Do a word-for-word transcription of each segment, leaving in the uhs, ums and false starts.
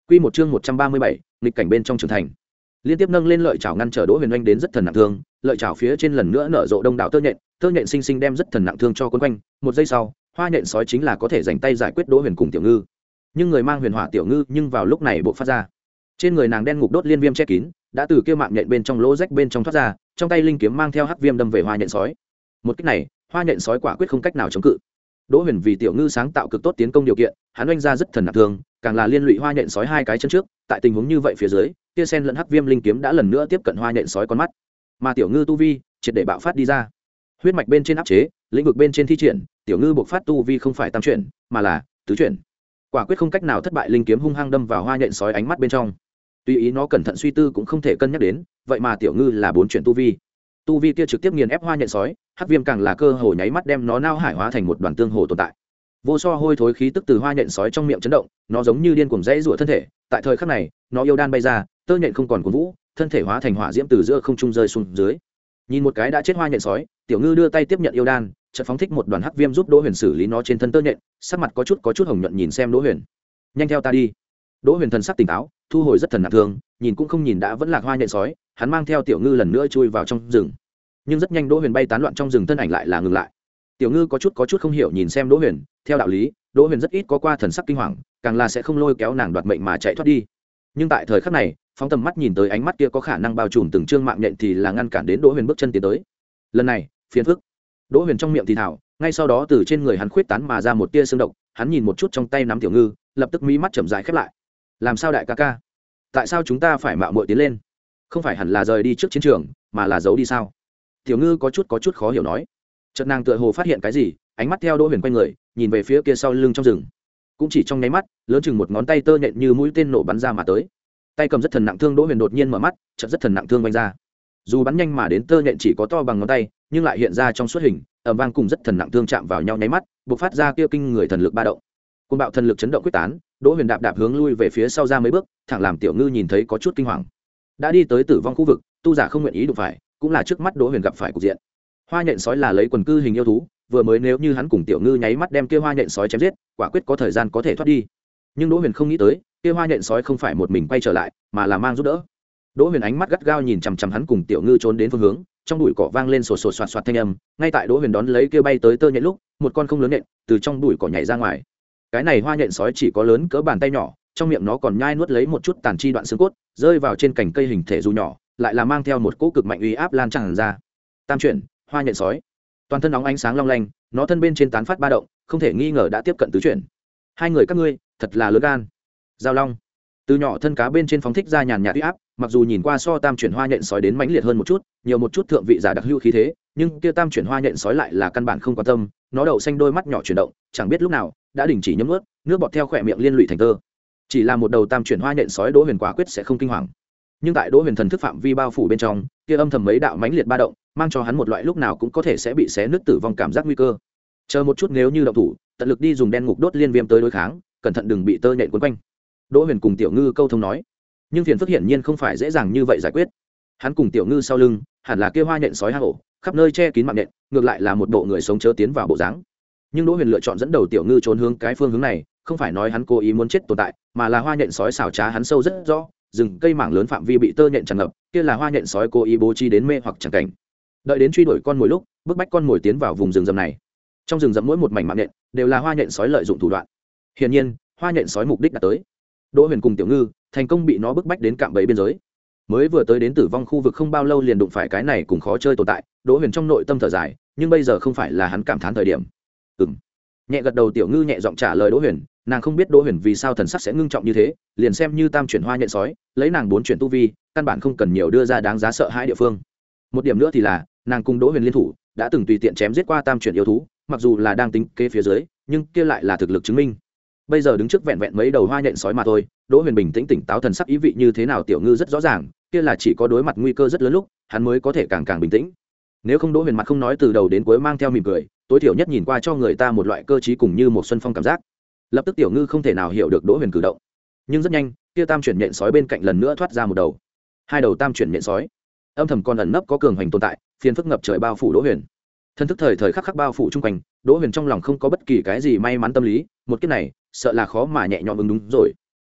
Quy một chương một trăm ba mươi bảy, nghịch cảnh bên trong trưởng thành. Liên tiếp nâng lên lợi chảo ngăn trở Đỗ Huyền Oanh đến rất thần nặng thương, lợi chảo phía trên lần nữa nở rộ đông đảo tơ nhện, tơ nhện sinh sinh đem rất thần nặng thương cho quấn quanh, một giây sau, hoa nhện sói chính là có thể giành tay giải quyết Đỗ Huyền cùng Tiểu Ngư. Nhưng người mang huyền hỏa Tiểu Ngư nhưng vào lúc này bộc phát ra. Trên người nàng đen ngục đốt liên viêm che kín, đã từ kia mạng nhện bên trong lỗ rách bên trong thoát ra, trong tay linh kiếm mang theo hắc viêm đâm về hoa nhện sói. Một kích này, hoa nhện sói quả quyết không cách nào chống cự. Đỗ Huyền vì Tiểu Ngư sáng tạo cực tốt tiến công điều kiện, hắn oanh ra rất thần nặng thương, càng là liên lụy hoa nhện sói hai cái chân trước, tại tình huống như vậy phía dưới, kia sen lẫn hắc viêm linh kiếm đã lần nữa tiếp cận hoa nhện sói con mắt. Mà Tiểu Ngư tu vi triệt để bạo phát đi ra. Huyết mạch bên trên áp chế, lĩnh vực bên trên thi triển, Tiểu Ngư buộc phát tu vi không phải tam chuyển, mà là tứ chuyển. Quả quyết không cách nào thất bại linh kiếm hung hăng đâm vào hoa nhện sói ánh mắt bên trong. Tuy ý nó cẩn thận suy tư cũng không thể cân nhắc đến, vậy mà Tiểu Ngư là bốn chuyển tu vi. Tu vi kia trực tiếp nghiền ép hoa nhện sói, hắc viêm càng là cơ hồ nháy mắt đem nó nao hải hóa thành một đoàn tương hồ tồn tại. Vô so hôi thối khí tức từ hoa nhện sói trong miệng chấn động, nó giống như điên cuồng rẽ rủa thân thể. Tại thời khắc này, nó yêu đan bay ra, tơ nhện không còn cuốn vũ, thân thể hóa thành hỏa diễm từ giữa không trung rơi xuống dưới. Nhìn một cái đã chết hoa nhện sói, Tiểu Ngư đưa tay tiếp nhận yêu đan, chợt phóng thích một đoàn hắc viêm giúp Đỗ Huyền xử lý nó trên thân tơ nhện, sắc mặt có chút có chút hồng nhuận nhìn xem Đỗ Huyền. Nhanh theo ta đi. Đỗ Huyền thần sắc tỉnh táo, thu hồi rất thần nặng thương, nhìn cũng không nhìn đã vẫn là hoa nhện sói, hắn mang theo Tiểu Ngư lần nữa chui vào trong rừng. Nhưng rất nhanh Đỗ Huyền bay tán loạn trong rừng, thân ảnh lại là ngừng lại. Tiểu Ngư có chút có chút không hiểu nhìn xem Đỗ Huyền, theo đạo lý, Đỗ Huyền rất ít có qua thần sắc kinh hoàng, càng là sẽ không lôi kéo nàng đoạt mệnh mà chạy thoát đi. Nhưng tại thời khắc này, phóng tầm mắt nhìn tới ánh mắt kia có khả năng bao trùm từng trương mạng nhện thì là ngăn cản đến Đỗ Huyền bước chân tiến tới. Lần này, phiền phức. Đỗ Huyền trong miệng thì thào, ngay sau đó từ trên người hắn khuyết tán mà ra một tia xương độc, hắn nhìn một chút trong tay nắm Tiểu Ngư, lập tức mí mắt chậm rãi khép lại. Làm sao đại ca ca? Tại sao chúng ta phải mạo muội tiến lên? Không phải hẳn là rời đi trước chiến trường, mà là giấu đi sao? Tiểu Ngư có chút có chút khó hiểu nói. Chợt nàng tựa hồ phát hiện cái gì, ánh mắt theo Đỗ Huyền quay người, nhìn về phía kia sau lưng trong rừng. Cũng chỉ trong nháy mắt, lớn chừng một ngón tay tơ nhện như mũi tên nổ bắn ra mà tới. Tay cầm rất thần nặng thương Đỗ Huyền đột nhiên mở mắt, chợt rất thần nặng thương vung ra. Dù bắn nhanh mà đến tơ nhện chỉ có to bằng ngón tay, nhưng lại hiện ra trong suốt hình, ầm vang cùng rất thần nặng thương chạm vào nhau nháy mắt, bộc phát ra kia kinh người thần lực ba động. Cơn bạo thần lực chấn động quyết tán, Đỗ Huyền đạp đạp hướng lui về phía sau ra mấy bước, thẳng làm Tiểu Ngư nhìn thấy có chút kinh hoàng. Đã đi tới tử vong khu vực, tu giả không nguyện ý đụng phải, cũng là trước mắt Đỗ Huyền gặp phải cục diện. Hoa nhện sói là lấy quần cư hình yêu thú, vừa mới nếu như hắn cùng Tiểu Ngư nháy mắt đem kia hoa nhện sói chém giết, quả quyết có thời gian có thể thoát đi. Nhưng Đỗ Huyền không nghĩ tới, kia hoa nhện sói không phải một mình quay trở lại, mà là mang giúp đỡ. Đỗ Huyền ánh mắt gắt gao nhìn chằm chằm hắn cùng Tiểu Ngư trốn đến phương hướng, trong bụi cỏ vang lên sột sột soạt soạt thanh âm, ngay tại Đỗ Huyền đón lấy kia bay tới tơ nhện lúc, một con không lớn nhện từ trong bụi cỏ nhảy ra ngoài. Cái này hoa nhện sói chỉ có lớn cỡ bàn tay nhỏ, trong miệng nó còn nhai nuốt lấy một chút tàn chi đoạn xương cốt, rơi vào trên cành cây hình thể dù nhỏ, lại là mang theo một cỗ cực mạnh uy áp lan tràn ra. Tam chuyển, hoa nhện sói. Toàn thân nóng ánh sáng long lanh, nó thân bên trên tán phát ba động, không thể nghi ngờ đã tiếp cận tứ chuyển. Hai người các ngươi, thật là lớn gan. Giao long. Từ nhỏ thân cá bên trên phóng thích ra nhàn nhạt uy áp, mặc dù nhìn qua so tam chuyển hoa nhện sói đến mãnh liệt hơn một chút, nhiều một chút thượng vị giả đặc hữu khí thế, nhưng kia tam chuyển hoa nhện sói lại là căn bản không quan tâm, nó đậu xanh đôi mắt nhỏ chuyển động, chẳng biết lúc nào đã đình chỉ nhấm nuốt, nước bọt theo khỏe miệng liên lụy thành tơ. Chỉ là một đầu tam chuyển hoa nhện sói, Đỗ Huyền quả quyết sẽ không kinh hoàng. Nhưng tại Đỗ Huyền thần thức phạm vi bao phủ bên trong, kia âm thầm mấy đạo mãnh liệt ba động, mang cho hắn một loại lúc nào cũng có thể sẽ bị xé nứt tử vong cảm giác nguy cơ. Chờ một chút, nếu như động thủ, tận lực đi dùng đen ngục đốt liên viêm tới đối kháng, cẩn thận đừng bị tơ nhện quấn quanh. Đỗ Huyền cùng Tiểu Ngư câu thông nói. Nhưng phiền phức hiển nhiên không phải dễ dàng như vậy giải quyết. Hắn cùng Tiểu Ngư sau lưng, hẳn là kia hoa nhện sói hang ổ, khắp nơi che kín mạng nhện, ngược lại là một bộ người sống chớ tiến vào bộ dáng. Nhưng Đỗ Huyền lựa chọn dẫn đầu Tiểu Ngư trốn hướng cái phương hướng này, không phải nói hắn cố ý muốn chết tồn tại, mà là hoa nhện sói xảo trá hắn sâu rất rõ, rừng cây mảng lớn phạm vi bị tơ nhện tràn ngập, kia là hoa nhện sói cố ý bố trí đến mê hoặc chẳng cảnh. Đợi đến truy đuổi con mồi lúc, bức bách con mồi tiến vào vùng rừng rậm này. Trong rừng rậm mỗi một mảnh mạng nhện đều là hoa nhện sói lợi dụng thủ đoạn. Hiển nhiên, hoa nhện sói mục đích đã tới. Đỗ Huyền cùng Tiểu Ngư thành công bị nó bức bách đến cạm bẫy biên giới. Mới vừa tới đến tử vong khu vực không bao lâu liền đụng phải cái này cùng khó chơi tồn tại, Đỗ Huyền trong nội tâm thở dài, nhưng bây giờ không phải là hắn cảm thán thời điểm. Ừm. Nhẹ gật đầu, Tiểu Ngư nhẹ giọng trả lời Đỗ Huyền, nàng không biết Đỗ Huyền vì sao thần sắc sẽ ngưng trọng như thế, liền xem như tam chuyển hoa nhện sói, lấy nàng bốn chuyển tu vi, căn bản không cần nhiều đưa ra đáng giá sợ hãi địa phương. Một điểm nữa thì là, nàng cùng Đỗ Huyền liên thủ, đã từng tùy tiện chém giết qua tam chuyển yêu thú, mặc dù là đang tính kế phía dưới, nhưng kia lại là thực lực chứng minh. Bây giờ đứng trước vẹn vẹn mấy đầu hoa nhện sói mà thôi, Đỗ Huyền bình tĩnh tỉnh táo, thần sắc ý vị như thế nào Tiểu Ngư rất rõ ràng, kia là chỉ có đối mặt nguy cơ rất lớn lúc, hắn mới có thể càng càng bình tĩnh. Nếu không, Đỗ Huyền mặt không nói từ đầu đến cuối mang theo mỉm cười, tối thiểu nhất nhìn qua cho người ta một loại cơ trí cùng như một xuân phong cảm giác. Lập tức Tiểu Ngư không thể nào hiểu được Đỗ Huyền cử động. Nhưng rất nhanh, kia tam chuyển nhện sói bên cạnh lần nữa thoát ra một đầu. Hai đầu tam chuyển nhện sói, âm thầm còn ẩn nấp có cường hành tồn tại, phiền phức ngập trời bao phủ Đỗ Huyền. Thân thức thời thời khắc khắc bao phủ chung quanh, Đỗ Huyền trong lòng không có bất kỳ cái gì may mắn tâm lý, một kiếp này sợ là khó mà nhẹ nhõm ứng đúng rồi.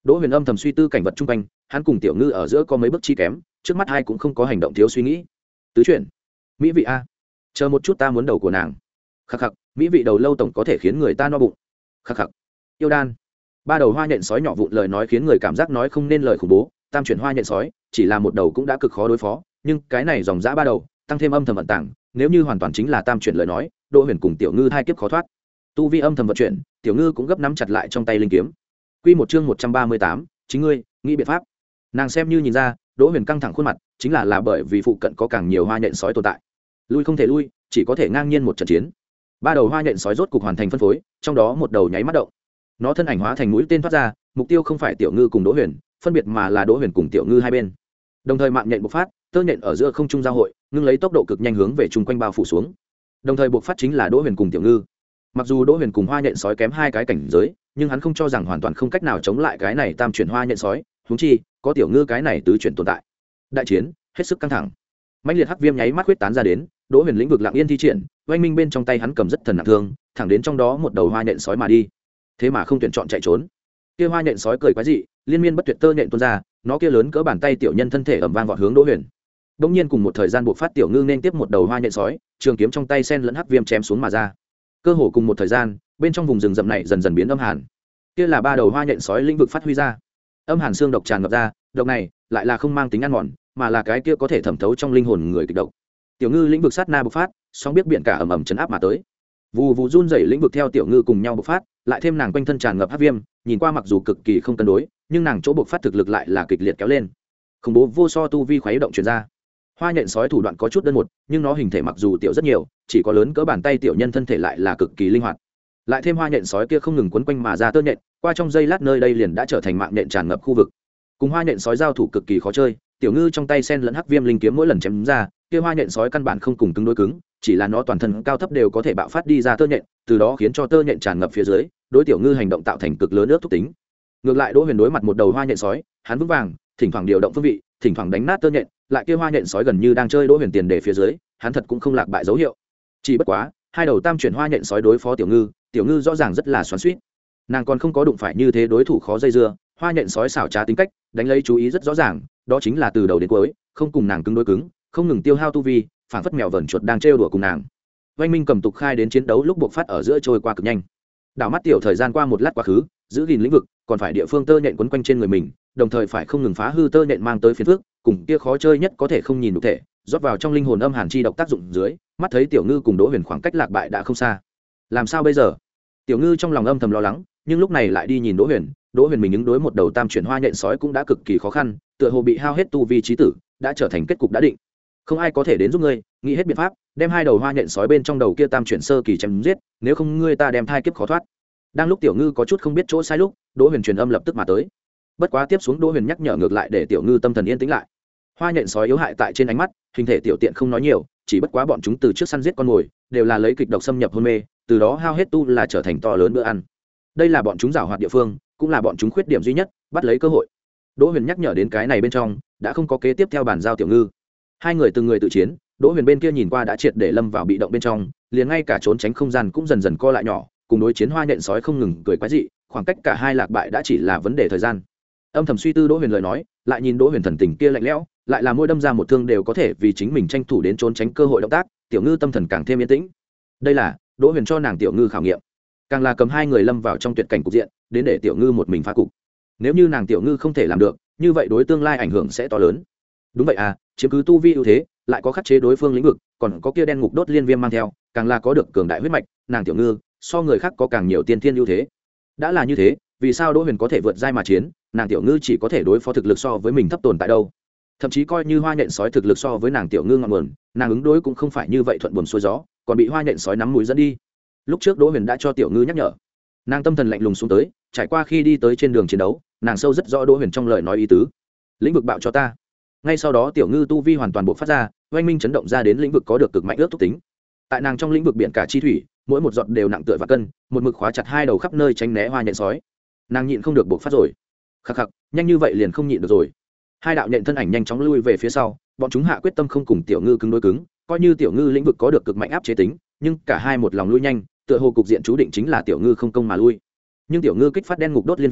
Đỗ Huyền âm thầm suy tư cảnh vật chung quanh, hắn cùng Tiểu Ngư ở giữa có mấy bước chi kém, trước mắt hai cũng không có hành động thiếu suy nghĩ. Tứ chuyển, mỹ vị a, chờ một chút ta muốn đầu của nàng. Khắc khắc, mỹ vị đầu lâu tổng có thể khiến người ta no bụng. Khắc khắc, yêu đan. Ba đầu hoa nhện sói nhỏ vụn lời nói khiến người cảm giác nói không nên lời khủng bố. Tam chuyển hoa nhện sói, chỉ là một đầu cũng đã cực khó đối phó, nhưng cái này dòng dã ba đầu, tăng thêm âm thầm vận tàng, nếu như hoàn toàn chính là tam chuyển lời nói, Đỗ Huyền cùng Tiểu Ngư hai kiếp khó thoát. Tu vi âm thầm vận chuyển, Tiểu Ngư cũng gấp nắm chặt lại trong tay linh kiếm. Quy một chương một trăm ba mươi tám, chính ngươi, nghĩ biện pháp. Nàng xem như nhìn ra, Đỗ Huyền căng thẳng khuôn mặt, chính là là bởi vì phụ cận có càng nhiều hoa nhện sói tồn tại. Lui không thể lui, chỉ có thể ngang nhiên một trận chiến. Ba đầu hoa nhện sói rốt cục hoàn thành phân phối, trong đó một đầu nháy mắt động. Nó thân ảnh hóa thành mũi tên thoát ra, mục tiêu không phải Tiểu Ngư cùng Đỗ Huyền, phân biệt mà là Đỗ Huyền cùng Tiểu Ngư hai bên. Đồng thời mạng nhện bộc phát, tơ nhện ở giữa không trung giao hội, ngưng lấy tốc độ cực nhanh hướng về chung quanh bao phủ xuống. Đồng thời bộc phát chính là Đỗ Huyền cùng Tiểu Ngư. Mặc dù Đỗ Huyền cùng hoa nhện sói kém hai cái cảnh giới, nhưng hắn không cho rằng hoàn toàn không cách nào chống lại cái này tam chuyển hoa nhện sói, huống chi có Tiểu Ngư cái này tứ chuyển tồn tại. Đại chiến hết sức căng thẳng, mãnh liệt hắc viêm nháy mắt huyết tán ra đến, Đỗ Huyền lĩnh vực lặng yên thi triển, oanh minh bên trong tay hắn cầm rất thần nặng thương, thẳng đến trong đó một đầu hoa nhện sói mà đi. Thế mà không tuyển chọn chạy trốn. Kia hoa nhện sói cười quái dị, liên miên bất tuyệt tơ nhện tuôn ra, nó kia lớn cỡ bàn tay tiểu nhân thân thể ầm vang vọt hướng Đỗ Huyền. Đống nhiên cùng một thời gian buộc phát Tiểu Ngư nên tiếp một đầu hoa nhện sói, trường kiếm trong tay sen lẫn hắc viêm chém xuống mà ra. Cơ hồ cùng một thời gian, bên trong vùng rừng rậm này dần dần biến âm hàn. Kia là ba đầu hoa nhện sói lĩnh vực phát huy ra. Âm hàn xương độc tràn ngập ra, độc này lại là không mang tính ăn mòn, mà là cái kia có thể thẩm thấu trong linh hồn người kịch độc. Tiểu Ngư lĩnh vực sát na bộc phát, sóng biết biển cả ầm ầm chấn áp mà tới. Vù vù run rẩy lĩnh vực theo Tiểu Ngư cùng nhau bộc phát, lại thêm nàng quanh thân tràn ngập hắc viêm, nhìn qua mặc dù cực kỳ không cân đối, nhưng nàng chỗ bộc phát thực lực lại là kịch liệt kéo lên. Khủng bố vô so tu vi khuấy động truyền ra. Hoa nhện sói thủ đoạn có chút đơn một, nhưng nó hình thể mặc dù tiểu rất nhiều, chỉ có lớn cỡ bàn tay tiểu nhân thân thể lại là cực kỳ linh hoạt. Lại thêm hoa nhện sói kia không ngừng quấn quanh mà ra tơ nhện, qua trong giây lát nơi đây liền đã trở thành mạng nhện tràn ngập khu vực. Cùng hoa nhện sói giao thủ cực kỳ khó chơi, Tiểu Ngư trong tay sen lẫn hắc viêm linh kiếm mỗi lần chém ra, kia hoa nhện sói căn bản không cùng cứng đối cứng, chỉ là nó toàn thân cao thấp đều có thể bạo phát đi ra tơ nhện, từ đó khiến cho tơ nhện tràn ngập phía dưới, đối Tiểu Ngư hành động tạo thành cực lớn ước thúc tính. Ngược lại Đỗ Huyền đối mặt một đầu hoa nhện sói, hắn vững vàng, thỉnh thoảng điều động phương vị, thỉnh thoảng đánh nát tơ nhện, lại kia hoa nhện sói gần như đang chơi Đỗ Huyền tiền để phía dưới, hắn thật cũng không lạc bại dấu hiệu. Chỉ bất quá, hai đầu tam chuyển hoa nhện sói đối phó Tiểu Ngư, Tiểu Ngư rõ ràng rất là xoắn xuýt. Nàng còn không có đụng phải như thế đối thủ khó dây dưa, hoa nhện sói xảo trá tính cách, đánh lấy chú ý rất rõ ràng, đó chính là từ đầu đến cuối, không cùng nàng cứng đối cứng, không ngừng tiêu hao tu vi, phản phất mèo vờn chuột đang trêu đùa cùng nàng. Oanh minh cầm tục khai đến chiến đấu lúc buộc phát ở giữa trôi qua cực nhanh. Đảo mắt tiểu thời gian qua một lát quá khứ, giữ gìn lĩnh vực, còn phải địa phương tơ nhện quấn quanh trên người mình, đồng thời phải không ngừng phá hư tơ nhện mang tới phiền phức, cùng kia khó chơi nhất có thể không nhìn được thể, rót vào trong linh hồn âm hàn chi độc tác dụng dưới, mắt thấy Tiểu Ngư cùng Đỗ Huyền khoảng cách lạc bại đã không xa. Làm sao bây giờ? Tiểu Ngư trong lòng âm thầm lo lắng, nhưng lúc này lại đi nhìn Đỗ Huyền, Đỗ Huyền mình ứng đối một đầu tam chuyển hoa nhện sói cũng đã cực kỳ khó khăn, tựa hồ bị hao hết tu vi trí tử, đã trở thành kết cục đã định. Không ai có thể đến giúp ngươi, nghĩ hết biện pháp, đem hai đầu hoa nhện sói bên trong đầu kia tam chuyển sơ kỳ chém giết, nếu không ngươi ta đem thai kiếp khó thoát. Đang lúc Tiểu Ngư có chút không biết chỗ sai lúc, Đỗ Huyền truyền âm lập tức mà tới. Bất quá tiếp xuống Đỗ Huyền nhắc nhở ngược lại để Tiểu Ngư tâm thần yên tĩnh lại. Hoa nhện sói yếu hại tại trên ánh mắt, hình thể tiểu tiện không nói nhiều, chỉ bất quá bọn chúng từ trước săn giết con mồi, đều là lấy kịch độc xâm nhập hôn mê, từ đó hao hết tu là trở thành to lớn bữa ăn. Đây là bọn chúng giảo hoạt địa phương, cũng là bọn chúng khuyết điểm duy nhất, bắt lấy cơ hội. Đỗ Huyền nhắc nhở đến cái này bên trong, đã không có kế tiếp theo bàn giao Tiểu Ngư. Hai người từng người tự chiến, Đỗ Huyền bên kia nhìn qua đã triệt để lâm vào bị động bên trong, liền ngay cả trốn tránh không gian cũng dần dần co lại nhỏ, cùng đối chiến hoa nhện sói không ngừng cười quái dị, khoảng cách cả hai lạc bại đã chỉ là vấn đề thời gian. Âm thầm suy tư Đỗ Huyền lời nói, lại nhìn Đỗ Huyền thần tình kia lạnh lẽo, lại là môi đâm ra một thương đều có thể vì chính mình tranh thủ đến trốn tránh cơ hội động tác, Tiểu Ngư tâm thần càng thêm yên tĩnh. Đây là Đỗ Huyền cho nàng Tiểu Ngư khảo nghiệm, càng là cầm hai người lâm vào trong tuyệt cảnh cục diện, đến để Tiểu Ngư một mình phá cục. Nếu như nàng Tiểu Ngư không thể làm được, như vậy đối tương lai ảnh hưởng sẽ to lớn. Đúng vậy à, chiếm cứ tu vi ưu thế, lại có khắc chế đối phương lĩnh vực, còn có kia đen ngục đốt liên viêm mang theo, càng là có được cường đại huyết mạch, nàng Tiểu Ngư so người khác có càng nhiều tiên thiên ưu thế. Đã là như thế, vì sao Đỗ Huyền có thể vượt giai mà chiến, nàng Tiểu Ngư chỉ có thể đối phó thực lực so với mình thấp tồn tại đâu? Thậm chí coi như hoa nhện sói thực lực so với nàng Tiểu Ngư ngọn nguồn, nàng ứng đối cũng không phải như vậy thuận buồm xuôi gió, còn bị hoa nhện sói nắm mũi dẫn đi. Lúc trước Đỗ Huyền đã cho Tiểu Ngư nhắc nhở, nàng tâm thần lạnh lùng xuống tới, trải qua khi đi tới trên đường chiến đấu, nàng sâu rất rõ Đỗ Huyền trong lời nói ý tứ. Lĩnh vực bạo cho ta. Ngay sau đó Tiểu Ngư tu vi hoàn toàn bộc phát ra, oanh minh chấn động ra đến lĩnh vực có được cực mạnh ước thúc tính. Tại nàng trong lĩnh vực biển cả chi thủy, mỗi một giọt đều nặng tựa và cân, một mực khóa chặt hai đầu khắp nơi tránh né hoa nhện sói. Nàng nhịn không được bộc phát rồi. Khắc khắc, nhanh như vậy liền không nhịn được rồi. Hai đạo nhện thân ảnh nhanh chóng lui về phía sau, bọn chúng hạ quyết tâm không cùng Tiểu Ngư cứng đối cứng, coi như Tiểu Ngư lĩnh vực có được cực mạnh áp chế tính, nhưng cả hai một lòng lui nhanh, tựa hồ cục diện chú định chính là Tiểu Ngư không công mà lui. Nhưng Tiểu Ngư kích phát đen ngục đốt liên viêm,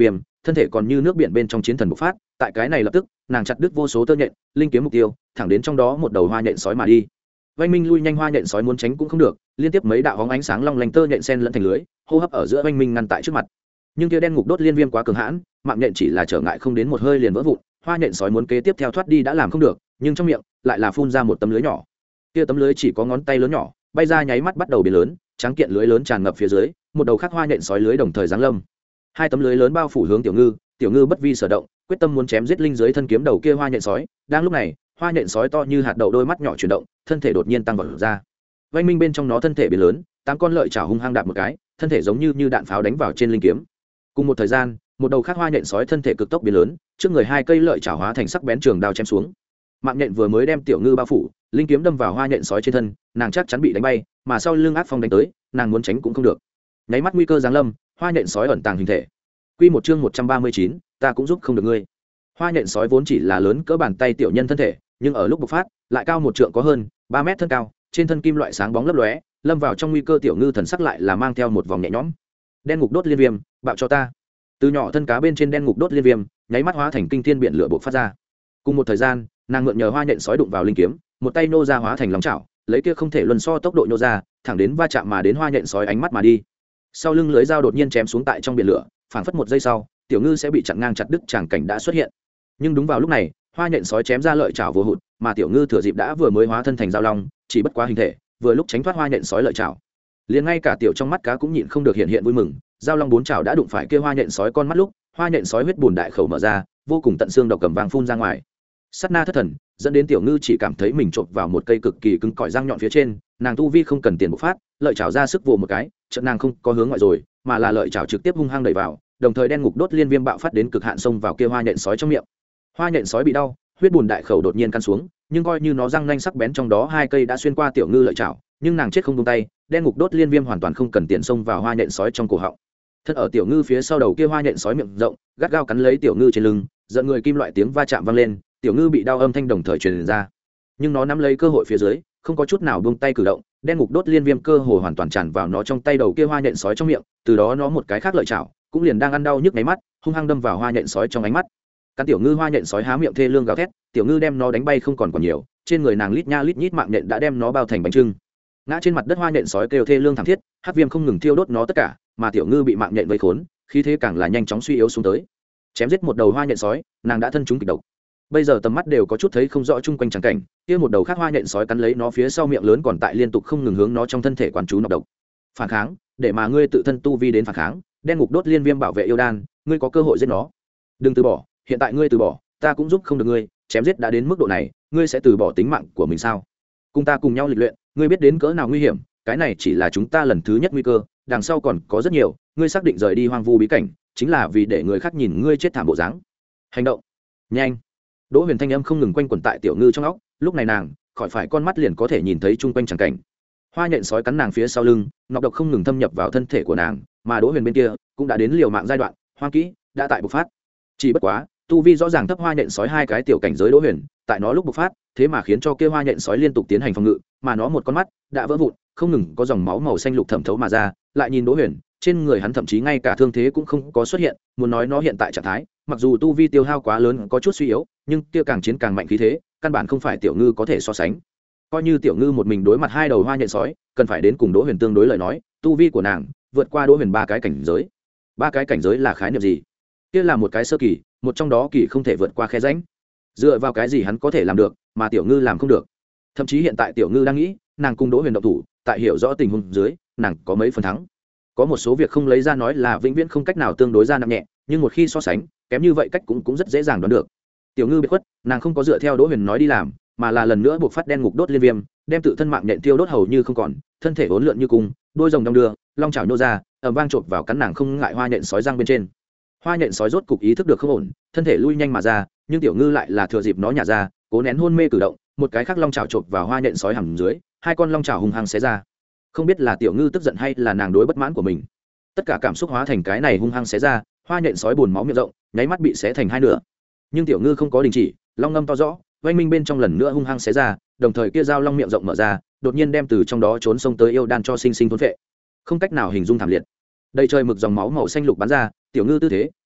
thân thể còn như nước biển bên trong chiến thần bộc phát, tại cái này lập tức nàng chặt đứt vô số tơ nhện linh kiếm mục tiêu, thẳng đến trong đó một đầu hoa nhện sói mà đi. Vanh Minh lui nhanh, hoa nhện sói muốn tránh cũng không được, liên tiếp mấy đạo hóng ánh sáng long lanh tơ nhện sen lẫn thành lưới, hô hấp ở giữa Vanh Minh ngăn tại trước mặt. Nhưng kia đen ngục đốt liên viêm quá cường hãn, mạng nhện chỉ là trở ngại không đến một hơi liền vỡ vụn, hoa nhện sói muốn kế tiếp theo thoát đi đã làm không được, nhưng trong miệng lại là phun ra một tấm lưới nhỏ. Kia tấm lưới chỉ có ngón tay lớn nhỏ, bay ra nháy mắt bắt đầu biến lớn, trắng kiện lưới lớn tràn ngập phía dưới, một đầu khác hoa nhện sói lưới đồng thời giáng lâm. Hai tấm lưới lớn bao phủ hướng Tiểu Ngư, Tiểu Ngư bất vi sở động, quyết tâm muốn chém giết linh dưới thân kiếm đầu kia hoa nhện sói. Đang lúc này, hoa nhện sói to như hạt đậu đôi mắt nhỏ chuyển động, thân thể đột nhiên tăng vọt ra. Vanh Minh bên trong nó thân thể biến lớn, tám con lợi chảo hung hăng đạp một cái, thân thể giống như như đạn pháo đánh vào trên linh kiếm. Cùng một thời gian, một đầu khác hoa nhện sói thân thể cực tốc biến lớn, trước người hai cây lợi chảo hóa thành sắc bén trường đao chém xuống. Mạng nhện vừa mới đem Tiểu Ngư bao phủ, linh kiếm đâm vào hoa nhện sói trên thân, nàng chắc chắn bị đánh bay, mà sau lưng ác phong đánh tới, nàng muốn tránh cũng không được. Nháy mắt nguy cơ giáng lâm, hoa nhện sói ẩn tàng hình thể. Quy một chương một trăm ba mươi chín, ta cũng giúp không được ngươi. Hoa nhện sói vốn chỉ là lớn cỡ bàn tay tiểu nhân thân thể, nhưng ở lúc bộc phát, lại cao một trượng có hơn, ba mét thân cao, trên thân kim loại sáng bóng lấp lóe, lâm vào trong nguy cơ. Tiểu Ngư thần sắc lại là mang theo một vòng nhẹ nhõm. Đen ngục đốt liên viêm, bạo cho ta. Từ nhỏ thân cá bên trên đen ngục đốt liên viêm, nháy mắt hóa thành kinh thiên biển lửa bộc phát ra. Cùng một thời gian, nàng mượn nhờ hoa nhện sói đụng vào linh kiếm, một tay nô ra hóa thành lòng chảo, lấy kia không thể luân so tốc độ nô ra, thẳng đến va chạm mà đến hoa nhện sói ánh mắt mà đi. Sau lưng lưới dao đột nhiên chém xuống tại trong biển lửa, phảng phất một giây sau, Tiểu Ngư sẽ bị chặn ngang chặt đứt tràng cảnh đã xuất hiện. Nhưng đúng vào lúc này, hoa nhện sói chém ra lợi chảo vô hụt, mà Tiểu Ngư thừa dịp đã vừa mới hóa thân thành dao long, chỉ bất quá hình thể, vừa lúc tránh thoát hoa nhện sói lợi chảo. Liền ngay cả tiểu trong mắt cá cũng nhịn không được hiện hiện vui mừng, dao long bốn chảo đã đụng phải kia hoa nhện sói con mắt lúc, hoa nhện sói huyết bùn đại khẩu mở ra, vô cùng tận xương độc cầm vàng phun ra ngoài. Sát na thất thần, dẫn đến Tiểu Ngư chỉ cảm thấy mình chộp vào một cây cực kỳ cứng cỏi răng nhọn phía trên, nàng tu vi không cần tiền bộc phát, lợi chảo ra sức vồ một cái, chợt nàng không có hướng ngoại rồi, mà là lợi chảo trực tiếp hung hăng đẩy vào, đồng thời đen ngục đốt liên viêm bạo phát đến cực hạn xông vào kia hoa nhện sói trong miệng. Hoa nhện sói bị đau, huyết bùn đại khẩu đột nhiên căn xuống, nhưng coi như nó răng nanh sắc bén trong đó hai cây đã xuyên qua Tiểu Ngư lợi chảo, nhưng nàng chết không buông tay, đen ngục đốt liên viêm hoàn toàn không cần tiền xông vào hoa nhện sói trong cổ họng. Thân ở Tiểu Ngư phía sau đầu kia hoa nhện sói miệng rộng, gắt gao cắn lấy Tiểu Ngư trên lưng, giận người kim loại tiếng va chạm vang lên, Tiểu Ngư bị đau âm thanh đồng thời truyền ra. Nhưng nó nắm lấy cơ hội phía dưới, không có chút nào buông tay cử động, đen ngục đốt liên viêm cơ hồ hoàn toàn tràn vào nó trong tay đầu kia hoa nhện sói trong miệng, từ đó nó một cái khác lợi chảo, cũng liền đang ăn đau nhức ngáy mắt, hung hăng đâm vào hoa nhện sói trong ánh mắt. Cắn Tiểu Ngư hoa nhện sói há miệng thê lương gào thét, Tiểu Ngư đem nó đánh bay không còn còn nhiều, trên người nàng lít nha lít nhít mạng nhện đã đem nó bao thành bánh trưng. Ngã trên mặt đất hoa nhện sói kêu thê lương thảm thiết, hắc viêm không ngừng thiêu đốt nó tất cả, mà Tiểu Ngư bị mạng nhện vây khốn, khí thế càng là nhanh chóng suy yếu xuống tới. Chém giết một đầu hoa nhện sói, nàng đã thân chúng kịch độc. Bây giờ tầm mắt đều có chút thấy không rõ chung quanh trắng cảnh, kia một đầu khác hoa nhện sói cắn lấy nó phía sau miệng lớn còn tại liên tục không ngừng hướng nó trong thân thể quán chú nọc độc. Phản kháng, để mà ngươi tự thân tu vi đến phản kháng, đen ngục đốt liên viêm bảo vệ yêu đan, ngươi có cơ hội giết nó. Đừng từ bỏ, hiện tại ngươi từ bỏ, ta cũng giúp không được ngươi, chém giết đã đến mức độ này, ngươi sẽ từ bỏ tính mạng của mình sao? Cùng ta cùng nhau lịch luyện, ngươi biết đến cỡ nào nguy hiểm, cái này chỉ là chúng ta lần thứ nhất nguy cơ, đằng sau còn có rất nhiều, ngươi xác định rời đi hoang vu bí cảnh, chính là vì để người khác nhìn ngươi chết thảm bộ dáng. Hành động, nhanh. Đỗ Huyền thanh âm không ngừng quanh quẩn tại Tiểu Ngư trong óc, lúc này nàng khỏi phải con mắt liền có thể nhìn thấy chung quanh chẳng cảnh. Hoa nhện sói cắn nàng phía sau lưng, nọc độc không ngừng thâm nhập vào thân thể của nàng, mà Đỗ Huyền bên kia cũng đã đến liều mạng giai đoạn, hoang kỹ đã tại bộc phát. Chỉ bất quá, tu vi rõ ràng thấp hoa nhện sói hai cái tiểu cảnh giới Đỗ Huyền, tại nó lúc bộc phát, thế mà khiến cho kia hoa nhện sói liên tục tiến hành phòng ngự, mà nó một con mắt đã vỡ vụn, không ngừng có dòng máu màu xanh lục thẩm thấu mà ra, lại nhìn Đỗ Huyền, trên người hắn thậm chí ngay cả thương thế cũng không có xuất hiện, muốn nói nó hiện tại trạng thái, mặc dù tu vi tiêu hao quá lớn có chút suy yếu, nhưng kia càng chiến càng mạnh khí thế, căn bản không phải Tiểu Ngư có thể so sánh. Coi như Tiểu Ngư một mình đối mặt hai đầu hoa nhện sói, cần phải đến cùng Đỗ Huyền tương đối lời nói, tu vi của nàng vượt qua Đỗ Huyền ba cái cảnh giới. Ba cái cảnh giới là khái niệm gì? Kia là một cái sơ kỳ, một trong đó kỳ không thể vượt qua khe rãnh. Dựa vào cái gì hắn có thể làm được, mà Tiểu Ngư làm không được? Thậm chí hiện tại Tiểu Ngư đang nghĩ, nàng cùng Đỗ Huyền động thủ, tại hiểu rõ tình huống dưới, nàng có mấy phần thắng. Có một số việc không lấy ra nói là vĩnh viễn không cách nào tương đối ra nặng nhẹ, nhưng một khi so sánh, kém như vậy cách cũng cũng rất dễ dàng đoán được. Tiểu Ngư bị khuất, nàng không có dựa theo Đỗ Huyền nói đi làm, mà là lần nữa buộc phát đen ngục đốt liên viêm, đem tự thân mạng nhện tiêu đốt hầu như không còn, thân thể uốn lượn như cung, đôi rồng đong đưa, long chảo nhô ra, ầm vang chộp vào cắn nàng không ngại hoa nhện sói răng bên trên. Hoa nhện sói rốt cục ý thức được không ổn, thân thể lui nhanh mà ra, nhưng Tiểu Ngư lại là thừa dịp nó nhả ra, cố nén hôn mê cử động, một cái khác long chảo chộp vào hoa nhện sói hầm dưới, hai con long chảo hung hăng xé ra. Không biết là Tiểu Ngư tức giận hay là nàng đối bất mãn của mình, tất cả cảm xúc hóa thành cái này hung hăng xé ra, hoa nhện sói buồn máu miệng rộng, nháy mắt bị xé thành hai nửa. Nhưng Tiểu Ngư không có đình chỉ, long ngâm to rõ, oanh minh bên trong lần nữa hung hăng xé ra, đồng thời kia dao long miệng rộng mở ra, đột nhiên đem từ trong đó trốn sông tới yêu đan cho sinh sinh thôn phệ. Không cách nào hình dung thảm liệt. Đầy trời mực dòng máu màu xanh lục bắn ra, Tiểu Ngư tư thế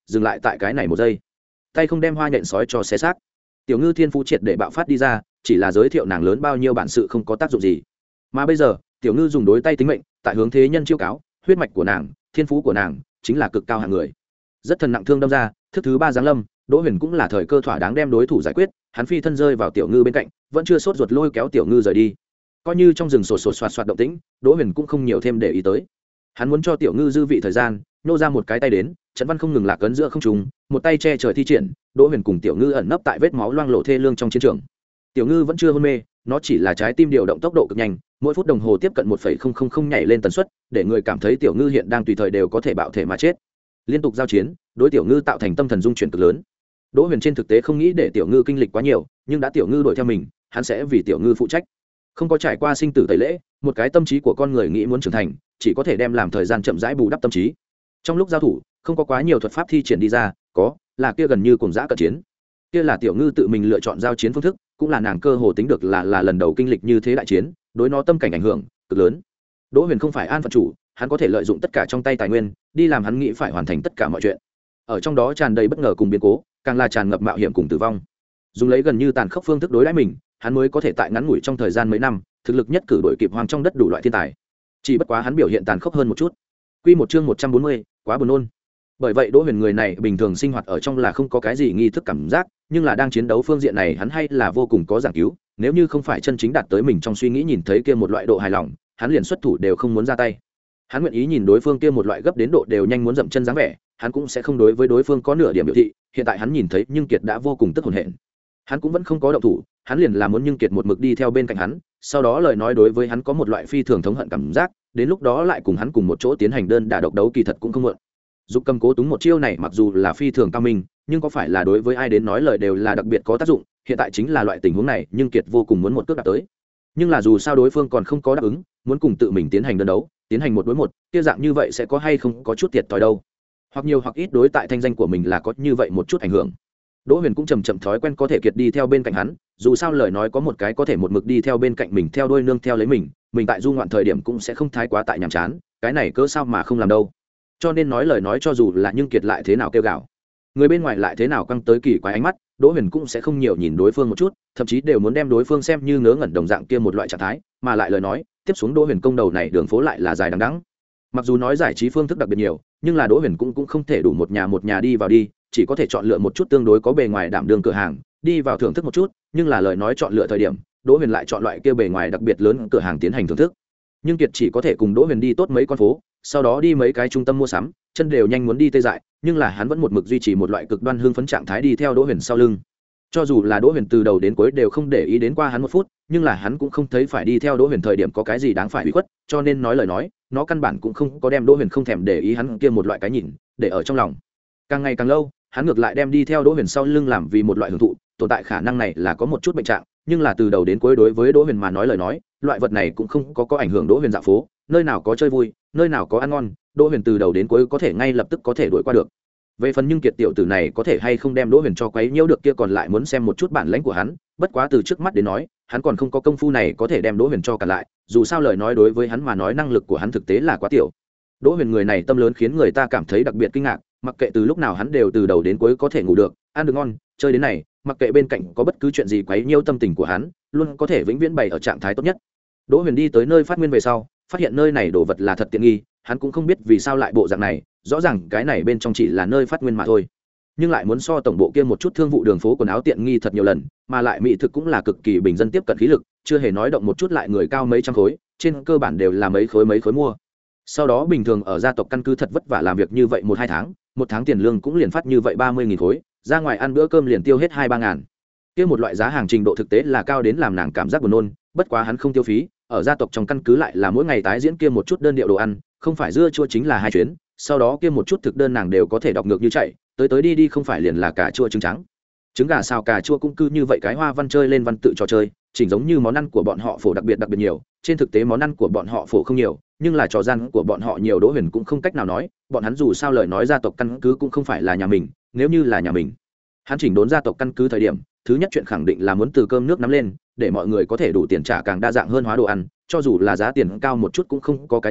dừng lại tại cái này một giây, tay không đem hoa nhện sói cho xé xác. Tiểu ngư thiên phú triệt để bạo phát đi ra, chỉ là giới thiệu nàng lớn bao nhiêu bản sự không có tác dụng gì. Mà bây giờ tiểu ngư dùng đối tay tính mệnh tại hướng thế nhân chiêu cáo, huyết mạch của nàng, thiên phú của nàng chính là cực cao hạng người. Rất thần nặng thương đâm ra, thức thứ ba giáng lâm, Đỗ Huyền cũng là thời cơ thỏa đáng đem đối thủ giải quyết, hắn phi thân rơi vào tiểu ngư bên cạnh, vẫn chưa sốt ruột lôi kéo tiểu ngư rời đi. Coi như trong rừng sột sột soạt soạt động tĩnh, Đỗ Huyền cũng không nhiều thêm để ý tới. Hắn muốn cho tiểu ngư dư vị thời gian, nhô ra một cái tay đến, Trấn Văn không ngừng lạc ấn giữa không trung, một tay che trời thi triển, Đỗ Huyền cùng tiểu ngư ẩn nấp tại vết máu loang lổ thê lương trong chiến trường. Tiểu ngư vẫn chưa hôn mê, nó chỉ là trái tim điều động tốc độ cực nhanh, mỗi phút đồng hồ tiếp cận một phẩy không không không nhảy lên tần suất, để người cảm thấy tiểu ngư hiện đang tùy thời đều có thể bạo thể mà chết. Liên tục giao chiến, đối tiểu ngư tạo thành tâm thần dung chuyển cực lớn. Đỗ Huyền trên thực tế không nghĩ để tiểu ngư kinh lịch quá nhiều, nhưng đã tiểu ngư đuổi theo mình, hắn sẽ vì tiểu ngư phụ trách. Không có trải qua sinh tử tẩy lễ, một cái tâm trí của con người nghĩ muốn trưởng thành, chỉ có thể đem làm thời gian chậm rãi bù đắp tâm trí. Trong lúc giao thủ, không có quá nhiều thuật pháp thi triển đi ra, có là kia gần như cuồng dã cận chiến. Kia là tiểu ngư tự mình lựa chọn giao chiến phương thức, cũng là nàng cơ hồ tính được là là lần đầu kinh lịch như thế đại chiến, đối nó tâm cảnh ảnh hưởng cực lớn. Đỗ Huyền không phải an phận chủ, hắn có thể lợi dụng tất cả trong tay tài nguyên, đi làm hắn nghĩ phải hoàn thành tất cả mọi chuyện. Ở trong đó tràn đầy bất ngờ cùng biến cố, càng là tràn ngập mạo hiểm cùng tử vong. Dùng lấy gần như tàn khốc phương thức đối đãi mình, hắn mới có thể tại ngắn ngủi trong thời gian mấy năm, thực lực nhất cử đội kịp hoang trong đất đủ loại thiên tài. Chỉ bất quá hắn biểu hiện tàn khốc hơn một chút. Quy một chương một trăm bốn mươi, quá buồn nôn. Bởi vậy Đỗ Huyền người này bình thường sinh hoạt ở trong là không có cái gì nghi thức cảm giác, nhưng là đang chiến đấu phương diện này hắn hay là vô cùng có giảng cứu, nếu như không phải chân chính đạt tới mình trong suy nghĩ nhìn thấy kia một loại độ hài lòng, hắn liền xuất thủ đều không muốn ra tay. Hắn nguyện ý nhìn đối phương kia một loại gấp đến độ đều nhanh muốn dậm chân dáng vẻ, hắn cũng sẽ không đối với đối phương có nửa điểm biểu thị, hiện tại hắn nhìn thấy Nhưng Kiệt đã vô cùng tức hồn hện. Hắn cũng vẫn không có động thủ, hắn liền là muốn Nhưng Kiệt một mực đi theo bên cạnh hắn, sau đó lời nói đối với hắn có một loại phi thường thống hận cảm giác, đến lúc đó lại cùng hắn cùng một chỗ tiến hành đơn đả độc đấu kỳ thật cũng không muộn. Dục Cầm Cố Túng một chiêu này mặc dù là phi thường cao minh, nhưng có phải là đối với ai đến nói lời đều là đặc biệt có tác dụng, hiện tại chính là loại tình huống này, Nhưng Kiệt vô cùng muốn một cước đạp tới. Nhưng là dù sao đối phương còn không có đáp ứng, muốn cùng tự mình tiến hành đơn đấu, tiến hành một đối một, kia dạng như vậy sẽ có hay không có chút thiệt thòi đâu. Hoặc nhiều hoặc ít đối tại thanh danh của mình là có như vậy một chút ảnh hưởng. Đỗ Huyền cũng chầm chậm thói quen có thể kiệt đi theo bên cạnh hắn, dù sao lời nói có một cái có thể một mực đi theo bên cạnh mình theo đuôi nương theo lấy mình, mình tại du ngoạn thời điểm cũng sẽ không thái quá tại nhàm chán, cái này cớ sao mà không làm đâu. Cho nên nói lời nói cho dù là Nhưng Kiệt lại thế nào kêu gào, người bên ngoài lại thế nào căng tới kỳ quái ánh mắt, Đỗ Huyền cũng sẽ không nhiều nhìn đối phương một chút, thậm chí đều muốn đem đối phương xem như ngớ ngẩn đồng dạng kia một loại trạng thái, mà lại lời nói, tiếp xuống Đỗ Huyền công đầu này đường phố lại là dài đằng đẵng. Mặc dù nói giải trí phương thức đặc biệt nhiều, nhưng là Đỗ Huyền cũng cũng không thể đủ một nhà một nhà đi vào đi, chỉ có thể chọn lựa một chút tương đối có bề ngoài đảm đương cửa hàng, đi vào thưởng thức một chút, nhưng là lời nói chọn lựa thời điểm, Đỗ Huyền lại chọn loại kia bề ngoài đặc biệt lớn cửa hàng tiến hành thưởng thức. Nhưng Kiệt chỉ có thể cùng Đỗ Huyền đi tốt mấy con phố, sau đó đi mấy cái trung tâm mua sắm, chân đều nhanh muốn đi tê dại, nhưng là hắn vẫn một mực duy trì một loại cực đoan hưng phấn trạng thái đi theo Đỗ Huyền sau lưng. Cho dù là Đỗ Huyền từ đầu đến cuối đều không để ý đến qua hắn một phút, nhưng là hắn cũng không thấy phải đi theo Đỗ Huyền thời điểm có cái gì đáng phải bị khuất, cho nên nói lời nói, nó căn bản cũng không có đem Đỗ Huyền không thèm để ý hắn kia một loại cái nhìn, để ở trong lòng. Càng ngày càng lâu, hắn ngược lại đem đi theo Đỗ Huyền sau lưng làm vì một loại hưởng thụ, tồn tại khả năng này là có một chút bệnh trạng, nhưng là từ đầu đến cuối đối với Đỗ Huyền mà nói lời nói, loại vật này cũng không có có ảnh hưởng Đỗ Huyền dạo phố, nơi nào có chơi vui, nơi nào có ăn ngon, Đỗ Huyền từ đầu đến cuối có thể ngay lập tức có thể đuổi qua được. Về phần Nhưng Kiệt tiểu tử này có thể hay không đem Đỗ Huyền cho quấy nhiễu được kia còn lại muốn xem một chút bản lãnh của hắn, bất quá từ trước mắt đến nói, hắn còn không có công phu này có thể đem Đỗ Huyền cho cả lại, dù sao lời nói đối với hắn mà nói năng lực của hắn thực tế là quá tiểu. Đỗ Huyền người này tâm lớn khiến người ta cảm thấy đặc biệt kinh ngạc, mặc kệ từ lúc nào hắn đều từ đầu đến cuối có thể ngủ được, ăn được ngon, chơi đến này, mặc kệ bên cạnh có bất cứ chuyện gì quấy nhiễu tâm tình của hắn, luôn có thể vĩnh viễn bày ở trạng thái tốt nhất. Đỗ Huyền đi tới nơi phát nguyên về sau, phát hiện nơi này đồ vật là thật tiện nghi, hắn cũng không biết vì sao lại bộ dạng này, rõ ràng cái này bên trong chỉ là nơi phát nguyên mà thôi, nhưng lại muốn so tổng bộ kia một chút thương vụ đường phố quần áo tiện nghi thật nhiều lần, mà lại mỹ thực cũng là cực kỳ bình dân tiếp cận khí lực, chưa hề nói động một chút lại người cao mấy trăm khối, trên cơ bản đều là mấy khối mấy khối mua. Sau đó bình thường ở gia tộc căn cứ thật vất vả làm việc như vậy một hai tháng, một tháng tiền lương cũng liền phát như vậy ba mươi nghìn khối, ra ngoài ăn bữa cơm liền tiêu hết hai ba ngàn. Kia một loại giá hàng trình độ thực tế là cao đến làm nàng cảm giác buồn nôn, bất quá hắn không tiêu phí, ở gia tộc trong căn cứ lại là mỗi ngày tái diễn kia một chút đơn điệu đồ ăn, không phải dưa chua chính là hai chuyến, sau đó kia một chút thực đơn nàng đều có thể đọc ngược như chạy, tới tới đi đi không phải liền là cà chua trứng trắng, trứng gà xào cà chua cũng cứ như vậy cái hoa văn chơi lên văn tự trò chơi, chỉnh giống như món ăn của bọn họ phổ đặc biệt đặc biệt nhiều, trên thực tế món ăn của bọn họ phổ không nhiều, nhưng là trò gian của bọn họ nhiều. Đỗ Huyền cũng không cách nào nói, bọn hắn dù sao lời nói gia tộc căn cứ cũng không phải là nhà mình, nếu như là nhà mình, hắn chỉnh đốn gia tộc căn cứ thời điểm, thứ nhất chuyện khẳng định là muốn từ cơm nước nắm lên, để mọi người có thể đủ tiền trả càng đa dạng hơn hóa đồ ăn, cho dù là giá tiền cao một chút cũng không có cái gì,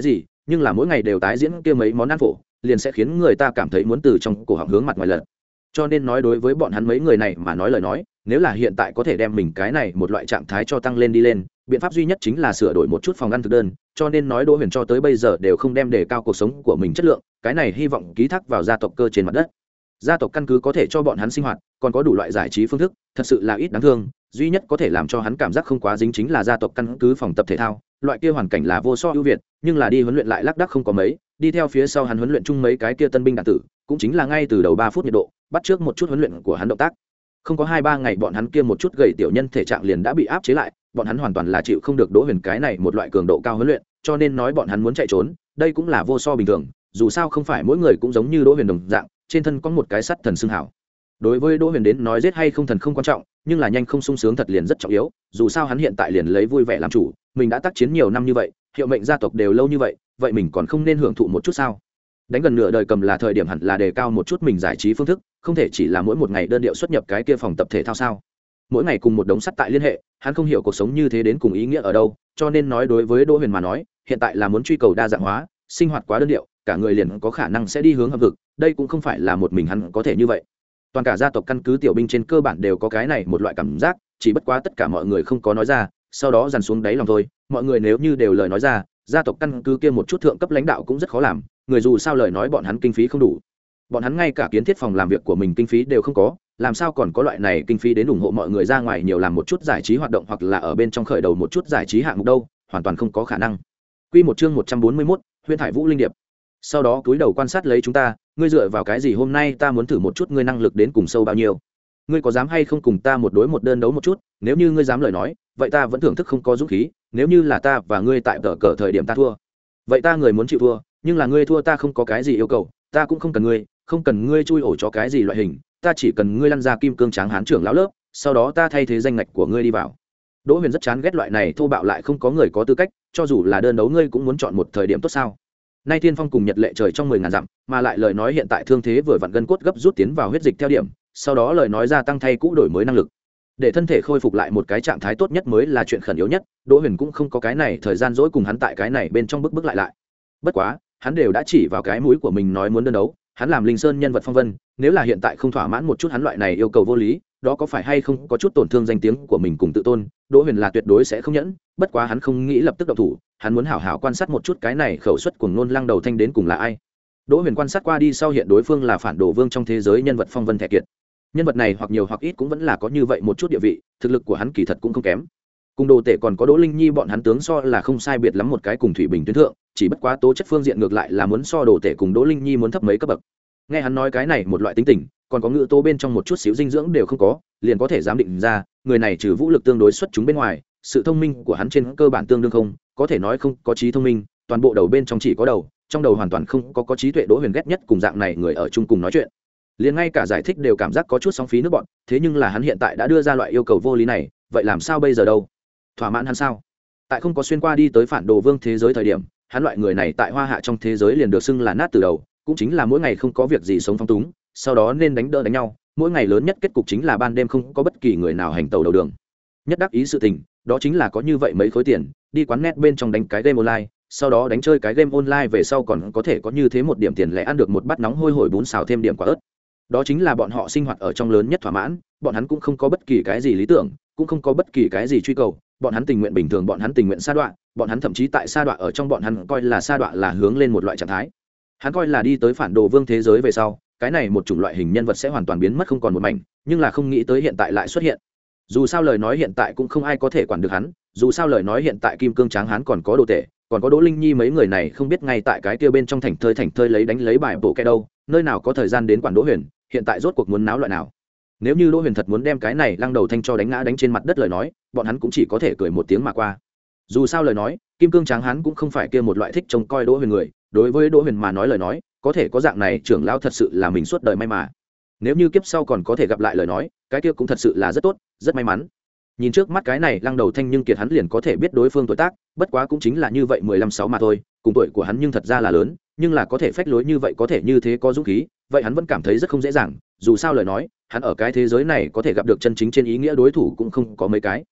nhưng là mỗi ngày đều tái diễn kia mấy món ăn phổ liền sẽ khiến người ta cảm thấy muốn từ trong cổ họng hướng mặt ngoài lật. Cho nên nói đối với bọn hắn mấy người này mà nói lời nói, nếu là hiện tại có thể đem mình cái này một loại trạng thái cho tăng lên đi lên, biện pháp duy nhất chính là sửa đổi một chút phòng ăn thực đơn. Cho nên nói Đỗ Huyền cho tới bây giờ đều không đem đề cao cuộc sống của mình chất lượng, cái này hy vọng ký thác vào gia tộc cơ trên mặt đất. Gia tộc căn cứ có thể cho bọn hắn sinh hoạt, còn có đủ loại giải trí phương thức, thật sự là ít đáng thương. Duy nhất có thể làm cho hắn cảm giác không quá dính chính là gia tộc căn cứ phòng tập thể thao, loại kia hoàn cảnh là vô so ưu việt, nhưng là đi huấn luyện lại lác đác không có mấy. Đi theo phía sau hắn huấn luyện chung mấy cái kia tân binh đạn tử, cũng chính là ngay từ đầu ba phút nhiệt độ, bắt trước một chút huấn luyện của hắn động tác. Không có hai ba ngày bọn hắn kia một chút gầy tiểu nhân thể trạng liền đã bị áp chế lại, bọn hắn hoàn toàn là chịu không được Đỗ Huyền cái này một loại cường độ cao huấn luyện, cho nên nói bọn hắn muốn chạy trốn, đây cũng là vô so bình thường, dù sao không phải mỗi người cũng giống như Đỗ Huyền đồng dạng, trên thân có một cái sắt thần xương hảo. Đối với Đỗ Huyền đến nói giết hay không thần không quan trọng, nhưng là nhanh không sung sướng thật liền rất trọng yếu, dù sao hắn hiện tại liền lấy vui vẻ làm chủ, mình đã tác chiến nhiều năm như vậy, hiệu mệnh gia tộc đều lâu như vậy, vậy mình còn không nên hưởng thụ một chút sao? Đánh gần nửa đời cầm là thời điểm hẳn là đề cao một chút mình giải trí phương thức, không thể chỉ là mỗi một ngày đơn điệu xuất nhập cái kia phòng tập thể thao sao? Mỗi ngày cùng một đống sắt tại liên hệ, hắn không hiểu cuộc sống như thế đến cùng ý nghĩa ở đâu, cho nên nói đối với Đỗ Huyền mà nói, hiện tại là muốn truy cầu đa dạng hóa, sinh hoạt quá đơn điệu, cả người liền có khả năng sẽ đi hướng hầm vực, đây cũng không phải là một mình hắn có thể như vậy. Toàn cả gia tộc căn cứ tiểu binh trên cơ bản đều có cái này một loại cảm giác, chỉ bất quá tất cả mọi người không có nói ra, sau đó dằn xuống đáy lòng thôi. Mọi người nếu như đều lời nói ra, gia tộc căn cứ kia một chút thượng cấp lãnh đạo cũng rất khó làm, người dù sao lời nói bọn hắn kinh phí không đủ, bọn hắn ngay cả kiến thiết phòng làm việc của mình kinh phí đều không có, làm sao còn có loại này kinh phí đến ủng hộ mọi người ra ngoài nhiều làm một chút giải trí hoạt động hoặc là ở bên trong khởi đầu một chút giải trí hạng mục đâu, hoàn toàn không có khả năng. Quy một chương một trăm bốn mươi mốt, Huyễn Thải Vũ Linh Điệp. Sau đó cúi đầu quan sát lấy chúng ta, ngươi dựa vào cái gì hôm nay ta muốn thử một chút ngươi năng lực đến cùng sâu bao nhiêu? Ngươi có dám hay không cùng ta một đối một đơn đấu một chút, nếu như ngươi dám lời nói, vậy ta vẫn thưởng thức không có dũng khí, nếu như là ta và ngươi tại cờ cờ thời điểm ta thua, vậy ta người muốn chịu thua, nhưng là ngươi thua ta không có cái gì yêu cầu, ta cũng không cần ngươi, không cần ngươi chui ổ cho cái gì loại hình, ta chỉ cần ngươi lăn ra kim cương tráng hán trưởng lão lớp, sau đó ta thay thế danh ngạch của ngươi đi vào. Đỗ Huyền rất chán ghét loại này thô bạo lại không có người có tư cách, cho dù là đơn đấu ngươi cũng muốn chọn một thời điểm tốt sao? Nay Thiên Phong cùng Nhật Lệ trời trong mười ngàn dặm, mà lại lời nói hiện tại thương thế vừa vặn gân cốt gấp rút tiến vào huyết dịch theo điểm, sau đó lời nói gia tăng thay cũ đổi mới năng lực, để thân thể khôi phục lại một cái trạng thái tốt nhất mới là chuyện khẩn yếu nhất. Đỗ Huyền cũng không có cái này thời gian dỗi cùng hắn tại cái này bên trong bức bức lại lại. Bất quá, hắn đều đã chỉ vào cái mũi của mình nói muốn đơn đấu, hắn làm Linh Sơn nhân vật phong vân, nếu là hiện tại không thỏa mãn một chút hắn loại này yêu cầu vô lý, đó có phải hay không có chút tổn thương danh tiếng của mình cùng tự tôn, Đỗ Huyền là tuyệt đối sẽ không nhẫn. Bất quá hắn không nghĩ lập tức động thủ, hắn muốn hảo hảo quan sát một chút cái này khẩu suất cuồng nôn lăng đầu thanh đến cùng là ai. Đỗ Huyền quan sát qua đi sau hiện đối phương là phản đồ vương trong thế giới nhân vật phong vân thẻ kiệt. Nhân vật này hoặc nhiều hoặc ít cũng vẫn là có như vậy một chút địa vị, thực lực của hắn kỳ thật cũng không kém. Cùng Đồ Tể còn có Đỗ Linh Nhi bọn hắn tướng so là không sai biệt lắm một cái cùng Thủy Bình tuyến thượng, chỉ bất quá tố chất phương diện ngược lại là muốn so Đồ Tể cùng Đỗ Linh Nhi muốn thấp mấy cấp bậc. Nghe hắn nói cái này một loại tính tình, còn có ngữ tố bên trong một chút xíu dinh dưỡng đều không có, liền có thể giám định ra, người này trừ vũ lực tương đối xuất chúng bên ngoài, sự thông minh của hắn trên cơ bản tương đương không, có thể nói không có trí thông minh, toàn bộ đầu bên trong chỉ có đầu, trong đầu hoàn toàn không có có trí tuệ. Đỗ Huyền ghét nhất cùng dạng này người ở chung cùng nói chuyện, liền ngay cả giải thích đều cảm giác có chút sóng phí nước bọn. Thế nhưng là hắn hiện tại đã đưa ra loại yêu cầu vô lý này, vậy làm sao bây giờ đâu? Thỏa mãn hắn sao? Tại không có xuyên qua đi tới phản đồ vương thế giới thời điểm, hắn loại người này tại Hoa Hạ trong thế giới liền được xưng là nát từ đầu, cũng chính là mỗi ngày không có việc gì sống phong túng, sau đó nên đánh đỡ đánh nhau, mỗi ngày lớn nhất kết cục chính là ban đêm không có bất kỳ người nào hành tàu đầu đường. Nhất đắc ý sự tình, đó chính là có như vậy mấy khối tiền, đi quán net bên trong đánh cái game online, sau đó đánh chơi cái game online về sau còn có thể có như thế một điểm tiền lẻ ăn được một bát nóng hôi hổi bún xào thêm điểm quả ớt. Đó chính là bọn họ sinh hoạt ở trong lớn nhất thỏa mãn, bọn hắn cũng không có bất kỳ cái gì lý tưởng, cũng không có bất kỳ cái gì truy cầu, bọn hắn tình nguyện bình thường, bọn hắn tình nguyện sa đọa, bọn hắn thậm chí tại sa đọa ở trong bọn hắn coi là sa đọa là hướng lên một loại trạng thái. Hắn coi là đi tới phản đồ vương thế giới về sau, cái này một chủng loại hình nhân vật sẽ hoàn toàn biến mất không còn một mảnh, nhưng là không nghĩ tới hiện tại lại xuất hiện. Dù sao lời nói hiện tại cũng không ai có thể quản được hắn, dù sao lời nói hiện tại kim cương tráng hán còn có Đồ Tể, còn có Đỗ Linh Nhi mấy người này không biết ngay tại cái kia bên trong thành thơi thành thơi lấy đánh lấy bài bộ kẹ đâu, nơi nào có thời gian đến quản Đỗ Huyền, hiện tại rốt cuộc muốn náo loại nào. Nếu như Đỗ Huyền thật muốn đem cái này lăng đầu thanh cho đánh ngã đánh trên mặt đất lời nói, bọn hắn cũng chỉ có thể cười một tiếng mà qua. Dù sao lời nói, kim cương tráng hán cũng không phải kia một loại thích trông coi Đỗ Huyền người, đối với Đỗ Huyền mà nói lời nói, có thể có dạng này trưởng lão thật sự là mình suốt đời may mà. Nếu như kiếp sau còn có thể gặp lại lời nói, cái kia cũng thật sự là rất tốt, rất may mắn. Nhìn trước mắt cái này lăng đầu thanh nhưng kiệt hắn liền có thể biết đối phương tuổi tác, bất quá cũng chính là như vậy mười lăm sáu mà thôi, cùng tuổi của hắn nhưng thật ra là lớn, nhưng là có thể phách lối như vậy, có thể như thế có dũng khí, vậy hắn vẫn cảm thấy rất không dễ dàng. Dù sao lời nói, hắn ở cái thế giới này có thể gặp được chân chính trên ý nghĩa đối thủ cũng không có mấy cái.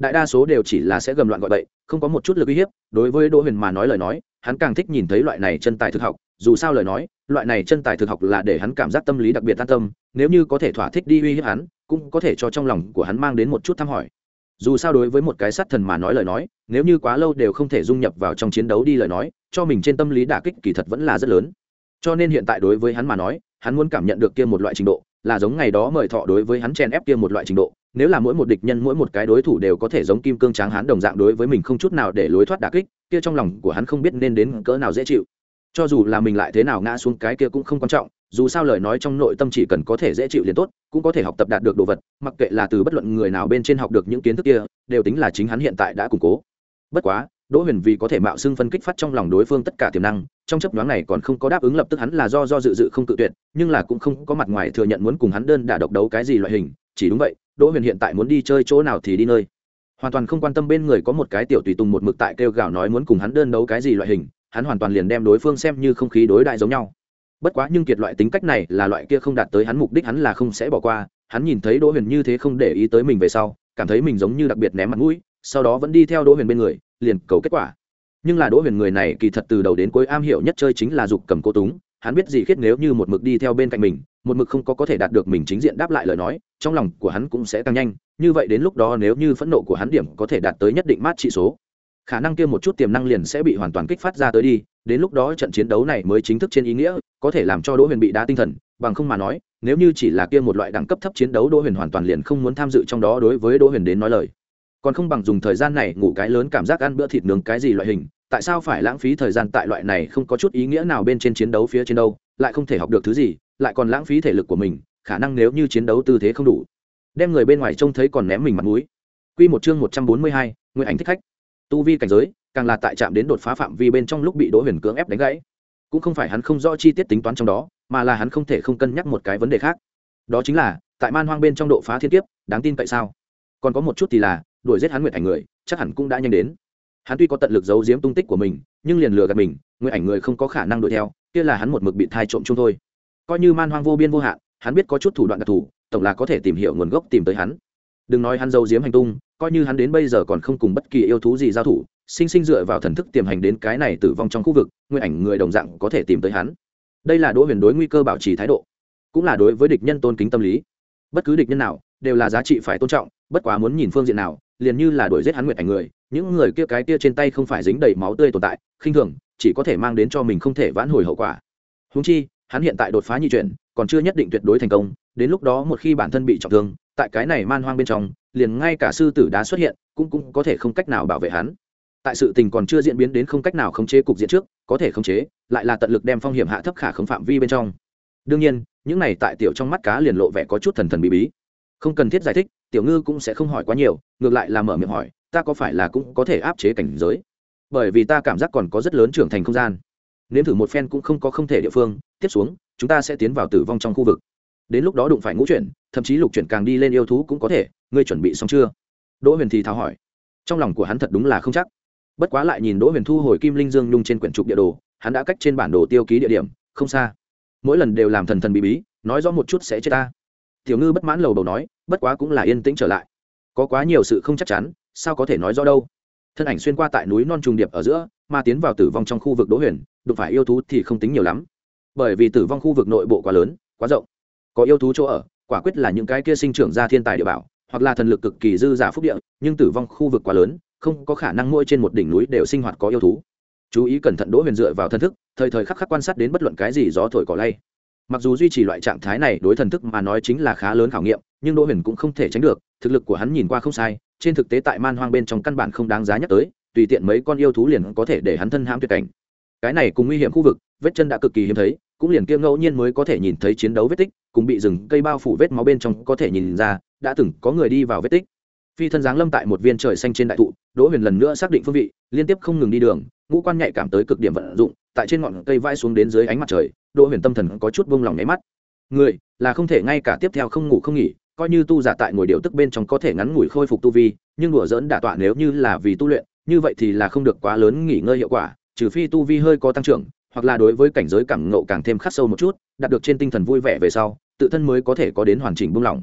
đại đa số đều chỉ là sẽ gầm loạn gọi bậy, không có một chút lực uy hiếp. Đối với Đỗ Huyền mà nói lời nói, hắn càng thích nhìn thấy loại này chân tài thực học, dù sao lời nói, loại này chân tài thực học là để hắn cảm giác tâm lý đặc biệt an tâm, nếu như có thể thỏa thích đi uy hiếp hắn, cũng có thể cho trong lòng của hắn mang đến một chút thăm hỏi. Dù sao đối với một cái sát thần mà nói lời nói, nếu như quá lâu đều không thể dung nhập vào trong chiến đấu đi lời nói, cho mình trên tâm lý đả kích kỳ thật vẫn là rất lớn. Cho nên hiện tại đối với hắn mà nói, hắn muốn cảm nhận được kia một loại trình độ, là giống ngày đó mời thọ đối với hắn chèn ép kia một loại trình độ. Nếu là mỗi một địch nhân mỗi một cái đối thủ đều có thể giống kim cương tráng hán đồng dạng đối với mình không chút nào để lối thoát đả kích, kia trong lòng của hắn không biết nên đến cỡ nào dễ chịu. Cho dù là mình lại thế nào ngã xuống cái kia cũng không quan trọng, dù sao lời nói trong nội tâm chỉ cần có thể dễ chịu liền tốt, cũng có thể học tập đạt được đồ vật, mặc kệ là từ bất luận người nào bên trên học được những kiến thức kia, đều tính là chính hắn hiện tại đã củng cố. Bất quá, Đỗ Huyền vì có thể mạo xưng phân kích phát trong lòng đối phương tất cả tiềm năng, trong chấp nhoáng này còn không có đáp ứng lập tức hắn là do do dự dự không cự tuyệt, nhưng là cũng không có mặt ngoài thừa nhận muốn cùng hắn đơn đả độc đấu cái gì loại hình, chỉ đúng vậy, Đỗ Huyền hiện tại muốn đi chơi chỗ nào thì đi nơi. Hoàn toàn không quan tâm bên người có một cái tiểu tùy tùng một mực tại kêu gào nói muốn cùng hắn đơn đấu cái gì loại hình, hắn hoàn toàn liền đem đối phương xem như không khí đối đại giống nhau. Bất quá nhưng kiệt loại tính cách này là loại kia không đạt tới hắn mục đích hắn là không sẽ bỏ qua, hắn nhìn thấy Đỗ Huyền như thế không để ý tới mình về sau, cảm thấy mình giống như đặc biệt ném mặt mũi, sau đó vẫn đi theo Đỗ Huyền bên người, liền cầu kết quả. Nhưng là Đỗ Huyền người này kỳ thật từ đầu đến cuối am hiểu nhất chơi chính là dục cầm cô túng, hắn biết gì khiết nếu như một mực đi theo bên cạnh mình, một mực không có có thể đạt được mình chính diện đáp lại lời nói, trong lòng của hắn cũng sẽ tăng nhanh, như vậy đến lúc đó nếu như phẫn nộ của hắn điểm có thể đạt tới nhất định mát trị số, khả năng kia một chút tiềm năng liền sẽ bị hoàn toàn kích phát ra tới đi, đến lúc đó trận chiến đấu này mới chính thức trên ý nghĩa có thể làm cho Đỗ Huyền bị đá tinh thần, bằng không mà nói, nếu như chỉ là kia một loại đẳng cấp thấp chiến đấu Đỗ Huyền hoàn toàn liền không muốn tham dự trong đó, đối với Đỗ Huyền đến nói lời, còn không bằng dùng thời gian này ngủ cái lớn cảm giác ăn bữa thịt nướng cái gì loại hình, tại sao phải lãng phí thời gian tại loại này không có chút ý nghĩa nào bên trên chiến đấu phía trên đâu, lại không thể học được thứ gì, lại còn lãng phí thể lực của mình, khả năng nếu như chiến đấu tư thế không đủ, đem người bên ngoài trông thấy còn ném mình mặt mũi. Quy một chương một trăm bốn mươi hai, Nguyệt Ảnh thích khách. Tu vi cảnh giới, càng là tại chạm đến đột phá phạm vi bên trong lúc bị Đỗ Huyền cưỡng ép đánh gãy. Cũng không phải hắn không rõ chi tiết tính toán trong đó, mà là hắn không thể không cân nhắc một cái vấn đề khác. Đó chính là, tại man hoang bên trong độ phá thiên kiếp, đáng tin cậy sao? Còn có một chút thì là, đuổi giết hắn Nguyệt Ảnh người, chắc hẳn cũng đã nhanh đến. Hắn tuy có tận lực giấu giếm tung tích của mình, nhưng liền lừa gạt mình, Nguyệt Ảnh người không có khả năng đuổi theo, kia là hắn một mực bị thai trộm chung thôi. Coi như man hoang vô biên vô hạn, hắn biết có chút thủ đoạn đặc thù, tổng là có thể tìm hiểu nguồn gốc tìm tới hắn. Đừng nói hắn giấu giếm hành tung, coi như hắn đến bây giờ còn không cùng bất kỳ yêu thú gì giao thủ, sinh sinh dựa vào thần thức tiềm hành đến cái này tử vong trong khu vực, Nguyệt Ảnh người đồng dạng có thể tìm tới hắn. Đây là Đỗ Huyền đối nguy cơ bảo trì thái độ, cũng là đối với địch nhân tôn kính tâm lý. Bất cứ địch nhân nào đều là giá trị phải tôn trọng, bất quá muốn nhìn phương diện nào, liền như là đuổi giết hắn Nguyệt Ảnh người, những người kia cái kia trên tay không phải dính đầy máu tươi tồn tại, khinh thường chỉ có thể mang đến cho mình không thể vãn hồi hậu quả. Huống chi, hắn hiện tại đột phá nhị chuyển, còn chưa nhất định tuyệt đối thành công, đến lúc đó một khi bản thân bị trọng thương, tại cái này man hoang bên trong, liền ngay cả sư tử đá xuất hiện, cũng cũng có thể không cách nào bảo vệ hắn. Tại sự tình còn chưa diễn biến đến không cách nào khống chế cục diện trước, có thể khống chế, lại là tận lực đem phong hiểm hạ thấp khả khống phạm vi bên trong. Đương nhiên, những này tại tiểu trong mắt cá liền lộ vẻ có chút thần thần bí bí. Không cần thiết giải thích, Tiểu Ngư cũng sẽ không hỏi quá nhiều, ngược lại là mở miệng hỏi, ta có phải là cũng có thể áp chế cảnh giới? Bởi vì ta cảm giác còn có rất lớn trưởng thành không gian. Nếm thử một phen cũng không có không thể địa phương, tiếp xuống, chúng ta sẽ tiến vào tử vong trong khu vực. Đến lúc đó đụng phải ngũ chuyển, thậm chí lục chuyển càng đi lên yêu thú cũng có thể, ngươi chuẩn bị xong chưa? Đỗ Huyền thì thào hỏi. Trong lòng của hắn thật đúng là không chắc. Bất quá lại nhìn Đỗ Huyền thu hồi Kim Linh Dương nhung trên quyển trục địa đồ, hắn đã cách trên bản đồ tiêu ký địa điểm không xa. Mỗi lần đều làm thần thần bí bí, nói rõ một chút sẽ chết ta. Tiểu Ngư bất mãn lầu bầu nói, bất quá cũng là yên tĩnh trở lại. Có quá nhiều sự không chắc chắn, sao có thể nói rõ đâu? Thân ảnh xuyên qua tại núi non trùng điệp ở giữa, mà tiến vào tử vong trong khu vực Đỗ Huyền, đụng phải yêu thú thì không tính nhiều lắm. Bởi vì tử vong khu vực nội bộ quá lớn, quá rộng. Có yêu thú chỗ ở, quả quyết là những cái kia sinh trưởng ra thiên tài địa bảo, hoặc là thần lực cực kỳ dư giả phúc địa, nhưng tử vong khu vực quá lớn, không có khả năng mỗi trên một đỉnh núi đều sinh hoạt có yêu thú. Chú ý cẩn thận Đỗ Huyền dựa vào thần thức, thời thời khắc khắc quan sát đến bất luận cái gì gió thổi cỏ lay. Mặc dù duy trì loại trạng thái này đối thần thức mà nói chính là khá lớn khảo nghiệm, nhưng Đỗ Huyền cũng không thể tránh được, thực lực của hắn nhìn qua không sai, trên thực tế tại man hoang bên trong căn bản không đáng giá nhắc tới, tùy tiện mấy con yêu thú liền có thể để hắn thân hãm tuyệt cảnh. Cái này cùng nguy hiểm khu vực, vết chân đã cực kỳ hiếm thấy, cũng liền kia ngẫu nhiên mới có thể nhìn thấy chiến đấu vết tích, cùng bị rừng cây bao phủ vết máu bên trong có thể nhìn ra, đã từng có người đi vào vết tích. Phi thân giáng lâm tại một viên trời xanh trên đại thụ, Đỗ Huyền lần nữa xác định phương vị, liên tiếp không ngừng đi đường, ngũ quan nhạy cảm tới cực điểm vận dụng, tại trên ngọn cây vai xuống đến dưới ánh mặt trời, Đỗ Huyền tâm thần có chút buông lỏng nháy mắt. Người là không thể ngay cả tiếp theo không ngủ không nghỉ, coi như tu giả tại ngồi điều tức bên trong có thể ngắn ngủi khôi phục tu vi, nhưng đùa giỡn đả tọa nếu như là vì tu luyện, như vậy thì là không được quá lớn nghỉ ngơi hiệu quả, trừ phi tu vi hơi có tăng trưởng, hoặc là đối với cảnh giới cảm ngộ càng thêm khắc sâu một chút, đạt được trên tinh thần vui vẻ về sau, tự thân mới có thể có đến hoàn chỉnh buông lỏng.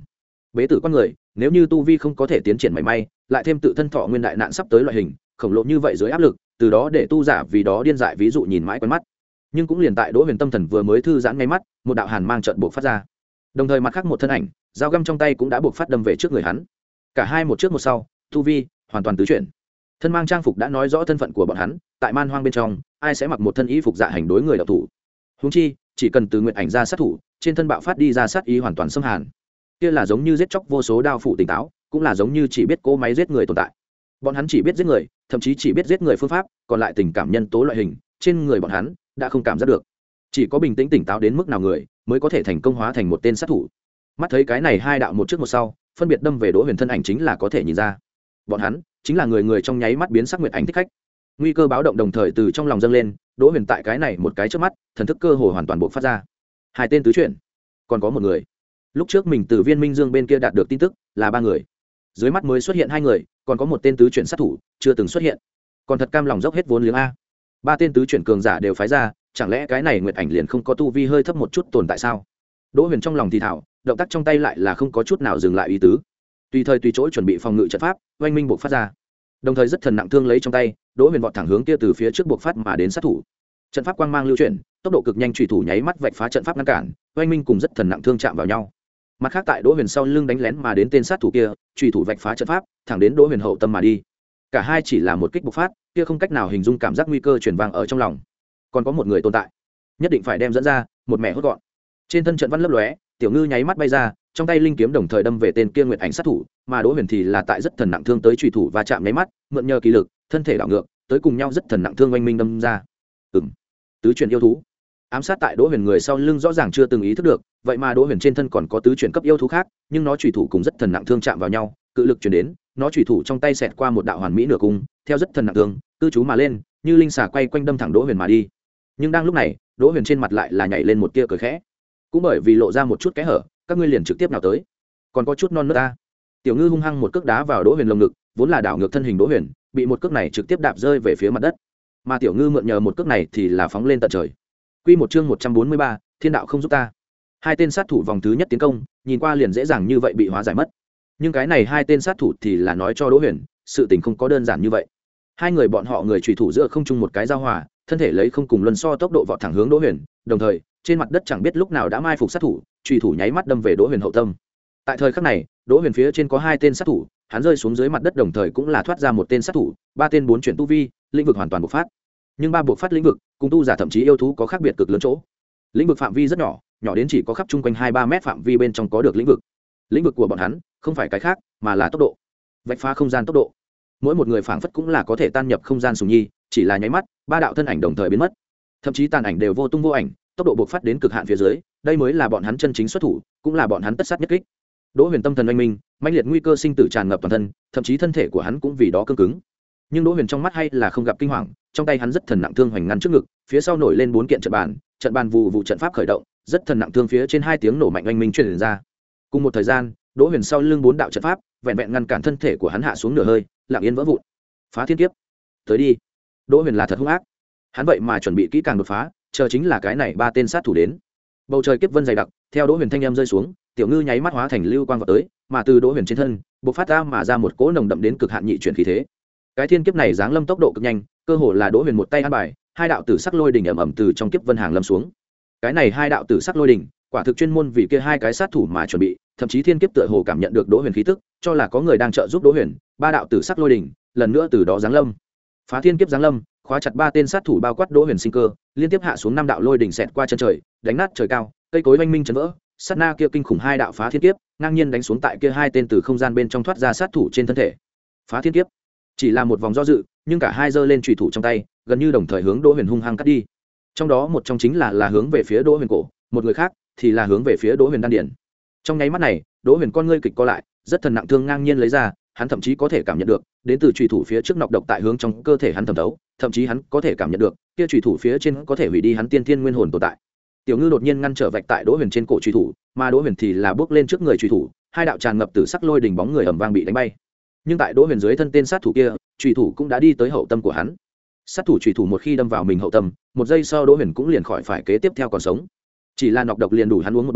bế tử con người nếu như tu vi không có thể tiến triển mảy may, lại thêm tự thân thọ nguyên đại nạn sắp tới loại hình khổng lồ như vậy dưới áp lực, từ đó để tu giả vì đó điên dại ví dụ nhìn mãi quen mắt. Nhưng cũng liền tại Đỗ Huyền tâm thần vừa mới thư giãn ngay mắt, một đạo hàn mang trận buộc phát ra, đồng thời mặt khác một thân ảnh dao găm trong tay cũng đã buộc phát đâm về trước người hắn. Cả hai một trước một sau, tu vi hoàn toàn tứ chuyển. Thân mang trang phục đã nói rõ thân phận của bọn hắn, tại man hoang bên trong ai sẽ mặc một thân y phục dạ hành đối người đạo thủ. Huống chi chỉ cần từ nguyện ảnh ra sát thủ, trên thân bạo phát đi ra sát ý hoàn toàn xâm hàn, kia là giống như giết chóc vô số đao phủ tỉnh táo, cũng là giống như chỉ biết cỗ máy giết người tồn tại. Bọn hắn chỉ biết giết người, thậm chí chỉ biết giết người phương pháp, còn lại tình cảm nhân tố loại hình trên người bọn hắn đã không cảm giác được. Chỉ có bình tĩnh tỉnh táo đến mức nào người mới có thể thành công hóa thành một tên sát thủ. Mắt thấy cái này hai đạo một trước một sau phân biệt đâm về Đỗ Huyền thân ảnh, chính là có thể nhìn ra bọn hắn chính là người người trong nháy mắt biến sắc nguyệt ảnh thích khách. Nguy cơ báo động đồng thời từ trong lòng dâng lên, Đỗ Huyền tại cái này một cái trước mắt thần thức cơ hồ hoàn toàn bộc phát ra. Hai tên tứ chuyển, còn có một người. Lúc trước mình từ Viên Minh Dương bên kia đạt được tin tức là ba người, dưới mắt mới xuất hiện hai người, còn có một tên tứ chuyển sát thủ chưa từng xuất hiện, còn thật cam lòng dốc hết vốn liếng a. Ba tên tứ chuyển cường giả đều phái ra, chẳng lẽ cái này nguyệt ảnh liền không có tu vi hơi thấp một chút tồn tại sao? Đỗ Huyền trong lòng thì thào, động tác trong tay lại là không có chút nào dừng lại ý tứ, tùy thời tùy chỗ chuẩn bị phòng ngự trận pháp oanh minh buộc phát ra, đồng thời rất thần nặng thương lấy trong tay. Đỗ Huyền vọt thẳng hướng kia từ phía trước buộc phát mà đến sát thủ. Trận pháp quang mang lưu chuyển, tốc độ cực nhanh, chủy thủ nháy mắt vạch phá trận pháp ngăn cản, oanh minh cùng rất thần nặng thương chạm vào nhau. Mặt khác tại Đỗ Huyền sau lưng đánh lén mà đến tên sát thủ kia, chủy thủ vạch phá trận pháp thẳng đến Đỗ Huyền hậu tâm mà đi. Cả hai chỉ là một kích bộc phát, kia không cách nào hình dung cảm giác nguy cơ truyền vang ở trong lòng. Còn có một người tồn tại, nhất định phải đem dẫn ra, một mẹ hốt gọn. Trên thân trận văn lấp lóe, Tiểu Ngư nháy mắt bay ra, trong tay linh kiếm đồng thời đâm về tên kia nguyệt ảnh sát thủ, mà Đỗ Huyền thì là tại rất thần nặng thương tới chủy thủ và chạm nháy mắt, mượn nhờ kỳ lực, thân thể đảo ngược, tới cùng nhau rất thần nặng thương oanh minh đâm ra. Ừm, tứ chuyển yêu thú. Ám sát tại Đỗ Huyền người sau lưng rõ ràng chưa từng ý thức được, vậy mà Đỗ Huyền trên thân còn có tứ chuyển cấp yêu thú khác, nhưng nó chủy thủ cùng rất thần nặng thương chạm vào nhau, cự lực truyền đến, nó chủy thủ trong tay xẹt qua một đạo hoàn mỹ nửa cung, theo rất thần nặng thương, cư trú mà lên, như linh xà quay quanh đâm thẳng Đỗ Huyền mà đi. Nhưng đang lúc này, Đỗ Huyền trên mặt lại là nhảy lên một tia cười khẽ. Cũng bởi vì lộ ra một chút kẽ hở, các ngươi liền trực tiếp nào tới. Còn có chút non nớt ta. Tiểu Ngư hung hăng một cước đá vào Đỗ Huyền lồng ngực, vốn là đảo ngược thân hình Đỗ Huyền, bị một cước này trực tiếp đạp rơi về phía mặt đất. Mà Tiểu Ngư mượn nhờ một cước này thì là phóng lên tận trời. Quy một chương một trăm bốn mươi ba, Thiên đạo không giúp ta. Hai tên sát thủ vòng thứ nhất tiến công, nhìn qua liền dễ dàng như vậy bị hóa giải mất. Nhưng cái này hai tên sát thủ thì là nói cho Đỗ Huyền, sự tình không có đơn giản như vậy. Hai người bọn họ người chủy thủ giữa không chung một cái giao hòa, thân thể lấy không cùng luân so tốc độ vọt thẳng hướng Đỗ Huyền, đồng thời, trên mặt đất chẳng biết lúc nào đã mai phục sát thủ, chủy thủ nháy mắt đâm về Đỗ Huyền hậu tâm. Tại thời khắc này, Đỗ Huyền phía trên có hai tên sát thủ, hắn rơi xuống dưới mặt đất đồng thời cũng là thoát ra một tên sát thủ, ba tên bốn chuyển tu vi, lĩnh vực hoàn toàn bộc phát. Nhưng ba bộc phát lĩnh vực, cùng tu giả thậm chí yêu thú có khác biệt cực lớn chỗ. Lĩnh vực phạm vi rất nhỏ, nhỏ đến chỉ có khắp chung quanh hai ba mét phạm vi bên trong có được lĩnh vực. Lĩnh vực của bọn hắn không phải cái khác, mà là tốc độ. Vạch phá không gian tốc độ. Mỗi một người phảng phất cũng là có thể tan nhập không gian sùng nhi, chỉ là nháy mắt, ba đạo thân ảnh đồng thời biến mất. Thậm chí tàn ảnh đều vô tung vô ảnh, tốc độ bộc phát đến cực hạn phía dưới, đây mới là bọn hắn chân chính xuất thủ, cũng là bọn hắn tất sát nhất kích. Đỗ Huyền tâm thần oanh minh, mãnh liệt nguy cơ sinh tử tràn ngập toàn thân, thậm chí thân thể của hắn cũng vì đó cứng cứng. Nhưng Đỗ Huyền trong mắt hay là không gặp kinh hoàng, trong tay hắn rất thần nặng thương hoành ngăn trước ngực, phía sau nổi lên bốn kiện trận bàn, trận bàn vụ vụ trận pháp khởi động, rất thần nặng thương phía trên hai tiếng nổ mạnh oanh minh truyền ra. Cùng một thời gian, Đỗ Huyền sau lưng bốn đạo trận pháp, vẹn vẹn ngăn cản thân thể của hắn hạ xuống nửa hơi, lặng yên vỡ vụn. Phá thiên kiếp, tới đi. Đỗ Huyền là thật hung ác, hắn vậy mà chuẩn bị kỹ càng đột phá, chờ chính là cái này ba tên sát thủ đến. Bầu trời kiếp vân dày đặc, theo Đỗ Huyền thanh em rơi xuống, Tiểu Ngư nháy mắt hóa thành lưu quang vọt tới, mà từ Đỗ Huyền trên thân bộc phát ra mà ra một cỗ nồng đậm đến cực hạn nhị chuyển khí thế. Cái thiên kiếp này giáng lâm tốc độ cực nhanh, cơ hồ là Đỗ Huyền một tay ăn bài, hai đạo tử sắc lôi đỉnh ầm ầm từ trong kiếp vân hàng lâm xuống. Cái này hai đạo tử sắc lôi đỉnh, quả thực chuyên môn vì kia hai cái sát thủ mà chuẩn bị, thậm chí thiên kiếp tựa hồ cảm nhận được Đỗ Huyền khí tức, cho là có người đang trợ giúp Đỗ Huyền, ba đạo tử sắc lôi đỉnh, lần nữa từ đó giáng lâm. Phá thiên kiếp giáng lâm, khóa chặt ba tên sát thủ bao quát Đỗ Huyền sinh cơ, liên tiếp hạ xuống năm đạo lôi đỉnh xẹt qua chân trời, đánh nát trời cao, cây cối oanh minh chấn vỡ, sát na kia kinh khủng hai đạo phá thiên kiếp, ngang nhiên đánh xuống tại kia hai tên từ không gian bên trong thoát ra sát thủ trên thân thể. Phá thiên kiếp, chỉ là một vòng do dự, nhưng cả hai giơ lên chủy thủ trong tay, gần như đồng thời hướng Đỗ Huyền hung hăng cắt đi. Trong đó một trong chính là là hướng về phía Đỗ Huyền cổ, một người khác thì là hướng về phía Đỗ Huyền đan điền. Trong nháy mắt này, Đỗ Huyền con ngươi kịch co lại, rất thần nặng thương ngang nhiên lấy ra, hắn thậm chí có thể cảm nhận được, đến từ chủy thủ phía trước nọc độc tại hướng trong cơ thể hắn thẩm thấu, thậm chí hắn có thể cảm nhận được, kia chủy thủ phía trên có thể hủy đi hắn tiên thiên nguyên hồn tồn tại. Tiểu Ngư đột nhiên ngăn trở vạch tại Đỗ Huyền trên cổ chủy thủ, mà Đỗ Huyền thì là bước lên trước người chủy thủ, hai đạo tràn ngập tử sắc lôi đỉnh bóng người ầm vang bị đánh bay. Nhưng tại Đỗ Huyền dưới thân tên sát thủ kia, chủy thủ cũng đã đi tới hậu tâm của hắn. Sát thủ chủy thủ một khi đâm vào mình hậu tâm, một giây sau Đỗ Huyền cũng liền khỏi phải kế tiếp theo còn sống. Chỉ là nọc độc liền đủ hắn uống một bình,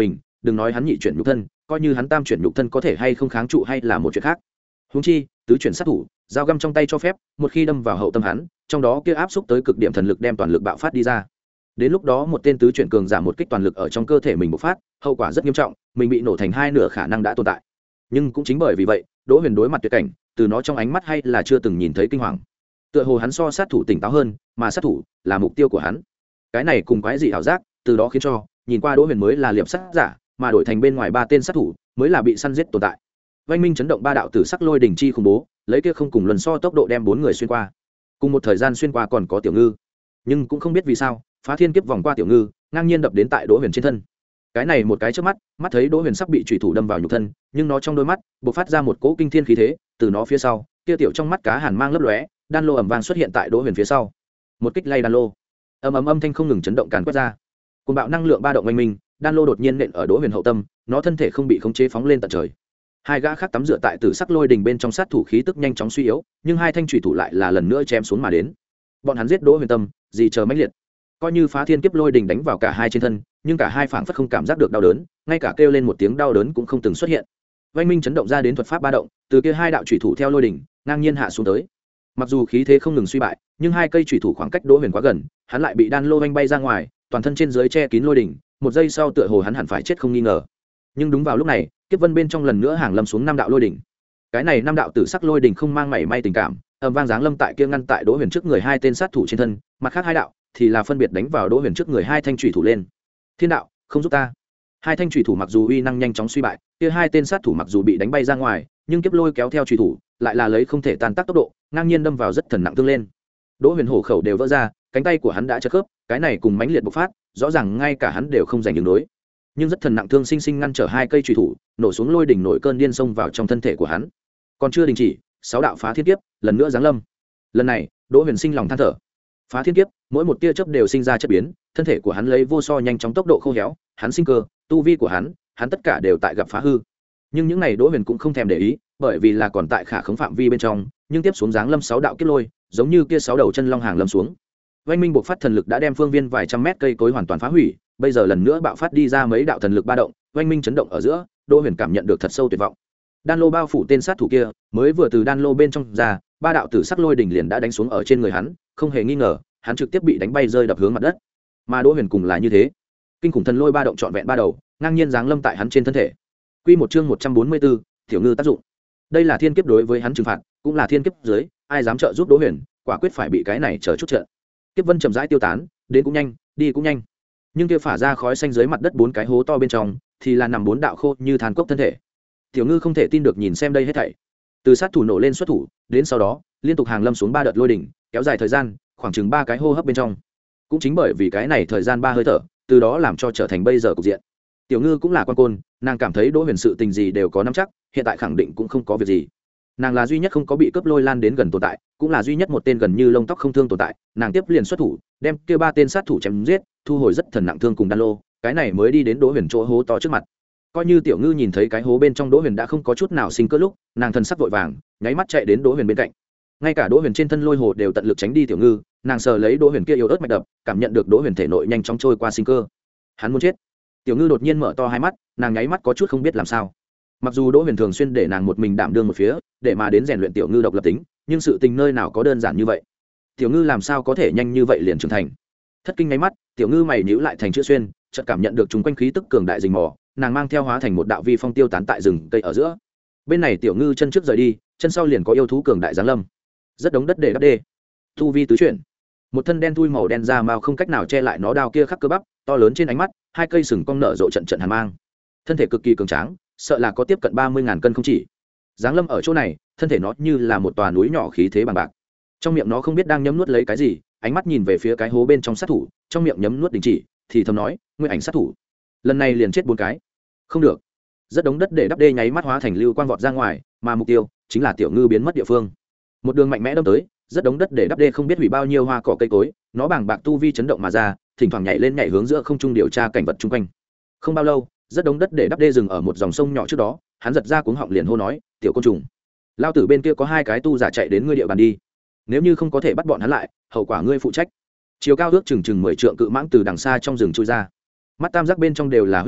đừng nói hắn nhị chuyển nhục thân, coi như hắn tam chuyển nhục thân có thể hay không kháng trụ hay là một chuyện khác. Huống chi tứ chuyển sát thủ, dao găm trong tay cho phép, một khi đâm vào hậu tâm hắn, trong đó kia áp xúc tới cực điểm thần lực đem toàn lực bạo phát đi ra. Đến lúc đó một tên tứ chuyển cường giả một kích toàn lực ở trong cơ thể mình bộc phát, hậu quả rất nghiêm trọng, mình bị nổ thành hai nửa khả năng đã tồn tại. Nhưng cũng chính bởi vì vậy, Đỗ Huyền đối mặt tuyệt cảnh, từ nó trong ánh mắt hay là chưa từng nhìn thấy kinh hoàng. Tựa hồ hắn so sát thủ tỉnh táo hơn, mà sát thủ là mục tiêu của hắn. Cái này cùng quái dị ảo giác, từ đó khiến cho nhìn qua Đỗ Huyền mới là liệp sát giả, mà đổi thành bên ngoài ba tên sát thủ mới là bị săn giết tồn tại. Vành minh chấn động ba đạo tử sắc lôi đỉnh chi khủng bố, lấy kia không cùng luân so tốc độ đem bốn người xuyên qua. Cùng một thời gian xuyên qua còn có Tiểu Ngư, nhưng cũng không biết vì sao, phá thiên kiếp vòng qua Tiểu Ngư, ngang nhiên đập đến tại Đỗ Huyền trên thân. Cái này một cái trước mắt, mắt thấy Đỗ Huyền sắp bị chủy thủ đâm vào nhục thân, nhưng nó trong đôi mắt bộc phát ra một cỗ kinh thiên khí thế, từ nó phía sau, kia tiểu trong mắt cá hàn mang lấp lóe, đan lô ầm vang xuất hiện tại Đỗ Huyền phía sau. Một kích lay đan lô, ầm ầm âm thanh không ngừng chấn động càn quét ra. Cùng bạo năng lượng ba động oanh minh, đan lô đột nhiên nện ở Đỗ Huyền hậu tâm, nó thân thể không bị khống chế phóng lên tận trời. Hai gã khác tắm rửa tại tử sắc lôi đình bên trong sát thủ khí tức nhanh chóng suy yếu, nhưng hai thanh chủy thủ lại là lần nữa chém xuống mà đến. Bọn hắn giết Đỗ Huyền tâm, gì chờ mãnh liệt. Coi như phá thiên kiếp lôi đình đánh vào cả hai trên thân, nhưng cả hai phảng phất không cảm giác được đau đớn, ngay cả kêu lên một tiếng đau đớn cũng không từng xuất hiện. Vành minh chấn động ra đến thuật pháp ba động, từ kia hai đạo chủy thủ theo lôi đỉnh ngang nhiên hạ xuống tới. Mặc dù khí thế không ngừng suy bại, nhưng hai cây chủy thủ khoảng cách Đỗ Huyền quá gần, hắn lại bị đan lô vanh bay ra ngoài, toàn thân trên dưới che kín lôi đỉnh, một giây sau tựa hồ hắn hẳn phải chết không nghi ngờ. Nhưng đúng vào lúc này, kiếp vân bên trong lần nữa hàng lâm xuống năm đạo lôi đỉnh. Cái này năm đạo tử sắc lôi đỉnh không mang mảy may tình cảm, ầm vang giáng lâm tại kia ngăn tại Đỗ Huyền trước người hai tên sát thủ trên thân, mặt khác hai đạo thì là phân biệt đánh vào Đỗ Huyền trước người hai thanh chủy thủ lên. Thiên đạo, không giúp ta. Hai thanh chủy thủ mặc dù uy năng nhanh chóng suy bại, kia hai tên sát thủ mặc dù bị đánh bay ra ngoài, nhưng kiếp lôi kéo theo chủy thủ lại là lấy không thể tan tác tốc độ, ngang nhiên đâm vào rất thần nặng tương lên. Đỗ Huyền hổ khẩu đều vỡ ra, cánh tay của hắn đã chật khớp, cái này cùng mãnh liệt bộc phát, rõ ràng ngay cả hắn đều không giành đường đối. Nhưng rất thần nặng thương sinh sinh ngăn trở hai cây chủy thủ, nổ xuống lôi đỉnh nổi cơn điên xông vào trong thân thể của hắn. Còn chưa đình chỉ, sáu đạo phá thiên kiếp lần nữa giáng lâm. Lần này, Đỗ Huyền sinh lòng than thở. Phá thiên kiếp, mỗi một tia chớp đều sinh ra chất biến, thân thể của hắn lấy vô so nhanh chóng tốc độ khô héo, hắn sinh cơ, tu vi của hắn, hắn tất cả đều tại gặp phá hư. Nhưng những này Đỗ Huyền cũng không thèm để ý, bởi vì là còn tại khả khống phạm vi bên trong, nhưng tiếp xuống giáng lâm sáu đạo kiếp lôi, giống như kia sáu đầu chân long hàng lâm xuống. Vành minh bộc phát thần lực đã đem phương viên vài trăm mét cây cối hoàn toàn phá hủy, bây giờ lần nữa bạo phát đi ra mấy đạo thần lực ba động, vành minh chấn động ở giữa, Đỗ Huyền cảm nhận được thật sâu tuyệt vọng. Đan lô bao phủ tên sát thủ kia, mới vừa từ đan lô bên trong ra, ba đạo tử sắc lôi đỉnh liền đã đánh xuống ở trên người hắn, không hề nghi ngờ, hắn trực tiếp bị đánh bay rơi đập hướng mặt đất. Mà Đỗ Huyền cùng là như thế, kinh khủng thần lôi ba động trọn vẹn ba đầu, ngang nhiên giáng lâm tại hắn trên thân thể. Quy một chương một trăm bốn mươi tư, Tiểu Ngư tác dụng. Đây là thiên kiếp đối với hắn trừng phạt, cũng là thiên kiếp dưới, ai dám trợ giúp Đỗ Huyền, quả quyết phải bị cái này chờ chút trận. Kiếp vân chậm rãi tiêu tán, đến cũng nhanh, đi cũng nhanh. Nhưng kia phả ra khói xanh dưới mặt đất bốn cái hố to bên trong, thì là nằm bốn đạo khô như than cốc thân thể. Tiểu Ngư không thể tin được nhìn xem đây hết thảy. Từ sát thủ nổ lên xuất thủ, đến sau đó, liên tục hàng lâm xuống ba đợt lôi đỉnh, kéo dài thời gian, khoảng chừng ba cái hô hấp bên trong. Cũng chính bởi vì cái này thời gian ba hơi thở, từ đó làm cho trở thành bây giờ cục diện. Tiểu Ngư cũng là quan côn, nàng cảm thấy Đỗ Huyền sự tình gì đều có nắm chắc, hiện tại khẳng định cũng không có việc gì. Nàng là duy nhất không có bị cướp lôi lan đến gần tồn tại, cũng là duy nhất một tên gần như lông tóc không thương tồn tại. Nàng tiếp liền xuất thủ, đem kia ba tên sát thủ chém giết, thu hồi rất thần nặng thương cùng đan lô, cái này mới đi đến Đỗ Huyền chỗ hố to trước mặt. Coi như Tiểu Ngư nhìn thấy cái hố bên trong Đỗ Huyền đã không có chút nào sinh cơ lúc, nàng thần sắc vội vàng, nháy mắt chạy đến Đỗ Huyền bên cạnh. Ngay cả Đỗ Huyền trên thân lôi hồ đều tận lực tránh đi Tiểu Ngư, nàng sờ lấy Đỗ Huyền kia yếu ớt mạch đập, cảm nhận được Đỗ Huyền thể nội nhanh chóng trôi qua sinh cơ. Hắn muốn chết. Tiểu Ngư đột nhiên mở to hai mắt, nàng nháy mắt có chút không biết làm sao. Mặc dù Đỗ Huyền thường xuyên để nàng một mình đảm đương một phía, để mà đến rèn luyện Tiểu Ngư độc lập tính, nhưng sự tình nơi nào có đơn giản như vậy. Tiểu Ngư làm sao có thể nhanh như vậy liền trưởng thành? Thất kinh nháy mắt, Tiểu Ngư mày nhíu lại thành chữ xuyên, chợt cảm nhận được chúng quanh khí tức cường đại rình mò, nàng mang theo hóa thành một đạo vi phong tiêu tán tại rừng cây ở giữa. Bên này Tiểu Ngư chân trước rời đi, chân sau liền có yêu thú cường đại giáng lâm. Rất đống đất để đắp đê. Tu vi tứ chuyển. Một thân đen thui màu đen da mao không cách nào che lại nó đao kia khắc cơ bắp, to lớn trên ánh mắt, hai cây sừng cong nở rộ trận trận hàn mang. Thân thể cực kỳ cường tráng, sợ là có tiếp cận ba mươi ngàn cân không chỉ. Giáng lâm ở chỗ này, thân thể nó như là một tòa núi nhỏ khí thế bằng bạc. Trong miệng nó không biết đang nhấm nuốt lấy cái gì, ánh mắt nhìn về phía cái hố bên trong sát thủ, trong miệng nhấm nuốt đình chỉ, thì thầm nói, nguyên ảnh sát thủ. Lần này liền chết bốn cái. Không được. Rất đống đất để đắp đê nháy mắt hóa thành lưu quang vọt ra ngoài, mà mục tiêu chính là Tiểu Ngư biến mất địa phương. Một đường mạnh mẽ đâm tới, rất đống đất để đắp đê không biết hủy bao nhiêu hoa cỏ cây cối, nó bàng bạc tu vi chấn động mà ra, thỉnh thoảng nhảy lên nhảy hướng giữa không trung điều tra cảnh vật chung quanh. Không bao lâu, rất đống đất để đắp đê dừng ở một dòng sông nhỏ trước đó, hắn giật ra cuống họng liền hô nói, tiểu côn trùng, lao tử bên kia có hai cái tu giả chạy đến ngươi địa bàn đi, nếu như không có thể bắt bọn hắn lại, hậu quả ngươi phụ trách. Chiều cao ước chừng chừng mười trượng cự mãng từ đằng xa trong rừng chui ra, mắt tam giác bên trong đều là huyết hồng,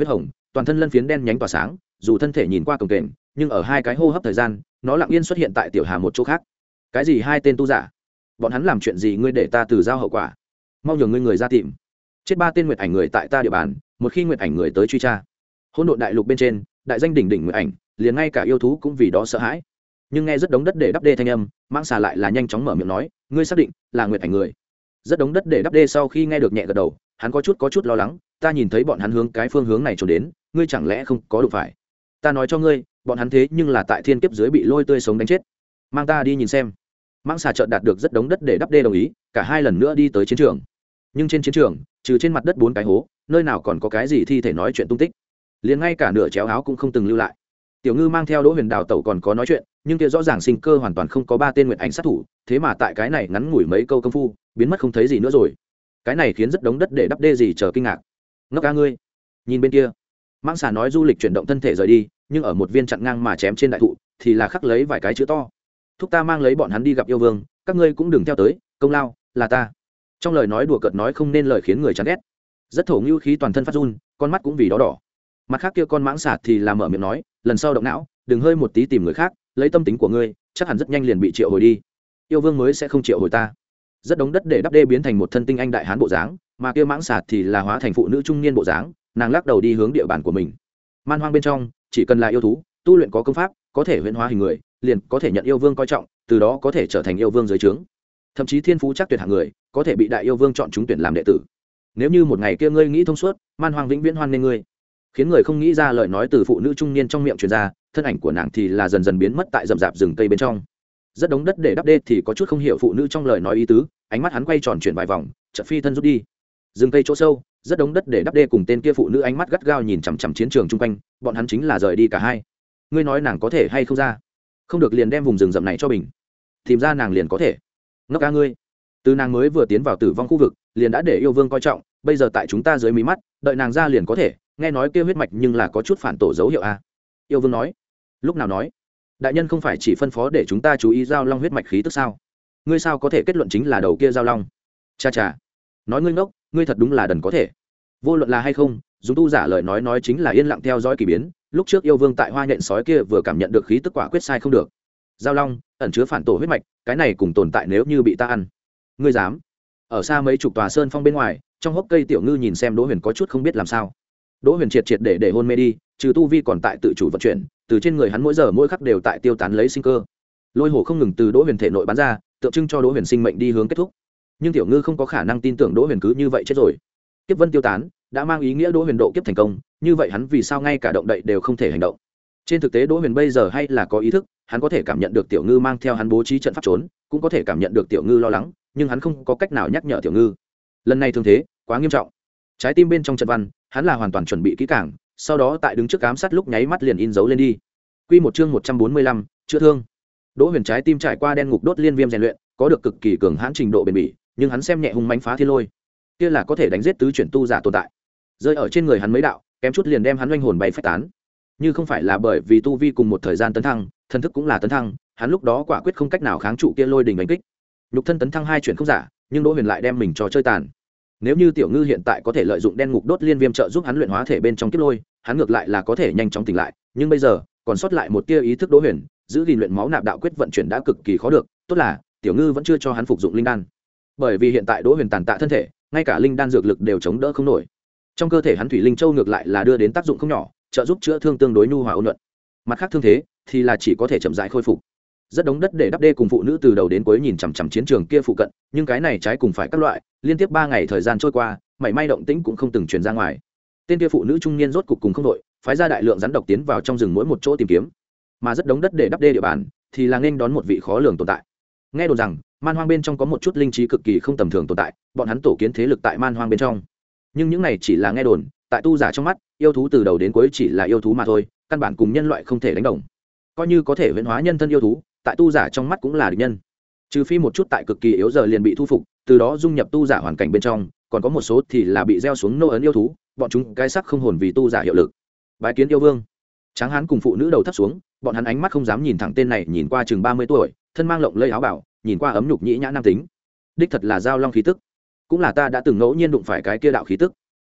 toàn thân lân phiến đen nhánh tỏa sáng, dù thân thể nhìn qua cồng kềnh, nhưng ở hai cái hô hấp thời gian nó lặng yên xuất hiện tại tiểu hà một chỗ khác. Cái gì hai tên tu giả? Bọn hắn làm chuyện gì ngươi để ta từ giao hậu quả? Mau nhường ngươi người ra tìm. Chết ba tên nguyệt ảnh người tại ta địa bàn, một khi nguyệt ảnh người tới truy tra, hỗn độn đại lục bên trên đại danh đỉnh đỉnh nguyệt ảnh, liền ngay cả yêu thú cũng vì đó sợ hãi. Nhưng nghe rất đống đất để đắp đê thanh âm, mãng xà lại là nhanh chóng mở miệng nói, ngươi xác định là nguyệt ảnh người? Rất đống đất để đắp đê sau khi nghe được nhẹ gật đầu, hắn có chút có chút lo lắng, ta nhìn thấy bọn hắn hướng cái phương hướng này trốn đến, ngươi chẳng lẽ không có đụng phải? Ta nói cho ngươi, bọn hắn thế nhưng là tại thiên kiếp dưới bị lôi tươi sống đánh chết. Mang ta đi nhìn xem. Mãng xà chợt đạt được rất đống đất để đắp đê đồng ý, cả hai lần nữa đi tới chiến trường. Nhưng trên chiến trường, trừ trên mặt đất bốn cái hố, nơi nào còn có cái gì thi thể nói chuyện tung tích, liền ngay cả nửa chéo áo cũng không từng lưu lại. Tiểu Ngư mang theo Đỗ Huyền đào tẩu còn có nói chuyện, nhưng kia rõ ràng sinh cơ hoàn toàn không có ba tên nguyệt ảnh sát thủ, thế mà tại cái này ngắn ngủi mấy câu công phu, biến mất không thấy gì nữa rồi. Cái này khiến rất đống đất để đắp đê gì chờ kinh ngạc. Ngốc ca ngươi, nhìn bên kia. Mãng xà nói du lịch chuyển động thân thể rời đi, nhưng ở một viên chặn ngang mà chém trên đại thụ, thì là khắc lấy vài cái chữ to. Thúc ta mang lấy bọn hắn đi gặp yêu vương, các ngươi cũng đừng theo tới, công lao là ta. Trong lời nói đùa cợt nói không nên lời khiến người chán ghét. Rất thổ ngưu khí toàn thân phát run, con mắt cũng vì đó đỏ. Mặt khác kia con mãng xà thì là mở miệng nói, lần sau động não, đừng hơi một tí tìm người khác, lấy tâm tính của ngươi, chắc hẳn rất nhanh liền bị triệu hồi đi. Yêu vương mới sẽ không triệu hồi ta. Rất đống đất để đắp đê biến thành một thân tinh anh đại hán bộ dáng, mà kia mãng xà thì là hóa thành phụ nữ trung niên bộ dáng, nàng lắc đầu đi hướng địa bàn của mình. Man hoang bên trong, chỉ cần là yêu thú, tu luyện có công pháp, có thể huyễn hóa hình người, liền có thể nhận yêu vương coi trọng, từ đó có thể trở thành yêu vương dưới trướng. Thậm chí thiên phú chắc tuyệt hạng người, có thể bị đại yêu vương chọn chúng tuyển làm đệ tử. Nếu như một ngày kia ngươi nghĩ thông suốt, man hoang vĩnh viễn hoan nghênh ngươi. Khiến người không nghĩ ra lời nói từ phụ nữ trung niên trong miệng truyền ra, thân ảnh của nàng thì là dần dần biến mất tại rậm rạp rừng cây bên trong. Rất đống đất để đắp đê thì có chút không hiểu phụ nữ trong lời nói ý tứ, ánh mắt hắn quay tròn chuyển vài vòng, chợt phi thân rút đi. Rừng cây chỗ sâu, rất đống đất để đắp đê cùng tên kia phụ nữ ánh mắt gắt gao nhìn chằm chằm chiến trường chung quanh, bọn hắn chính là rời đi cả hai. Ngươi nói nàng có thể hay không ra? Không được liền đem vùng rừng rậm này cho bình. Tìm ra nàng liền có thể. Ngốc ca ngươi, từ nàng mới vừa tiến vào tử vong khu vực, liền đã để yêu vương coi trọng, bây giờ tại chúng ta dưới mí mắt, đợi nàng ra liền có thể. Nghe nói kia huyết mạch nhưng là có chút phản tổ dấu hiệu a. Yêu vương nói. Lúc nào nói? Đại nhân không phải chỉ phân phó để chúng ta chú ý giao long huyết mạch khí tức sao? Ngươi sao có thể kết luận chính là đầu kia giao long? Cha cha, nói ngươi ngốc, ngươi thật đúng là đần có thể. Vô luận là hay không, dùng tu giả lời nói nói chính là yên lặng theo dõi kỳ biến. Lúc trước yêu vương tại hoa nhện sói kia vừa cảm nhận được khí tức quả quyết sai không được. Giao long ẩn chứa phản tổ huyết mạch, cái này cùng tồn tại nếu như bị ta ăn. Ngươi dám? Ở xa mấy chục tòa sơn phong bên ngoài, trong hốc cây Tiểu Ngư nhìn xem Đỗ Huyền có chút không biết làm sao. Đỗ Huyền triệt triệt để để hôn mê đi, trừ tu vi còn tại tự chủ vận chuyển, từ trên người hắn mỗi giờ mỗi khắc đều tại tiêu tán lấy sinh cơ. Lôi hổ không ngừng từ Đỗ Huyền thể nội bắn ra, tượng trưng cho Đỗ Huyền sinh mệnh đi hướng kết thúc. Nhưng Tiểu Ngư không có khả năng tin tưởng Đỗ Huyền cứ như vậy chết rồi. Kiếp vân tiêu tán, đã mang ý nghĩa Đỗ Huyền độ kiếp thành công, như vậy hắn vì sao ngay cả động đậy đều không thể hành động? Trên thực tế Đỗ Huyền bây giờ hay là có ý thức, hắn có thể cảm nhận được Tiểu Ngư mang theo hắn bố trí trận pháp trốn, cũng có thể cảm nhận được Tiểu Ngư lo lắng, nhưng hắn không có cách nào nhắc nhở Tiểu Ngư. Lần này thương thế quá nghiêm trọng. Trái tim bên trong trận văn, hắn là hoàn toàn chuẩn bị kỹ càng, sau đó tại đứng trước ám sát lúc nháy mắt liền in dấu lên đi. Quy một chương một trăm bốn mươi lăm, chữa thương. Đỗ Huyền trái tim trải qua đen ngục đốt liên viêm rèn luyện, có được cực kỳ cường hãn trình độ bền bỉ, nhưng hắn xem nhẹ hung mãnh phá thiên lôi, kia là có thể đánh giết tứ chuyển tu giả tồn tại. Rơi ở trên người hắn mấy đạo, kém chút liền đem hắn linh hồn bay phách tán. Như không phải là bởi vì tu vi cùng một thời gian tấn thăng, thân thức cũng là tấn thăng, hắn lúc đó quả quyết không cách nào kháng trụ kia lôi đỉnh đánh kích. Nhục thân tấn thăng hai chuyển không giả, nhưng Đỗ Huyền lại đem mình cho chơi tàn. Nếu như Tiểu Ngư hiện tại có thể lợi dụng đen ngục đốt liên viêm trợ giúp hắn luyện hóa thể bên trong kiếp lôi, hắn ngược lại là có thể nhanh chóng tỉnh lại, nhưng bây giờ, còn sót lại một tia ý thức Đỗ Huyền, giữ gìn luyện máu nạp đạo quyết vận chuyển đã cực kỳ khó được, tốt là Tiểu Ngư vẫn chưa cho hắn phục dụng linh đan. Bởi vì hiện tại Đỗ Huyền tàn tạ thân thể, ngay cả linh đan dược lực đều chống đỡ không nổi. Trong cơ thể hắn thủy linh châu ngược lại là đưa đến tác dụng không nhỏ, trợ giúp chữa thương tương đối nhu hòa ôn nhuận. Mặt khác thương thế thì là chỉ có thể chậm rãi khôi phục. Rất đống đất để đắp đê cùng phụ nữ từ đầu đến cuối nhìn chằm chằm chiến trường kia phụ cận, nhưng cái này trái cùng phải các loại, liên tiếp ba ngày thời gian trôi qua, mảy may động tĩnh cũng không từng truyền ra ngoài. Tên kia phụ nữ trung niên rốt cục cùng không đội, phái ra đại lượng rắn độc tiến vào trong rừng mỗi một chỗ tìm kiếm, mà rất đống đất để đắp đê địa bàn thì là nên đón một vị khó lường tồn tại. Nghe đồn rằng man hoang bên trong có một chút linh trí cực kỳ không tầm thường tồn tại, bọn hắn tổ kiến thế lực tại man hoang bên trong, nhưng những này chỉ là nghe đồn, tại tu giả trong mắt, yêu thú từ đầu đến cuối chỉ là yêu thú mà thôi, căn bản cùng nhân loại không thể đánh đồng. Coi như có thể huyễn hóa nhân thân yêu thú, tại tu giả trong mắt cũng là địch nhân, trừ phi một chút tại cực kỳ yếu giờ liền bị thu phục, từ đó dung nhập tu giả hoàn cảnh bên trong, còn có một số thì là bị gieo xuống nô ấn yêu thú, bọn chúng cái sắc không hồn vì tu giả hiệu lực. Bái kiến yêu vương. Tráng hán cùng phụ nữ đầu thấp xuống, bọn hắn ánh mắt không dám nhìn thẳng tên này, nhìn qua chừng ba mươi tuổi, thân mang lộng lẫy áo bảo, nhìn qua ấm nhục nhĩ nhã nam tính, đích thật là giao long khí tức, cũng là ta đã từng ngẫu nhiên đụng phải cái kia đạo khí tức.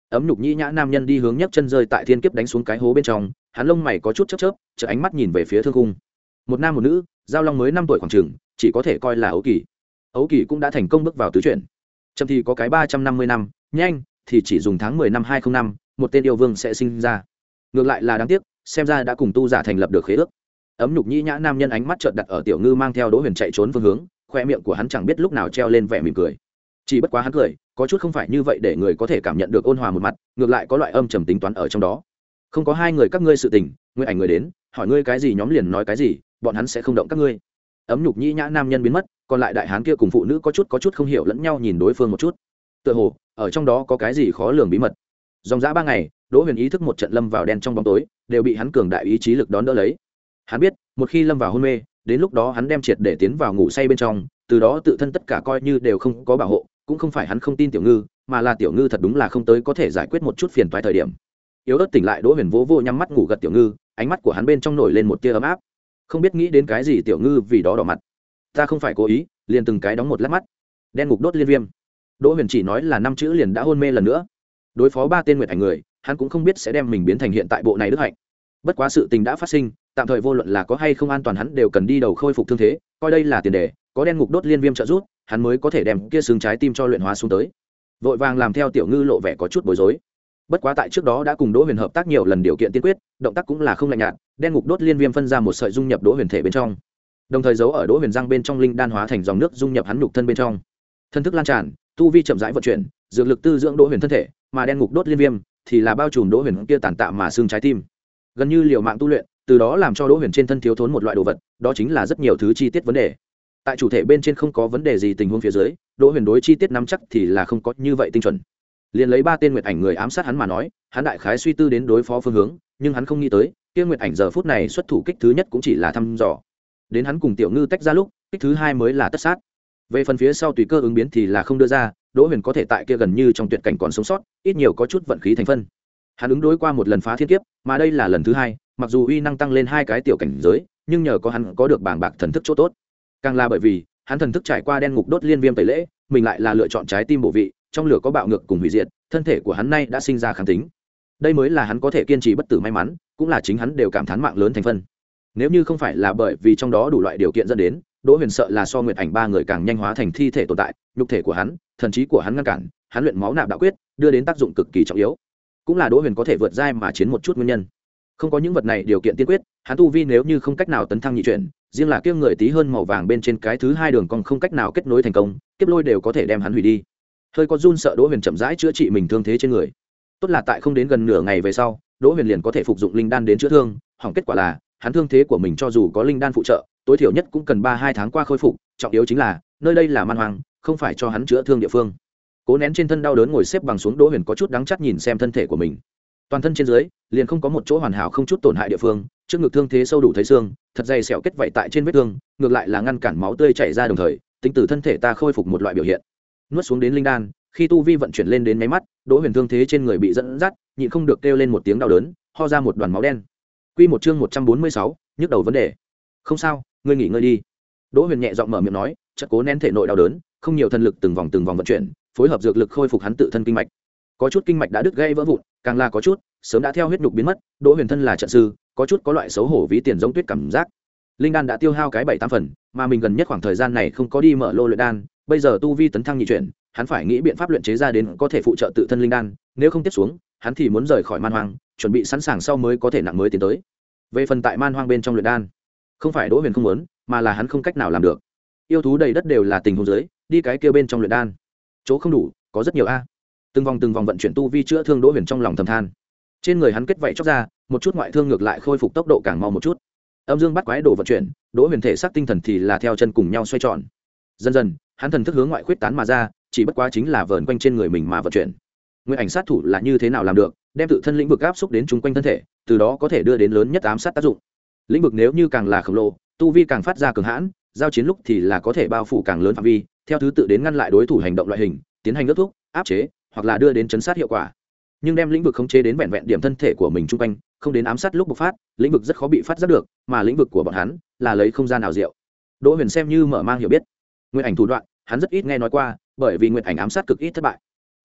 ấm nhục nhĩ nhã nam nhân đi hướng nhấc chân rơi tại thiên kiếp đánh xuống cái hố bên trong, hắn lông mày có chút chớp chớp, chợ ánh mắt nhìn về phía thương cung. Một nam một nữ, giao long mới năm tuổi khoảng chừng, chỉ có thể coi là ấu kỳ. Ấu kỳ cũng đã thành công bước vào tứ chuyển. Chậm thì có cái ba trăm năm mươi năm, nhanh thì chỉ dùng tháng mười năm hai không năm, một tên yêu vương sẽ sinh ra. Ngược lại là đáng tiếc, xem ra đã cùng tu giả thành lập được khế ước. Ấm nhục nhĩ nhã nam nhân ánh mắt chợt đặt ở Tiểu Ngư mang theo Đỗ Huyền chạy trốn phương hướng, khoe miệng của hắn chẳng biết lúc nào treo lên vẻ mỉm cười. Chỉ bất quá hắn cười, có chút không phải như vậy để người có thể cảm nhận được ôn hòa một mặt, ngược lại có loại âm trầm tính toán ở trong đó. Không có hai người các ngươi sự tình, Nguyên Ảnh người đến, hỏi ngươi cái gì nhóm liền nói cái gì, bọn hắn sẽ không động các ngươi. Ấm nhục nhĩ nhã nam nhân biến mất, còn lại đại hán kia cùng phụ nữ có chút có chút không hiểu lẫn nhau nhìn đối phương một chút. Tựa hồ, ở trong đó có cái gì khó lường bí mật. Dòng dã ba ngày, Đỗ Huyền ý thức một trận lâm vào đen trong bóng tối, đều bị hắn cường đại ý chí lực đón đỡ lấy. Hắn biết, một khi lâm vào hôn mê, đến lúc đó hắn đem triệt để tiến vào ngủ say bên trong, từ đó tự thân tất cả coi như đều không có bảo hộ, cũng không phải hắn không tin Tiểu Ngư, mà là Tiểu Ngư thật đúng là không tới có thể giải quyết một chút phiền toái thời điểm. Yếu ớt tỉnh lại, Đỗ Huyền vỗ vỗ nhắm mắt ngủ gật Tiểu Ngư, ánh mắt của hắn bên trong nổi lên một tia ấm áp. Không biết nghĩ đến cái gì Tiểu Ngư vì đó đỏ mặt. Ta không phải cố ý, liền từng cái đóng một lát mắt. Đen ngục đốt liên viêm. Đỗ Huyền chỉ nói là năm chữ liền đã hôn mê lần nữa. Đối phó ba tên Nguyệt Ảnh người, hắn cũng không biết sẽ đem mình biến thành hiện tại bộ này đức hạnh. Bất quá sự tình đã phát sinh, tạm thời vô luận là có hay không an toàn hắn đều cần đi đầu khôi phục thương thế, coi đây là tiền đề, có đen ngục đốt liên viêm trợ giúp, hắn mới có thể đem kia xương trái tim cho luyện hóa xuống tới. Vội vàng làm theo Tiểu Ngư lộ vẻ có chút bối rối. Bất quá tại trước đó đã cùng Đỗ Huyền hợp tác nhiều lần, điều kiện tiên quyết, động tác cũng là không lạnh nhạt, đen ngục đốt liên viêm phân ra một sợi dung nhập Đỗ Huyền thể bên trong. Đồng thời giấu ở Đỗ Huyền răng bên trong linh đan hóa thành dòng nước dung nhập hắn nhục thân bên trong. Thân thức lan tràn, tu vi chậm rãi vận chuyển, dược lực tư dưỡng Đỗ Huyền thân thể, mà đen ngục đốt liên viêm thì là bao trùm Đỗ Huyền kia tàn tạ mà xương trái tim. Gần như liều mạng tu luyện, từ đó làm cho Đỗ Huyền trên thân thiếu thốn một loại đồ vật, đó chính là rất nhiều thứ chi tiết vấn đề. Tại chủ thể bên trên không có vấn đề gì, tình huống phía dưới, Đỗ Huyền đối chi tiết nắm chắc thì là không có như vậy tinh chuẩn. Liền lấy ba tên Nguyệt Ảnh người ám sát hắn mà nói, hắn đại khái suy tư đến đối phó phương hướng, nhưng hắn không nghĩ tới, kia Nguyệt Ảnh giờ phút này xuất thủ kích thứ nhất cũng chỉ là thăm dò. Đến hắn cùng Tiểu Ngư tách ra lúc, kích thứ hai mới là tất sát. Về phần phía sau tùy cơ ứng biến thì là không đưa ra, Đỗ Huyền có thể tại kia gần như trong tuyệt cảnh còn sống sót, ít nhiều có chút vận khí thành phân. Hắn ứng đối qua một lần phá thiên kiếp, mà đây là lần thứ hai, mặc dù uy năng tăng lên hai cái tiểu cảnh giới, nhưng nhờ có hắn có được bảng bạc thần thức chỗ tốt. Càng là bởi vì, hắn thần thức trải qua đen ngục đốt liên viêm tẩy lễ, mình lại là lựa chọn trái tim bổ vị, trong lửa có bạo ngược cùng hủy diệt, thân thể của hắn nay đã sinh ra kháng tính. Đây mới là hắn có thể kiên trì bất tử may mắn, cũng là chính hắn đều cảm thán mạng lớn thành phân. Nếu như không phải là bởi vì trong đó đủ loại điều kiện dẫn đến, Đỗ Huyền sợ là so Nguyệt Ảnh ba người càng nhanh hóa thành thi thể tồn tại, nhục thể của hắn, thần trí của hắn ngăn cản, hắn luyện máu nạp đạo quyết, đưa đến tác dụng cực kỳ trọng yếu. Cũng là Đỗ Huyền có thể vượt giai mà chiến một chút nguyên nhân. Không có những vật này điều kiện tiên quyết, hắn tu vi nếu như không cách nào tấn thăng nhị chuyển, riêng là kia người tí hơn màu vàng bên trên cái thứ hai đường cong không cách nào kết nối thành công, kiếp lôi đều có thể đem hắn hủy đi. Hơi có run sợ, Đỗ Huyền chậm rãi chữa trị mình thương thế trên người. Tốt là tại không đến gần nửa ngày về sau, Đỗ Huyền liền có thể phục dụng linh đan đến chữa thương, hỏng kết quả là, hắn thương thế của mình cho dù có linh đan phụ trợ, tối thiểu nhất cũng cần ba hai tháng qua khôi phục, trọng yếu chính là, nơi đây là man hoang, không phải cho hắn chữa thương địa phương. Cố nén trên thân đau đớn ngồi xếp bằng xuống, Đỗ Huyền có chút đắng chắt nhìn xem thân thể của mình. Toàn thân trên dưới liền không có một chỗ hoàn hảo không chút tổn hại địa phương, trước ngực thương thế sâu đủ thấy xương, thật dày sẹo kết vảy tại trên vết thương, ngược lại là ngăn cản máu tươi chảy ra, đồng thời tính từ thân thể ta khôi phục một loại biểu hiện. Nuốt xuống đến linh đan, khi tu vi vận chuyển lên đến mấy mắt, Đỗ Huyền thương thế trên người bị dẫn dắt, nhịn không được kêu lên một tiếng đau đớn, ho ra một đoàn máu đen. Quy một chương một trăm bốn mươi sáu, nhức đầu vấn đề. Không sao, ngươi nghỉ ngơi đi. Đỗ Huyền nhẹ giọng mở miệng nói, chợt cố nén thể nội đau đớn, không nhiều thần lực từng vòng từng vòng vận chuyển, phối hợp dược lực khôi phục hắn tự thân kinh mạch. Có chút kinh mạch đã đứt gãy vỡ vụn, càng là có chút sớm đã theo huyết nhục biến mất. Đỗ Huyền thân là trận sư, có chút có loại xấu hổ ví tiền giống tuyết cảm giác. Linh đan đã tiêu hao cái bảy tám phần, mà mình gần nhất khoảng thời gian này không có đi mở lô luyện đan, bây giờ tu vi tấn thăng nhị chuyển, hắn phải nghĩ biện pháp luyện chế ra đến có thể phụ trợ tự thân linh đan, nếu không tiếp xuống, hắn thì muốn rời khỏi man hoang, chuẩn bị sẵn sàng sau mới có thể nặng mới tiến tới. Về phần tại man hoang bên trong luyện đan, không phải Đỗ Huyền không muốn, mà là hắn không cách nào làm được. Yêu thú đầy đất đều là tình huống dưới, đi cái kia bên trong luyện đan, chỗ không đủ, có rất nhiều a. Từng vòng từng vòng vận chuyển tu vi chữa thương, Đỗ Huyền trong lòng thầm than. Trên người hắn kết vảy chóc ra, một chút ngoại thương ngược lại khôi phục tốc độ càng mau một chút. Âm dương bắt quái đồ vận chuyển, Đỗ Huyền thể xác tinh thần thì là theo chân cùng nhau xoay tròn. Dần dần, hắn thần thức hướng ngoại khuyết tán mà ra, chỉ bất quá chính là vờn quanh trên người mình mà vận chuyển. Nguyên ảnh sát thủ là như thế nào làm được, đem tự thân lĩnh vực áp xúc đến chung quanh thân thể, từ đó có thể đưa đến lớn nhất ám sát tác dụng. Lĩnh vực nếu như càng là khổng lồ, tu vi càng phát ra cường hãn, giao chiến lúc thì là có thể bao phủ càng lớn phạm vi, theo thứ tự đến ngăn lại đối thủ hành động loại hình, tiến hành ước thúc, áp chế, hoặc là đưa đến chấn sát hiệu quả. Nhưng đem lĩnh vực khống chế đến vẹn vẹn điểm thân thể của mình chung quanh, không đến ám sát lúc bộc phát, lĩnh vực rất khó bị phát giác được, mà lĩnh vực của bọn hắn là lấy không gian nào diệu. Đỗ Huyền xem như mở mang hiểu biết. Nguyên ảnh thủ đoạn, hắn rất ít nghe nói qua, bởi vì Nguyên ảnh ám sát cực ít thất bại.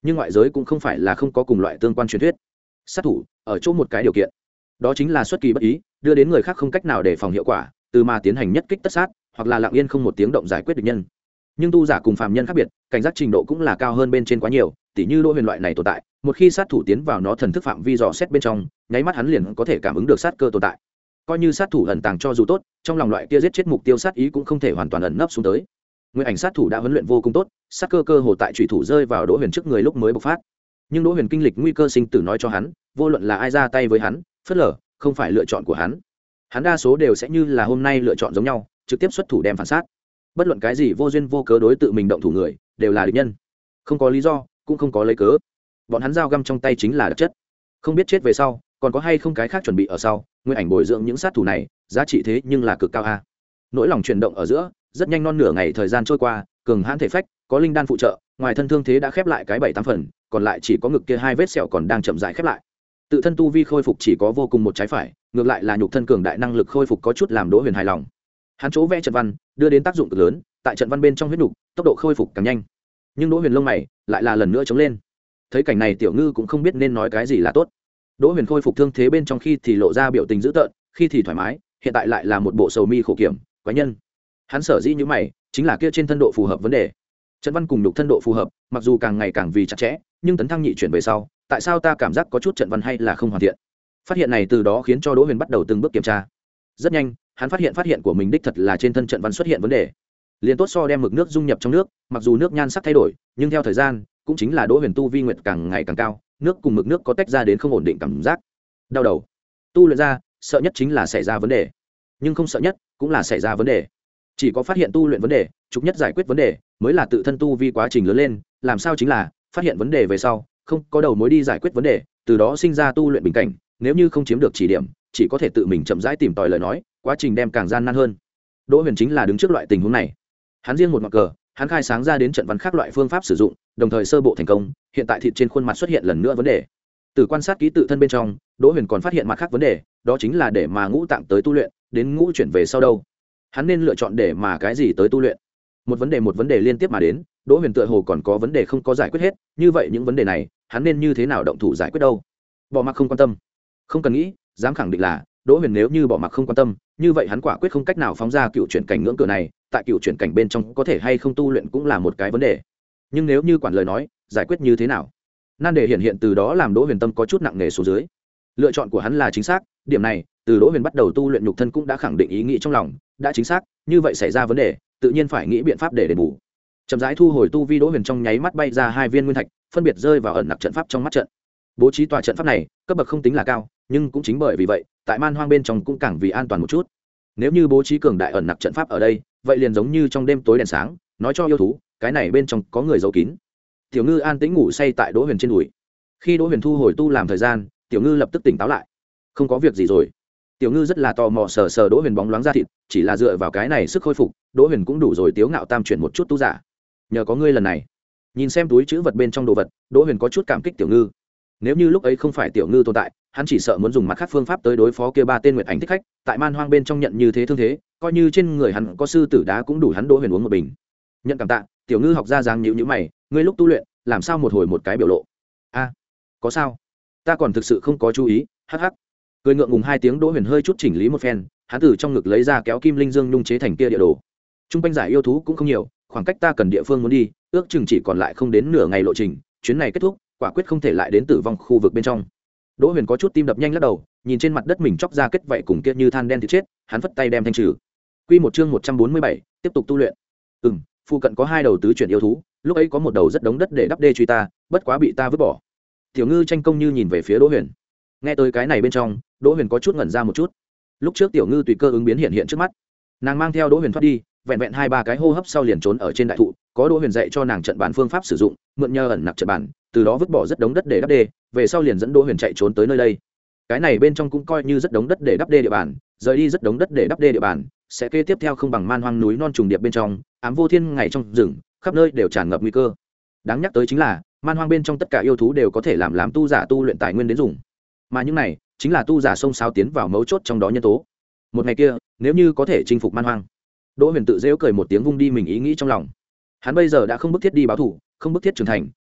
nhưng ngoại giới cũng không phải là không có cùng loại tương quan truyền thuyết. Sát thủ ở chỗ một cái điều kiện, đó chính là xuất kỳ bất ý, đưa đến người khác không cách nào để phòng hiệu quả, từ mà tiến hành nhất kích tất sát, hoặc là lặng yên không một tiếng động giải quyết địch nhân. Nhưng tu giả cùng phàm nhân khác biệt, cảnh giác trình độ cũng là cao hơn bên trên quá nhiều, tỉ như Đỗ Huyền loại này tồn tại, một khi sát thủ tiến vào nó thần thức phạm vi dò xét bên trong, nháy mắt hắn liền có thể cảm ứng được sát cơ tồn tại. Coi như sát thủ ẩn tàng cho dù tốt, trong lòng loại kia giết chết mục tiêu sát ý cũng không thể hoàn toàn ẩn nấp xuống tới. Nguyên ảnh sát thủ đã huấn luyện vô cùng tốt, sát cơ cơ hồ tại chủy thủ rơi vào Đỗ Huyền trước người lúc mới bộc phát. Nhưng Đỗ Huyền kinh lịch nguy cơ sinh tử nói cho hắn, vô luận là ai ra tay với hắn, phớt lờ, không phải lựa chọn của hắn. Hắn đa số đều sẽ như là hôm nay lựa chọn giống nhau, trực tiếp xuất thủ đem phản sát. Bất luận cái gì vô duyên vô cớ đối tự mình động thủ người, đều là địch nhân. Không có lý do, cũng không có lấy cớ. Bọn hắn dao găm trong tay chính là đặc chất. Không biết chết về sau, còn có hay không cái khác chuẩn bị ở sau, Nguyên ảnh bồi dưỡng những sát thủ này, giá trị thế nhưng là cực cao a. Nỗi lòng chuyển động ở giữa, rất nhanh non nửa ngày thời gian trôi qua, cường hãn thể phách, có linh đan phụ trợ, ngoài thân thương thế đã khép lại cái bảy tám phần, còn lại chỉ có ngực kia hai vết sẹo còn đang chậm rãi khép lại. Tự thân tu vi khôi phục chỉ có vô cùng một trái phải, ngược lại là nhục thân cường đại năng lực khôi phục có chút làm Đỗ Huyền hài lòng. Hắn chỗ vẽ trận văn, đưa đến tác dụng cực lớn, tại trận văn bên trong huyết nhục, tốc độ khôi phục càng nhanh. Nhưng Đỗ Huyền lông mày lại là lần nữa chống lên. Thấy cảnh này Tiểu Ngư cũng không biết nên nói cái gì là tốt. Đỗ Huyền khôi phục thương thế bên trong khi thì lộ ra biểu tình dữ tợn, khi thì thoải mái, hiện tại lại là một bộ sầu mi khổ kiểm, quái nhân. Hắn sở dĩ như mày, chính là kia trên thân độ phù hợp vấn đề. Trận văn cùng nhục thân độ phù hợp, mặc dù càng ngày càng vì chặt chẽ, nhưng tấn thăng nhị chuyển về sau, tại sao ta cảm giác có chút trận văn hay là không hoàn thiện? Phát hiện này từ đó khiến cho Đỗ Huyền bắt đầu từng bước kiểm tra. Rất nhanh, hắn phát hiện phát hiện của mình đích thật là trên thân trận văn xuất hiện vấn đề. Liên tốt so đem mực nước dung nhập trong nước, mặc dù nước nhan sắc thay đổi, nhưng theo thời gian, cũng chính là Đỗ Huyền tu vi nguyệt càng ngày càng cao, nước cùng mực nước có tách ra đến không ổn định cảm giác. Đau đầu. Tu luyện ra, sợ nhất chính là xảy ra vấn đề, nhưng không sợ nhất cũng là xảy ra vấn đề. Chỉ có phát hiện tu luyện vấn đề, trục nhất giải quyết vấn đề, mới là tự thân tu vi quá trình lớn lên, làm sao chính là phát hiện vấn đề về sau, không có đầu mối đi giải quyết vấn đề, từ đó sinh ra tu luyện bình cảnh, nếu như không chiếm được chỉ điểm, chỉ có thể tự mình chậm rãi tìm tòi lời nói, quá trình đem càng gian nan hơn. Đỗ Huyền chính là đứng trước loại tình huống này. Hắn riêng một ngọn cờ, hắn khai sáng ra đến trận văn khác loại phương pháp sử dụng, đồng thời sơ bộ thành công, hiện tại thịt trên khuôn mặt xuất hiện lần nữa vấn đề. Từ quan sát ký tự thân bên trong, Đỗ Huyền còn phát hiện mặt khác vấn đề, đó chính là để mà ngũ tạng tới tu luyện, đến ngũ chuyển về sau đâu. Hắn nên lựa chọn để mà cái gì tới tu luyện? Một vấn đề một vấn đề liên tiếp mà đến, Đỗ Huyền tựa hồ còn có vấn đề không có giải quyết hết, như vậy những vấn đề này, hắn nên như thế nào động thủ giải quyết đâu? Bỏ mặc không quan tâm. Không cần nghĩ, dám khẳng định là Đỗ Huyền nếu như bỏ mặc không quan tâm, như vậy hắn quả quyết không cách nào phóng ra cựu chuyển cảnh ngưỡng cửa này, tại cựu chuyển cảnh bên trong có thể hay không tu luyện cũng là một cái vấn đề. Nhưng nếu như quản lời nói, giải quyết như thế nào? Nan đề hiện hiện từ đó làm Đỗ Huyền tâm có chút nặng nề xuống dưới. Lựa chọn của hắn là chính xác, điểm này, từ Đỗ Huyền bắt đầu tu luyện nhục thân cũng đã khẳng định ý nghĩ trong lòng, đã chính xác, như vậy xảy ra vấn đề, tự nhiên phải nghĩ biện pháp để đền bù. Chậm rãi thu hồi tu vi, Đỗ Huyền trong nháy mắt bay ra hai viên nguyên thạch, phân biệt rơi vào ẩn nặc trận pháp trong mắt trận. Bố trí tòa trận pháp này, cấp bậc không tính là cao, nhưng cũng chính bởi vì vậy, tại man hoang bên trong cũng càng vì an toàn một chút. Nếu như bố trí cường đại ẩn nặc trận pháp ở đây, vậy liền giống như trong đêm tối đèn sáng, nói cho yêu thú, cái này bên trong có người giấu kín. Tiểu Ngư an tĩnh ngủ say tại Đỗ Huyền trên đùi. Khi Đỗ Huyền thu hồi tu làm thời gian, Tiểu Ngư lập tức tỉnh táo lại. Không có việc gì rồi. Tiểu Ngư rất là tò mò sờ sờ Đỗ Huyền bóng loáng da thịt, chỉ là dựa vào cái này sức khôi phục, Đỗ Huyền cũng đủ rồi tiếu ngạo tam chuyển một chút tu giả. Nhờ có ngươi lần này. Nhìn xem túi trữ vật bên trong đồ vật, Đỗ Huyền có chút cảm kích Tiểu Ngư. Nếu như lúc ấy không phải Tiểu Ngư tồn tại, hắn chỉ sợ muốn dùng mặt khác phương pháp tới đối phó kia ba tên nguyệt ảnh thích khách, tại man hoang bên trong nhận như thế thương thế, coi như trên người hắn có sư tử đá cũng đủ hắn Đỗ Huyền uống một bình. Nhận cảm tạ, Tiểu Ngư học ra dáng nhíu nhíu mày, ngươi lúc tu luyện, làm sao một hồi một cái biểu lộ? A, có sao? Ta còn thực sự không có chú ý, hắc hắc. Cười ngượng ngùng hai tiếng, Đỗ Huyền hơi chút chỉnh lý một phen, hắn từ trong ngực lấy ra kéo kim linh dương nhung chế thành kia địa đồ. Trung quanh giải yêu thú cũng không nhiều, khoảng cách ta cần địa phương muốn đi, ước chừng chỉ còn lại không đến nửa ngày lộ trình, chuyến này kết thúc, quả quyết không thể lại đến tử vong khu vực bên trong. Đỗ Huyền có chút tim đập nhanh lắc đầu, nhìn trên mặt đất mình chóc ra kết vậy cùng kia như than đen thì chết, hắn phất tay đem thanh trừ. Quy một chương một trăm bốn mươi bảy, tiếp tục tu luyện. Ừm, phụ cận có hai đầu tứ chuyển yêu thú, lúc ấy có một đầu rất đống đất để đắp đê truy ta, bất quá bị ta vứt bỏ. Tiểu Ngư tranh công như nhìn về phía Đỗ Huyền. Nghe tới cái này bên trong, Đỗ Huyền có chút ngẩn ra một chút. Lúc trước Tiểu Ngư tùy cơ ứng biến hiện hiện trước mắt, nàng mang theo Đỗ Huyền thoát đi, vẹn vẹn hai ba cái hô hấp sau liền trốn ở trên đại thụ, có Đỗ Huyền dạy cho nàng trận bản phương pháp sử dụng, mượn nhờ ẩn nặc trận bản, từ đó vứt bỏ rất đống đất để đắp đê, về sau liền dẫn Đỗ Huyền chạy trốn tới nơi đây. Cái này bên trong cũng coi như rất đống đất để đắp đê địa bàn, rời đi rất đống đất để đắp đê địa bàn, sẽ kế tiếp theo không bằng man hoang núi non trùng điệp bên trong, ám vô thiên ngày trong rừng, khắp nơi đều tràn ngập nguy cơ. Đáng nhắc tới chính là, man hoang bên trong tất cả yêu thú đều có thể làm làm tu giả tu luyện tài nguyên đến dùng, mà những này chính là tu giả sông sáo tiến vào mấu chốt trong đó nhân tố. Một ngày kia, nếu như có thể chinh phục man hoang, Đỗ Huyền tự giễu cười một tiếng, vung đi mình ý nghĩ trong lòng. Hắn bây giờ đã không bức thiết đi báo thù, không bức thiết trưởng thành,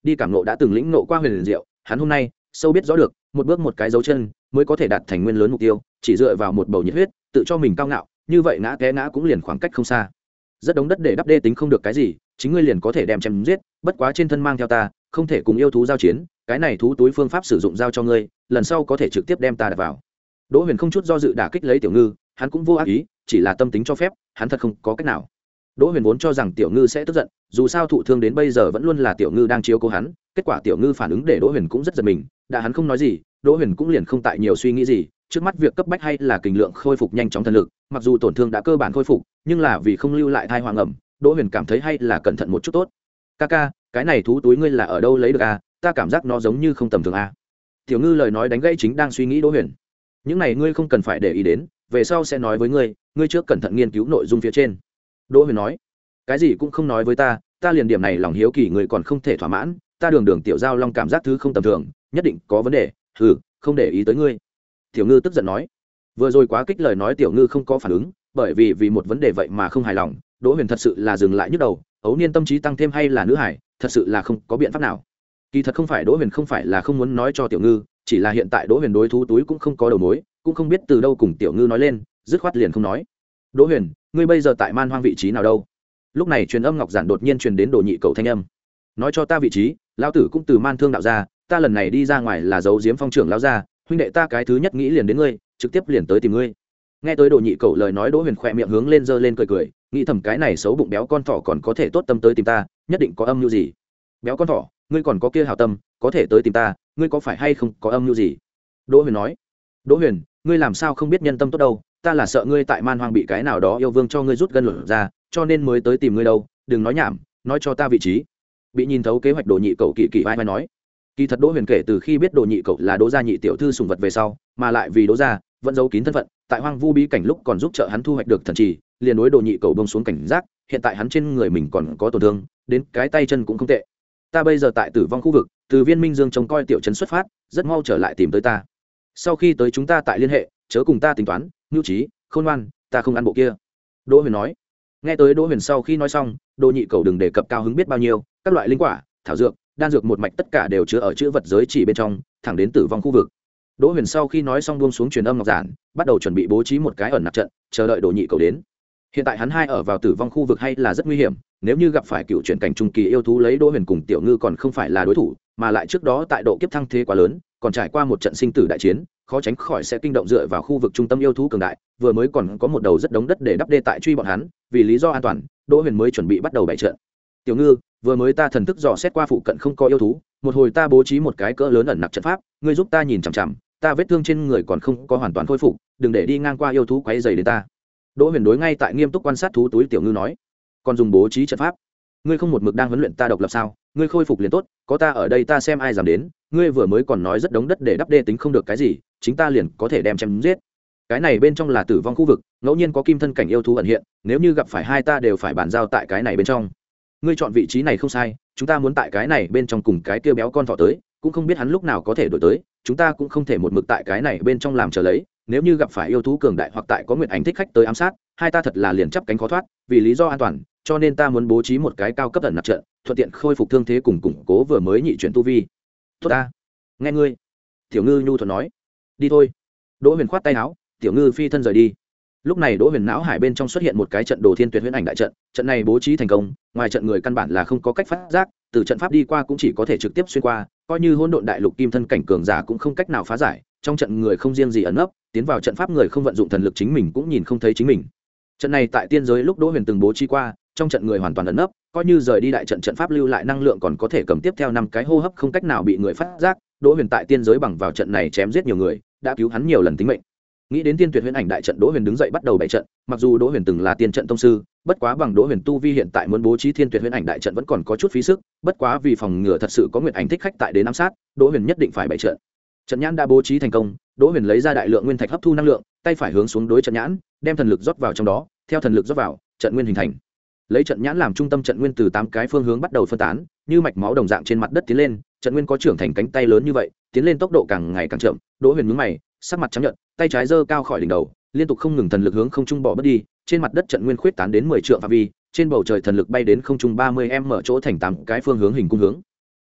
đi cảm nộ đã từng lĩnh nộ qua huyền liền diệu, hắn hôm nay sâu biết rõ được một bước một cái dấu chân mới có thể đạt thành nguyên lớn mục tiêu, chỉ dựa vào một bầu nhiệt huyết tự cho mình cao ngạo như vậy ngã té ngã cũng liền khoảng cách không xa. Rất đống đất để đắp đê tính không được cái gì, chính ngươi liền có thể đem chém giết, bất quá trên thân mang theo ta không thể cùng yêu thú giao chiến, cái này thú túi phương pháp sử dụng giao cho ngươi, lần sau có thể trực tiếp đem ta đặt vào. Đỗ Huyền không chút do dự đả kích lấy Tiểu Ngư, hắn cũng vô ác ý, chỉ là tâm tính cho phép, hắn thật không có cách nào. Đỗ Huyền vốn cho rằng Tiểu Ngư sẽ tức giận, dù sao thụ thương đến bây giờ vẫn luôn là Tiểu Ngư đang chiếu cố hắn, kết quả Tiểu Ngư phản ứng để Đỗ Huyền cũng rất giật mình, đã hắn không nói gì, Đỗ Huyền cũng liền không tại nhiều suy nghĩ gì, trước mắt việc cấp bách hay là kình lượng khôi phục nhanh chóng thần lực, mặc dù tổn thương đã cơ bản khôi phục, nhưng là vì không lưu lại thai hoàng ẩm, Đỗ Huyền cảm thấy hay là cẩn thận một chút tốt. Ca ca, cái này thú túi ngươi là ở đâu lấy được a? Ta cảm giác nó giống như không tầm thường a. Tiểu Ngư lời nói đánh gãy chính đang suy nghĩ Đỗ Huyền. Những này ngươi không cần phải để ý đến, về sau sẽ nói với ngươi, ngươi trước cẩn thận nghiên cứu nội dung phía trên. Đỗ Huyền nói, cái gì cũng không nói với ta, ta liền điểm này lòng hiếu kỳ ngươi còn không thể thỏa mãn, ta đường đường tiểu giao long cảm giác thứ không tầm thường, nhất định có vấn đề, hừ, không để ý tới ngươi. Tiểu Ngư tức giận nói, vừa rồi quá kích lời nói Tiểu Ngư không có phản ứng, bởi vì vì một vấn đề vậy mà không hài lòng, Đỗ Huyền thật sự là dừng lại nhức đầu, ấu niên tâm trí tăng thêm hay là nữ hải, thật sự là không có biện pháp nào. Kỳ thật không phải Đỗ Huyền không phải là không muốn nói cho Tiểu Ngư, chỉ là hiện tại Đỗ Huyền đối thú túi cũng không có đầu mối, cũng không biết từ đâu cùng Tiểu Ngư nói lên, dứt khoát liền không nói. Đỗ Huyền, ngươi bây giờ tại man hoang vị trí nào đâu? Lúc này truyền âm ngọc giản đột nhiên truyền đến Đồ Nhị Cậu thanh âm. Nói cho ta vị trí, lão tử cũng từ man thương đạo ra, ta lần này đi ra ngoài là giấu giếm phong trưởng lão gia, huynh đệ ta cái thứ nhất nghĩ liền đến ngươi, trực tiếp liền tới tìm ngươi. Nghe tới Đồ Nhị Cậu lời nói, Đỗ Huyền khỏe miệng hướng lên giơ lên cười cười, nghĩ thầm cái này xấu bụng béo con thỏ còn có thể tốt tâm tới tìm ta, nhất định có âm mưu gì. Béo con thỏ, ngươi còn có kia hảo tâm, có thể tới tìm ta, ngươi có phải hay không có âm mưu gì? Đỗ Huyền nói. Đỗ Huyền, ngươi làm sao không biết nhân tâm tốt đâu, ta là sợ ngươi tại man hoang bị cái nào đó yêu vương cho ngươi rút gân lột ra, cho nên mới tới tìm ngươi đâu, đừng nói nhảm, nói cho ta vị trí. Bị nhìn thấu kế hoạch Đồ Nhị Cậu kỳ kỳ vai vai nói. Kỳ thật Đỗ Huyền kể từ khi biết Đồ Nhị Cậu là Đỗ gia nhị tiểu thư sùng vật về sau, mà lại vì Đỗ gia vẫn giấu kín thân phận, tại hoang vu bí cảnh lúc còn giúp trợ hắn thu hoạch được thần trì, liền đối Đồ Nhị Cậu bông xuống cảnh giác, hiện tại hắn trên người mình còn có tổn thương, đến cái tay chân cũng không tệ. Ta bây giờ tại tử vong khu vực, từ Viên Minh Dương trông coi tiểu trấn xuất phát, rất mau trở lại tìm tới ta. Sau khi tới chúng ta tại liên hệ, chớ cùng ta tính toán, nhu trí, khôn ngoan, ta không ăn bộ kia. Đỗ Huyền nói. Nghe tới Đỗ Huyền sau khi nói xong, Đồ Nhị Cậu đừng đề cập cao hứng biết bao nhiêu, các loại linh quả, thảo dược, đan dược một mạch tất cả đều chứa ở chữ vật giới chỉ bên trong, thẳng đến tử vong khu vực. Đỗ Huyền sau khi nói xong buông xuống truyền âm ngọc giản, bắt đầu chuẩn bị bố trí một cái ẩn nặc trận, chờ đợi Đồ Nhị Cậu đến. Hiện tại hắn hai ở vào tử vong khu vực hay là rất nguy hiểm, nếu như gặp phải cựu chuyển cảnh trung kỳ yêu thú lấy Đỗ Huyền cùng Tiểu Ngư còn không phải là đối thủ, mà lại trước đó tại độ kiếp thăng thế quá lớn, còn trải qua một trận sinh tử đại chiến, khó tránh khỏi sẽ kinh động dựa vào khu vực trung tâm yêu thú cường đại, vừa mới còn có một đầu rất đống đất để đắp đê tại truy bọn hắn, vì lý do an toàn, Đỗ Huyền mới chuẩn bị bắt đầu bày trận. Tiểu Ngư, vừa mới ta thần thức dò xét qua phụ cận không có yêu thú, một hồi ta bố trí một cái cỡ lớn ẩn nặc trận pháp, ngươi giúp ta nhìn chằm chằm, ta vết thương trên người còn không có hoàn toàn khôi phục, đừng để đi ngang qua yêu thú quấy rầy đến ta. Đỗ Huyền đối ngay tại nghiêm túc quan sát thú túi Tiểu Ngư nói, còn dùng bố trí trận pháp, ngươi không một mực đang huấn luyện ta độc lập sao? Ngươi khôi phục liền tốt, có ta ở đây ta xem ai dám đến, ngươi vừa mới còn nói rất đống đất để đắp đê tính không được cái gì, chính ta liền có thể đem chém giết. Cái này bên trong là tử vong khu vực, ngẫu nhiên có kim thân cảnh yêu thú ẩn hiện, nếu như gặp phải hai ta đều phải bàn giao tại cái này bên trong. Ngươi chọn vị trí này không sai, chúng ta muốn tại cái này bên trong cùng cái kia béo con thỏ tới, cũng không biết hắn lúc nào có thể đổi tới, chúng ta cũng không thể một mực tại cái này bên trong làm chờ lấy, nếu như gặp phải yêu thú cường đại hoặc tại có nguyện ảnh thích khách tới ám sát, hai ta thật là liền chắp cánh khó thoát, vì lý do an toàn, cho nên ta muốn bố trí một cái cao cấp ẩn nặc trận, thuận tiện khôi phục thương thế cùng củng cố vừa mới nhị chuyển tu vi. Tốt ta, nghe ngươi. Tiểu Ngư nhu thuận nói. Đi thôi. Đỗ Huyền khoát tay áo, Tiểu Ngư phi thân rời đi. Lúc này Đỗ Huyền não hải bên trong xuất hiện một cái trận đồ thiên tuyệt huyễn ảnh đại trận, trận này bố trí thành công, ngoài trận người căn bản là không có cách phát giác, từ trận pháp đi qua cũng chỉ có thể trực tiếp xuyên qua, coi như hỗn độn đại lục kim thân cảnh cường giả cũng không cách nào phá giải, trong trận người không riêng gì ẩn nấp, tiến vào trận pháp người không vận dụng thần lực chính mình cũng nhìn không thấy chính mình. Trận này tại tiên giới lúc Đỗ Huyền từng bố trí qua, trong trận người hoàn toàn ẩn nấp, coi như rời đi đại trận trận pháp lưu lại năng lượng còn có thể cầm tiếp theo năm cái hô hấp không cách nào bị người phát giác. Đỗ Huyền tại tiên giới bằng vào trận này chém giết nhiều người, đã cứu hắn nhiều lần tính mệnh. Nghĩ đến tiên tuyệt huyễn ảnh đại trận, Đỗ Huyền đứng dậy bắt đầu bày trận, mặc dù Đỗ Huyền từng là tiên trận tông sư, bất quá bằng Đỗ Huyền tu vi hiện tại muốn bố trí thiên tuyệt huyễn ảnh đại trận vẫn còn có chút phí sức, bất quá vì phòng ngừa thật sự có nguyện ảnh thích khách tại đến ám sát, Đỗ Huyền nhất định phải bày trận. Trận nhãn đã bố trí thành công, Đỗ Huyền lấy ra đại lượng nguyên thạch hấp thu năng lượng, tay phải hướng xuống đối trận nhãn, đem thần lực rót vào trong đó, theo thần lực rót vào, trận nguyên hình thành. Lấy trận nhãn làm trung tâm, trận nguyên từ tám cái phương hướng bắt đầu phân tán, như mạch máu đồng dạng trên mặt đất tiến lên, trận nguyên có trưởng thành cánh tay lớn như vậy, tiến lên tốc độ càng ngày càng chậm. Đỗ Huyền nhướng mày, sắc mặt trắng nhợt, tay trái giơ cao khỏi đỉnh đầu, liên tục không ngừng thần lực hướng không trung bỏ bất đi, trên mặt đất trận nguyên khuyết tán đến mười trượng phạm vi, trên bầu trời thần lực bay đến không trung ba mươi m mở chỗ thành tám cái phương hướng hình cung hướng.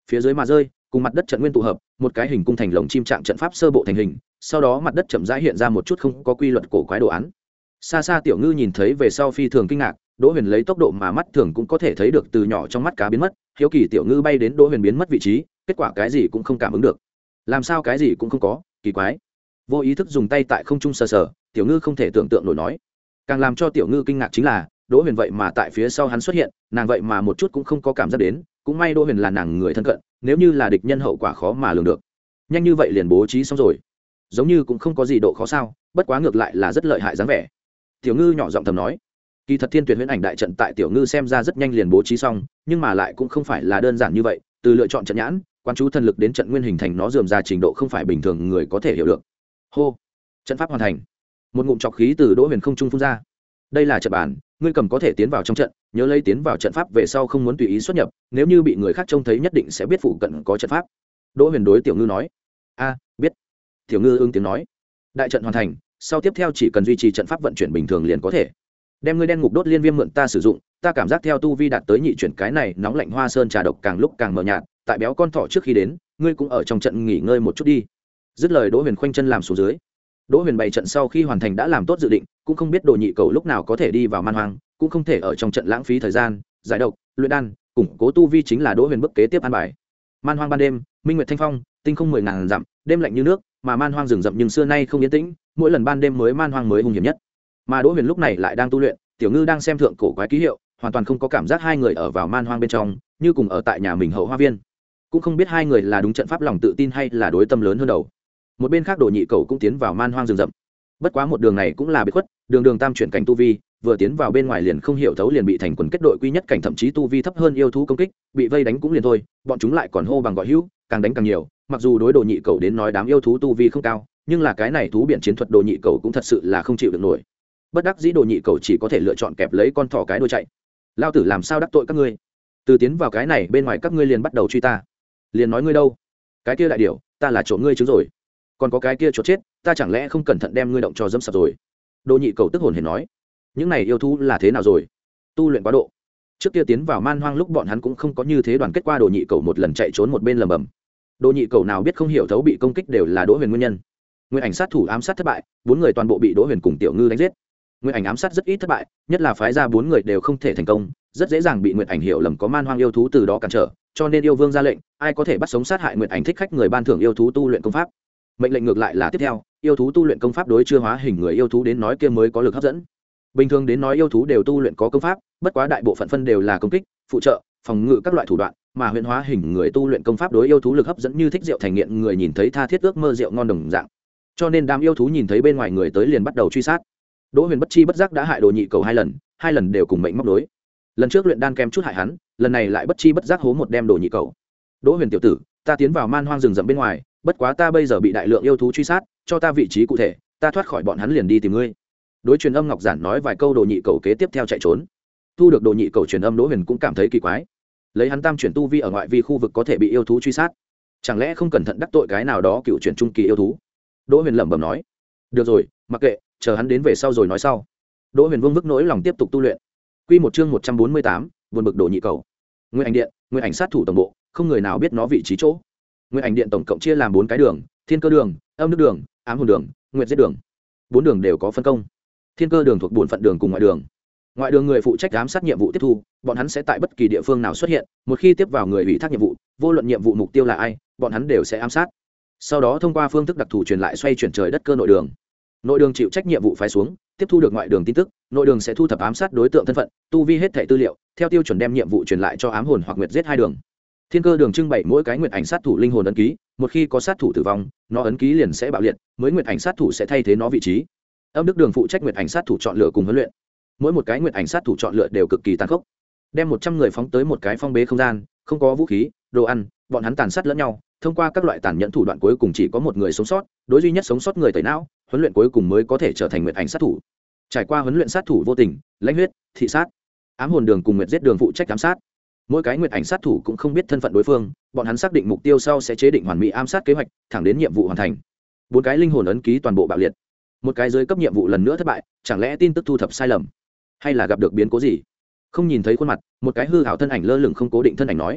phía dưới mà rơi cùng mặt đất trận nguyên tụ hợp, một cái hình cung thành lồng chim trạng trận pháp sơ bộ thành hình, sau đó mặt đất chậm rãi hiện ra một chút không có quy luật cổ quái đồ án. Xa xa Tiểu Ngư nhìn thấy về sau phi thường kinh ngạc, Đỗ Huyền lấy tốc độ mà mắt thường cũng có thể thấy được từ nhỏ trong mắt cá biến mất, hiếu kỳ Tiểu Ngư bay đến Đỗ Huyền biến mất vị trí, kết quả cái gì cũng không cảm ứng được. Làm sao cái gì cũng không có, kỳ quái. Vô ý thức dùng tay tại không trung sờ sờ, Tiểu Ngư không thể tưởng tượng nổi nói. Càng làm cho Tiểu Ngư kinh ngạc chính là, Đỗ Huyền vậy mà tại phía sau hắn xuất hiện, nàng vậy mà một chút cũng không có cảm giác đến, cũng may Đỗ Huyền là nàng người thân cận, nếu như là địch nhân hậu quả khó mà lường được. Nhanh như vậy liền bố trí xong rồi, giống như cũng không có gì độ khó sao, bất quá ngược lại là rất lợi hại dáng vẻ. Tiểu Ngư nhỏ giọng thầm nói, kỳ thật Thiên Tuyệt Huyễn Ảnh đại trận tại Tiểu Ngư xem ra rất nhanh liền bố trí xong, nhưng mà lại cũng không phải là đơn giản như vậy, từ lựa chọn trận nhãn, quan chú thần lực đến trận nguyên hình thành nó rườm ra trình độ không phải bình thường người có thể hiểu được. Hô, trận pháp hoàn thành. Một ngụm trọc khí từ Đỗ Huyền không trung phun ra. Đây là trận bản, ngươi cầm có thể tiến vào trong trận, nhớ lấy tiến vào trận pháp về sau không muốn tùy ý xuất nhập, nếu như bị người khác trông thấy nhất định sẽ biết phụ cận có trận pháp. Đỗ Huyền đối Tiểu Ngư nói. A, biết. Tiểu Ngư ứng tiếng nói. Đại trận hoàn thành, sau tiếp theo chỉ cần duy trì trận pháp vận chuyển bình thường liền có thể. Đem ngươi đen ngục đốt liên viêm mượn ta sử dụng, ta cảm giác theo tu vi đạt tới nhị chuyển cái này nóng lạnh hoa sơn trà độc càng lúc càng mờ nhạt, tại béo con thỏ trước khi đến, ngươi cũng ở trong trận nghỉ ngơi một chút đi. Dứt lời Đỗ Huyền khoanh chân làm xuống dưới. Đỗ Huyền bày trận sau khi hoàn thành đã làm tốt dự định, cũng không biết Đồ Nhị Cầu lúc nào có thể đi vào man hoang, cũng không thể ở trong trận lãng phí thời gian, giải độc, luyện đan, củng cố tu vi chính là Đỗ Huyền bước kế tiếp an bài. Man hoang ban đêm, minh nguyệt thanh phong, tinh không mười ngàn dặm, đêm lạnh như nước, mà man hoang rừng rậm nhưng xưa nay không yên tĩnh, mỗi lần ban đêm mới man hoang mới hung hiểm nhất. Mà Đỗ Huyền lúc này lại đang tu luyện, Tiểu Ngư đang xem thượng cổ quái ký hiệu, hoàn toàn không có cảm giác hai người ở vào man hoang bên trong, như cùng ở tại nhà mình hậu hoa viên. Cũng không biết hai người là đúng trận pháp lòng tự tin hay là đối tâm lớn hơn đầu. Một bên khác Đồ Nhị Cầu cũng tiến vào man hoang rừng rậm. Bất quá một đường này cũng là biệt khuất, đường đường tam chuyển cảnh tu vi, vừa tiến vào bên ngoài liền không hiểu thấu liền bị thành quần kết đội quy nhất cảnh thậm chí tu vi thấp hơn yêu thú công kích, bị vây đánh cũng liền thôi, bọn chúng lại còn hô bằng gọi hữu, càng đánh càng nhiều. Mặc dù đối Đồ Nhị Cầu đến nói đám yêu thú tu vi không cao, nhưng là cái này thú biển chiến thuật Đồ Nhị Cầu cũng thật sự là không chịu được nổi. Bất đắc dĩ Đồ Nhị Cầu chỉ có thể lựa chọn kẹp lấy con thỏ cái đuôi chạy. Lao tử làm sao đắc tội các ngươi? Từ tiến vào cái này bên ngoài các ngươi liền bắt đầu truy ta. Liền nói ngươi đâu? Cái kia đại điểu, ta là trộm ngươi trứng rồi. Còn có cái kia chốt chết, ta chẳng lẽ không cẩn thận đem ngươi động cho dẫm sập rồi? Đồ Nhị Cầu tức hồn hển nói, những này yêu thú là thế nào rồi? Tu luyện quá độ. Trước kia tiến vào man hoang lúc bọn hắn cũng không có như thế đoàn kết qua. Đồ Nhị Cầu một lần chạy trốn một bên lầm bầm. Đồ Nhị Cầu nào biết không hiểu thấu bị công kích đều là Đỗ Huyền nguyên nhân. Nguyên ảnh sát thủ ám sát thất bại, bốn người toàn bộ bị Đỗ Huyền cùng Tiểu Ngư đánh giết. Nguyên ảnh ám sát rất ít thất bại, nhất là phái ra bốn người đều không thể thành công, rất dễ dàng bị Nguyệt ảnh hiểu lầm có man hoang yêu thú từ đó cản trở, cho nên yêu vương ra lệnh, ai có thể bắt sống sát hại Nguyệt ảnh thích khách người ban thưởng yêu thú tu luyện công pháp. Mệnh lệnh ngược lại là tiếp theo, yêu thú tu luyện công pháp đối chưa hóa hình người yêu thú đến nói kia mới có lực hấp dẫn. Bình thường đến nói yêu thú đều tu luyện có công pháp, bất quá đại bộ phận phân đều là công kích, phụ trợ, phòng ngự các loại thủ đoạn, mà huyền hóa hình người tu luyện công pháp đối yêu thú lực hấp dẫn như thích rượu thành nghiện người nhìn thấy tha thiết ước mơ rượu ngon đồng dạng. Cho nên đám yêu thú nhìn thấy bên ngoài người tới liền bắt đầu truy sát. Đỗ Huyền bất chi bất giác đã hại Đồ Nhị Cầu hai lần, hai lần đều cùng mệnh móc đối. Lần trước luyện đan kem chút hại hắn, lần này lại bất chi bất giác hố một đem Đồ Nhị Cầu. Đỗ Huyền tiểu tử, ta tiến vào man hoang rừng rậm bên ngoài, bất quá ta bây giờ bị đại lượng yêu thú truy sát, cho ta vị trí cụ thể, ta thoát khỏi bọn hắn liền đi tìm ngươi. Đối truyền âm Ngọc Giản nói vài câu, Đồ Nhị Cầu kế tiếp theo chạy trốn. Thu được Đồ Nhị Cầu truyền âm, Đỗ Huyền cũng cảm thấy kỳ quái. Lấy hắn tam chuyển tu vi ở ngoại vi khu vực có thể bị yêu thú truy sát, chẳng lẽ không cẩn thận đắc tội cái nào đó cựu chuyển trung kỳ yêu thú? Đỗ Huyền lẩm bẩm nói. Được rồi, mặc kệ, chờ hắn đến về sau rồi nói sau. Đỗ Huyền vương vức nỗi lòng tiếp tục tu luyện. Quy một chương một trăm bốn mươi tám, buồn bực Đồ Nhị Cầu. Nguyên ảnh điện, Nguyên ảnh sát thủ tổng bộ, không người nào biết nó vị trí chỗ. Nguyên ảnh điện tổng cộng chia làm bốn cái đường: Thiên Cơ đường, Âm Nước đường, Ám Hồn đường, Nguyệt Giết đường. Bốn đường đều có phân công. Thiên Cơ đường thuộc bổn phận đường cùng ngoại đường. Ngoại đường người phụ trách giám sát nhiệm vụ tiếp thu, bọn hắn sẽ tại bất kỳ địa phương nào xuất hiện, một khi tiếp vào người ủy thác nhiệm vụ, vô luận nhiệm vụ mục tiêu là ai, bọn hắn đều sẽ ám sát. Sau đó thông qua phương thức đặc thù truyền lại xoay chuyển trời đất cơ nội đường. Nội đường chịu trách nhiệm vụ phái xuống, tiếp thu được ngoại đường tin tức, nội đường sẽ thu thập ám sát đối tượng thân phận, tu vi hết thảy tư liệu, theo tiêu chuẩn đem nhiệm vụ truyền lại cho Ám Hồn hoặc Nguyệt Giết hai đường. Thiên Cơ đường trưng bày mỗi cái nguyệt ảnh sát thủ linh hồn ấn ký, một khi có sát thủ tử vong, nó ấn ký liền sẽ bạo liệt, mới nguyệt ảnh sát thủ sẽ thay thế nó vị trí. Âm Đức đường phụ trách nguyệt ảnh sát thủ chọn lựa cùng huấn luyện. Mỗi một cái nguyệt ảnh sát thủ chọn lựa đều cực kỳ tàn khốc. Đem một trăm người phóng tới một cái phong bế không gian, không có vũ khí, đồ ăn, bọn hắn tàn sát lẫn nhau, thông qua các loại tàn nhẫn thủ đoạn cuối cùng chỉ có một người sống sót, đối duy nhất sống sót người tẩy não, huấn luyện cuối cùng mới có thể trở thành nguyệt ảnh sát thủ. Trải qua huấn luyện sát thủ vô tình, lãnh huyết, thị sát. Ám Hồn đường cùng Nguyệt Giết đường phụ trách ám sát. Mỗi cái nguyệt ảnh sát thủ cũng không biết thân phận đối phương, bọn hắn xác định mục tiêu sau sẽ chế định hoàn mỹ ám sát kế hoạch, thẳng đến nhiệm vụ hoàn thành. Bốn cái linh hồn ấn ký toàn bộ bạo liệt. Một cái dưới cấp nhiệm vụ lần nữa thất bại, chẳng lẽ tin tức thu thập sai lầm, hay là gặp được biến cố gì? Không nhìn thấy khuôn mặt, một cái hư ảo thân ảnh lơ lửng không cố định thân ảnh nói.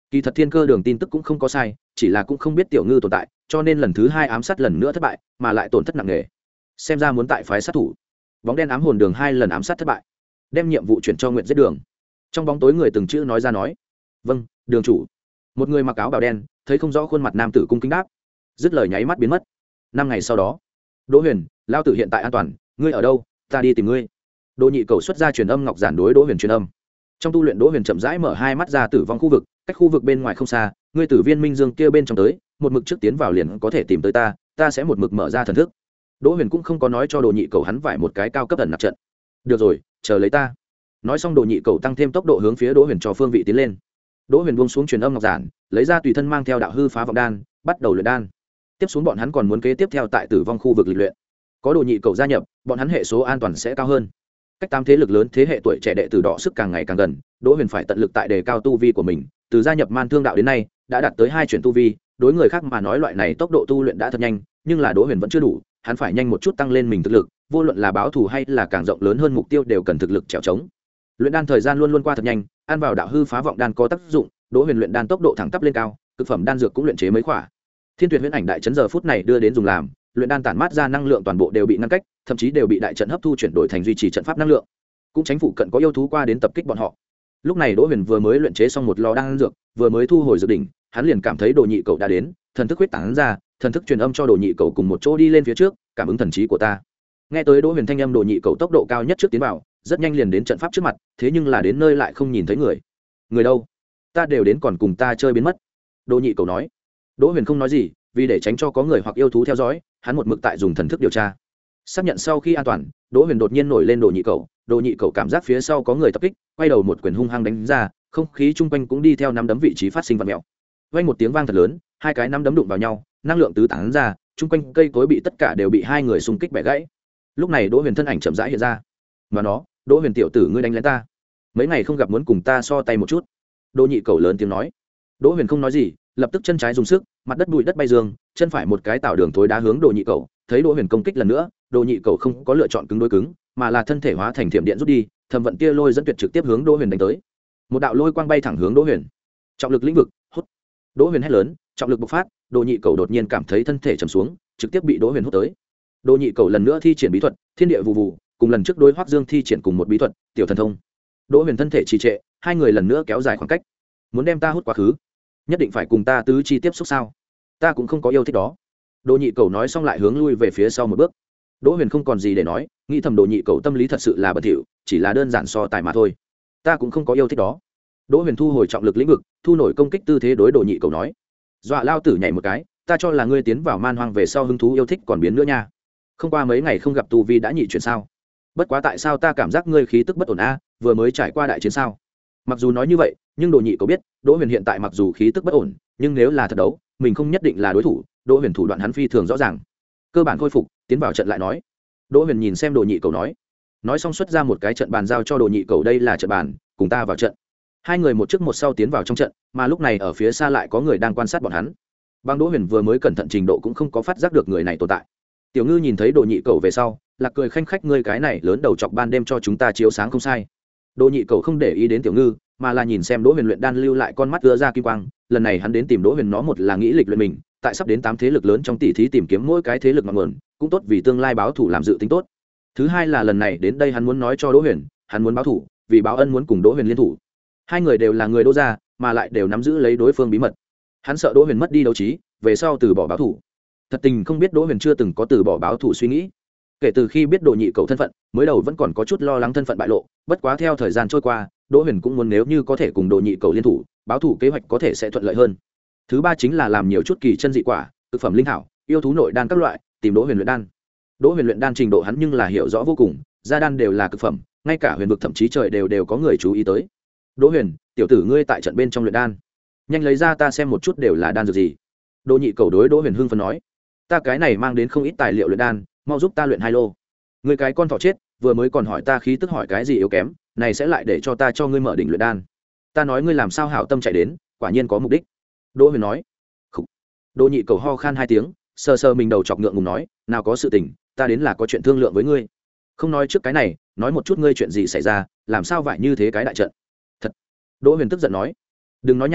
Kỳ thật thiên cơ đường tin tức cũng không có sai, chỉ là cũng không biết tiểu ngư tồn tại, cho nên lần thứ hai ám sát lần nữa thất bại, mà lại tổn thất nặng nề. Xem ra muốn tại phái sát thủ. Bóng đen ám hồn đường hai lần ám sát thất bại, đem nhiệm vụ chuyển cho Nguyệt giết đường. Trong bóng tối người từng chữ nói ra nói: "Vâng, đường chủ." Một người mặc áo bào đen, thấy không rõ khuôn mặt nam tử cung kính đáp, dứt lời nháy mắt biến mất. Năm ngày sau đó, Đỗ Huyền, lao tử hiện tại an toàn, ngươi ở đâu, ta đi tìm ngươi. Đỗ Nhị Cầu xuất ra truyền âm ngọc giản đối Đỗ Huyền truyền âm. Trong tu luyện Đỗ Huyền chậm rãi mở hai mắt ra tử vong khu vực, cách khu vực bên ngoài không xa, ngươi từ viên minh dương kia bên trong tới, một mực trước tiến vào liền có thể tìm tới ta, ta sẽ một mực mở ra thần thức. Đỗ Huyền cũng không có nói cho Đồ Nhị Cầu hắn vải một cái cao cấp ẩn nạp trận. Được rồi, chờ lấy ta. Nói xong Đồ Nhị Cầu tăng thêm tốc độ hướng phía Đỗ Huyền cho phương vị tiến lên. Đỗ Huyền buông xuống truyền âm ngọc giản, lấy ra tùy thân mang theo đạo hư phá vọng đan, bắt đầu luyện đan. Tiếp xuống bọn hắn còn muốn kế tiếp theo tại tử vong khu vực lịch luyện. Có Đồ Nhị Cầu gia nhập, bọn hắn hệ số an toàn sẽ cao hơn. Cách tám thế lực lớn thế hệ tuổi trẻ đệ tử đỏ sức càng ngày càng gần, Đỗ Huyền phải tận lực tại đề cao tu vi của mình, từ gia nhập Man Thương đạo đến nay, đã đạt tới hai chuyển tu vi, đối người khác mà nói loại này tốc độ tu luyện đã thật nhanh, nhưng là Đỗ Huyền vẫn chưa đủ, hắn phải nhanh một chút tăng lên mình thực lực, vô luận là báo thù hay là càng rộng lớn hơn mục tiêu đều cần thực lực trèo trống. Luyện đan thời gian luôn luôn qua thật nhanh, ăn vào đạo hư phá vọng đan có tác dụng, Đỗ Huyền luyện đan tốc độ thẳng tắp lên cao, cực phẩm đan dược cũng luyện chế mấy khỏa. Thiên Tuyệt Huyễn Ảnh đại trấn giờ phút này đưa đến dùng làm, luyện đan tản mát ra năng lượng toàn bộ đều bị ngăn cách, thậm chí đều bị đại trận hấp thu chuyển đổi thành duy trì trận pháp năng lượng. Cũng tránh phụ cận có yêu thú qua đến tập kích bọn họ. Lúc này Đỗ Huyền vừa mới luyện chế xong một lò đan dược, vừa mới thu hồi dược đỉnh, hắn liền cảm thấy Đồ Nhị Cầu đã đến, thần thức huyết tản ra, thần thức truyền âm cho Đồ Nhị Cầu cùng một chỗ đi lên phía trước, cảm ứng thần trí của ta. Nghe tới Đỗ Huyền thanh âm, Đồ Nhị Cầu tốc độ cao nhất trước tiến vào, rất nhanh liền đến trận pháp trước mặt, thế nhưng là đến nơi lại không nhìn thấy người. Người đâu? Ta đều đến còn cùng ta chơi biến mất. Đồ Nhị Cầu nói. Đỗ Huyền không nói gì, vì để tránh cho có người hoặc yêu thú theo dõi, hắn một mực tại dùng thần thức điều tra. Xác nhận sau khi an toàn, Đỗ Huyền đột nhiên nổi lên Đồ Nhị Cầu, Đồ Nhị Cầu cảm giác phía sau có người tập kích, quay đầu một quyền hung hăng đánh ra, không khí chung quanh cũng đi theo nắm đấm vị trí phát sinh vặn mèo. Vang một tiếng vang thật lớn, hai cái nắm đấm đụng vào nhau, năng lượng tứ tán ra, chung quanh cây cối bị tất cả đều bị hai người xung kích bẻ gãy. Lúc này Đỗ Huyền thân ảnh chậm rãi hiện ra. Mà nó, Đỗ Huyền tiểu tử ngươi đánh lén ta, mấy ngày không gặp muốn cùng ta so tay một chút. Đồ Nhị Cầu lớn tiếng nói. Đỗ Huyền không nói gì, lập tức chân trái dùng sức, mặt đất bụi đất bay dương, chân phải một cái tạo đường thối đá hướng Đồ Nhị Cầu. Thấy Đỗ Huyền công kích lần nữa, Đồ Nhị Cầu không có lựa chọn cứng đối cứng, mà là thân thể hóa thành thiểm điện rút đi, thẩm vận tia lôi dẫn tuyệt trực tiếp hướng Đỗ Huyền đánh tới. Một đạo lôi quang bay thẳng hướng Đỗ Huyền. Trọng lực lĩnh vực, hút. Đỗ Huyền hét lớn, trọng lực bộc phát, Đồ Nhị Cầu đột nhiên cảm thấy thân thể trầm xuống, trực tiếp bị Đỗ Huyền hút tới. Đồ Nhị Cầu lần nữa thi triển bí thuật, thiên địa vụ vụ, cùng lần trước đối Hoắc Dương thi triển cùng một bí thuật, tiểu thần thông. Đỗ Huyền thân thể trì trệ, hai người lần nữa kéo dài khoảng cách. Muốn đem ta hút quá khứ, nhất định phải cùng ta tứ chi tiếp xúc sao? Ta cũng không có yêu thích đó. Đồ Nhị Cầu nói xong lại hướng lui về phía sau một bước. Đỗ Huyền không còn gì để nói, nghĩ thầm Đồ Nhị Cầu tâm lý thật sự là bẩn thỉu, chỉ là đơn giản so tài mà thôi. Ta cũng không có yêu thích đó. Đỗ Huyền thu hồi trọng lực lĩnh vực, thu nổi công kích tư thế đối Đồ Nhị Cầu nói. Dọa lao tử nhảy một cái, ta cho là ngươi tiến vào man hoang về sau hứng thú yêu thích còn biến nữa nha. Không qua mấy ngày không gặp tu vi đã nhị chuyển sao? Bất quá tại sao ta cảm giác ngươi khí tức bất ổn a, vừa mới trải qua đại chiến sao? Mặc dù nói như vậy, nhưng Đồ Nhị Cầu biết, Đỗ Huyền hiện tại mặc dù khí tức bất ổn, nhưng nếu là thật đấu, mình không nhất định là đối thủ. Đỗ Huyền thủ đoạn hắn phi thường rõ ràng, cơ bản khôi phục, tiến vào trận lại nói. Đỗ Huyền nhìn xem Đồ Nhị Cầu nói, nói xong xuất ra một cái trận bàn giao cho Đồ Nhị Cầu, đây là trận bàn, cùng ta vào trận. Hai người một trước một sau tiến vào trong trận, mà lúc này ở phía xa lại có người đang quan sát bọn hắn. Bang Đỗ Huyền vừa mới cẩn thận trình độ cũng không có phát giác được người này tồn tại. Tiểu Ngư nhìn thấy Đồ Nhị Cầu về sau, lạc cười khanh khách, ngươi cái này lớn đầu chọc ban đêm cho chúng ta chiếu sáng không sai. Đồ Nhị Cầu không để ý đến Tiểu Ngư, mà là nhìn xem Đỗ Huyền luyện đan lưu lại con mắt ưa ra kim quang, lần này hắn đến tìm Đỗ Huyền nó một là nghĩ lịch luyện mình, tại sắp đến tám thế lực lớn trong tỷ thí tìm kiếm mỗi cái thế lực ngọn nguồn, cũng tốt vì tương lai báo thủ làm dự tính tốt. Thứ hai là lần này đến đây hắn muốn nói cho Đỗ Huyền, hắn muốn báo thủ, vì báo ân muốn cùng Đỗ Huyền liên thủ. Hai người đều là người Đỗ gia, mà lại đều nắm giữ lấy đối phương bí mật. Hắn sợ Đỗ Huyền mất đi đấu trí, về sau từ bỏ báo thủ. Thật tình không biết Đỗ Huyền chưa từng có từ bỏ báo thủ suy nghĩ. Kể từ khi biết Đồ Nhị Cầu thân phận, mới đầu vẫn còn có chút lo lắng thân phận bại lộ, bất quá theo thời gian trôi qua, Đỗ Huyền cũng muốn nếu như có thể cùng Đồ Nhị Cầu liên thủ, báo thủ kế hoạch có thể sẽ thuận lợi hơn. Thứ ba chính là làm nhiều chút kỳ chân dị quả, thực phẩm linh thảo, yêu thú nội đan các loại, tìm Đỗ Huyền luyện đan. Đỗ Huyền luyện đan trình độ hắn nhưng là hiểu rõ vô cùng, gia đan đều là cực phẩm, ngay cả huyền vực thậm chí trời đều đều có người chú ý tới. Đỗ Huyền, tiểu tử ngươi tại trận bên trong luyện đan, nhanh lấy ra ta xem một chút đều là đan dược gì. Đồ Nhị Cầu đối Đỗ Huyền hưng phấn nói, ta cái này mang đến không ít tài liệu luyện đan, mau giúp ta luyện hai lô. Ngươi cái con thỏ chết, vừa mới còn hỏi ta khí tức hỏi cái gì yếu kém, này sẽ lại để cho ta cho ngươi mở đỉnh luyện đan. Ta nói ngươi làm sao hảo tâm chạy đến, quả nhiên có mục đích. Đỗ Huyền nói. Khủ. Đồ Nhị Cầu ho khan hai tiếng, sờ sờ mình đầu chọc ngượng ngùng nói, nào có sự tình, ta đến là có chuyện thương lượng với ngươi. Không nói trước cái này, nói một chút ngươi chuyện gì xảy ra, làm sao vậy như thế cái đại trận. Thật. Đỗ Huyền tức giận nói, đừng nói nhảm,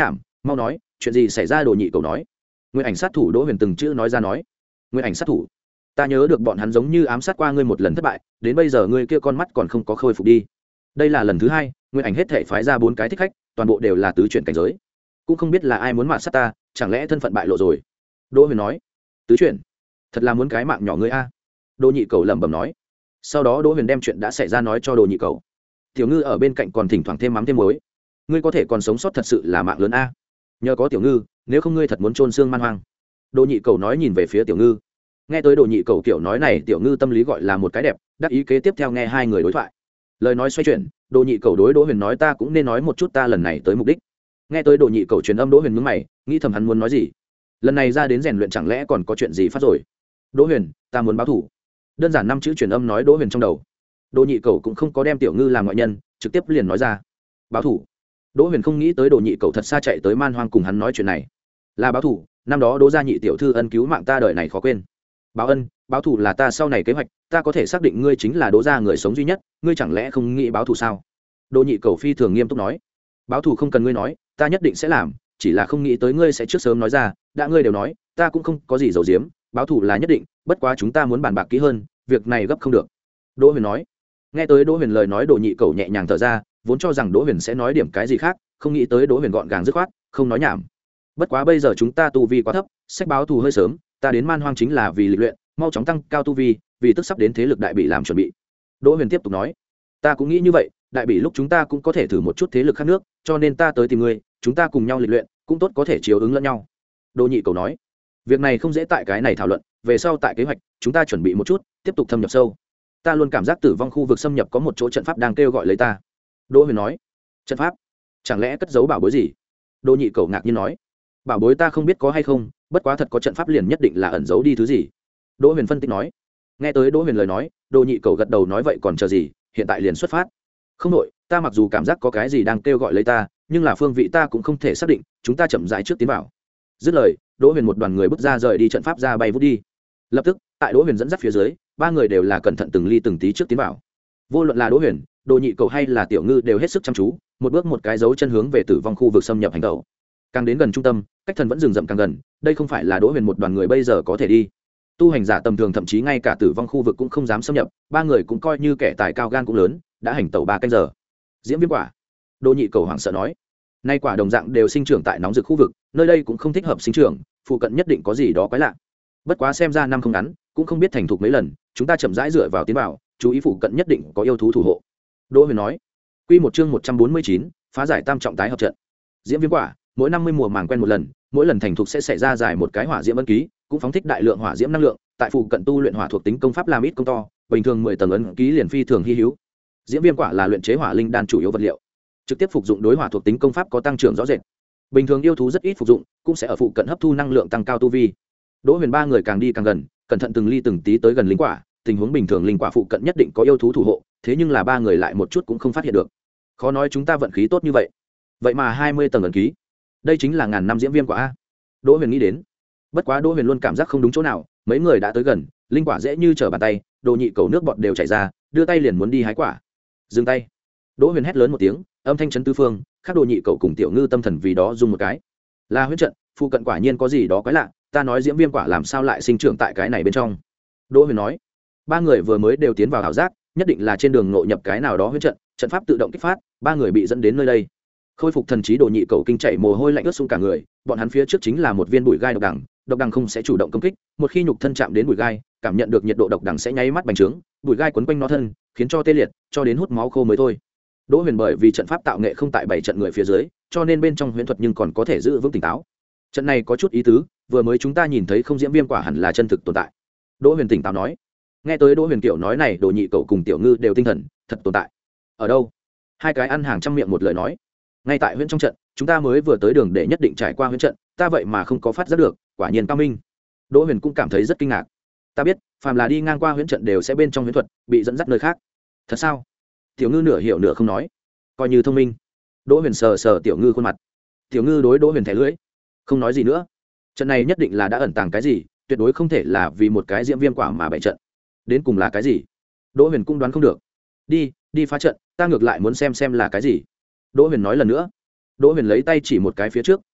mau nói chuyện gì xảy ra. Đồ nhị cầu nói. Nguyên ảnh sát thủ Đỗ Huyền từng chữ nói ra nói. Nguyên ảnh sát thủ, ta nhớ được bọn hắn giống như ám sát qua ngươi một lần thất bại, đến bây giờ ngươi kia con mắt còn không có khôi phục đi. Đây là lần thứ hai Nguyên ảnh hết thể phái ra bốn cái thích khách, toàn bộ đều là tứ chuyển cảnh giới, cũng không biết là ai muốn mạt sát ta, chẳng lẽ thân phận bại lộ rồi. Đỗ Huyền nói. Tứ chuyển, thật là muốn cái mạng nhỏ ngươi a. Đỗ nhị cầu lẩm bẩm nói. Sau đó Đỗ Huyền đem chuyện đã xảy ra nói cho Đồ nhị cầu. Tiểu ngư ở bên cạnh còn thỉnh thoảng thêm mắm thêm muối. Ngươi có thể còn sống sót thật sự là mạng lớn a, nhờ có tiểu ngư, nếu không ngươi thật muốn trôn xương man hoang. Đồ nhị cầu nói nhìn về phía tiểu ngư. Nghe tới Đồ nhị cầu kiểu nói này, tiểu ngư tâm lý gọi là một cái đẹp, đắc ý kế tiếp theo nghe hai người đối thoại. Lời nói xoay chuyển, Đồ nhị cầu đối Đỗ Huyền nói ta cũng nên nói một chút ta lần này tới mục đích. Nghe tới Đồ nhị cầu truyền âm, Đỗ Huyền nhướng mày, nghĩ thầm hắn muốn nói gì. Lần này ra đến rèn luyện chẳng lẽ còn có chuyện gì phát rồi. Đỗ Huyền, ta muốn báo thủ. Đơn giản năm chữ truyền âm nói Đỗ Huyền trong đầu. Đồ nhị cầu cũng không có đem tiểu ngư làm ngoại nhân, trực tiếp liền nói ra báo thủ. Đỗ Huyền không nghĩ tới Đồ nhị cầu thật xa chạy tới man hoang cùng hắn nói chuyện này. Là báo thủ, năm đó Đỗ gia nhị tiểu thư ân cứu mạng ta đời này khó quên. Báo ân, báo thủ là ta sau này kế hoạch, ta có thể xác định ngươi chính là Đỗ gia người sống duy nhất, ngươi chẳng lẽ không nghĩ báo thủ sao? Đồ nhị cầu phi thường nghiêm túc nói. Báo thủ không cần ngươi nói, ta nhất định sẽ làm, chỉ là không nghĩ tới ngươi sẽ trước sớm nói ra, đã ngươi đều nói, ta cũng không có gì giấu giếm, báo thủ là nhất định, bất quá chúng ta muốn bàn bạc kỹ hơn, việc này gấp không được. Đỗ Huyền nói. Nghe tới Đỗ Huyền lời nói, Đồ nhị cầu nhẹ nhàng thở ra, vốn cho rằng Đỗ Huyền sẽ nói điểm cái gì khác, không nghĩ tới Đỗ Huyền gọn gàng dứt khoát, không nói nhảm. Bất quá bây giờ chúng ta tu vi quá thấp, sách báo thù hơi sớm, ta đến man hoang chính là vì lịch luyện, mau chóng tăng cao tu vi, vì tức sắp đến thế lực đại bị làm chuẩn bị. Đỗ Huyền tiếp tục nói. Ta cũng nghĩ như vậy, đại bị lúc chúng ta cũng có thể thử một chút thế lực khác nước, cho nên ta tới tìm ngươi, chúng ta cùng nhau lịch luyện, cũng tốt có thể chiếu ứng lẫn nhau. Đồ nhị cầu nói. Việc này không dễ tại cái này thảo luận, về sau tại kế hoạch, chúng ta chuẩn bị một chút, tiếp tục thâm nhập sâu. Ta luôn cảm giác tử vong khu vực xâm nhập có một chỗ trận pháp đang kêu gọi lấy ta. Đỗ Huyền nói. Trận pháp? Chẳng lẽ cất giấu bảo bối gì? Đồ nhị cầu ngạc nhiên nói. Bảo bối ta không biết có hay không, bất quá thật có trận pháp liền nhất định là ẩn giấu đi thứ gì. Đỗ Huyền phân tích nói. Nghe tới Đỗ Huyền lời nói, Đồ nhị cầu gật đầu nói vậy còn chờ gì, hiện tại liền xuất phát. Không đội, ta mặc dù cảm giác có cái gì đang kêu gọi lấy ta, nhưng là phương vị ta cũng không thể xác định, chúng ta chậm rãi trước tiến vào. Dứt lời, Đỗ Huyền một đoàn người bước ra rời đi trận pháp ra bay vút đi. Lập tức, tại Đỗ Huyền dẫn dắt phía dưới, ba người đều là cẩn thận từng ly từng tí trước tiến vào. Vô luận là Đỗ Huyền, Đồ nhị cầu hay là tiểu ngư đều hết sức chăm chú, một bước một cái dấu chân hướng về tử vong khu vực xâm nhập hành động. Càng đến gần trung tâm, cách thần vẫn rừng rậm càng gần, đây không phải là Đỗ Huyền một đoàn người bây giờ có thể đi. Tu hành giả tầm thường thậm chí ngay cả tử vong khu vực cũng không dám xâm nhập, ba người cũng coi như kẻ tài cao gan cũng lớn, đã hành tẩu ba canh giờ. Diễm viêm quả. Đồ nhị cầu hoảng sợ nói. Nay quả đồng dạng đều sinh trưởng tại nóng rực khu vực, nơi đây cũng không thích hợp sinh trưởng, phụ cận nhất định có gì đó quái lạ. Bất quá xem ra năm không ngắn, cũng không biết thành thục mấy lần, chúng ta chậm rãi dựa vào tiến vào, chú ý phụ cận nhất định có yêu thú thủ hộ. Đỗ Huyền nói. Quy một chương một trăm bốn mươi chín, phá giải tam trọng tái hợp trận. Diễm viêm quả, mỗi năm mươi mùa màng quen một lần, mỗi lần thành thục sẽ xảy ra giải một cái hỏa diễm ấn ký, cũng phóng thích đại lượng hỏa diễm năng lượng, tại phụ cận tu luyện hỏa thuộc tính công pháp làm ít công to, bình thường mười tầng ấn ký liền phi thường hi hữu. Diễm viêm quả là luyện chế hỏa linh đan chủ yếu vật liệu, trực tiếp phục dụng đối hỏa thuộc tính công pháp có tăng trưởng rõ rệt. Bình thường yêu thú rất ít phục dụng, cũng sẽ ở phụ cận hấp thu năng lượng tăng cao tu vi. Đỗ Huyền ba người càng đi càng gần, cẩn thận từng ly từng tí tới gần linh quả, tình huống bình thường linh quả phụ cận nhất định có yêu thú thủ hộ, thế nhưng là ba người lại một chút cũng không phát hiện được. Khó nói chúng ta vận khí tốt như vậy. Vậy mà hai mươi tầng ấn ký, đây chính là ngàn năm diễm viêm quả a. Đỗ Huyền nghĩ đến. Bất quá Đỗ Huyền luôn cảm giác không đúng chỗ nào, mấy người đã tới gần, linh quả dễ như trở bàn tay, Đồ nhị cầu nước bọt đều chảy ra, đưa tay liền muốn đi hái quả. Dừng tay. Đỗ Huyền hét lớn một tiếng, âm thanh chấn tứ phương, khác Đồ nhị cầu cùng tiểu ngư tâm thần vì đó dùng một cái. Là huyễn trận, phụ cận quả nhiên có gì đó quái lạ, ta nói diễm viêm quả làm sao lại sinh trưởng tại cái này bên trong. Đỗ Huyền nói. Ba người vừa mới đều tiến vào ảo giác, nhất định là trên đường ngộ nhập cái nào đó huyễn trận, trận pháp tự động kích phát, ba người bị dẫn đến nơi đây. Khôi phục thần trí Đồ nhị cầu kinh chảy mồ hôi lạnh ướt sũng cả người, bọn hắn phía trước chính là một viên bụi gai độc đằng, độc đằng không sẽ chủ động công kích, một khi nhục thân chạm đến bụi gai, cảm nhận được nhiệt độ độc đằng sẽ nháy mắt bành trướng, bụi gai quấn quanh nó thân, khiến cho tê liệt, cho đến hút máu khô mới thôi. Đỗ Huyền bởi vì trận pháp tạo nghệ không tại bảy trận người phía dưới, cho nên bên trong huyễn thuật nhưng còn có thể giữ vững tỉnh táo. Trận này có chút ý tứ, vừa mới chúng ta nhìn thấy không diễm viêm quả hẳn là chân thực tồn tại. Đỗ Huyền tỉnh táo nói. Nghe tới Đỗ Huyền kiểu nói này, Đồ nhị cầu cùng tiểu ngư đều tinh thần, thật tồn tại. Ở đâu? Hai cái ăn hàng trăm miệng một lời nói. Ngay tại huyễn trong trận, chúng ta mới vừa tới đường để nhất định trải qua huyễn trận, ta vậy mà không có phát giác được, quả nhiên cao minh. Đỗ Huyền cũng cảm thấy rất kinh ngạc. Ta biết, phàm là đi ngang qua huyễn trận đều sẽ bên trong huyễn thuật, bị dẫn dắt nơi khác. Thật sao? Tiểu ngư nửa hiểu nửa không nói, coi như thông minh. Đỗ Huyền sờ sờ tiểu ngư khuôn mặt. Tiểu ngư đối Đỗ Huyền thẻ lưỡi, không nói gì nữa. Trận này nhất định là đã ẩn tàng cái gì, tuyệt đối không thể là vì một cái diễm viêm quả mà bày trận. Đến cùng là cái gì? Đỗ Huyền cũng đoán không được. Đi, đi phá trận, ta ngược lại muốn xem xem là cái gì. Đỗ Huyền nói lần nữa. Đỗ Huyền lấy tay chỉ một cái phía trước,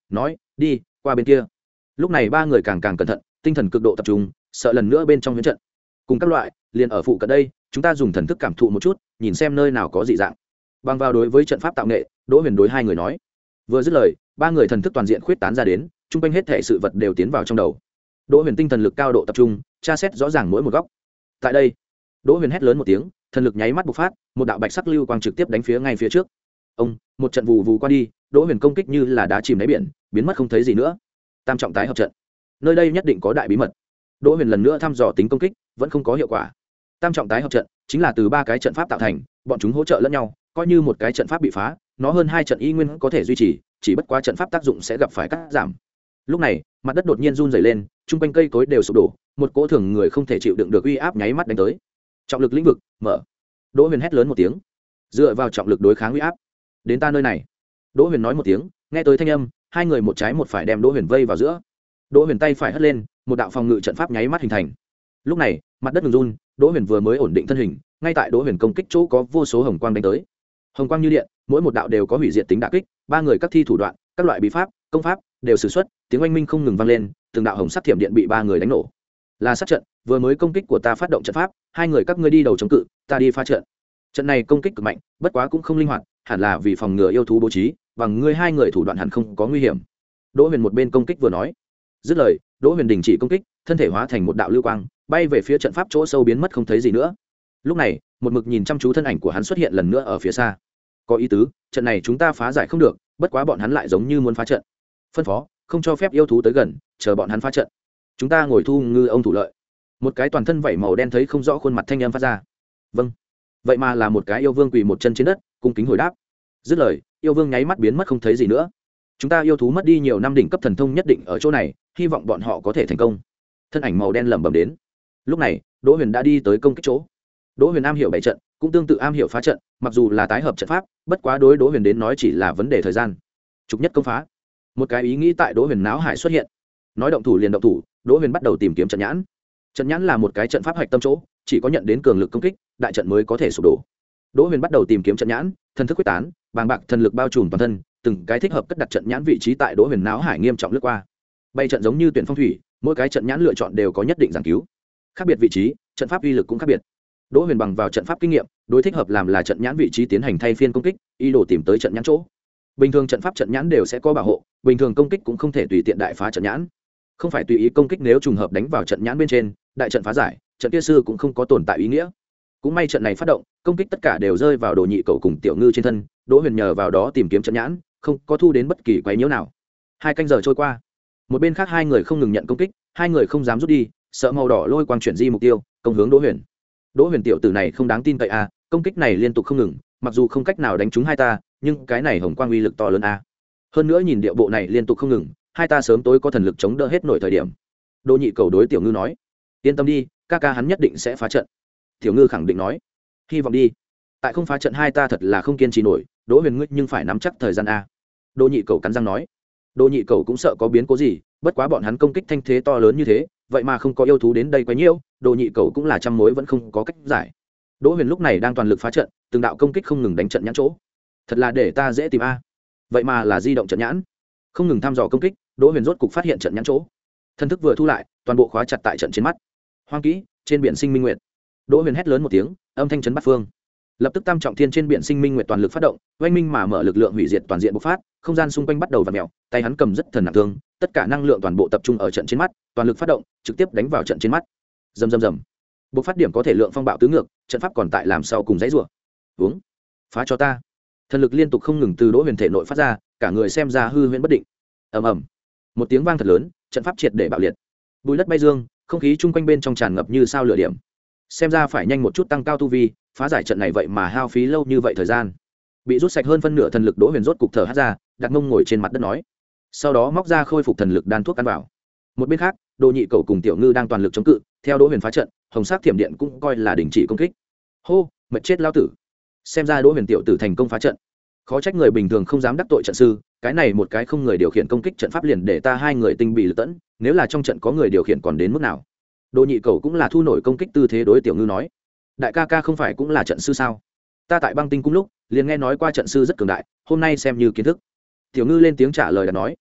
nói đi qua bên kia. Lúc này ba người càng càng cẩn thận, tinh thần cực độ tập trung, sợ lần nữa bên trong huyễn trận cùng các loại liền ở phụ cận đây, chúng ta dùng thần thức cảm thụ một chút, nhìn xem nơi nào có dị dạng. Bằng vào đối với trận pháp tạo nghệ, Đỗ Huyền đối hai người nói. Vừa dứt lời, ba người thần thức toàn diện khuyết tán ra đến, chung quanh hết thảy sự vật đều tiến vào trong đầu. Đỗ Huyền tinh thần lực cao độ tập trung, tra xét rõ ràng mỗi một góc. Tại đây, Đỗ Huyền hét lớn một tiếng, thần lực nháy mắt bộc phát, một đạo bạch sắc lưu quang trực tiếp đánh phía ngay phía trước. Ông, một trận vù vù qua đi, Đỗ Huyền công kích như là đá chìm đáy biển, biến mất không thấy gì nữa. Tam trọng tái hợp trận, nơi đây nhất định có đại bí mật. Đỗ Huyền lần nữa thăm dò tính công kích, vẫn không có hiệu quả. Tam trọng tái hợp trận chính là từ ba cái trận pháp tạo thành, bọn chúng hỗ trợ lẫn nhau, coi như một cái trận pháp bị phá, nó hơn hai trận y nguyên có thể duy trì, chỉ bất quá trận pháp tác dụng sẽ gặp phải cắt giảm. Lúc này, mặt đất đột nhiên run rẩy lên, trung quanh cây cối đều sụp đổ, một cỗ thường người không thể chịu đựng được uy áp nháy mắt đánh tới. Trọng lực lĩnh vực, mở. Đỗ Huyền hét lớn một tiếng. Dựa vào trọng lực đối kháng uy áp, đến ta nơi này. Đỗ Huyền nói một tiếng, nghe tới thanh âm, hai người một trái một phải đem Đỗ Huyền vây vào giữa. Đỗ Huyền tay phải hất lên, một đạo phòng ngự trận pháp nháy mắt hình thành. Lúc này, mặt đất ngừng run, Đỗ Huyền vừa mới ổn định thân hình, ngay tại Đỗ Huyền công kích chỗ có vô số hồng quang đánh tới. Hồng quang như điện, mỗi một đạo đều có hủy diệt tính đả kích, ba người các thi thủ đoạn, các loại bí pháp, công pháp đều sử xuất, tiếng oanh minh không ngừng vang lên, từng đạo hồng sắc thiểm điện bị ba người đánh nổ. Là sát trận, vừa mới công kích của ta phát động trận pháp, hai người các ngươi đi đầu chống cự, ta đi phá trận. Trận này công kích cực mạnh, bất quá cũng không linh hoạt, hẳn là vì phòng ngừa yêu thú bố trí, bằng ngươi hai người thủ đoạn hẳn không có nguy hiểm. Đỗ Huyền một bên công kích vừa nói. Dứt lời, Đỗ Huyền đình chỉ công kích, thân thể hóa thành một đạo lưu quang, bay về phía trận pháp chỗ sâu biến mất không thấy gì nữa. Lúc này, một mực nhìn chăm chú thân ảnh của hắn xuất hiện lần nữa ở phía xa. Có ý tứ, trận này chúng ta phá giải không được, bất quá bọn hắn lại giống như muốn phá trận. Phân phó, không cho phép yêu thú tới gần, chờ bọn hắn phá trận. Chúng ta ngồi thu ngư ông thủ lợi. Một cái toàn thân vảy màu đen thấy không rõ khuôn mặt thanh âm phát ra. Vâng. Vậy mà là một cái yêu vương quỳ một chân trên đất, cung kính hồi đáp. Dứt lời, yêu vương nháy mắt biến mất không thấy gì nữa. Chúng ta yêu thú mất đi nhiều năm đỉnh cấp thần thông nhất định ở chỗ này, hy vọng bọn họ có thể thành công. Thân ảnh màu đen lẩm bẩm đến. Lúc này, Đỗ Huyền đã đi tới công kích chỗ. Đỗ Huyền am hiểu bảy trận, cũng tương tự am hiểu phá trận, mặc dù là tái hợp trận pháp, bất quá đối Đỗ Huyền đến nói chỉ là vấn đề thời gian. Trục nhất công phá. Một cái ý nghĩ tại Đỗ Huyền não hải xuất hiện. Nói động thủ liền động thủ, Đỗ Huyền bắt đầu tìm kiếm trận nhãn. Trận nhãn là một cái trận pháp hạch tâm chỗ, chỉ có nhận đến cường lực công kích, đại trận mới có thể sụp đổ. Đỗ Huyền bắt đầu tìm kiếm trận nhãn, thần thức quyết tán, bàng bạc thần lực bao trùm toàn thân, từng cái thích hợp cất đặt trận nhãn vị trí tại Đỗ Huyền não hải nghiêm trọng lướt qua. Bay trận giống như tuyển phong thủy, mỗi cái trận nhãn lựa chọn đều có nhất định giảng cứu. Khác biệt vị trí, trận pháp uy lực cũng khác biệt. Đỗ Huyền bằng vào trận pháp kinh nghiệm, đối thích hợp làm là trận nhãn vị trí tiến hành thay phiên công kích, ý đồ tìm tới trận nhãn chỗ. Bình thường trận pháp trận nhãn đều sẽ có bảo hộ, bình thường công kích cũng không thể tùy tiện đại phá trận nhãn. Không phải tùy ý công kích, nếu trùng hợp đánh vào trận nhãn bên trên, đại trận phá giải, trận kia sư cũng không có tồn tại ý nghĩa. Cũng may trận này phát động, công kích tất cả đều rơi vào Đồ Nhị Cẩu cùng Tiểu Ngư trên thân, Đỗ Huyền nhờ vào đó tìm kiếm trận nhãn, không có thu đến bất kỳ quấy nhiễu nào. Hai canh giờ trôi qua, một bên khác hai người không ngừng nhận công kích, hai người không dám rút đi, sợ màu đỏ lôi quang chuyển di mục tiêu, công hướng Đỗ Huyền. Đỗ Huyền tiểu tử này không đáng tin cậy a, à, công kích này liên tục không ngừng, mặc dù không cách nào đánh trúng hai ta, nhưng cái này hồng quang uy lực to lớn a. À. Hơn nữa nhìn điệu bộ này liên tục không ngừng, hai ta sớm tối có thần lực chống đỡ hết nổi thời điểm. Đỗ Nhị Cẩu đối Tiểu Ngư nói: "Yên tâm đi, ca ca hắn nhất định sẽ phá trận." Tiểu Ngư khẳng định nói: "Hy vọng đi. Tại không phá trận hai ta thật là không kiên trì nổi, Đỗ Huyền ngươi nhưng phải nắm chắc thời gian a." Đỗ Nhị Cẩu cắn răng nói. Đỗ Nhị Cẩu cũng sợ có biến cố gì, bất quá bọn hắn công kích thanh thế to lớn như thế, vậy mà không có yêu thú đến đây quấy nhiễu, Đỗ Nhị Cẩu cũng là trăm mối vẫn không có cách giải. Đỗ Huyền lúc này đang toàn lực phá trận, từng đạo công kích không ngừng đánh trận nhãn chỗ. Thật là để ta dễ tìm a. Vậy mà là di động trận nhãn. Không ngừng thăm dò công kích, Đỗ Huyền rốt cục phát hiện trận nhãn chỗ. Thân thức vừa thu lại, toàn bộ khóa chặt tại trận trên mắt. Hoang kỹ, trên biển sinh minh nguyệt. Đỗ Huyền hét lớn một tiếng, âm thanh chấn bát phương. Lập tức tam trọng thiên trên biển sinh minh nguyệt toàn lực phát động, oanh minh mà mở lực lượng hủy diệt toàn diện bộc phát, không gian xung quanh bắt đầu vặn mèo, tay hắn cầm rất thần nặng thương, tất cả năng lượng toàn bộ tập trung ở trận trên mắt, toàn lực phát động, trực tiếp đánh vào trận trên mắt. Rầm rầm rầm. Bộc phát điểm có thể lượng phong bạo tứ ngược, trận pháp còn tại làm sau cùng dãy rủa. Uống, phá cho ta. Thần lực liên tục không ngừng từ Đỗ Huyền thể nội phát ra, cả người xem ra hư huyễn bất định. Ầm ầm. Một tiếng vang thật lớn, trận pháp triệt để bạo liệt. Bùi đất bay dương, không khí chung quanh bên trong tràn ngập như sao lửa điểm. Xem ra phải nhanh một chút tăng cao tu vi, phá giải trận này vậy mà hao phí lâu như vậy thời gian. Bị rút sạch hơn phân nửa thần lực, Đỗ Huyền rốt cục thở hắt ra, đặt mông ngồi trên mặt đất nói. Sau đó móc ra khôi phục thần lực đan thuốc ăn vào. Một bên khác, Đồ Nhị Cẩu cùng Tiểu Ngư đang toàn lực chống cự, theo Đỗ Huyền phá trận, hồng sắc thiểm điện cũng coi là đình chỉ công kích. Hô, mệt chết lão tử. Xem ra Đỗ Huyền tiểu tử thành công phá trận. Khó trách người bình thường không dám đắc tội trận sư, cái này một cái không người điều khiển công kích trận pháp liền để ta hai người tinh bị lực tẫn, nếu là trong trận có người điều khiển còn đến mức nào. Đồ Nhị Cẩu cũng là thu nổi công kích tư thế đối Tiểu Ngư nói. Đại ca ca không phải cũng là trận sư sao? Ta tại Băng Tinh cung lúc liền nghe nói qua trận sư rất cường đại, hôm nay xem như kiến thức. Tiểu Ngư lên tiếng trả lời đã nói,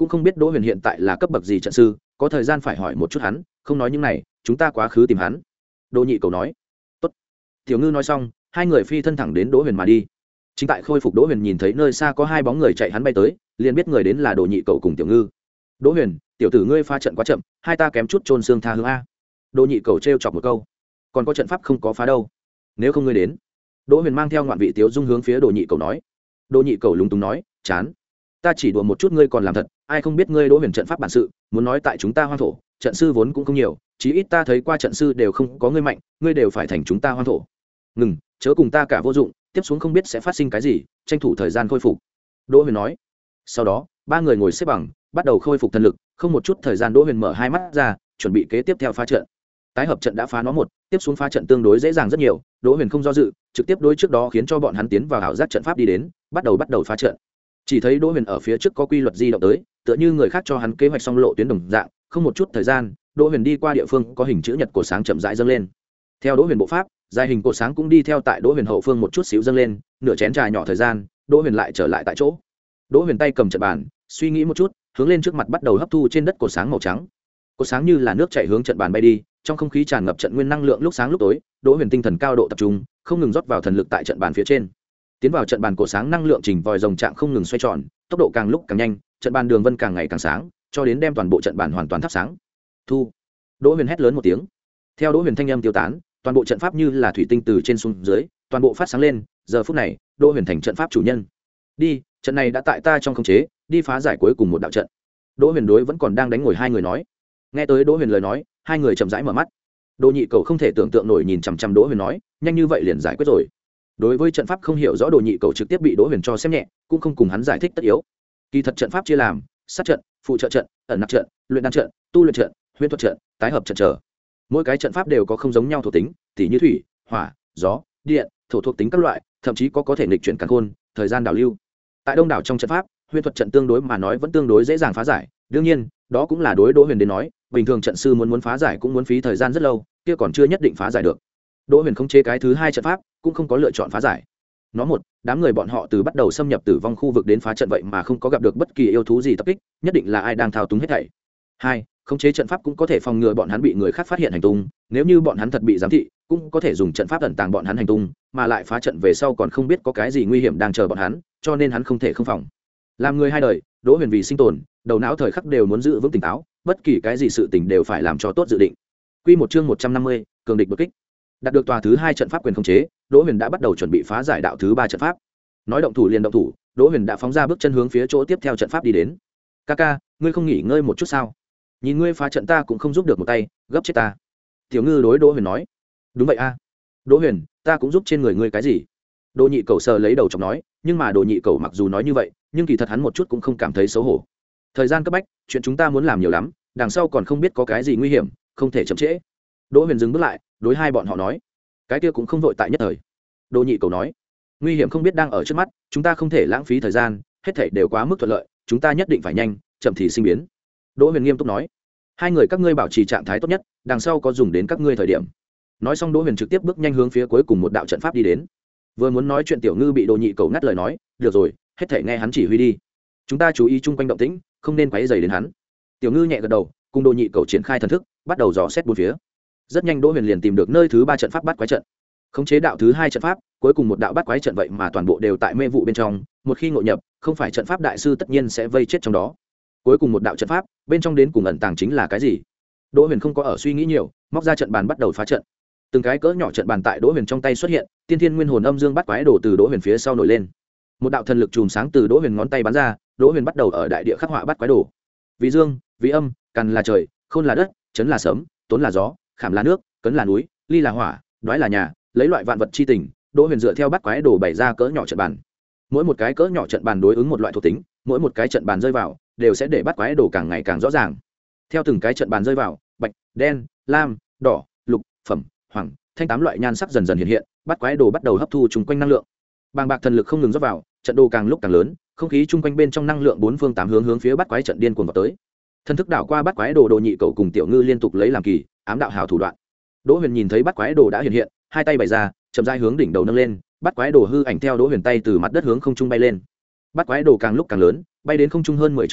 cũng không biết Đỗ Huyền hiện tại là cấp bậc gì trận sư, có thời gian phải hỏi một chút hắn, không nói những này, chúng ta quá khứ tìm hắn. Đỗ Nhị Cầu nói. Tốt. Tiểu Ngư nói xong, hai người phi thân thẳng đến Đỗ Huyền mà đi. Chính tại khôi phục Đỗ Huyền nhìn thấy nơi xa có hai bóng người chạy hắn bay tới, liền biết người đến là Đỗ Nhị Cầu cùng Tiểu Ngư. Đỗ Huyền, tiểu tử ngươi phá trận quá chậm, hai ta kém chút chôn xương tha hướng a. Đỗ Nhị Cầu trêu chọc một câu. Còn có trận pháp không có phá đâu, nếu không ngươi đến. Đỗ Huyền mang theo ngoạn vị tiếu dung hướng phía Đỗ Nhị Cầu nói. Đỗ Nhị Cầu lúng túng nói, chán, ta chỉ đùa một chút ngươi còn làm thật, ai không biết ngươi Đỗ Huyền trận pháp bản sự, muốn nói tại chúng ta hoang thổ, trận sư vốn cũng không nhiều, chí ít ta thấy qua trận sư đều không có ngươi mạnh, ngươi đều phải thành chúng ta hoang thổ. Ngừng, chớ cùng ta cả vô dụng, tiếp xuống không biết sẽ phát sinh cái gì, tranh thủ thời gian khôi phục. Đỗ Huyền nói. Sau đó, ba người ngồi xếp bằng, bắt đầu khôi phục thần lực, không một chút thời gian Đỗ Huyền mở hai mắt ra, chuẩn bị kế tiếp theo phá trận. Tái hợp trận đã phá nó một, tiếp xuống phá trận tương đối dễ dàng rất nhiều, Đỗ Huyền không do dự, trực tiếp đối trước đó khiến cho bọn hắn tiến vào ảo giác trận pháp đi đến, bắt đầu bắt đầu phá trận. Chỉ thấy Đỗ Huyền ở phía trước có quy luật di động tới, tựa như người khác cho hắn kế hoạch xong lộ tuyến đồng dạng, không một chút thời gian, Đỗ Huyền đi qua địa phương có hình chữ nhật cổ sáng chậm rãi dâng lên. Theo Đỗ Huyền bộ pháp, dài hình cổ sáng cũng đi theo tại Đỗ Huyền hậu phương một chút xíu dâng lên, nửa chén trà nhỏ thời gian, Đỗ Huyền lại trở lại tại chỗ. Đỗ Huyền tay cầm trận bàn, suy nghĩ một chút, hướng lên trước mặt bắt đầu hấp thu trên đất cổ sáng màu trắng. Cổ sáng như là nước chảy hướng trận bàn bay đi, trong không khí tràn ngập trận nguyên năng lượng lúc sáng lúc tối, Đỗ Huyền tinh thần cao độ tập trung, không ngừng rót vào thần lực tại trận bàn phía trên. Tiến vào trận bàn cổ sáng năng lượng trình vòi rồng trạng không ngừng xoay tròn, tốc độ càng lúc càng nhanh, trận bàn đường vân càng ngày càng sáng, cho đến đem toàn bộ trận bàn hoàn toàn thắp sáng. Thu. Đỗ Huyền hét lớn một tiếng. Theo Đỗ Huyền thanh âm tiêu tán, toàn bộ trận pháp như là thủy tinh từ trên xuống dưới, toàn bộ phát sáng lên, giờ phút này, Đỗ Huyền thành trận pháp chủ nhân. Đi, trận này đã tại ta trong khống chế, đi phá giải cuối cùng một đạo trận. Đỗ Huyền đối vẫn còn đang đánh ngồi hai người nói. Nghe tới Đỗ Huyền lời nói, hai người chậm rãi mở mắt. Đỗ Nhị Cầu không thể tưởng tượng nổi nhìn chằm chằm Đỗ Huyền nói, nhanh như vậy liền giải quyết rồi. Đối với trận pháp không hiểu rõ, Đỗ Nhị Cầu trực tiếp bị Đỗ Huyền cho xem nhẹ, cũng không cùng hắn giải thích tất yếu. Kỳ thật trận pháp chia làm sát trận, phụ trợ trận, ẩn nặc trận, luyện đan trận, tu luyện trận, huyễn thuật trận, tái hợp trận trở. Mỗi cái trận pháp đều có không giống nhau thuộc tính, tỉ như thủy, hỏa, gió, điện, thổ thuộc tính các loại, thậm chí có có thể nghịch chuyển càn khôn, thời gian đảo lưu. Tại đông đảo trong trận pháp, huyễn thuật trận tương đối mà nói vẫn tương đối dễ dàng phá giải, đương nhiên, đó cũng là đối Đỗ Huyền đến nói, bình thường trận sư muốn muốn phá giải cũng muốn phí thời gian rất lâu, kia còn chưa nhất định phá giải được. Đỗ Huyền không chế cái thứ hai trận pháp, cũng không có lựa chọn phá giải. Nó một, đám người bọn họ từ bắt đầu xâm nhập tử vong khu vực đến phá trận vậy mà không có gặp được bất kỳ yêu thú gì tập kích, nhất định là ai đang thao túng hết thảy. Hai, khống chế trận pháp cũng có thể phòng ngừa bọn hắn bị người khác phát hiện hành tung, nếu như bọn hắn thật bị giám thị, cũng có thể dùng trận pháp ẩn tàng bọn hắn hành tung, mà lại phá trận về sau còn không biết có cái gì nguy hiểm đang chờ bọn hắn, cho nên hắn không thể không phòng. Làm người hai đời, Đỗ Huyền vì sinh tồn, đầu não thời khắc đều muốn giữ vững tỉnh táo, bất kỳ cái gì sự tình đều phải làm cho tốt dự định. Quy một chương một trăm năm mươi, cường địch đột kích. Đạt được tòa thứ hai trận pháp quyền khống chế, Đỗ Huyền đã bắt đầu chuẩn bị phá giải đạo thứ ba trận pháp. Nói động thủ liền động thủ, Đỗ Huyền đã phóng ra bước chân hướng phía chỗ tiếp theo trận pháp đi đến. "Kaka, ngươi không nghỉ ngơi một chút sao? Nhìn ngươi phá trận ta cũng không giúp được một tay, gấp chết ta." Tiểu Ngư đối Đỗ Huyền nói. "Đúng vậy a. Đỗ Huyền, ta cũng giúp trên người ngươi cái gì?" Đỗ Nhị Cầu sờ lấy đầu chọc nói, nhưng mà Đỗ Nhị Cầu mặc dù nói như vậy, nhưng kỳ thật hắn một chút cũng không cảm thấy xấu hổ. Thời gian cấp bách, chuyện chúng ta muốn làm nhiều lắm, đằng sau còn không biết có cái gì nguy hiểm, không thể chậm trễ. Đỗ Huyền dừng bước lại, đối hai bọn họ nói, cái kia cũng không vội tại nhất thời. Đỗ Nhị Cầu nói, nguy hiểm không biết đang ở trước mắt, chúng ta không thể lãng phí thời gian, hết thảy đều quá mức thuận lợi, chúng ta nhất định phải nhanh, chậm thì sinh biến. Đỗ Huyền nghiêm túc nói, hai người các ngươi bảo trì trạng thái tốt nhất, đằng sau có dùng đến các ngươi thời điểm. Nói xong Đỗ Huyền trực tiếp bước nhanh hướng phía cuối cùng một đạo trận pháp đi đến. Vừa muốn nói chuyện Tiểu Ngư bị Đỗ Nhị Cầu ngắt lời nói, được rồi, hết thảy nghe hắn chỉ huy đi, chúng ta chú ý chung quanh động tĩnh, không nên quấy rầy đến hắn. Tiểu Ngư nhẹ gật đầu, cùng Đỗ Nhị Cầu triển khai thần thức, bắt đầu dò xét bốn phía. Rất nhanh Đỗ Huyền liền tìm được nơi thứ ba trận pháp bắt quái trận. Khống chế đạo thứ hai trận pháp, cuối cùng một đạo bắt quái trận vậy mà toàn bộ đều tại mê vụ bên trong, một khi ngộ nhập, không phải trận pháp đại sư tất nhiên sẽ vây chết trong đó. Cuối cùng một đạo trận pháp, bên trong đến cùng ẩn tàng chính là cái gì? Đỗ Huyền không có ở suy nghĩ nhiều, móc ra trận bàn bắt đầu phá trận. Từng cái cỡ nhỏ trận bàn tại Đỗ Huyền trong tay xuất hiện, tiên thiên nguyên hồn âm dương bắt quái đổ từ Đỗ Huyền phía sau nổi lên. Một đạo thần lực chùm sáng từ Đỗ Huyền ngón tay bắn ra, Đỗ Huyền bắt đầu ở đại địa khắc họa bắt quái đồ. Vì dương, vì âm, càn là trời, khôn là đất, chấn là sấm, tốn là gió, khảm là nước, cấn là núi, ly là hỏa, đoái là nhà, lấy loại vạn vật chi tình, Đỗ Huyền dựa theo bắt quái đồ bày ra cỡ nhỏ trận bàn. Mỗi một cái cỡ nhỏ trận bàn đối ứng một loại thuộc tính, mỗi một cái trận bàn rơi vào, đều sẽ để bắt quái đồ càng ngày càng rõ ràng. Theo từng cái trận bàn rơi vào, bạch, đen, lam, đỏ, lục, phẩm, hoàng, thanh tám loại nhan sắc dần dần hiện hiện, bắt quái đồ bắt đầu hấp thu chung quanh năng lượng. Bàng bạc thần lực không ngừng rót vào, trận đồ càng lúc càng lớn, không khí chung quanh bên trong năng lượng bốn phương tám hướng hướng phía bắt quái trận điên cuồng vào tới. Thần thức đảo qua bắt quái đồ, Đồ Nhị Cầu cùng Tiểu Ngư liên tục lấy làm kỳ, ám đạo hào thủ đoạn. Đỗ Huyền nhìn thấy bắt quái đồ đã hiện hiện, hai tay bày ra, chậm rãi hướng đỉnh đầu nâng lên, bắt quái đồ hư ảnh theo Đỗ Huyền tay từ mặt đất hướng không trung bay lên. Bắt quái đồ càng lúc càng lớn, bay đến không trung hơn mười triệu chỗ,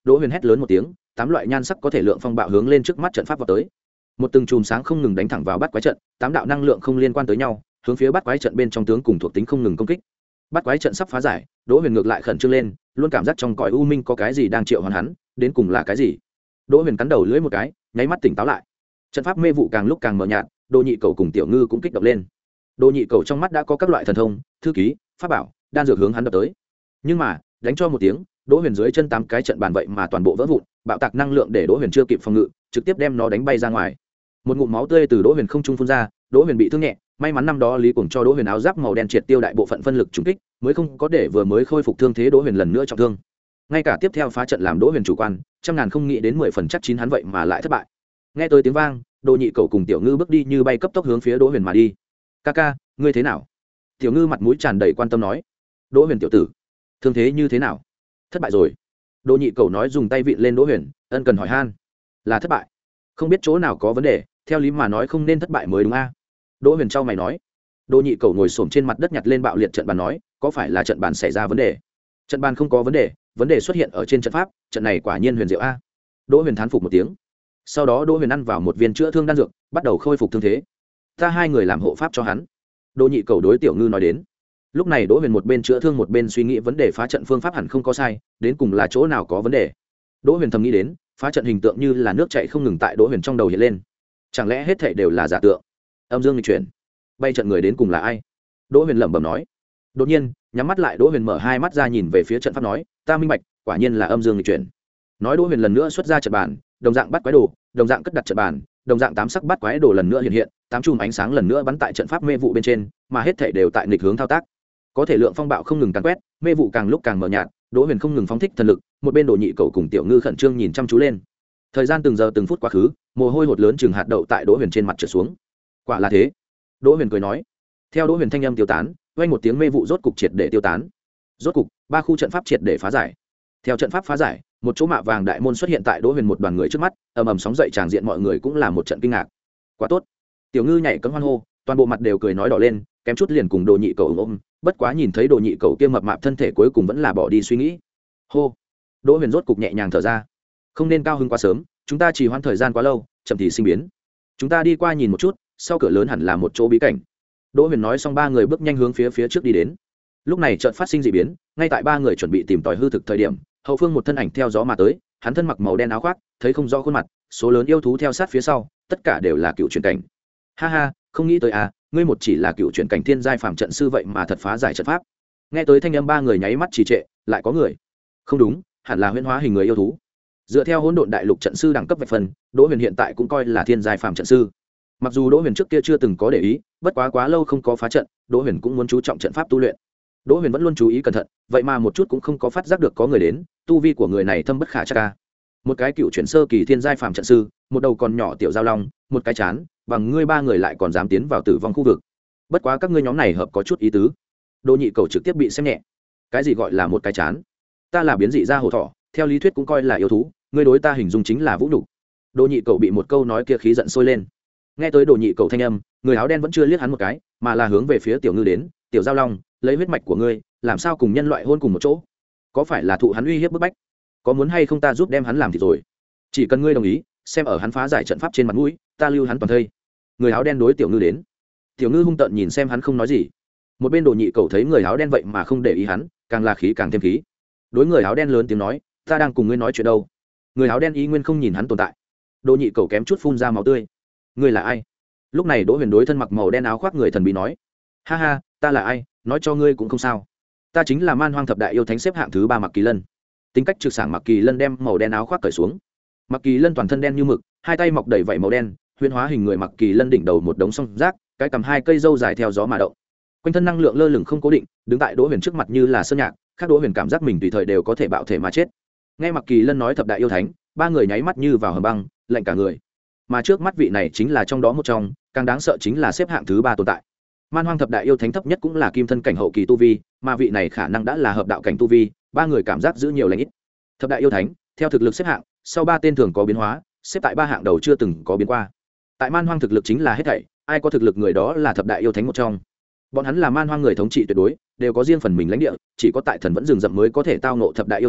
Đỗ Huyền hét lớn một tiếng, tám loại nhan sắc có thể lượng phong bạo hướng lên trước mắt trận pháp vào tới. Một từng chùm sáng không ngừng đánh thẳng vào bắt quái trận, tám đạo năng lượng không liên quan tới nhau, hướng phía bắt quái trận bên trong tướng cùng thuộc tính không ngừng công kích. Bắt quái trận sắp phá giải, Đỗ Huyền ngược lại khẩn trương lên, luôn cảm giác trong cõi u minh có cái gì đang triệu hoán hắn, đến cùng là cái gì? Đỗ Huyền cắn đầu lưỡi một cái, nháy mắt tỉnh táo lại. Trận pháp mê vụ càng lúc càng mờ nhạt, Đỗ Nhị Cầu cùng Tiểu Ngư cũng kích động lên. Đỗ Nhị Cầu trong mắt đã có các loại thần thông, thư ký, pháp bảo, đan dược hướng hắn đập tới. Nhưng mà, đánh cho một tiếng, Đỗ Huyền dưới chân tám cái trận bàn vậy mà toàn bộ vỡ vụn, bạo tạc năng lượng để Đỗ Huyền chưa kịp phòng ngự, trực tiếp đem nó đánh bay ra ngoài. Một ngụm máu tươi từ Đỗ Huyền không trung phun ra, Đỗ Huyền bị thương nhẹ, may mắn năm đó Lý Cuồng cho Đỗ Huyền áo giáp màu đen triệt tiêu đại bộ phận phân lực trùng kích, mới không có để vừa mới khôi phục thương thế Đỗ Huyền lần nữa trọng thương. Ngay cả tiếp theo phá trận làm Đỗ Huyền chủ quan, trăm ngàn không nghĩ đến mười phần chắc chín hắn vậy mà lại thất bại. Nghe tới tiếng vang, Đỗ Nhị Cầu cùng Tiểu Ngư bước đi như bay cấp tốc hướng phía Đỗ Huyền mà đi. "Ca ca, ngươi thế nào?" Tiểu Ngư mặt mũi tràn đầy quan tâm nói. "Đỗ Huyền tiểu tử, thương thế như thế nào?" "Thất bại rồi." Đỗ Nhị Cầu nói, dùng tay vịn lên Đỗ Huyền, ân cần hỏi han. "Là thất bại? Không biết chỗ nào có vấn đề, theo lý mà nói không nên thất bại mới đúng a?" Đỗ Huyền trao mày nói. Đỗ Nhị Cầu ngồi xổm trên mặt đất nhặt lên bạo liệt trận bàn nói, "Có phải là trận bàn xảy ra vấn đề?" "Trận bàn không có vấn đề, vấn đề xuất hiện ở trên trận pháp, trận này quả nhiên huyền diệu a." Đỗ Huyền thán phục một tiếng. Sau đó Đỗ Huyền ăn vào một viên chữa thương đan dược, bắt đầu khôi phục thương thế. "Ta hai người làm hộ pháp cho hắn." Đỗ Nhị Cầu đối Tiểu Ngư nói đến. Lúc này Đỗ Huyền một bên chữa thương một bên suy nghĩ vấn đề phá trận phương pháp hẳn không có sai, đến cùng là chỗ nào có vấn đề. Đỗ Huyền thầm nghĩ đến, phá trận hình tượng như là nước chảy không ngừng tại Đỗ Huyền trong đầu hiện lên. Chẳng lẽ hết thảy đều là giả tượng? Âm dương nghịch chuyển. Bay trận người đến cùng là ai? Đỗ Huyền lẩm bẩm nói. Đột nhiên, nhắm mắt lại Đỗ Huyền mở hai mắt ra nhìn về phía trận pháp nói, "Ta minh bạch, quả nhiên là âm dương nghịch chuyển." Nói Đỗ Huyền lần nữa xuất ra trận bàn, đồng dạng bắt quái đồ, đồng dạng cất đặt trận bàn, đồng dạng tám sắc bắt quái đồ lần nữa hiện hiện, tám chùm ánh sáng lần nữa bắn tại trận pháp mê vụ bên trên, mà hết thảy đều tại nghịch hướng thao tác. Có thể lượng phong bạo không ngừng càn quét, mê vụ càng lúc càng mờ nhạt, Đỗ Huyền không ngừng phóng thích thần lực, một bên Đỗ Nhị Cầu cùng Tiểu Ngư khẩn trương nhìn chăm chú lên. Thời gian từng giờ từng phút quá khứ, mồ hôi hột lớn chừng hạt đậu tại Đỗ Huyền trên mặt trượt xuống. "Quả là thế." Đỗ Huyền cười nói. Theo Đỗ Huyền thanh âm tiêu tán, vang một tiếng mê vụ rốt cục triệt để tiêu tán. Rốt cục, ba khu trận pháp triệt để phá giải. Theo trận pháp phá giải, một chỗ mạ vàng đại môn xuất hiện tại Đỗ Huyền một đoàn người trước mắt, ầm ầm sóng dậy tràng diện mọi người cũng là một trận kinh ngạc. "Quá tốt." Tiểu Ngư nhảy cẫng hoan hô, toàn bộ mặt đều cười nói đỏ lên, kém chút liền cùng Đỗ Nhị Cầu ôm ôm, bất quá nhìn thấy Đỗ Nhị Cầu kia mập mạp thân thể cuối cùng vẫn là bỏ đi suy nghĩ. Hô. Đỗ Huyền rốt cục nhẹ nhàng thở ra. "Không nên cao hứng quá sớm, chúng ta trì hoãn thời gian quá lâu, chậm thì sinh biến. Chúng ta đi qua nhìn một chút, sau cửa lớn hẳn là một chỗ bí cảnh." Đỗ Huyền nói xong ba người bước nhanh hướng phía phía trước đi đến. Lúc này chợt phát sinh dị biến, ngay tại ba người chuẩn bị tìm tòi hư thực thời điểm, hậu phương một thân ảnh theo gió mà tới, hắn thân mặc màu đen áo khoác, thấy không rõ khuôn mặt, số lớn yêu thú theo sát phía sau, tất cả đều là cựu truyền cảnh. "Ha ha, không nghĩ tới à, ngươi một chỉ là cựu truyền cảnh thiên giai phàm trận sư vậy mà thật phá giải trận pháp." Nghe tới thanh âm ba người nháy mắt trì trệ, lại có người. Không đúng, hẳn là huyễn hóa hình người yêu thú. Dựa theo hỗn độn đại lục trận sư đẳng cấp vạch phần, Đỗ Huyền hiện tại cũng coi là thiên giai phàm trận sư. Mặc dù Đỗ Huyền trước kia chưa từng có để ý, bất quá quá lâu không có phá trận, Đỗ Huyền cũng muốn chú trọng trận pháp tu luyện. Đỗ Huyền vẫn luôn chú ý cẩn thận, vậy mà một chút cũng không có phát giác được có người đến, tu vi của người này thâm bất khả trắc. Một cái cựu chuyển sơ kỳ thiên giai phàm trận sư, một đầu còn nhỏ tiểu giao long, một cái chán, bằng ngươi ba người lại còn dám tiến vào tử vong khu vực. Bất quá các ngươi nhóm này hợp có chút ý tứ. Đỗ Nhị Cầu trực tiếp bị xem nhẹ. Cái gì gọi là một cái chán? Ta là biến dị ra hồ thỏ, theo lý thuyết cũng coi là yêu thú, ngươi đối ta hình dung chính là vũ nhục. Đỗ Nhị Cầu bị một câu nói kia khí giận sôi lên. Nghe tới Đỗ Nhị Cầu thanh âm, người áo đen vẫn chưa liếc hắn một cái, mà là hướng về phía Tiểu Ngư đến, "Tiểu giao long, lấy huyết mạch của ngươi, làm sao cùng nhân loại hôn cùng một chỗ? Có phải là thụ hắn uy hiếp bức bách? Có muốn hay không ta giúp đem hắn làm thì rồi? Chỉ cần ngươi đồng ý, xem ở hắn phá giải trận pháp trên mặt mũi, ta lưu hắn toàn thây." Người áo đen đối Tiểu Ngư đến. Tiểu Ngư hung tợn nhìn xem hắn không nói gì. Một bên Đỗ Nhị Cầu thấy người áo đen vậy mà không để ý hắn, càng là khí càng thêm khí. Đối người áo đen lớn tiếng nói, "Ta đang cùng ngươi nói chuyện đâu?" Người áo đen ý nguyên không nhìn hắn tồn tại. Đỗ Nhị Cầu kém chút phun ra máu tươi. "Ngươi là ai?" Lúc này Đỗ Huyền đối thân mặc màu đen áo khoác người thần bí nói, "Ha ha, ta là ai, nói cho ngươi cũng không sao. Ta chính là Man Hoang thập đại yêu thánh xếp hạng thứ ba Mặc Kỳ Lân." Tính cách trực sảng Mặc Kỳ Lân đem màu đen áo khoác cởi xuống. Mặc Kỳ Lân toàn thân đen như mực, hai tay mọc đầy vảy màu đen, huyễn hóa hình người Mặc Kỳ Lân đỉnh đầu một đống song rác, cái cầm hai cây râu dài theo gió mà động. Quanh thân năng lượng lơ lửng không cố định, đứng tại Đỗ Huyền trước mặt như là sơn nhạc, khác Đỗ Huyền cảm giác mình tùy thời đều có thể bạo thể mà chết. Nghe Mặc Kỳ Lân nói thập đại yêu thánh, ba người nháy mắt như vào hầm băng, lạnh cả người. Mà trước mắt vị này chính là trong đó một trong, càng đáng sợ chính là xếp hạng thứ ba tồn tại. Man Hoang thập đại yêu thánh thấp nhất cũng là kim thân cảnh hậu kỳ tu vi, mà vị này khả năng đã là hợp đạo cảnh tu vi, ba người cảm giác giữ nhiều lãnh ít. Thập đại yêu thánh, theo thực lực xếp hạng, sau ba tên thường có biến hóa, xếp tại ba hạng đầu chưa từng có biến qua. Tại Man Hoang thực lực chính là hết thảy, ai có thực lực người đó là thập đại yêu thánh một trong. Bọn hắn là Man Hoang người thống trị tuyệt đối, đều có riêng phần mình lãnh địa, chỉ có tại thần vẫn rừng rậm mới có thể tao ngộ thập đại yêu thánh,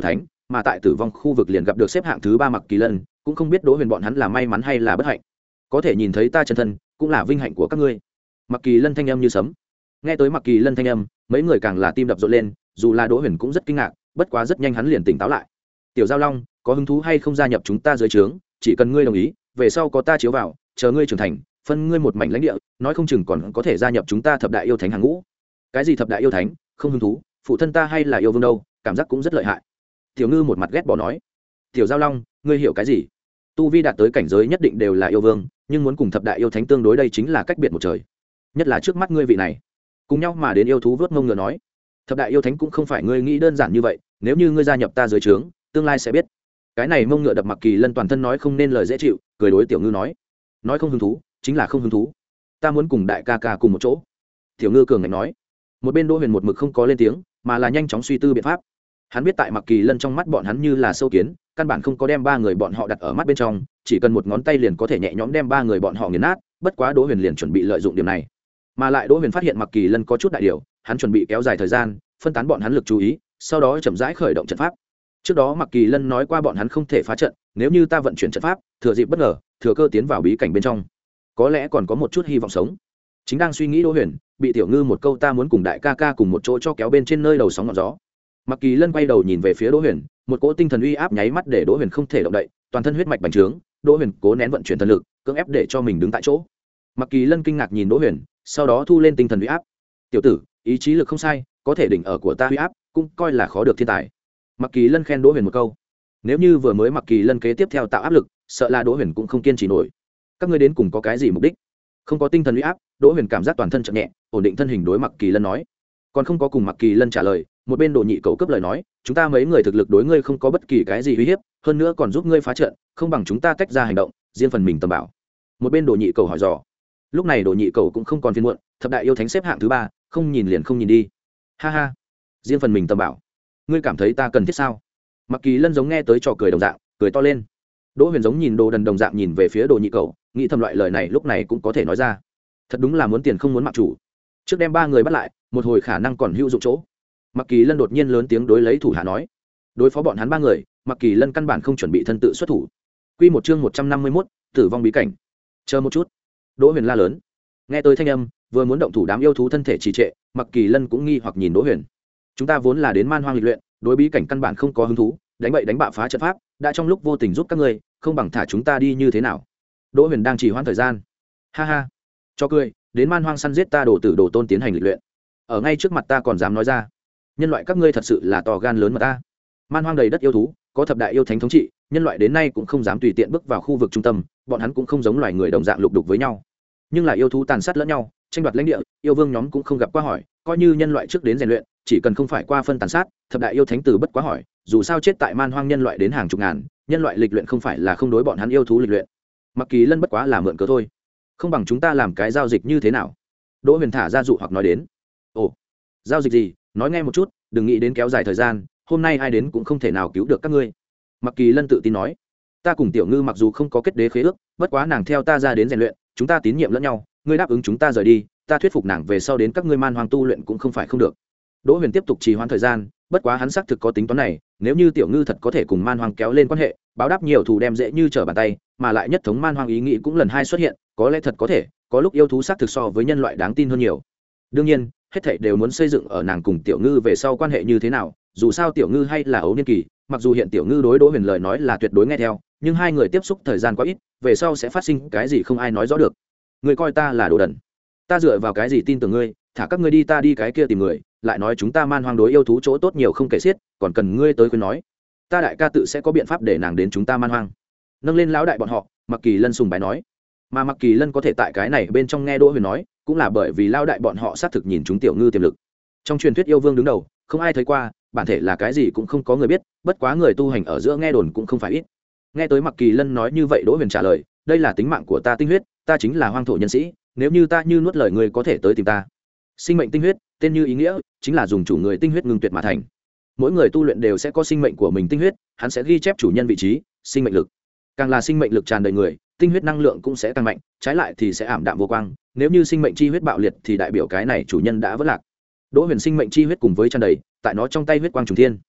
mà tại tử vong khu vực liền gặp được xếp hạng thứ ba Mặc Kỳ Lân, cũng không biết Đỗ Huyền bọn hắn là may mắn hay là bất hạnh. Có thể nhìn thấy ta chân thân, cũng là vinh hạnh của các ngươi. Mặc Kỳ Lân thanh âm như sấm. Nghe tới Mặc Kỳ Lân thanh âm, mấy người càng là tim đập rộn lên, dù là Đỗ Huyền cũng rất kinh ngạc, bất quá rất nhanh hắn liền tỉnh táo lại. Tiểu Giao Long, có hứng thú hay không gia nhập chúng ta dưới trướng, chỉ cần ngươi đồng ý, về sau có ta chiếu vào, chờ ngươi trưởng thành, phân ngươi một mảnh lãnh địa, nói không chừng còn có thể gia nhập chúng ta thập đại yêu thánh hàng ngũ. Cái gì thập đại yêu thánh, không hứng thú, phụ thân ta hay là yêu vương đâu, cảm giác cũng rất lợi hại. Tiểu Ngư một mặt ghét bỏ nói. Tiểu Giao Long, ngươi hiểu cái gì? Tu vi đạt tới cảnh giới nhất định đều là yêu vương, nhưng muốn cùng thập đại yêu thánh tương đối đây chính là cách biệt một trời. Nhất là trước mắt ngươi vị này. Cùng nhau mà đến yêu thú vớt mông ngựa nói. Thập đại yêu thánh cũng không phải ngươi nghĩ đơn giản như vậy, nếu như ngươi gia nhập ta dưới trướng, tương lai sẽ biết. Cái này mông ngựa đập Mặc Kỳ Lân toàn thân nói không nên lời dễ chịu, cười đối Tiểu Ngư nói. Nói không hứng thú, chính là không hứng thú. Ta muốn cùng đại ca ca cùng một chỗ. Tiểu Ngư cường ngạnh nói. Một bên Đỗ Huyền một mực không có lên tiếng, mà là nhanh chóng suy tư biện pháp. Hắn biết tại Mặc Kỳ Lân trong mắt bọn hắn như là sâu kiến, căn bản không có đem ba người bọn họ đặt ở mắt bên trong, chỉ cần một ngón tay liền có thể nhẹ nhõm đem ba người bọn họ nghiền nát, bất quá Đỗ Huyền liền chuẩn bị lợi dụng điểm này. Mà lại Đỗ Huyền phát hiện Mặc Kỳ Lân có chút đại điều, hắn chuẩn bị kéo dài thời gian, phân tán bọn hắn lực chú ý, sau đó chậm rãi khởi động trận pháp. Trước đó Mặc Kỳ Lân nói qua bọn hắn không thể phá trận, nếu như ta vận chuyển trận pháp, thừa dịp bất ngờ, thừa cơ tiến vào bí cảnh bên trong, có lẽ còn có một chút hy vọng sống. Chính đang suy nghĩ Đỗ Huyền, bị Tiểu Ngư một câu ta muốn cùng đại ca ca cùng một chỗ cho kéo bên trên nơi đầu sóng ngọn gió. Mặc Kỳ Lân quay đầu nhìn về phía Đỗ Huyền, một cỗ tinh thần uy áp nháy mắt để Đỗ Huyền không thể động đậy, toàn thân huyết mạch bành trướng, Đỗ Huyền cố nén vận chuyển thần lực, cưỡng ép để cho mình đứng tại chỗ. Mặc Kỳ Lân kinh ngạc nhìn Đỗ Huyền, sau đó thu lên tinh thần uy áp. "Tiểu tử, ý chí lực không sai, có thể đỉnh ở của ta uy áp, cũng coi là khó được thiên tài." Mặc Kỳ Lân khen Đỗ Huyền một câu. Nếu như vừa mới Mặc Kỳ Lân kế tiếp theo tạo áp lực, sợ là Đỗ Huyền cũng không kiên trì nổi. Các ngươi đến cùng có cái gì mục đích? Không có tinh thần uy áp, Đỗ Huyền cảm giác toàn thân chậm nhẹ, ổn định thân hình đối Mặc Kỳ Lân nói. Còn không có cùng Mặc Kỳ Lân trả lời, một bên Đồ Nhị Cầu cấp lời nói, chúng ta mấy người thực lực đối ngươi không có bất kỳ cái gì uy hiếp, hơn nữa còn giúp ngươi phá trận, không bằng chúng ta tách ra hành động, riêng phần mình tầm bảo. Một bên Đồ Nhị Cầu hỏi dò. Lúc này Đồ Nhị Cầu cũng không còn phiền muộn, thập đại yêu thánh xếp hạng thứ ba, không nhìn liền không nhìn đi. Ha ha, riêng phần mình tầm bảo, ngươi cảm thấy ta cần thiết sao? Mặc Kỳ Lân giống nghe tới trò cười đồng dạng, cười to lên. Đỗ Huyền giống nhìn Đồ Đần đồng dạng nhìn về phía Đồ Nhị Cầu, nghĩ thầm loại lời này lúc này cũng có thể nói ra. Thật đúng là muốn tiền không muốn mặc chủ. Trước đem ba người bắt lại, một hồi khả năng còn hữu dụng chỗ. Mặc Kỳ Lân đột nhiên lớn tiếng đối lấy thủ hạ nói. Đối phó bọn hắn ba người, Mặc Kỳ Lân căn bản không chuẩn bị thân tự xuất thủ. Quy một chương một trăm năm mươi mốt, tử vong bí cảnh. Chờ một chút. Đỗ Huyền la lớn. Nghe tới thanh âm, vừa muốn động thủ đám yêu thú thân thể trì trệ, Mặc Kỳ Lân cũng nghi hoặc nhìn Đỗ Huyền. Chúng ta vốn là đến man hoang lịch luyện, đối bí cảnh căn bản không có hứng thú, đánh bậy đánh bạ phá trận pháp, đã trong lúc vô tình giúp các ngươi, không bằng thả chúng ta đi như thế nào? Đỗ Huyền đang trì hoãn thời gian. Ha ha. Cho cười, đến man hoang săn giết ta đồ tử đồ tôn tiến hành lịch luyện. Ở ngay trước mặt ta còn dám nói ra. Nhân loại các ngươi thật sự là to gan lớn mà ta. Man hoang đầy đất yêu thú, có thập đại yêu thánh thống trị, nhân loại đến nay cũng không dám tùy tiện bước vào khu vực trung tâm, bọn hắn cũng không giống loài người đồng dạng lục đục với nhau. Nhưng là yêu thú tàn sát lẫn nhau, tranh đoạt lãnh địa, yêu vương nhóm cũng không gặp qua hỏi, coi như nhân loại trước đến rèn luyện, chỉ cần không phải qua phân tàn sát, thập đại yêu thánh từ bất quá hỏi, dù sao chết tại man hoang nhân loại đến hàng chục ngàn, nhân loại lịch luyện không phải là không đối bọn hắn yêu thú lịch luyện. Mặc Kỳ Lân bất quá là mượn cớ thôi. Không bằng chúng ta làm cái giao dịch như thế nào? Đỗ Huyền thả ra dụ hoặc nói đến. Ồ, giao dịch gì? Nói nghe một chút, đừng nghĩ đến kéo dài thời gian, hôm nay ai đến cũng không thể nào cứu được các ngươi. Mặc Kỳ Lân tự tin nói. Ta cùng Tiểu Ngư mặc dù không có kết đế khế ước, bất quá nàng theo ta ra đến rèn luyện, chúng ta tín nhiệm lẫn nhau, ngươi đáp ứng chúng ta rời đi, ta thuyết phục nàng về sau đến các ngươi man hoang tu luyện cũng không phải không được. Đỗ Huyền tiếp tục trì hoãn thời gian, bất quá hắn xác thực có tính toán này, nếu như Tiểu Ngư thật có thể cùng man hoang kéo lên quan hệ, báo đáp nhiều thù đem dễ như trở bàn tay, mà lại nhất thống man hoang ý nghĩ cũng lần hai xuất hiện, có lẽ thật có thể, có lúc yêu thú xác thực so với nhân loại đáng tin hơn nhiều. Đương nhiên, hết thảy đều muốn xây dựng ở nàng cùng Tiểu Ngư về sau quan hệ như thế nào, dù sao Tiểu Ngư hay là ấu niên kỳ, mặc dù hiện Tiểu Ngư đối Đỗ Huyền lời nói là tuyệt đối nghe theo, nhưng hai người tiếp xúc thời gian quá ít, về sau sẽ phát sinh cái gì không ai nói rõ được. Ngươi coi ta là đồ đần? Ta dựa vào cái gì tin tưởng ngươi, thả các ngươi đi ta đi cái kia tìm người, lại nói chúng ta man hoang đối yêu thú chỗ tốt nhiều không kể xiết, còn cần ngươi tới khuyên nói. Ta đại ca tự sẽ có biện pháp để nàng đến chúng ta man hoang. Nâng lên lão đại bọn họ, Mặc Kỳ Lân sùng bái nói. Mà Mặc Kỳ Lân có thể tại cái này bên trong nghe Đỗ Huyền nói, cũng là bởi vì lão đại bọn họ xác thực nhìn chúng Tiểu Ngư tiềm lực. Trong truyền thuyết yêu vương đứng đầu, không ai thấy qua, bản thể là cái gì cũng không có người biết, bất quá người tu hành ở giữa nghe đồn cũng không phải ít. Nghe tới Mặc Kỳ Lân nói như vậy, Đỗ Huyền trả lời, đây là tính mạng của ta tinh huyết, ta chính là hoang thổ nhân sĩ, nếu như ta như nuốt lời người có thể tới tìm ta. Sinh mệnh tinh huyết, tên như ý nghĩa, chính là dùng chủ người tinh huyết ngưng tuyệt mà thành. Mỗi người tu luyện đều sẽ có sinh mệnh của mình tinh huyết, hắn sẽ ghi chép chủ nhân vị trí, sinh mệnh lực. Càng là sinh mệnh lực tràn đầy người, tinh huyết năng lượng cũng sẽ tăng mạnh, trái lại thì sẽ ảm đạm vô quang, nếu như sinh mệnh chi huyết bạo liệt thì đại biểu cái này chủ nhân đã vỡ lạc. Đỗ Huyền sinh mệnh chi huyết cùng với tràn đầy, tại nó trong tay huyết quang trùng thiên.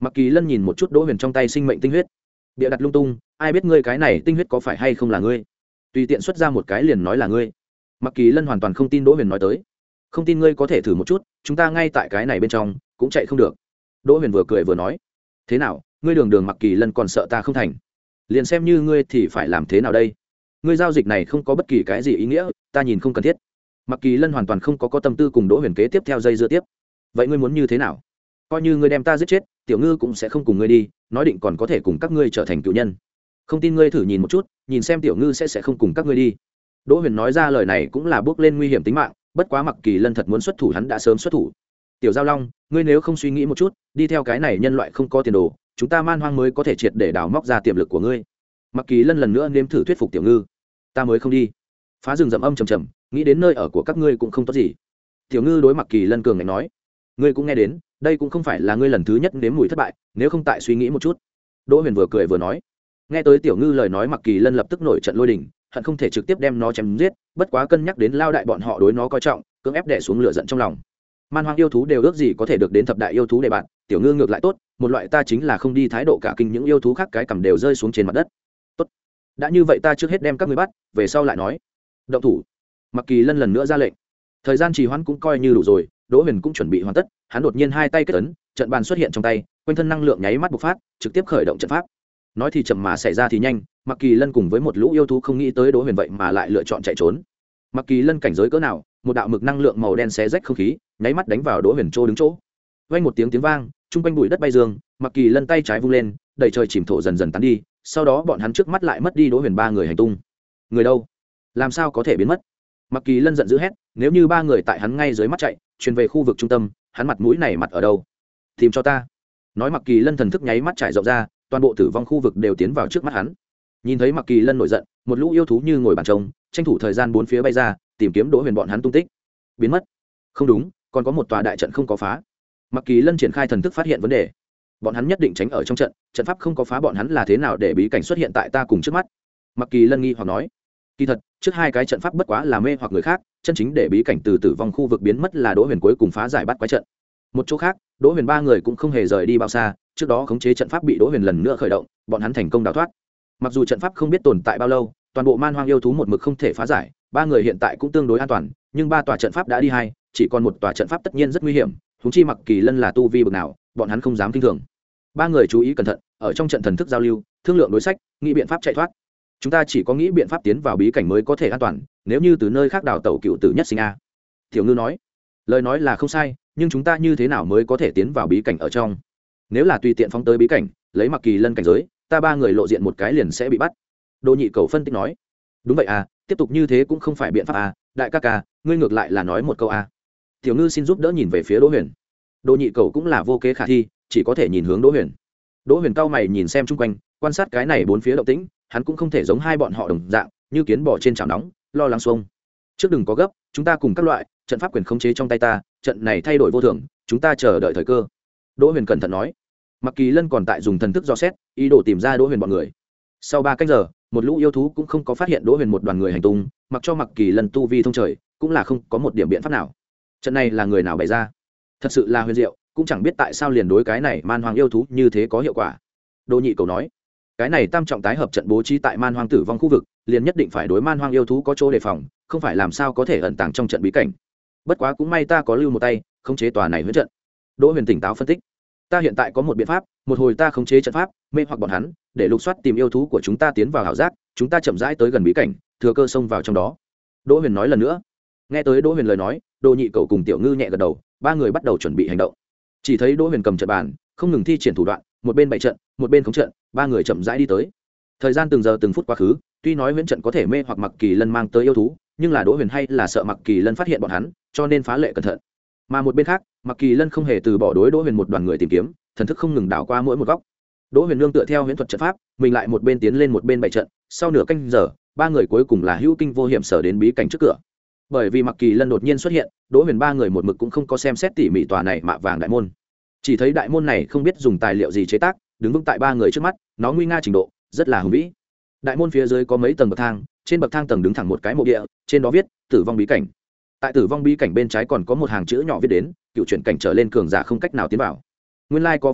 Mặc Kỳ Lân nhìn một chút Đỗ Huyền trong tay sinh mệnh tinh huyết, bịa đặt lung tung, ai biết ngươi cái này tinh huyết có phải hay không là ngươi? Tùy tiện xuất ra một cái liền nói là ngươi. Mặc Kỳ Lân hoàn toàn không tin Đỗ Huyền nói tới. Không tin ngươi có thể thử một chút, chúng ta ngay tại cái này bên trong cũng chạy không được. Đỗ Huyền vừa cười vừa nói, thế nào, ngươi đường đường Mặc Kỳ Lân còn sợ ta không thành? Liền xem như ngươi thì phải làm thế nào đây? Ngươi giao dịch này không có bất kỳ cái gì ý nghĩa, ta nhìn không cần thiết. Mặc Kỳ Lân hoàn toàn không có có tâm tư cùng Đỗ Huyền kế tiếp theo dây dưa tiếp. Vậy ngươi muốn như thế nào? Coi như ngươi đem ta giết chết, tiểu ngư cũng sẽ không cùng ngươi đi, nói định còn có thể cùng các ngươi trở thành cựu nhân. Không tin ngươi thử nhìn một chút, nhìn xem tiểu ngư sẽ sẽ không cùng các ngươi đi. Đỗ Huyền nói ra lời này cũng là bước lên nguy hiểm tính mạng, bất quá Mặc Kỳ Lân thật muốn xuất thủ hắn đã sớm xuất thủ. Tiểu Giao Long, ngươi nếu không suy nghĩ một chút, đi theo cái này nhân loại không có tiền đồ, chúng ta Man Hoang mới có thể triệt để đào móc ra tiềm lực của ngươi. Mặc Kỳ Lân lần nữa nếm thử thuyết phục tiểu ngư. Ta mới không đi. Phá rừng rậm âm trầm trầm, nghĩ đến nơi ở của các ngươi cũng không tốt gì. Tiểu ngư đối Mặc Kỳ Lân cường ngạnh nói, ngươi cũng nghe đến, đây cũng không phải là ngươi lần thứ nhất nếm mùi thất bại, nếu không tại suy nghĩ một chút. Đỗ Huyền vừa cười vừa nói. Nghe tới tiểu ngư lời nói, Mặc Kỳ Lân lập tức nổi trận lôi đình, hận không thể trực tiếp đem nó chém giết, bất quá cân nhắc đến lao đại bọn họ đối nó coi trọng, cưỡng ép đè xuống lửa giận trong lòng. Man Hoang yêu thú đều ước gì có thể được đến thập đại yêu thú để bạn, tiểu ngư ngược lại tốt, một loại ta chính là không đi thái độ cả kinh những yêu thú khác cái cầm đều rơi xuống trên mặt đất. Tốt, đã như vậy ta trước hết đem các ngươi bắt, về sau lại nói. Động thủ. Mặc Kỳ Lân lần nữa ra lệnh. Thời gian trì hoãn cũng coi như đủ rồi, Đỗ Huyền cũng chuẩn bị hoàn tất, hắn đột nhiên hai tay kết ấn, trận bàn xuất hiện trong tay, quanh thân năng lượng nháy mắt bộc phát, trực tiếp khởi động trận pháp. Nói thì chậm mà xảy ra thì nhanh, Mặc Kỳ Lân cùng với một lũ yêu thú không nghĩ tới Đỗ Huyền vậy mà lại lựa chọn chạy trốn. Mặc Kỳ Lân cảnh giới cỡ nào, một đạo mực năng lượng màu đen xé rách không khí, nháy mắt đánh vào Đỗ Huyền chỗ đứng chỗ. Vang một tiếng tiếng vang, trung quanh bụi đất bay dương, Mặc Kỳ Lân tay trái vung lên, đầy trời chìm thổ dần dần tán đi, sau đó bọn hắn trước mắt lại mất đi Đỗ Huyền ba người hành tung. Người đâu? Làm sao có thể biến mất? Mặc Kỳ Lân giận dữ hét, nếu như ba người tại hắn ngay dưới mắt chạy, truyền về khu vực trung tâm, hắn mặt mũi này mặt ở đâu? Tìm cho ta. Nói Mặc Kỳ Lân thần thức nháy mắt trải rộng ra, toàn bộ tử vong khu vực đều tiến vào trước mắt hắn. Nhìn thấy Mặc Kỳ Lân nổi giận, một lũ yêu thú như ngồi bàn trông, tranh thủ thời gian bốn phía bay ra, tìm kiếm Đỗ Huyền bọn hắn tung tích. Biến mất? Không đúng, còn có một tòa đại trận không có phá. Mặc Kỳ Lân triển khai thần thức phát hiện vấn đề. Bọn hắn nhất định tránh ở trong trận, trận pháp không có phá, bọn hắn là thế nào để bí cảnh xuất hiện tại ta cùng trước mắt? Mặc Kỳ Lân nghi hoặc nói. Kỳ thật, trước hai cái trận pháp bất quá là mê hoặc người khác, chân chính để bí cảnh từ tử vong khu vực biến mất là Đỗ Huyền cuối cùng phá giải bắt quái trận. Một chỗ khác, Đỗ Huyền ba người cũng không hề rời đi bao xa, trước đó khống chế trận pháp bị Đỗ Huyền lần nữa khởi động, bọn hắn thành công đào thoát. Mặc dù trận pháp không biết tồn tại bao lâu, toàn bộ Man Hoang yêu thú một mực không thể phá giải, ba người hiện tại cũng tương đối an toàn, nhưng ba tòa trận pháp đã đi hai, chỉ còn một tòa trận pháp tất nhiên rất nguy hiểm, huống chi Mặc Kỳ Lân là tu vi bậc nào, bọn hắn không dám kinh thường. Ba người chú ý cẩn thận, ở trong trận thần thức giao lưu, thương lượng đối sách, nghĩ biện pháp chạy thoát. Chúng ta chỉ có nghĩ biện pháp tiến vào bí cảnh mới có thể an toàn, nếu như từ nơi khác đào tẩu cựu tử nhất sinh a. Tiểu Ngư nói. Lời nói là không sai, nhưng chúng ta như thế nào mới có thể tiến vào bí cảnh ở trong? Nếu là tùy tiện phóng tới bí cảnh, lấy Mặc Kỳ Lân cảnh giới, ta ba người lộ diện một cái liền sẽ bị bắt. Đỗ Nhị Cầu phân tích nói. Đúng vậy à, tiếp tục như thế cũng không phải biện pháp à, đại ca ca, ngươi ngược lại là nói một câu à. Tiểu Ngư xin giúp đỡ nhìn về phía Đỗ Huyền. Đỗ Nhị Cầu cũng là vô kế khả thi, chỉ có thể nhìn hướng Đỗ Huyền. Đỗ Huyền cao mày nhìn xem chung quanh, quan sát cái này bốn phía động tĩnh, hắn cũng không thể giống hai bọn họ đồng dạng, như kiến bò trên chảo nóng, lo lắng xuông. Trước đừng có gấp, chúng ta cùng các loại, trận pháp quyền khống chế trong tay ta, trận này thay đổi vô thường, chúng ta chờ đợi thời cơ. Đỗ Huyền cẩn thận nói. Mặc Kỳ Lân còn tại dùng thần thức dò xét, ý đồ tìm ra Đỗ Huyền bọn người. Sau ba canh giờ, một lũ yêu thú cũng không có phát hiện Đỗ Huyền một đoàn người hành tung, mặc cho Mặc Kỳ Lân tu vi thông trời, cũng là không có một điểm biện pháp nào. Trận này là người nào bày ra? Thật sự là huyền diệu, cũng chẳng biết tại sao liền đối cái này Man Hoang yêu thú như thế có hiệu quả. Đỗ Nhị Cầu nói, cái này tam trọng tái hợp trận bố trí tại Man Hoang tử vong khu vực, liền nhất định phải đối Man Hoang yêu thú có chỗ đề phòng, không phải làm sao có thể ẩn tàng trong trận bí cảnh. Bất quá cũng may ta có lưu một tay, khống chế tòa này huyễn trận. Đỗ Huyền tỉnh táo phân tích, ta hiện tại có một biện pháp, một hồi ta khống chế trận pháp, mê hoặc bọn hắn, để lục soát tìm yêu thú của chúng ta tiến vào ảo giác, chúng ta chậm rãi tới gần bí cảnh, thừa cơ xông vào trong đó. Đỗ Huyền nói lần nữa. Nghe tới Đỗ Huyền lời nói, Đỗ Nhị Cầu cùng Tiểu Ngư nhẹ gật đầu, ba người bắt đầu chuẩn bị hành động. Chỉ thấy Đỗ Huyền cầm trận bàn, không ngừng thi triển thủ đoạn, một bên bày trận, một bên khống trận, ba người chậm rãi đi tới. Thời gian từng giờ từng phút quá khứ, tuy nói huyễn trận có thể mê hoặc Mặc Kỳ Lân mang tới yêu thú, nhưng là Đỗ Huyền hay là sợ Mặc Kỳ Lân phát hiện bọn hắn, cho nên phá lệ cẩn thận. Mà một bên khác, Mặc Kỳ Lân không hề từ bỏ đối Đỗ Huyền một đoàn người tìm kiếm, thần thức không ngừng đảo qua mỗi một góc. Đỗ Huyền nương tựa theo huyễn thuật trận pháp, mình lại một bên tiến lên một bên bày trận, sau nửa canh giờ, ba người cuối cùng là hữu kinh vô hiểm sở đến bí cảnh trước cửa. Bởi vì Mặc Kỳ Lân đột nhiên xuất hiện, Đỗ Huyền ba người một mực cũng không có xem xét tỉ mỉ tòa này mạ vàng đại môn. Chỉ thấy đại môn này không biết dùng tài liệu gì chế tác, đứng vững tại ba người trước mắt, nó nguy nga trình độ rất là hùng vĩ. Đại môn phía dưới có mấy tầng bậc thang, trên bậc thang tầng đứng thẳng một cái mộ địa, trên đó viết tử vong bí cảnh. Tại tử vong bí cảnh bên trái còn có một hàng chữ nhỏ viết đến cựu chuyển cảnh trở lên cường giả không cách nào tiến vào. Nguyên lai có phong ấn,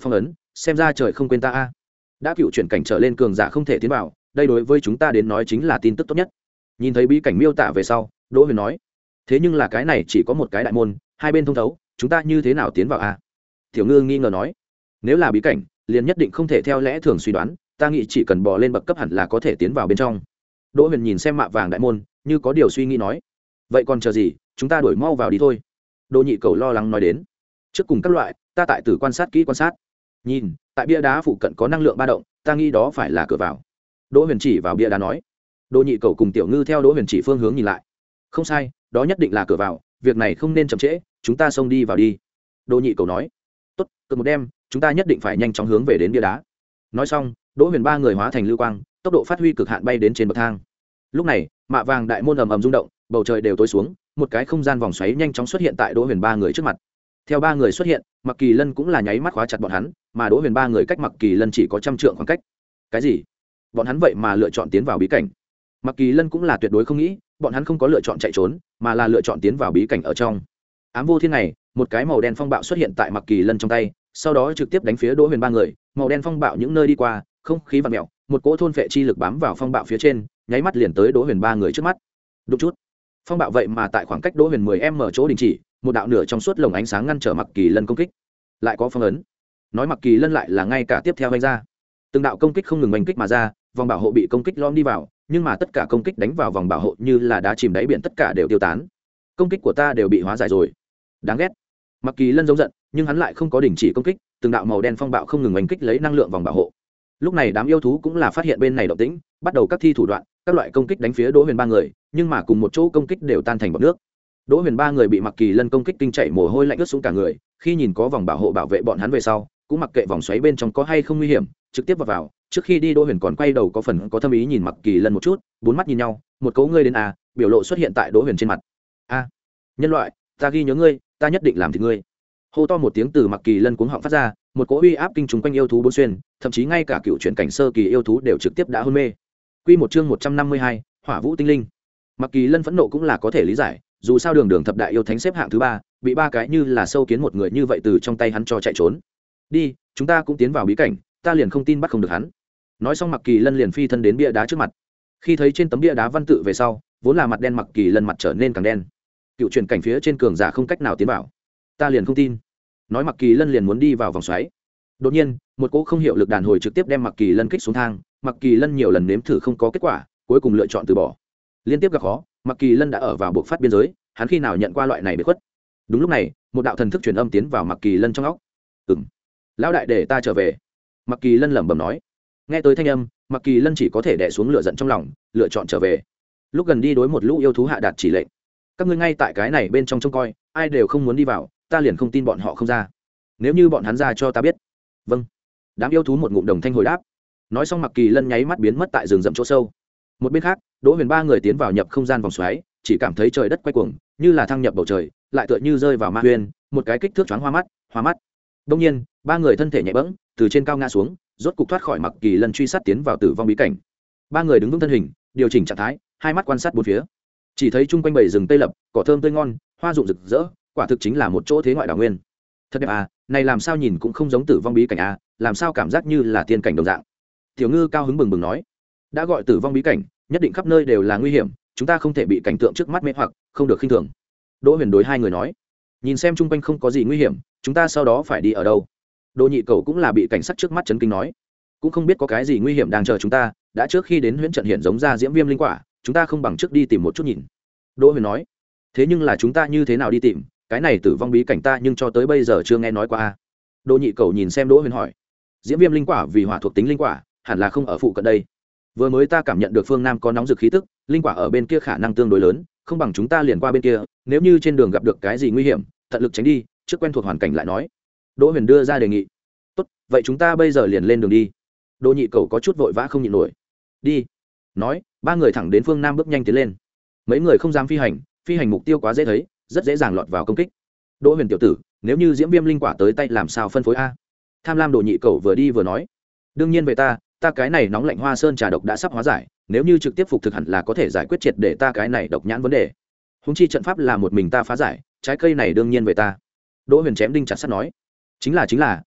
xem ra trời không quên ta a. Đã cựu chuyển cảnh trở lên cường giả không thể tiến vào, đây đối với chúng ta đến nói chính là tin tức tốt nhất. Nhìn thấy bí cảnh miêu tả về sau, Đỗ Huyền nói, thế nhưng là cái này chỉ có một cái đại môn, hai bên thông thấu, chúng ta như thế nào tiến vào a? Tiểu Ngư nghi ngờ nói, nếu là bí cảnh liền nhất định không thể theo lẽ thường suy đoán, ta nghĩ chỉ cần bò lên bậc cấp hẳn là có thể tiến vào bên trong. Đỗ Huyền nhìn xem mạ vàng đại môn, như có điều suy nghĩ nói, vậy còn chờ gì, chúng ta đuổi mau vào đi thôi. Đỗ Nhị Cầu lo lắng nói đến, trước cùng các loại, ta tại tử quan sát kỹ quan sát, nhìn tại bia đá phụ cận có năng lượng ba động, ta nghĩ đó phải là cửa vào. Đỗ Huyền chỉ vào bia đá nói. Đỗ Nhị Cầu cùng Tiểu Ngư theo Đỗ Huyền chỉ phương hướng nhìn lại, không sai, đó nhất định là cửa vào, việc này không nên chậm trễ, chúng ta xông đi vào đi. Đỗ Nhị Cầu nói, tốt, cơn một đêm, chúng ta nhất định phải nhanh chóng hướng về đến bia đá. Nói xong, Đỗ Huyền ba người hóa thành lưu quang, tốc độ phát huy cực hạn bay đến trên bậc thang. Lúc này, mạ vàng đại môn ầm ầm rung động, bầu trời đều tối xuống, một cái không gian vòng xoáy nhanh chóng xuất hiện tại Đỗ Huyền ba người trước mặt. Theo ba người xuất hiện, Mặc Kỳ Lân cũng là nháy mắt khóa chặt bọn hắn, mà Đỗ Huyền ba người cách Mặc Kỳ Lân chỉ có trăm trượng khoảng cách. Cái gì? Bọn hắn vậy mà lựa chọn tiến vào bí cảnh? Mặc Kỳ Lân cũng là tuyệt đối không nghĩ, bọn hắn không có lựa chọn chạy trốn, mà là lựa chọn tiến vào bí cảnh ở trong. Ám vô thiên này, một cái màu đen phong bạo xuất hiện tại Mặc Kỳ Lân trong tay, sau đó trực tiếp đánh phía Đỗ Huyền ba người, màu đen phong bạo những nơi đi qua, không khí vặn mèo, một cỗ thôn phệ chi lực bám vào phong bạo phía trên, nháy mắt liền tới Đỗ Huyền ba người trước mắt. Đụng chút, phong bạo vậy mà tại khoảng cách Đỗ Huyền mười m chỗ đình chỉ, một đạo nửa trong suốt lồng ánh sáng ngăn trở Mặc Kỳ Lân công kích. Lại có phong ấn, nói Mặc Kỳ Lân lại là ngay cả tiếp theo vung ra, từng đạo công kích không ngừng oanh kích mà ra, vòng bảo hộ bị công kích lom đi vào, nhưng mà tất cả công kích đánh vào vòng bảo hộ như là đá chìm đáy biển, tất cả đều tiêu tán. Công kích của ta đều bị hóa giải rồi, đáng ghét. Mặc Kỳ Lân giống giận, nhưng hắn lại không có đình chỉ công kích, từng đạo màu đen phong bạo không ngừng oanh kích lấy năng lượng vòng bảo hộ. Lúc này đám yêu thú cũng là phát hiện bên này động tĩnh, bắt đầu các thi thủ đoạn, các loại công kích đánh phía Đỗ Huyền ba người, nhưng mà cùng một chỗ công kích đều tan thành bọt nước. Đỗ Huyền ba người bị Mặc Kỳ Lân công kích kinh chảy mồ hôi lạnh ướt xuống cả người, khi nhìn có vòng bảo hộ bảo vệ bọn hắn về sau, cũng mặc kệ vòng xoáy bên trong có hay không nguy hiểm, trực tiếp vào vào. Trước khi đi Đỗ Huyền còn quay đầu có phần có thâm ý nhìn Mặc Kỳ Lân một chút, bốn mắt nhìn nhau, một cấu ngươi đến à, biểu lộ xuất hiện tại Đỗ Huyền trên mặt. A, nhân loại, ta ghi nhớ ngươi, ta nhất định làm thịt ngươi. Hô to một tiếng từ Mặc Kỳ Lân cuống họng phát ra, một cỗ uy áp kinh trùng quanh yêu thú bốn xuyên, thậm chí ngay cả cựu chuyển cảnh sơ kỳ yêu thú đều trực tiếp đã hôn mê. Quy một chương một trăm năm mươi hai, Hỏa Vũ tinh linh. Mặc Kỳ Lân phẫn nộ cũng là có thể lý giải, dù sao đường đường thập đại yêu thánh xếp hạng thứ ba, bị ba cái như là sâu kiến một người như vậy từ trong tay hắn cho chạy trốn. Đi, chúng ta cũng tiến vào bí cảnh, ta liền không tin bắt không được hắn. Nói xong Mặc Kỳ Lân liền phi thân đến bia đá trước mặt. Khi thấy trên tấm bia đá văn tự về sau, vốn là mặt đen Mặc Kỳ Lân mặt trở nên càng đen. Cựu chuyển cảnh phía trên cường giả không cách nào tiến vào, ta liền không tin. Nói Mặc Kỳ Lân liền muốn đi vào vòng xoáy. Đột nhiên, một cỗ không hiệu lực đàn hồi trực tiếp đem Mặc Kỳ Lân kích xuống thang. Mặc Kỳ Lân nhiều lần nếm thử không có kết quả, cuối cùng lựa chọn từ bỏ. Liên tiếp gặp khó, Mặc Kỳ Lân đã ở vào buộc phát biên giới, hắn khi nào nhận qua loại này bị khuất. Đúng lúc này, một đạo thần thức truyền âm tiến vào Mặc Kỳ Lân trong óc. "Ừm, lão đại để ta trở về." Mặc Kỳ Lân lẩm bẩm nói. Nghe tới thanh âm, Mặc Kỳ Lân chỉ có thể đè xuống lửa giận trong lòng, lựa chọn trở về. Lúc gần đi đối một lũ yêu thú hạ đạt chỉ lệnh: "Các ngươi ngay tại cái này bên trong trông coi, ai đều không muốn đi vào, ta liền không tin bọn họ không ra. Nếu như bọn hắn ra cho ta biết." "Vâng." Đám yêu thú một ngụm đồng thanh hồi đáp. Nói xong Mặc Kỳ Lân nháy mắt biến mất tại rừng rậm chỗ sâu. Một bên khác, Đỗ Huyền ba người tiến vào nhập không gian vòng xoáy, chỉ cảm thấy trời đất quay cuồng, như là thăng nhập bầu trời, lại tựa như rơi vào ma huyền, một cái kích thước choáng hoa mắt, hoa mắt. Đương nhiên, ba người thân thể nhẹ bẫng, từ trên cao ngã xuống, rốt cục thoát khỏi Mặc Kỳ Lân truy sát tiến vào tử vong bí cảnh. Ba người đứng vững thân hình, điều chỉnh trạng thái, hai mắt quan sát bốn phía. Chỉ thấy chung quanh bầy rừng tây lập, cỏ thơm tươi ngon, hoa rụng rực rỡ, quả thực chính là một chỗ thế ngoại đảo nguyên. Thật đẹp à, này làm sao nhìn cũng không giống tử vong bí cảnh à, làm sao cảm giác như là tiên cảnh đồng dạng. Tiểu Ngư cao hứng bừng bừng nói, đã gọi tử vong bí cảnh, nhất định khắp nơi đều là nguy hiểm, chúng ta không thể bị cảnh tượng trước mắt mê hoặc, không được khinh thường. Đỗ Huyền đối hai người nói, nhìn xem chung quanh không có gì nguy hiểm, chúng ta sau đó phải đi ở đâu? Đỗ Nhị Cầu cũng là bị cảnh sắc trước mắt chấn kinh nói, cũng không biết có cái gì nguy hiểm đang chờ chúng ta, đã trước khi đến huyễn trận hiện giống ra diễm viêm linh quả, chúng ta không bằng trước đi tìm một chút nhìn. Đỗ Huyền nói, thế nhưng là chúng ta như thế nào đi tìm, cái này tử vong bí cảnh ta nhưng cho tới bây giờ chưa nghe nói qua. Đỗ Nhị Cầu nhìn xem Đỗ Huyền hỏi, diễm viêm linh quả vì hỏa thuộc tính linh quả, hẳn là không ở phụ cận đây. Vừa mới ta cảm nhận được phương nam có nóng rực khí tức, linh quả ở bên kia khả năng tương đối lớn, không bằng chúng ta liền qua bên kia, nếu như trên đường gặp được cái gì nguy hiểm, tận lực tránh đi, trước quen thuộc hoàn cảnh lại nói. Đỗ Huyền đưa ra đề nghị. Tốt, vậy chúng ta bây giờ liền lên đường đi. Đỗ Nhị Cầu có chút vội vã không nhịn nổi. Đi. Nói, ba người thẳng đến phương nam bước nhanh tiến lên. Mấy người không dám phi hành, phi hành mục tiêu quá dễ thấy, rất dễ dàng lọt vào công kích. Đỗ Huyền tiểu tử, nếu như diễm viêm linh quả tới tay làm sao phân phối a? Tham lam Đỗ Nhị Cầu vừa đi vừa nói. Đương nhiên về ta, ta cái này nóng lạnh hoa sơn trà độc đã sắp hóa giải, nếu như trực tiếp phục thực hẳn là có thể giải quyết triệt để ta cái này độc nhãn vấn đề. Húng chi trận pháp là một mình ta phá giải, trái cây này đương nhiên về ta. Đỗ Huyền chém đinh chặt sắt nói, chính là chính là,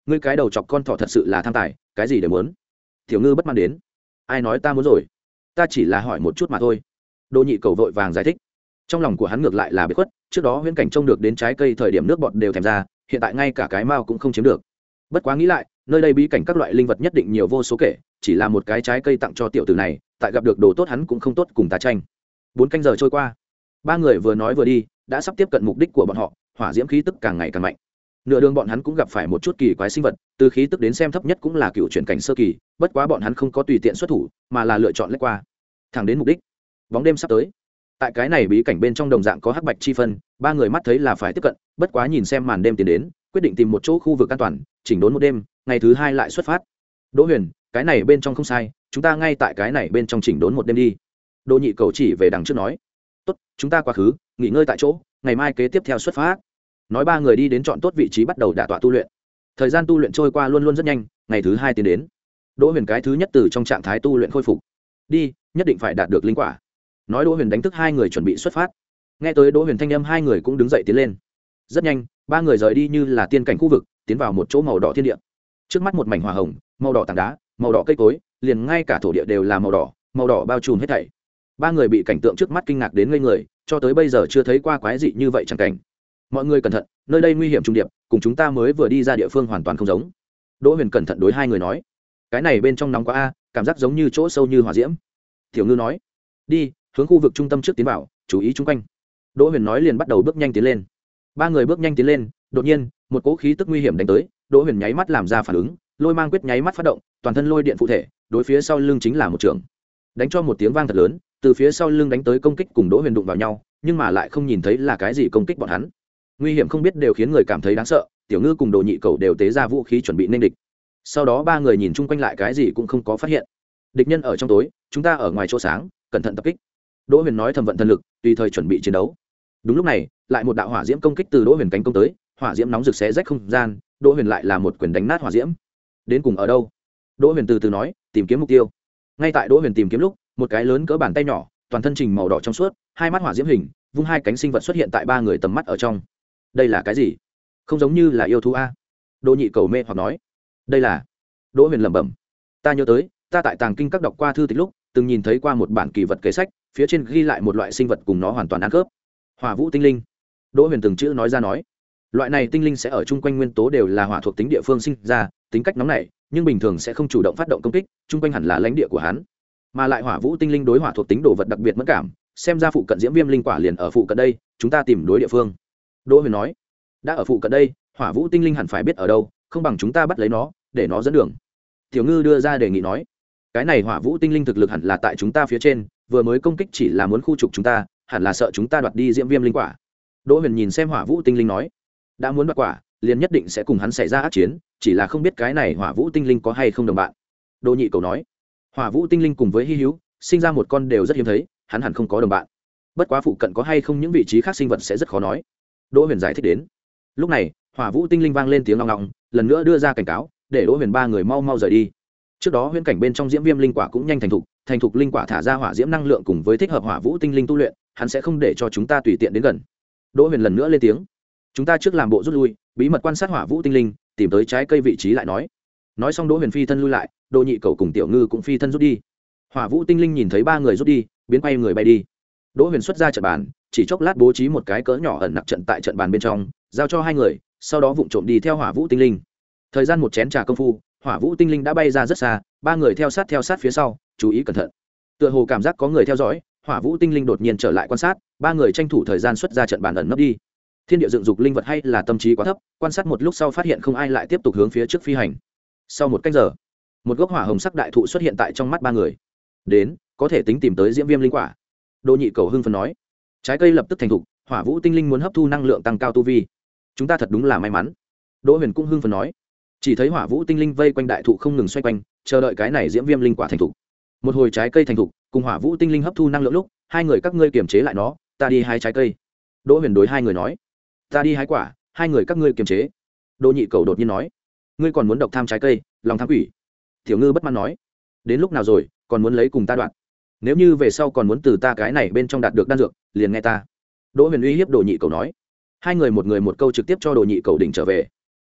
ngươi cái đầu chọc con thỏ thật sự là tham tài, cái gì để muốn? Tiểu Ngư bất mãn đến. Ai nói ta muốn rồi? Ta chỉ là hỏi một chút mà thôi. Đỗ Nhị Cầu vội vàng giải thích. Trong lòng của hắn ngược lại là biết khuất, trước đó huyễn cảnh trông được đến trái cây thời điểm nước bọt đều thèm ra, hiện tại ngay cả cái mao cũng không chiếm được. Bất quá nghĩ lại, nơi đây bí cảnh các loại linh vật nhất định nhiều vô số kể, chỉ là một cái trái cây tặng cho tiểu tử này, tại gặp được đồ tốt hắn cũng không tốt cùng ta tranh. Bốn canh giờ trôi qua, ba người vừa nói vừa đi, đã sắp tiếp cận mục đích của bọn họ, hỏa diễm khí tức càng ngày càng mạnh. Nửa đường bọn hắn cũng gặp phải một chút kỳ quái sinh vật, từ khí tức đến xem thấp nhất cũng là cựu chuyển cảnh sơ kỳ, bất quá bọn hắn không có tùy tiện xuất thủ, mà là lựa chọn lách qua. Thẳng đến mục đích. Bóng đêm sắp tới. Tại cái này bí cảnh bên trong đồng dạng có hắc bạch chi phân, ba người mắt thấy là phải tiếp cận, bất quá nhìn xem màn đêm tiến đến, quyết định tìm một chỗ khu vực an toàn, chỉnh đốn một đêm, ngày thứ hai lại xuất phát. Đỗ Huyền, cái này bên trong không sai, chúng ta ngay tại cái này bên trong chỉnh đốn một đêm đi. Đỗ Nhị Cầu chỉ về đằng trước nói. Tốt, chúng ta quá khứ, nghỉ ngơi tại chỗ, ngày mai kế tiếp theo xuất phát. Nói ba người đi đến chọn tốt vị trí bắt đầu đả tọa tu luyện. Thời gian tu luyện trôi qua luôn luôn rất nhanh, ngày thứ hai tiến đến. Đỗ Huyền cái thứ nhất từ trong trạng thái tu luyện khôi phục. Đi, nhất định phải đạt được linh quả. Nói Đỗ Huyền đánh thức hai người chuẩn bị xuất phát. Nghe tới Đỗ Huyền thanh âm, hai người cũng đứng dậy tiến lên. Rất nhanh, ba người rời đi như là tiên cảnh khu vực, tiến vào một chỗ màu đỏ thiên địa. Trước mắt một mảnh hỏa hồng, màu đỏ tảng đá, màu đỏ cây cối, liền ngay cả thổ địa đều là màu đỏ, màu đỏ bao trùm hết thảy. Ba người bị cảnh tượng trước mắt kinh ngạc đến ngây người, cho tới bây giờ chưa thấy qua quái dị như vậy chẳng cảnh. Mọi người cẩn thận, nơi đây nguy hiểm trùng điệp, cùng chúng ta mới vừa đi ra địa phương hoàn toàn không giống. Đỗ Huyền cẩn thận đối hai người nói. Cái này bên trong nóng quá a, cảm giác giống như chỗ sâu như hỏa diễm. Tiểu Ngư nói. Đi, hướng khu vực trung tâm trước tiến vào, chú ý chung quanh. Đỗ Huyền nói liền bắt đầu bước nhanh tiến lên. Ba người bước nhanh tiến lên, đột nhiên một cỗ khí tức nguy hiểm đánh tới. Đỗ Huyền nháy mắt làm ra phản ứng, lôi mang quyết nháy mắt phát động, toàn thân lôi điện phụ thể, đối phía sau lưng chính là một trường, đánh cho một tiếng vang thật lớn, từ phía sau lưng đánh tới công kích cùng Đỗ Huyền đụng vào nhau, nhưng mà lại không nhìn thấy là cái gì công kích bọn hắn. Nguy hiểm không biết đều khiến người cảm thấy đáng sợ. Tiểu Ngư cùng Đồ Nhị Cầu đều tế ra vũ khí chuẩn bị nên địch. Sau đó ba người nhìn chung quanh lại cái gì cũng không có phát hiện. Địch nhân ở trong tối, chúng ta ở ngoài chỗ sáng, cẩn thận tập kích. Đỗ Huyền nói thầm vận thần lực, tùy thời chuẩn bị chiến đấu. Đúng lúc này, lại một đạo hỏa diễm công kích từ Đỗ Huyền cánh công tới, hỏa diễm nóng rực xé rách không gian, Đỗ Huyền lại là một quyền đánh nát hỏa diễm. Đến cùng ở đâu? Đỗ Huyền từ từ nói, tìm kiếm mục tiêu. Ngay tại Đỗ Huyền tìm kiếm lúc, một cái lớn cỡ bàn tay nhỏ, toàn thân trình màu đỏ trong suốt, hai mắt hỏa diễm hình, vung hai cánh sinh vật xuất hiện tại ba người tầm mắt ở trong. Đây là cái gì? Không giống như là yêu thú a. Đỗ Nhị Cầu mê hoặc nói. Đây là. Đỗ Huyền lẩm bẩm. Ta nhớ tới, ta tại tàng kinh các đọc qua thư tịch lúc, từng nhìn thấy qua một bản kỳ vật kế sách, phía trên ghi lại một loại sinh vật cùng nó hoàn toàn ăn khớp. Hỏa vũ tinh linh. Đỗ Huyền từng chữ nói ra nói. Loại này tinh linh sẽ ở chung quanh nguyên tố đều là hỏa thuộc tính địa phương sinh ra, tính cách nóng nảy, nhưng bình thường sẽ không chủ động phát động công kích, chung quanh hẳn là lãnh địa của hắn. Mà lại hỏa vũ tinh linh đối hỏa thuộc tính đồ vật đặc biệt mẫn cảm, xem ra phụ cận diễm viêm linh quả liền ở phụ cận đây, chúng ta tìm đối địa phương. Đỗ Huyền nói. Đã ở phụ cận đây, hỏa vũ tinh linh hẳn phải biết ở đâu, không bằng chúng ta bắt lấy nó, để nó dẫn đường. Tiểu Ngư đưa ra đề nghị nói. Cái này hỏa vũ tinh linh thực lực hẳn là tại chúng ta phía trên, vừa mới công kích chỉ là muốn khu trục chúng ta, hẳn là sợ chúng ta đoạt đi diễm viêm linh quả. Đỗ Huyền nhìn xem hỏa vũ tinh linh nói. Đã muốn đoạt quả, liền nhất định sẽ cùng hắn xảy ra ác chiến, chỉ là không biết cái này hỏa vũ tinh linh có hay không đồng bạn. Đỗ Nhị Cầu nói. Hỏa vũ tinh linh cùng với hy hữu, sinh ra một con đều rất hiếm thấy, hắn hẳn không có đồng bạn. Bất quá phụ cận có hay không những vị trí khác sinh vật sẽ rất khó nói. Đỗ Huyền giải thích đến. Lúc này, hỏa vũ tinh linh vang lên tiếng ngọng ngọng, lần nữa đưa ra cảnh cáo, để Đỗ Huyền ba người mau mau rời đi. Trước đó huyễn cảnh bên trong diễm viêm linh quả cũng nhanh thành thục, thành thục linh quả thả ra hỏa diễm năng lượng cùng với thích hợp hỏa vũ tinh linh tu luyện, hắn sẽ không để cho chúng ta tùy tiện đến gần. Đỗ Huyền lần nữa lên tiếng. Chúng ta trước làm bộ rút lui, bí mật quan sát hỏa vũ tinh linh, tìm tới trái cây vị trí lại nói. Nói xong Đỗ Huyền phi thân lui lại, Đỗ Nhị Cầu cùng Tiểu Ngư cũng phi thân rút đi. Hỏa vũ tinh linh nhìn thấy ba người rút đi, biến quay người bay đi. Đỗ Huyền xuất ra trận bàn, chỉ chốc lát bố trí một cái cỡ nhỏ ẩn nặc trận tại trận bàn bên trong, giao cho hai người, sau đó vụng trộm đi theo hỏa vũ tinh linh. Thời gian một chén trà công phu, hỏa vũ tinh linh đã bay ra rất xa, ba người theo sát theo sát phía sau, chú ý cẩn thận. Tựa hồ cảm giác có người theo dõi, hỏa vũ tinh linh đột nhiên trở lại quan sát, ba người tranh thủ thời gian xuất ra trận bàn ẩn nấp đi. Thiên địa dựng dục linh vật hay là tâm trí quá thấp, quan sát một lúc sau phát hiện không ai lại tiếp tục hướng phía trước phi hành. Sau một cách giờ, một gốc hỏa hồng sắc đại thụ xuất hiện tại trong mắt ba người. Đến, có thể tính tìm tới diễm viêm linh quả. Đỗ Nhị Cầu hưng phấn nói. Trái cây lập tức thành thục, hỏa vũ tinh linh muốn hấp thu năng lượng tăng cao tu vi. Chúng ta thật đúng là may mắn. Đỗ Huyền cũng hưng phấn nói. Chỉ thấy hỏa vũ tinh linh vây quanh đại thụ không ngừng xoay quanh, chờ đợi cái này diễm viêm linh quả thành thục. Một hồi trái cây thành thục, cùng hỏa vũ tinh linh hấp thu năng lượng lúc, hai người các ngươi kiềm chế lại nó, ta đi hái trái cây. Đỗ Huyền đối hai người nói. Ta đi hái quả, hai người các ngươi kiềm chế. Đỗ Nhị Cầu đột nhiên nói. Ngươi còn muốn độc tham trái cây, lòng tham quỷ. Tiểu Ngư bất mãn nói. Đến lúc nào rồi, còn muốn lấy cùng ta đoạn? Nếu như về sau còn muốn từ ta cái này bên trong đạt được đan dược, liền nghe ta. Đỗ Huyền uy hiếp Đồ Nhị Cầu nói. Hai người một người một câu trực tiếp cho Đồ Nhị Cầu đỉnh trở về.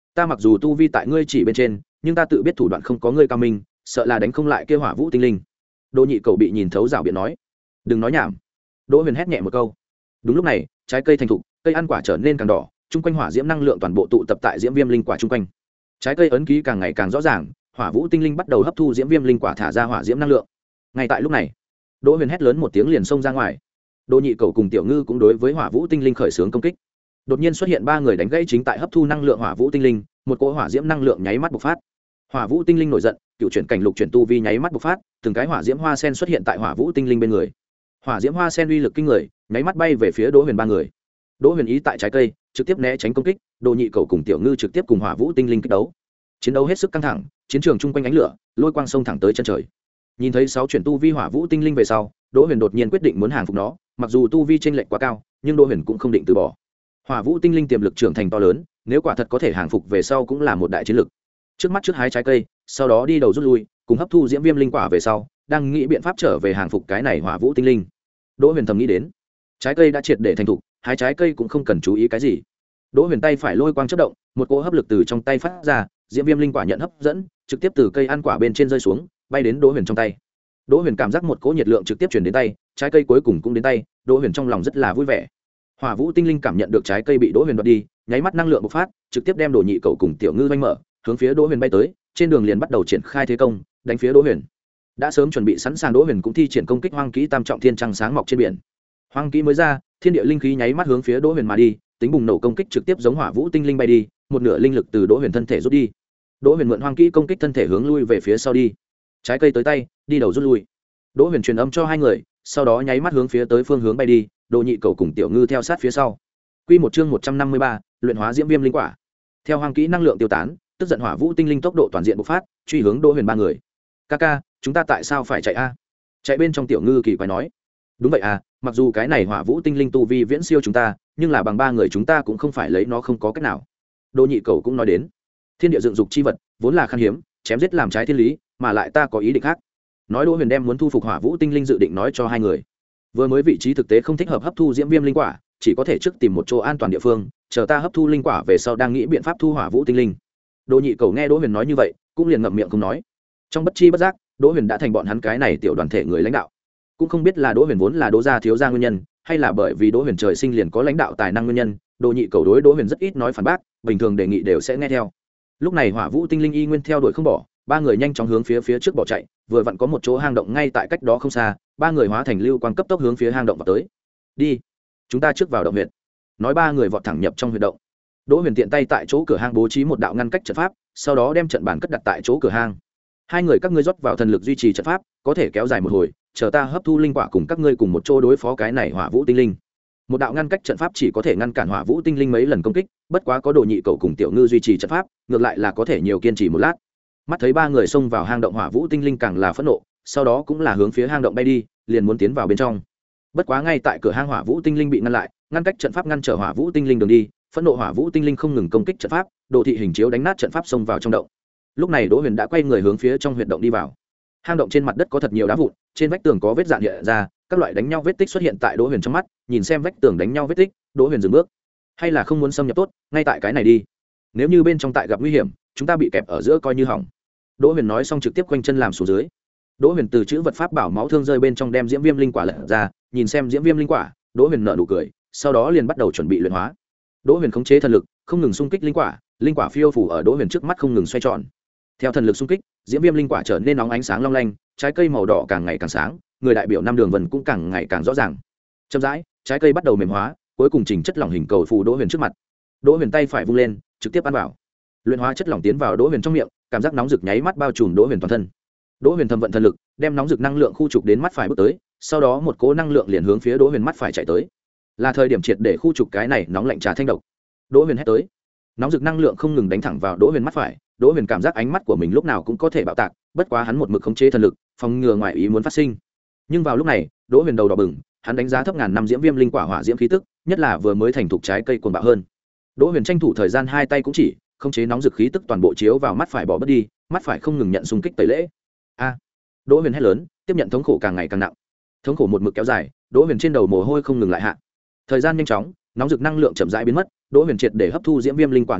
ta mặc dù tu vi tại ngươi chỉ bên trên nhưng ta tự biết thủ đoạn không có ngươi cao minh, sợ là đánh không lại kia hỏa vũ tinh linh. Đỗ nhị cầu bị nhìn thấu rảo biện nói. Đừng nói nhảm. Đỗ huyền hét nhẹ một câu. Đúng lúc này trái cây thành thục, cây ăn quả trở nên càng đỏ, chung quanh hỏa diễm năng lượng toàn bộ tụ tập tại diễm viêm linh quả chung quanh. Trái cây ấn ký càng ngày càng rõ ràng, hỏa vũ tinh linh bắt đầu hấp thu diễm viêm linh quả thả ra hỏa diễm năng lượng. Ngay tại lúc này, Đỗ huyền hét lớn một tiếng liền xông ra ngoài. Đỗ nhị cầu cùng tiểu ngư cũng đối với hỏa vũ tinh linh khởi xướng công kích. Đột nhiên xuất hiện ba người đánh gãy chính tại hấp thu năng lượng hỏa vũ tinh linh, một cỗ hỏa diễm năng lượng nháy mắt bộc phát. Hỏa vũ tinh linh nổi giận, cựu chuyển cảnh lục chuyển tu vi nháy mắt bộc phát, từng cái hỏa diễm hoa sen xuất hiện tại hỏa vũ tinh linh bên người. Hỏa diễm hoa sen uy lực kinh người, nháy mắt bay về phía Đỗ huyền ba người. Đỗ huyền ý tại trái cây, trực tiếp né tránh công kích, Đỗ nhị cầu cùng tiểu ngư trực tiếp cùng hỏa vũ tinh linh kích đấu. Chiến đấu hết sức căng thẳng, chiến trường chung quanh ánh lửa, lôi quang sông thẳng tới chân trời. Nhìn thấy sáu chuyển tu vi hỏa vũ tinh linh về sau, Đỗ huyền đột nhiên quyết định muốn hàng phục nó, mặc dù tu vi chênh lệch quá cao, nhưng Đỗ huyền cũng không định từ bỏ. Hỏa vũ tinh linh tiềm lực trưởng thành to lớn, nếu quả thật có thể hàng phục về sau cũng là một đại chiến lực. Trước mắt trước hái trái cây, sau đó đi đầu rút lui, cùng hấp thu diễm viêm linh quả về sau, đang nghĩ biện pháp trở về hàng phục cái này hỏa vũ tinh linh. Đỗ huyền thầm nghĩ đến, trái cây đã triệt để thành thục, hái trái cây cũng không cần chú ý cái gì. Đỗ huyền tay phải lôi quang chớp động, một cỗ hấp lực từ trong tay phát ra, diễm viêm linh quả nhận hấp dẫn, trực tiếp từ cây ăn quả bên trên rơi xuống, bay đến Đỗ huyền trong tay. Đỗ huyền cảm giác một cỗ nhiệt lượng trực tiếp truyền đến tay, trái cây cuối cùng cũng đến tay, Đỗ huyền trong lòng rất là vui vẻ. Hỏa vũ tinh linh cảm nhận được trái cây bị Đỗ huyền đoạt đi, nháy mắt năng lượng bộc phát, trực tiếp đem Đồ nhị cầu cùng tiểu ngư vanh mở, hướng phía Đỗ huyền bay tới, trên đường liền bắt đầu triển khai thế công, đánh phía Đỗ huyền. Đã sớm chuẩn bị sẵn sàng Đỗ huyền cũng thi triển công kích hoang kỹ tam trọng thiên trăng sáng mọc trên biển. Hoang kỹ mới ra, thiên địa linh khí nháy mắt hướng phía Đỗ huyền mà đi, tính bùng nổ công kích trực tiếp giống hỏa vũ tinh linh bay đi, một nửa linh lực từ Đỗ huyền thân thể rút đi. Đỗ huyền mượn hoang kỹ công kích thân thể hướng lui về phía sau đi. Trái cây tới tay, đi đầu rút lui. Đỗ huyền truyền âm cho hai người, sau đó nháy mắt hướng phía tới phương hướng bay đi, Đồ nhị cầu cùng tiểu ngư theo sát phía sau. Quy một chương một trăm năm mươi ba, luyện hóa diễm viêm linh quả. Theo hoang kỹ năng lượng tiêu tán, tức giận hỏa vũ tinh linh tốc độ toàn diện bộc phát, truy hướng Đỗ huyền ba người. Ca ca, chúng ta tại sao phải chạy a? Chạy bên trong tiểu ngư kỳ quái nói. Đúng vậy à, mặc dù cái này hỏa vũ tinh linh tu vi viễn siêu chúng ta, nhưng là bằng ba người chúng ta cũng không phải lấy nó không có cách nào. Đồ nhị cầu cũng nói đến, thiên địa dựng dục chi vật vốn là khan hiếm, chém giết làm trái thiên lý, mà lại ta có ý định khác. Nói Đỗ huyền đem muốn thu phục hỏa vũ tinh linh dự định nói cho hai người. Vừa mới vị trí thực tế không thích hợp hấp thu diễm viêm linh quả, chỉ có thể trước tìm một chỗ an toàn địa phương, chờ ta hấp thu linh quả về sau đang nghĩ biện pháp thu hỏa vũ tinh linh. Đồ nhị cầu nghe Đỗ huyền nói như vậy, cũng liền ngậm miệng không nói. Trong bất chi bất giác, Đỗ huyền đã thành bọn hắn cái này tiểu đoàn thể người lãnh đạo. Cũng không biết là Đỗ huyền vốn là Đỗ gia thiếu gia nguyên nhân, hay là bởi vì Đỗ huyền trời sinh liền có lãnh đạo tài năng nguyên nhân, Đồ nhị cầu đối Đỗ huyền rất ít nói phản bác, bình thường đề nghị đều sẽ nghe theo. Lúc này hỏa vũ tinh linh y nguyên theo đuổi không bỏ, ba người nhanh chóng hướng phía phía trước bỏ chạy, vừa vặn có một chỗ hang động ngay tại cách đó không xa, ba người hóa thành lưu quang cấp tốc hướng phía hang động vào tới. Đi, chúng ta trước vào động huyệt. Nói ba người vọt thẳng nhập trong huyệt động. Đỗ huyền tiện tay tại chỗ cửa hang bố trí một đạo ngăn cách trận pháp, sau đó đem trận bàn cất đặt tại chỗ cửa hang. Hai người các ngươi rót vào thần lực duy trì trận pháp, có thể kéo dài một hồi, chờ ta hấp thu linh quả cùng các ngươi cùng một chỗ đối phó cái này hỏa vũ tinh linh. Một đạo ngăn cách trận pháp chỉ có thể ngăn cản hỏa vũ tinh linh mấy lần công kích, bất quá có Đồ nhị cầu cùng tiểu ngư duy trì trận pháp, ngược lại là có thể nhiều kiên trì một lát. Mắt thấy ba người xông vào hang động, hỏa vũ tinh linh càng là phẫn nộ, sau đó cũng là hướng phía hang động bay đi, liền muốn tiến vào bên trong. Bất quá ngay tại cửa hang hỏa vũ tinh linh bị ngăn lại, ngăn cách trận pháp ngăn trở hỏa vũ tinh linh đường đi, phẫn nộ hỏa vũ tinh linh không ngừng công kích trận pháp, Đồ thị hình chiếu đánh nát trận pháp xông vào trong động. Lúc này Đỗ huyền đã quay người hướng phía trong huyệt động đi vào. Hang động trên mặt đất có thật nhiều đá vụn, trên vách tường có vết dạn hiện ra, các loại đánh nhau vết tích xuất hiện tại Đỗ huyền trong mắt, nhìn xem vách tường đánh nhau vết tích, Đỗ huyền dừng bước. Hay là không muốn xâm nhập tốt, ngay tại cái này đi. Nếu như bên trong tại gặp nguy hiểm, chúng ta bị kẹp ở giữa coi như hỏng. Đỗ huyền nói xong trực tiếp quanh chân làm xuống dưới. Đỗ huyền từ chữ vật pháp bảo máu thương rơi bên trong đem diễm viêm linh quả lật ra, nhìn xem diễm viêm linh quả, Đỗ huyền nở nụ cười, sau đó liền bắt đầu chuẩn bị luyện hóa. Đỗ huyền khống chế thần lực, không ngừng xung kích linh quả, linh quả phiêu phù ở Đỗ huyền trước mắt không ngừng xoay tròn. Theo thần lực xung kích, diễm viêm linh quả trở nên nóng ánh sáng long lanh, trái cây màu đỏ càng ngày càng sáng, người đại biểu năm đường vân cũng càng ngày càng rõ ràng. Chậm rãi, trái cây bắt đầu mềm hóa, cuối cùng chỉnh chất lỏng hình cầu phù Đỗ huyền trước mặt. Đỗ huyền tay phải vung lên, trực tiếp ăn vào. Luyện hóa chất lỏng tiến vào Đỗ huyền trong miệng, cảm giác nóng rực nháy mắt bao trùm Đỗ huyền toàn thân. Đỗ huyền thầm vận thần lực, đem nóng rực năng lượng khu trục đến mắt phải bước tới, sau đó một cỗ năng lượng liền hướng phía Đỗ huyền mắt phải chạy tới. Là thời điểm triệt để khu trục cái này nóng lạnh trà thanh độc. Đỗ huyền hét tới. Nóng rực năng lượng không ngừng đánh thẳng vào Đỗ huyền mắt phải, Đỗ huyền cảm giác ánh mắt của mình lúc nào cũng có thể bạo tạc, bất quá hắn một mực khống chế thần lực, phòng ngừa ngoại ý muốn phát sinh. Nhưng vào lúc này, Đỗ huyền đầu đỏ bừng, hắn đánh giá thấp ngàn năm diễm viêm linh quả hỏa diễm khí tức, nhất là vừa mới thành thục trái cây cuồng bạo hơn. Đỗ huyền tranh thủ thời gian hai tay cũng chỉ, khống chế nóng rực khí tức toàn bộ chiếu vào mắt phải bỏ bớt đi, mắt phải không ngừng nhận xung kích tẩy lễ. A! Đỗ huyền hét lớn, tiếp nhận thống khổ càng ngày càng nặng. Thống khổ một mực kéo dài, Đỗ huyền trên đầu mồ hôi không ngừng lại hạ. Thời gian nhanh chóng, nóng rực năng lượng chậm rãi biến mất, Đỗ huyền triệt để hấp thu diễm viêm linh quả năng lượng,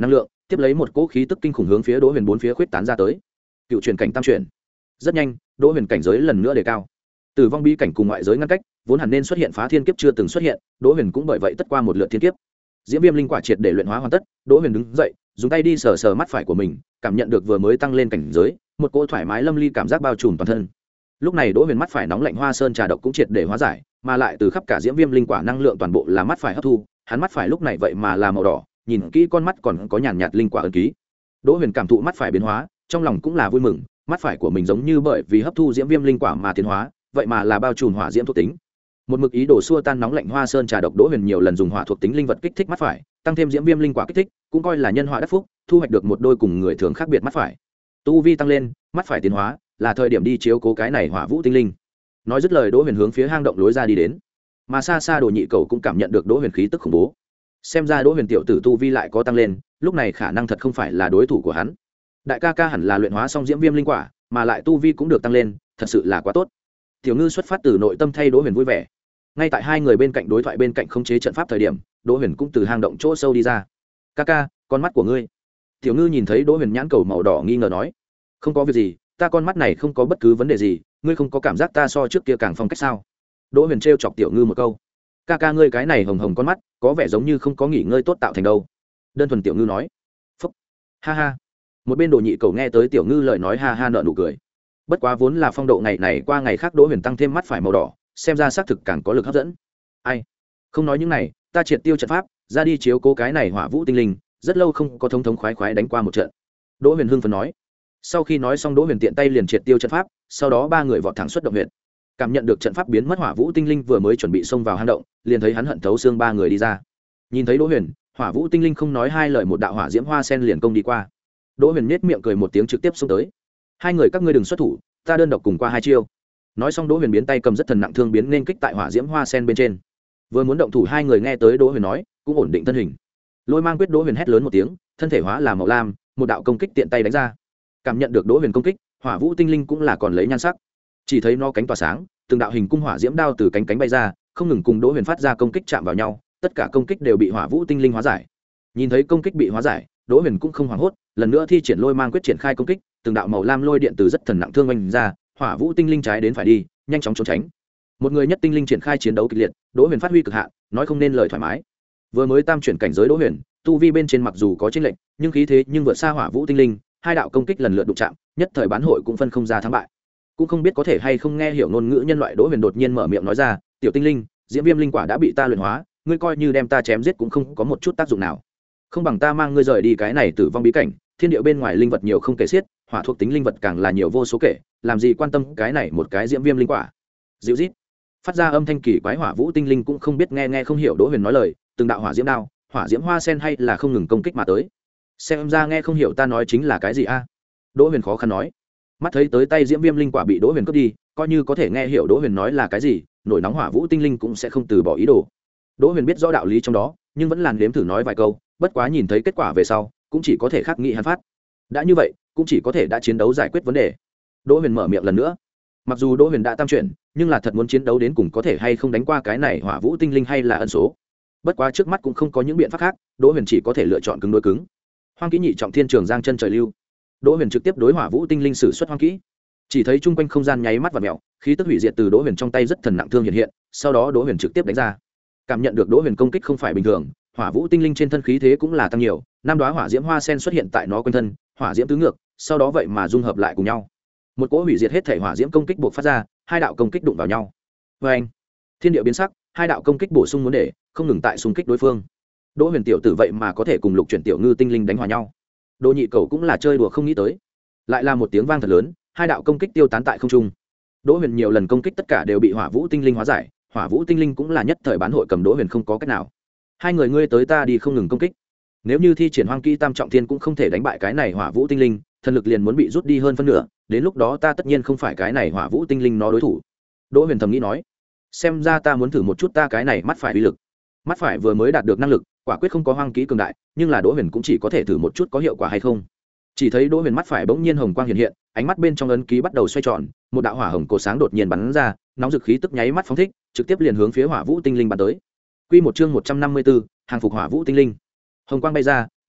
tiếp lấy một cỗ khí tức kinh khủng hướng phía đỗ huyền bốn phía khuyết tán ra tới. Cựu truyền cảnh tam truyền. Rất nhanh đỗ huyền cảnh giới lần nữa đề cao. Tử vong bí cảnh cùng ngoại giới ngăn cách, vốn hẳn nên xuất hiện phá thiên kiếp chưa từng xuất hiện, đỗ huyền cũng bởi vậy tất qua một lượt thiên kiếp. Diễm viêm linh quả triệt để luyện hóa hoàn tất, đỗ huyền đứng dậy dùng tay đi sờ sờ mắt phải của mình, cảm nhận được vừa mới tăng lên cảnh giới, một cỗ thoải mái lâm ly cảm giác bao trùm toàn thân. Lúc này đỗ huyền mắt phải nóng lạnh hoa sơn trà độc cũng triệt để hóa giải, mà lại từ khắp cả diễm viêm linh quả năng lượng toàn bộ là mắt phải hấp thu, hắn mắt phải lúc này vậy mà là màu đỏ, nhìn kỹ con mắt còn có nhàn nhạt linh quả ấn ký. Đỗ huyền cảm thụ mắt phải biến hóa, trong lòng cũng là vui mừng, mắt phải của mình giống như bởi vì hấp thu diễm viêm linh quả mà tiến hóa, vậy mà là bao trùm hỏa diễm thuộc tính. Một mực ý đồ xua tan nóng lạnh hoa sơn trà độc, đỗ huyền nhiều lần dùng hỏa thuộc tính linh vật kích thích mắt phải, tăng thêm diễm viêm linh quả kích thích, cũng coi là nhân họa đắc phúc, thu hoạch được một đôi cùng người thường khác biệt mắt phải. Tu vi tăng lên, mắt phải tiến hóa, là thời điểm đi chiếu cố cái này hỏa vũ tinh linh. Nói dứt lời đỗ huyền hướng phía hang động lối ra đi đến, mà xa xa đồ nhị cầu cũng cảm nhận được đỗ huyền khí tức khủng bố. Xem ra đỗ huyền tiểu tử tu vi lại có tăng lên, lúc này khả năng thật không phải là đối thủ của hắn. Đại ca ca hẳn là luyện hóa xong diễm viêm linh quả, mà lại tu vi cũng được tăng lên, thật sự là quá tốt. Tiểu ngư xuất phát từ nội tâm thay đỗ huyền vui vẻ. Ngay tại hai người bên cạnh đối thoại bên cạnh khống chế trận pháp thời điểm, đỗ huyền cũng từ hang động chỗ sâu đi ra. Ca ca, con mắt của ngươi. Tiểu ngư nhìn thấy đỗ huyền nhãn cầu màu đỏ nghi ngờ nói, không có việc gì, ta con mắt này không có bất cứ vấn đề gì, ngươi không có cảm giác ta so trước kia càng phong cách sao? Đỗ huyền trêu chọc tiểu ngư một câu. Ca ca ngươi cái này hồng hồng con mắt, có vẻ giống như không có nghỉ ngơi tốt tạo thành đâu. Đơn thuần tiểu ngư nói. Phúc. Ha ha. Một bên đồ nhị cầu nghe tới tiểu ngư lời nói ha ha nợ nụ cười. Bất quá vốn là phong độ ngày này qua ngày khác đỗ huyền tăng thêm mắt phải màu đỏ, xem ra xác thực càng có lực hấp dẫn. Ai? Không nói những này, ta triệt tiêu trận pháp, ra đi chiếu cố cái này hỏa vũ tinh linh, rất lâu không có thống thống khoái khoái đánh qua một trận. Đỗ huyền hưng phấn nói. Sau khi nói xong đỗ huyền tiện tay liền triệt tiêu trận pháp, sau đó ba người vọt thẳng xuất động huyện. Cảm nhận được trận pháp biến mất, hỏa vũ tinh linh vừa mới chuẩn bị xông vào hang động, liền thấy hắn hận thấu xương ba người đi ra. Nhìn thấy đỗ huyền, hỏa vũ tinh linh không nói hai lời, một đạo hỏa diễm hoa sen liền công đi qua. Đỗ huyền nhếch miệng cười một tiếng trực tiếp xông tới. Hai người các ngươi đừng xuất thủ, ta đơn độc cùng qua hai chiêu. Nói xong đỗ huyền biến tay cầm rất thần nặng thương biến nên kích tại hỏa diễm hoa sen bên trên. Vừa muốn động thủ hai người nghe tới đỗ huyền nói, cũng ổn định thân hình. Lôi mang quyết đỗ huyền hét lớn một tiếng, thân thể hóa là màu lam, một đạo công kích tiện tay đánh ra. Cảm nhận được đỗ huyền công kích, hỏa vũ tinh linh cũng là còn lấy nhan sắc, chỉ thấy nó cánh tỏa sáng, từng đạo hình cung hỏa diễm đao từ cánh cánh bay ra, không ngừng cùng đỗ huyền phát ra công kích chạm vào nhau, tất cả công kích đều bị hỏa vũ tinh linh hóa giải. Nhìn thấy công kích bị hóa giải, đỗ huyền cũng không hoảng hốt, lần nữa thi triển lôi mang quyết triển khai công kích, từng đạo màu lam lôi điện từ rất thần nặng thương oanh ra, hỏa vũ tinh linh trái đến phải đi, nhanh chóng trốn tránh. Một người nhất tinh linh triển khai chiến đấu kịch liệt, đỗ huyền phát huy cực hạn, nói không nên lời thoải mái. Vừa mới tam chuyển cảnh giới đỗ huyền, tu vi bên trên mặc dù có chênh lệch, nhưng khí thế nhưng vượt xa hỏa vũ tinh linh, hai đạo công kích lần lượt đụng chạm, nhất thời bán hội cũng phân không ra thắng bại. Cũng không biết có thể hay không nghe hiểu ngôn ngữ nhân loại, đỗ huyền đột nhiên mở miệng nói ra, tiểu tinh linh, diễm viêm linh quả đã bị ta luyện hóa, ngươi coi như đem ta chém giết cũng không có một chút tác dụng nào, không bằng ta mang ngươi rời đi cái này tử vong bí cảnh, thiên địa bên ngoài linh vật nhiều không kể xiết, hỏa thuộc tính linh vật càng là nhiều vô số kể, làm gì quan tâm cái này một cái diễm viêm linh quả. Dịu rít phát ra âm thanh kỳ quái, hỏa vũ tinh linh cũng không biết nghe nghe không hiểu đỗ huyền nói lời, từng đạo hỏa diễm đao, hỏa diễm hoa sen hay là không ngừng công kích mà tới. Xem ra nghe không hiểu ta nói chính là cái gì a? Đỗ huyền khó khăn nói. Mắt thấy tới tay diễm viêm linh quả bị đỗ huyền cướp đi, coi như có thể nghe hiểu đỗ huyền nói là cái gì, nổi nóng hỏa vũ tinh linh cũng sẽ không từ bỏ ý đồ. Đỗ huyền biết rõ đạo lý trong đó, nhưng vẫn làn đếm thử nói vài câu, bất quá nhìn thấy kết quả về sau cũng chỉ có thể khắc nghị hắn phát. Đã như vậy cũng chỉ có thể đã chiến đấu giải quyết vấn đề. Đỗ huyền mở miệng lần nữa. Mặc dù đỗ huyền đã tam chuyển, nhưng là thật muốn chiến đấu đến cùng có thể hay không đánh qua cái này hỏa vũ tinh linh hay là ẩn số. Bất quá trước mắt cũng không có những biện pháp khác, đỗ huyền chỉ có thể lựa chọn cứng đối cứng. Hoang kỹ nhị trọng thiên trường giang chân trời lưu, đỗ huyền trực tiếp đối hỏa vũ tinh linh sử xuất hoang kỹ. Chỉ thấy chung quanh không gian nháy mắt và mèo, khí tức hủy diệt từ đỗ huyền trong tay rất thần nặng thương hiện hiện, sau đó đỗ huyền trực tiếp đánh ra. Cảm nhận được đỗ huyền công kích không phải bình thường, hỏa vũ tinh linh trên thân khí thế cũng là tăng nhiều, năm đoá hỏa diễm hoa sen xuất hiện tại nó quanh thân, hỏa diễm tứ ngược, sau đó vậy mà dung hợp lại cùng nhau, một cỗ hủy diệt hết thể hỏa diễm công kích buộc phát ra, hai đạo công kích đụng vào nhau. Vê anh, thiên địa biến sắc, hai đạo công kích bổ sung muốn để không ngừng tại xung kích đối phương. Đỗ huyền tiểu tử vậy mà có thể cùng lục chuyển tiểu ngư tinh linh đánh hòa nhau, Đỗ nhị cầu cũng là chơi đùa không nghĩ tới, lại là một tiếng vang thật lớn, hai đạo công kích tiêu tán tại không trung. Đỗ huyền nhiều lần công kích tất cả đều bị hỏa vũ tinh linh hóa giải, hỏa vũ tinh linh cũng là nhất thời bán hội cầm đỗ huyền không có cách nào. Hai người ngươi tới ta đi không ngừng công kích, nếu như thi triển hoang kỹ tam trọng thiên cũng không thể đánh bại cái này hỏa vũ tinh linh, thần lực liền muốn bị rút đi hơn phân nửa, đến lúc đó ta tất nhiên không phải cái này hỏa vũ tinh linh nó đối thủ. Đỗ huyền thầm nghĩ nói, xem ra ta muốn thử một chút ta cái này mắt phải uy lực. Mắt phải vừa mới đạt được năng lực, quả quyết không có hoang kỹ cường đại, nhưng là đỗ huyền cũng chỉ có thể thử một chút có hiệu quả hay không. Chỉ thấy đỗ huyền mắt phải bỗng nhiên hồng quang hiện hiện, ánh mắt bên trong ấn ký bắt đầu xoay tròn, một đạo hỏa hồng cổ sáng đột nhiên bắn ra, nóng dực khí tức nháy mắt phóng thích, trực tiếp liền hướng phía hỏa vũ tinh linh bắn tới. Quy một chương một trăm năm mươi 154, hàng phục hỏa vũ tinh linh. Hồng quang bay ra,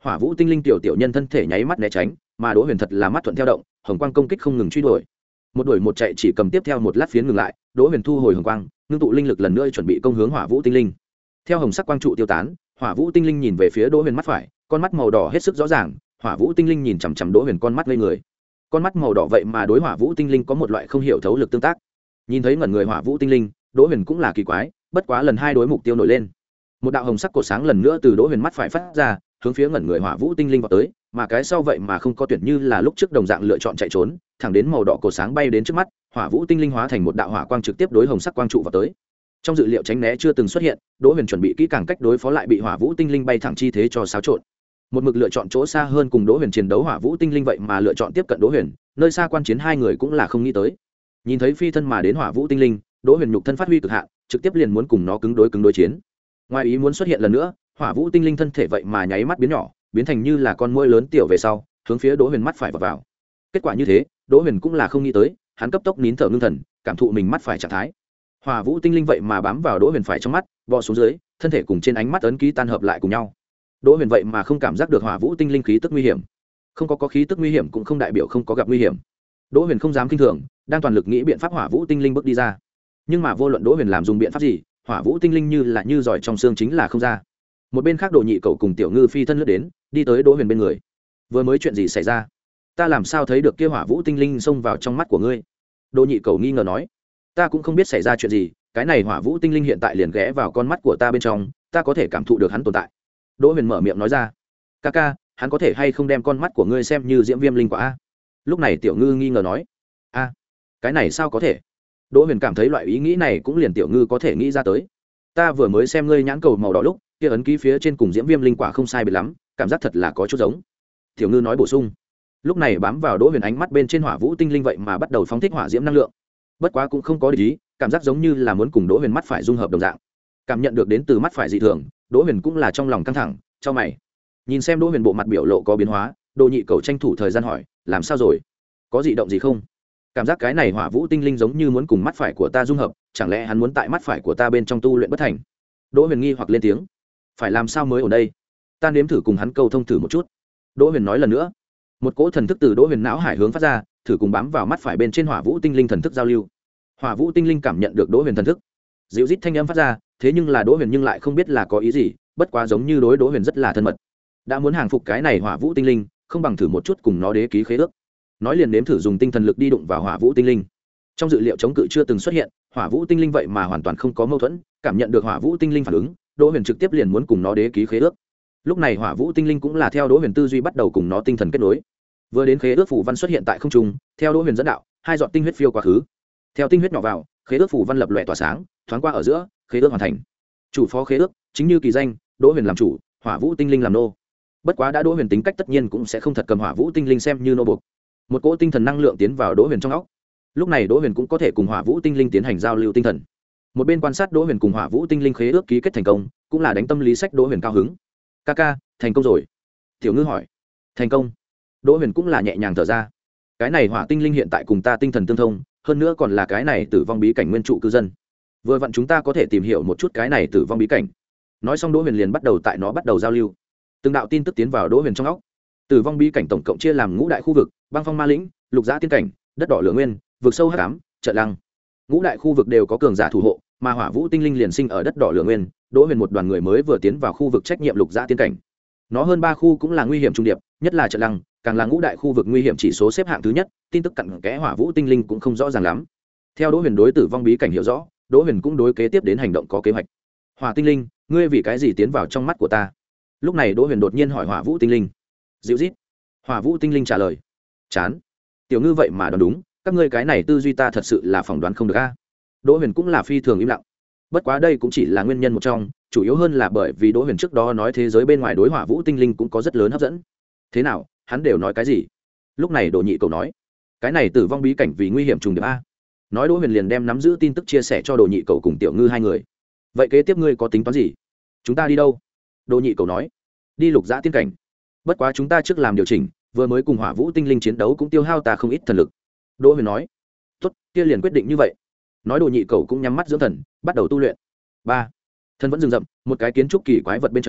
hỏa vũ tinh linh tiểu tiểu nhân thân thể nháy mắt né tránh, mà đỗ huyền thật là mắt thuận theo động, hồng quang công kích không ngừng truy đuổi. Một đuổi một chạy chỉ cầm tiếp theo một lát phiến ngừng lại, đỗ huyền thu hồi hồng quang, ngưng tụ linh lực lần nữa chuẩn bị công hướng hỏa vũ tinh linh. Theo hồng sắc quang trụ tiêu tán, hỏa vũ tinh linh nhìn về phía đỗ huyền mắt phải, con mắt màu đỏ hết sức rõ ràng. Hỏa vũ tinh linh nhìn chằm chằm đỗ huyền con mắt ngây người, con mắt màu đỏ vậy mà đối hỏa vũ tinh linh có một loại không hiểu thấu lực tương tác. Nhìn thấy ngẩn người hỏa vũ tinh linh, đỗ huyền cũng là kỳ quái, bất quá lần hai đối mục tiêu nổi lên, một đạo hồng sắc cột sáng lần nữa từ đỗ huyền mắt phải phát ra, hướng phía ngẩn người hỏa vũ tinh linh vào tới, mà cái sau vậy mà không có tuyển như là lúc trước đồng dạng lựa chọn chạy trốn, thẳng đến màu đỏ cột sáng bay đến trước mắt, hỏa vũ tinh linh hóa thành một đạo hỏa quang trực tiếp đối hồng sắc quang trụ vào tới. Trong dự liệu tránh né chưa từng xuất hiện, đỗ huyền chuẩn bị kỹ càng cách đối phó lại bị hỏa vũ tinh linh bay thẳng chi thế cho xáo trộn. Một mực lựa chọn chỗ xa hơn cùng đỗ huyền chiến đấu hỏa vũ tinh linh vậy mà lựa chọn tiếp cận đỗ huyền, nơi xa quan chiến hai người cũng là không nghĩ tới. Nhìn thấy phi thân mà đến hỏa vũ tinh linh, đỗ huyền nhục thân phát huy cực hạn, trực tiếp liền muốn cùng nó cứng đối cứng đối chiến. Ngoài ý muốn xuất hiện lần nữa, hỏa vũ tinh linh thân thể vậy mà nháy mắt biến nhỏ, biến thành như là con muỗi lớn tiểu về sau, hướng phía đỗ huyền mắt phải vào, vào. Kết quả như thế, đỗ huyền cũng là không nghĩ tới, hắn cấp tốc nín thở ngưng thần, cảm thụ mình mắt phải trạng thái. Hỏa vũ tinh linh vậy mà bám vào đỗ huyền phải trong mắt, bò xuống dưới, thân thể cùng trên ánh mắt ấn ký tan hợp lại cùng nhau. Đỗ huyền vậy mà không cảm giác được hỏa vũ tinh linh khí tức nguy hiểm, không có có khí tức nguy hiểm cũng không đại biểu không có gặp nguy hiểm. Đỗ huyền không dám kinh thường, đang toàn lực nghĩ biện pháp hỏa vũ tinh linh bước đi ra, nhưng mà vô luận đỗ huyền làm dùng biện pháp gì, hỏa vũ tinh linh như là như giỏi trong xương chính là không ra. Một bên khác Đồ Nhị Cẩu cùng Tiểu Ngư phi thân lướt đến, đi tới đỗ huyền bên người. Vừa mới chuyện gì xảy ra? Ta làm sao thấy được kia hỏa vũ tinh linh xông vào trong mắt của ngươi? Đồ Nhị Cẩu nghi ngờ nói. Ta cũng không biết xảy ra chuyện gì, cái này hỏa vũ tinh linh hiện tại liền ghé vào con mắt của ta bên trong, ta có thể cảm thụ được hắn tồn tại. Đỗ huyền mở miệng nói ra. Ca ca, hắn có thể hay không đem con mắt của ngươi xem như diễm viêm linh quả a? Lúc này Tiểu Ngư nghi ngờ nói. A, cái này sao có thể? Đỗ huyền cảm thấy loại ý nghĩ này cũng liền Tiểu Ngư có thể nghĩ ra tới. Ta vừa mới xem ngươi nhãn cầu màu đỏ lúc kia ấn ký phía trên cùng diễm viêm linh quả không sai biệt lắm, cảm giác thật là có chút giống. Tiểu Ngư nói bổ sung. Lúc này bám vào đỗ huyền ánh mắt bên trên hỏa vũ tinh linh vậy mà bắt đầu phóng thích hỏa diễm năng lượng, bất quá cũng không có ý, cảm giác giống như là muốn cùng đỗ huyền mắt phải dung hợp đồng dạng. Cảm nhận được đến từ mắt phải dị thường, đỗ huyền cũng là trong lòng căng thẳng, cho mày nhìn xem đỗ huyền bộ mặt biểu lộ có biến hóa. Đồ Nhị Cẩu tranh thủ thời gian hỏi, làm sao rồi, có dị động gì không? Cảm giác cái này hỏa vũ tinh linh giống như muốn cùng mắt phải của ta dung hợp, chẳng lẽ hắn muốn tại mắt phải của ta bên trong tu luyện bất thành? Đỗ huyền nghi hoặc lên tiếng. Phải làm sao mới ở đây? Ta nếm thử cùng hắn câu thông thử một chút. Đỗ huyền nói lần nữa. Một cỗ thần thức từ đỗ huyền não hải hướng phát ra, thử cùng bám vào mắt phải bên trên hỏa vũ tinh linh thần thức giao lưu. Hỏa vũ tinh linh cảm nhận được đỗ huyền thần thức, dịu rít thanh âm phát ra, thế nhưng là đỗ huyền nhưng lại không biết là có ý gì, bất quá giống như đối đỗ huyền rất là thân mật. Đã muốn hàng phục cái này hỏa vũ tinh linh, không bằng thử một chút cùng nó đế ký khế ước. Nói liền nếm thử dùng tinh thần lực đi đụng vào hỏa vũ tinh linh. Trong dự liệu chống cự chưa từng xuất hiện, hỏa vũ tinh linh vậy mà hoàn toàn không có mâu thuẫn, cảm nhận được hỏa vũ tinh linh phản ứng, đỗ huyền trực tiếp liền muốn cùng nó đế ký khế ước. Lúc này hỏa vũ tinh linh cũng là theo đỗ huyền tư duy bắt đầu cùng nó tinh thần kết nối. Vừa đến khế ước phủ văn xuất hiện tại không trung, theo đỗ huyền dẫn đạo, hai giọt tinh huyết phiêu quá khứ. Theo tinh huyết nhỏ vào, khế ước phủ văn lập lòe tỏa sáng, thoáng qua ở giữa, khế ước hoàn thành. Chủ phó khế ước chính như kỳ danh, đỗ huyền làm chủ, hỏa vũ tinh linh làm nô. Bất quá đã đỗ huyền tính cách tất nhiên cũng sẽ không thật cầm hỏa vũ tinh linh xem như nô buộc. Một cỗ tinh thần năng lượng tiến vào đỗ huyền trong óc. Lúc này đỗ huyền cũng có thể cùng hỏa vũ tinh linh tiến hành giao lưu tinh thần. Một bên quan sát đỗ huyền cùng hỏa vũ tinh linh khế ước ký kết thành công, cũng là đánh tâm lý sách đỗ huyền cao hứng. Ca ca, thành công rồi. Tiểu Ngư hỏi. Thành công. Đỗ huyền cũng là nhẹ nhàng thở ra. Cái này hỏa tinh linh hiện tại cùng ta tinh thần tương thông, hơn nữa còn là cái này tử vong bí cảnh nguyên trụ cư dân. Vừa vặn chúng ta có thể tìm hiểu một chút cái này tử vong bí cảnh. Nói xong đỗ huyền liền bắt đầu tại nó bắt đầu giao lưu. Từng đạo tin tức tiến vào đỗ huyền trong óc. Tử vong bí cảnh tổng cộng chia làm ngũ đại khu vực: băng phong ma lĩnh, lục giã tiên cảnh, đất đỏ lửa nguyên, vực sâu hắc ám, trận lăng. Ngũ đại khu vực đều có cường giả thủ hộ, mà hỏa vũ tinh linh liền sinh ở đất đỏ lửa nguyên. Đỗ huyền một đoàn người mới vừa tiến vào khu vực trách nhiệm lục giã tiên cảnh. Nó hơn ba khu cũng là nguy hiểm trung điệp, nhất là trận lăng, càng là ngũ đại khu vực nguy hiểm chỉ số xếp hạng thứ nhất. Tin tức cặn kẽ hỏa vũ tinh linh cũng không rõ ràng lắm. Theo đỗ huyền đối tử vong bí cảnh hiểu rõ, đỗ huyền cũng đối kế tiếp đến hành động có kế hoạch. Hỏa tinh linh, ngươi vì cái gì tiến vào trong mắt của ta? Lúc này đỗ huyền đột nhiên hỏi hỏa vũ tinh linh. Dịu rít. Hỏa vũ tinh linh trả lời. Chán. Tiểu Ngư vậy mà đoán đúng, các ngươi cái này tư duy ta thật sự là phỏng đoán không được a. Đỗ huyền cũng là phi thường im lặng. Bất quá đây cũng chỉ là nguyên nhân một trong, chủ yếu hơn là bởi vì đỗ huyền trước đó nói thế giới bên ngoài đối hỏa vũ tinh linh cũng có rất lớn hấp dẫn. Thế nào, hắn đều nói cái gì? Lúc này Đồ Nhị Cẩu nói. Cái này tử vong bí cảnh vì nguy hiểm trùng điệp a. Nói đỗ huyền liền đem nắm giữ tin tức chia sẻ cho Đồ Nhị Cẩu cùng Tiểu Ngư hai người. Vậy kế tiếp ngươi có tính toán gì? Chúng ta đi đâu? Đồ Nhị Cẩu nói. Đi lục giã tiên cảnh. Bất quá chúng ta trước làm điều chỉnh, vừa mới cùng hỏa vũ tinh linh chiến đấu cũng tiêu hao ta không ít thần lực. Đỗ huyền nói. Tốt, kia liền quyết định như vậy. Nói Đồ Nhị Cẩu cũng nhắm mắt dưỡng thần, bắt đầu tu luyện. Ba. Thân vẫn rừng rậm, một cái kiến trúc kỳ quái vật bên trong,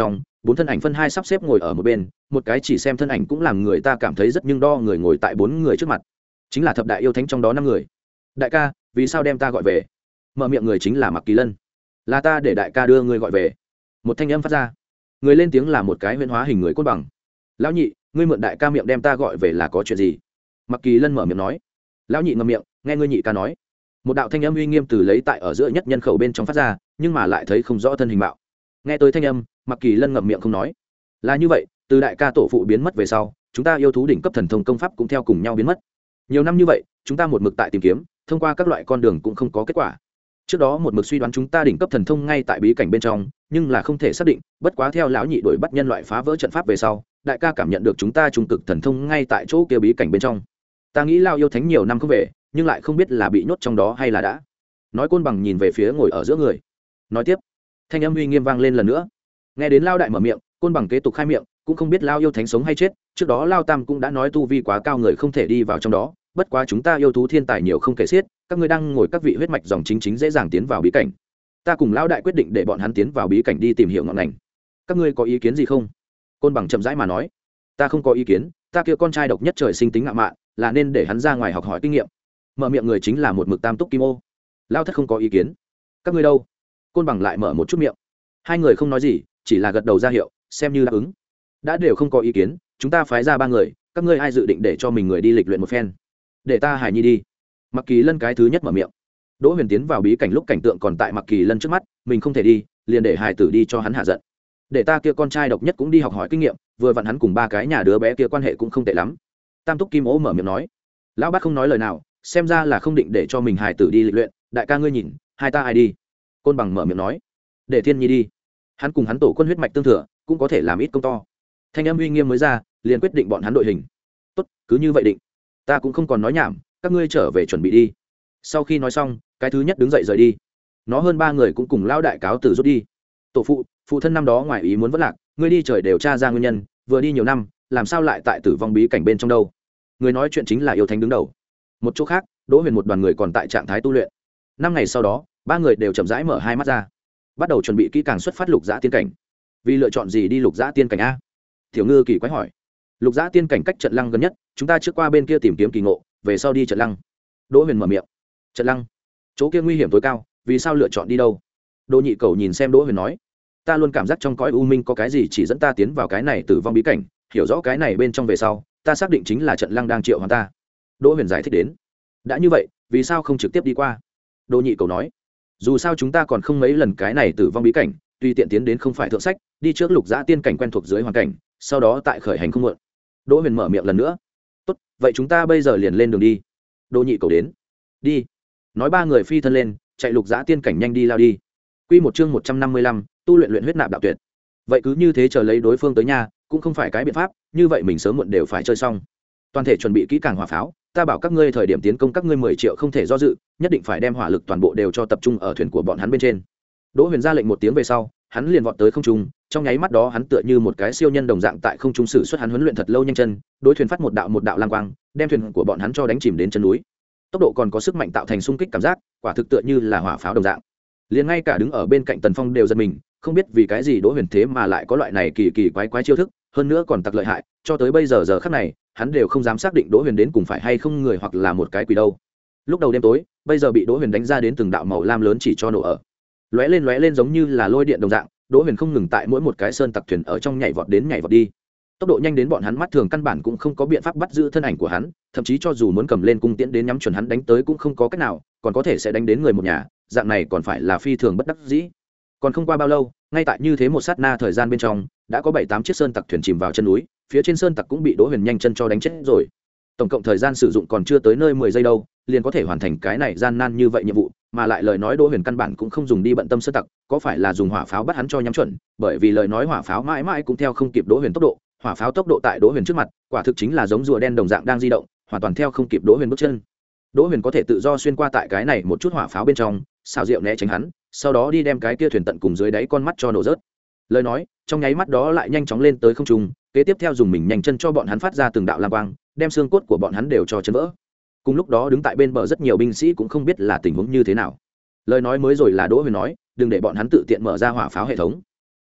bốn thân ảnh phân hai sắp xếp ngồi ở một bên, một cái chỉ xem thân ảnh cũng làm người ta cảm thấy rất nhưng đo người ngồi tại bốn người trước mặt, chính là thập đại yêu thánh trong đó năm người. Đại ca, vì sao đem ta gọi về? Mở miệng người chính là Mặc Kỳ Lân. Là ta để đại ca đưa người gọi về. Một thanh âm phát ra. Người lên tiếng là một cái huyễn hóa hình người côn bằng. Lão nhị, ngươi mượn đại ca miệng đem ta gọi về là có chuyện gì? Mặc Kỳ Lân mở miệng nói. Lão nhị ngậm miệng, nghe ngươi nhị ca nói. Một đạo thanh âm uy nghiêm từ lấy tại ở giữa nhất nhân khẩu bên trong phát ra, nhưng mà lại thấy không rõ thân hình mạo. Nghe tới thanh âm, Mặc Kỳ Lân ngậm miệng không nói. Là như vậy, từ đại ca tổ phụ biến mất về sau, chúng ta yêu thú đỉnh cấp thần thông công pháp cũng theo cùng nhau biến mất. Nhiều năm như vậy, chúng ta một mực tại tìm kiếm, thông qua các loại con đường cũng không có kết quả. Trước đó một mực suy đoán chúng ta đỉnh cấp thần thông ngay tại bí cảnh bên trong, nhưng là không thể xác định, bất quá theo lão nhị đuổi bắt nhân loại phá vỡ trận pháp về sau, đại ca cảm nhận được chúng ta trung cực thần thông ngay tại chỗ kia bí cảnh bên trong. Ta nghĩ lao yêu thánh nhiều năm không về, nhưng lại không biết là bị nhốt trong đó hay là đã. Nói côn bằng nhìn về phía ngồi ở giữa người. Nói tiếp, thanh âm uy nghiêm vang lên lần nữa. Nghe đến lao đại mở miệng, côn bằng kế tục khai miệng, cũng không biết lao yêu thánh sống hay chết, trước đó lao tam cũng đã nói tu vi quá cao người không thể đi vào trong đó, bất quá chúng ta yêu thú thiên tài nhiều không kể xiết, các ngươi đang ngồi các vị huyết mạch dòng chính chính dễ dàng tiến vào bí cảnh. Ta cùng lão đại quyết định để bọn hắn tiến vào bí cảnh đi tìm hiểu ngọn ngành. Các ngươi có ý kiến gì không? Côn bằng chậm rãi mà nói. Ta không có ý kiến, ta kia con trai độc nhất trời sinh tính ngạo mạn, là nên để hắn ra ngoài học hỏi kinh nghiệm. Mở miệng người chính là một mực tam túc kim ô. Lao thất không có ý kiến. Các ngươi đâu? Côn bằng lại mở một chút miệng. Hai người không nói gì, chỉ là gật đầu ra hiệu, xem như đáp ứng. Đã đều không có ý kiến, chúng ta phái ra ba người, các ngươi ai dự định để cho mình người đi lịch luyện một phen? Để ta Hải Nhi đi. Mặc Kỳ Lân cái thứ nhất mở miệng. Đỗ Huyền tiến vào bí cảnh lúc cảnh tượng còn tại Mặc Kỳ Lân trước mắt, mình không thể đi, liền để Hải tử đi cho hắn hạ giận. Để ta kia con trai độc nhất cũng đi học hỏi kinh nghiệm, vừa vặn hắn cùng ba cái nhà đứa bé kia quan hệ cũng không tệ lắm. Tam túc kim ố mở miệng nói. Lão bát không nói lời nào, xem ra là không định để cho mình Hải tử đi lịch luyện. Đại ca ngươi nhìn, hai ta ai đi? Côn bằng mở miệng nói. Để Thiên Nhi đi. Hắn cùng hắn tổ quân huyết mạch tương thừa, cũng có thể làm ít công to. Thanh âm uy nghiêm mới ra, liền quyết định bọn hắn đội hình. Tốt, cứ như vậy định. Ta cũng không còn nói nhảm, các ngươi trở về chuẩn bị đi. Sau khi nói xong, cái thứ nhất đứng dậy rời đi. Nó hơn ba người cũng cùng lao đại cáo từ rút đi. Tổ phụ, phụ thân năm đó ngoài ý muốn vất lạc, ngươi đi trời đều tra ra nguyên nhân, vừa đi nhiều năm, làm sao lại tại tử vong bí cảnh bên trong đâu? Người nói chuyện chính là yêu thánh đứng đầu. Một chỗ khác, Đỗ Huyền một đoàn người còn tại trạng thái tu luyện. Năm ngày sau đó, ba người đều chậm rãi mở hai mắt ra, bắt đầu chuẩn bị kỹ càng xuất phát lục dã tiên cảnh. Vì lựa chọn gì đi lục dã tiên cảnh a? Tiểu Ngư kỳ quái hỏi. Lục dã tiên cảnh cách trận lăng gần nhất, chúng ta trước qua bên kia tìm kiếm kỳ ngộ, về sau đi trận lăng. Đỗ Huyền mở miệng. Trận lăng? Chỗ kia nguy hiểm tối cao, vì sao lựa chọn đi đâu? Đỗ Nhị Cầu nhìn xem Đỗ Huyền nói. Ta luôn cảm giác trong cõi u minh có cái gì chỉ dẫn ta tiến vào cái này tử vong bí cảnh, hiểu rõ cái này bên trong về sau, ta xác định chính là trận lăng đang triệu hoán ta. Đỗ Huyền giải thích đến. Đã như vậy, vì sao không trực tiếp đi qua? Đỗ Nhị Cầu nói. Dù sao chúng ta còn không mấy lần cái này tử vong bí cảnh, tuy tiện tiến đến không phải thượng sách, đi trước lục dã tiên cảnh quen thuộc dưới hoàn cảnh, sau đó tại khởi hành không muộn. Đỗ Huyền mở miệng lần nữa. Tốt, vậy chúng ta bây giờ liền lên đường đi. Đỗ Nhị Cầu đến. Đi. Nói ba người phi thân lên, chạy lục dã tiên cảnh nhanh đi lao đi. Quy một chương một trăm năm mươi lăm, tu luyện luyện huyết nạp đạo tuyệt. Vậy cứ như thế chờ lấy đối phương tới nhà, cũng không phải cái biện pháp, như vậy mình sớm muộn đều phải chơi xong. Toàn thể chuẩn bị kỹ càng hỏa pháo, ta bảo các ngươi thời điểm tiến công các ngươi mười triệu không thể do dự, nhất định phải đem hỏa lực toàn bộ đều cho tập trung ở thuyền của bọn hắn bên trên. Đỗ Huyền ra lệnh một tiếng về sau, hắn liền vọt tới không trung, trong nháy mắt đó hắn tựa như một cái siêu nhân đồng dạng tại không trung sử xuất hắn huấn luyện thật lâu nhanh chân, đối thuyền phát một đạo một đạo lang quang, đem thuyền của bọn hắn cho đánh chìm đến chân núi. Tốc độ còn có sức mạnh tạo thành xung kích cảm giác, quả thực tựa như là hỏa pháo đồng dạng. Liền ngay cả đứng ở bên cạnh Tần Phong đều giật mình, không biết vì cái gì Đỗ Huyền thế mà lại có loại này kỳ kỳ quái quái chiêu thức, hơn nữa còn tặc lợi hại, cho tới bây giờ giờ khắc này, hắn đều không dám xác định Đỗ Huyền đến cùng phải hay không người hoặc là một cái quỷ đâu. Lúc đầu đêm tối, bây giờ bị Đỗ Huyền đánh ra đến từng đạo màu lam lớn chỉ cho nổ ở. Lóe lên lóe lên giống như là lôi điện đồng dạng, Đỗ Huyền không ngừng tại mỗi một cái sơn tặc thuyền ở trong nhảy vọt đến nhảy vọt đi. Tốc độ nhanh đến bọn hắn mắt thường căn bản cũng không có biện pháp bắt giữ thân ảnh của hắn, thậm chí cho dù muốn cầm lên cung tiễn đến nhắm chuẩn hắn đánh tới cũng không có cách nào, còn có thể sẽ đánh đến người một nhà, dạng này còn phải là phi thường bất đắc dĩ. Còn không qua bao lâu, ngay tại như thế một sát na thời gian bên trong, đã có bảy tám chiếc sơn tặc thuyền chìm vào chân núi, phía trên sơn tặc cũng bị Đỗ Huyền nhanh chân cho đánh chết rồi. Tổng cộng thời gian sử dụng còn chưa tới nơi mười giây đâu, liền có thể hoàn thành cái này gian nan như vậy nhiệm vụ, mà lại lời nói Đỗ Huyền căn bản cũng không dùng đi bận tâm sơn tặc, có phải là dùng hỏa pháo bắt hắn cho nhắm chuẩn, bởi vì lời nói hỏa pháo mãi mãi cũng theo không kịp Đỗ Huyền tốc độ, hỏa pháo tốc độ tại Đỗ Huyền trước mặt, quả thực chính là giống rùa đen đồng dạng đang di động, hoàn toàn theo không kịp Đỗ Huyền bước chân. Đỗ Huyền có thể tự do xuyên qua tại cái này một chút hỏa pháo bên trong, xào rượu né tránh hắn, sau đó đi đem cái kia thuyền tận cùng dưới đáy con mắt cho nổ rớt. Lời nói, trong nháy mắt đó lại nhanh chóng lên tới không trung, kế tiếp theo dùng mình nhanh chân cho bọn hắn phát ra từng đạo lam quang, đem xương cốt của bọn hắn đều cho chấn vỡ. Cùng lúc đó đứng tại bên bờ rất nhiều binh sĩ cũng không biết là tình huống như thế nào. Lời nói mới rồi là Đỗ Huyền nói, đừng để bọn hắn tự tiện mở ra hỏa pháo hệ thống.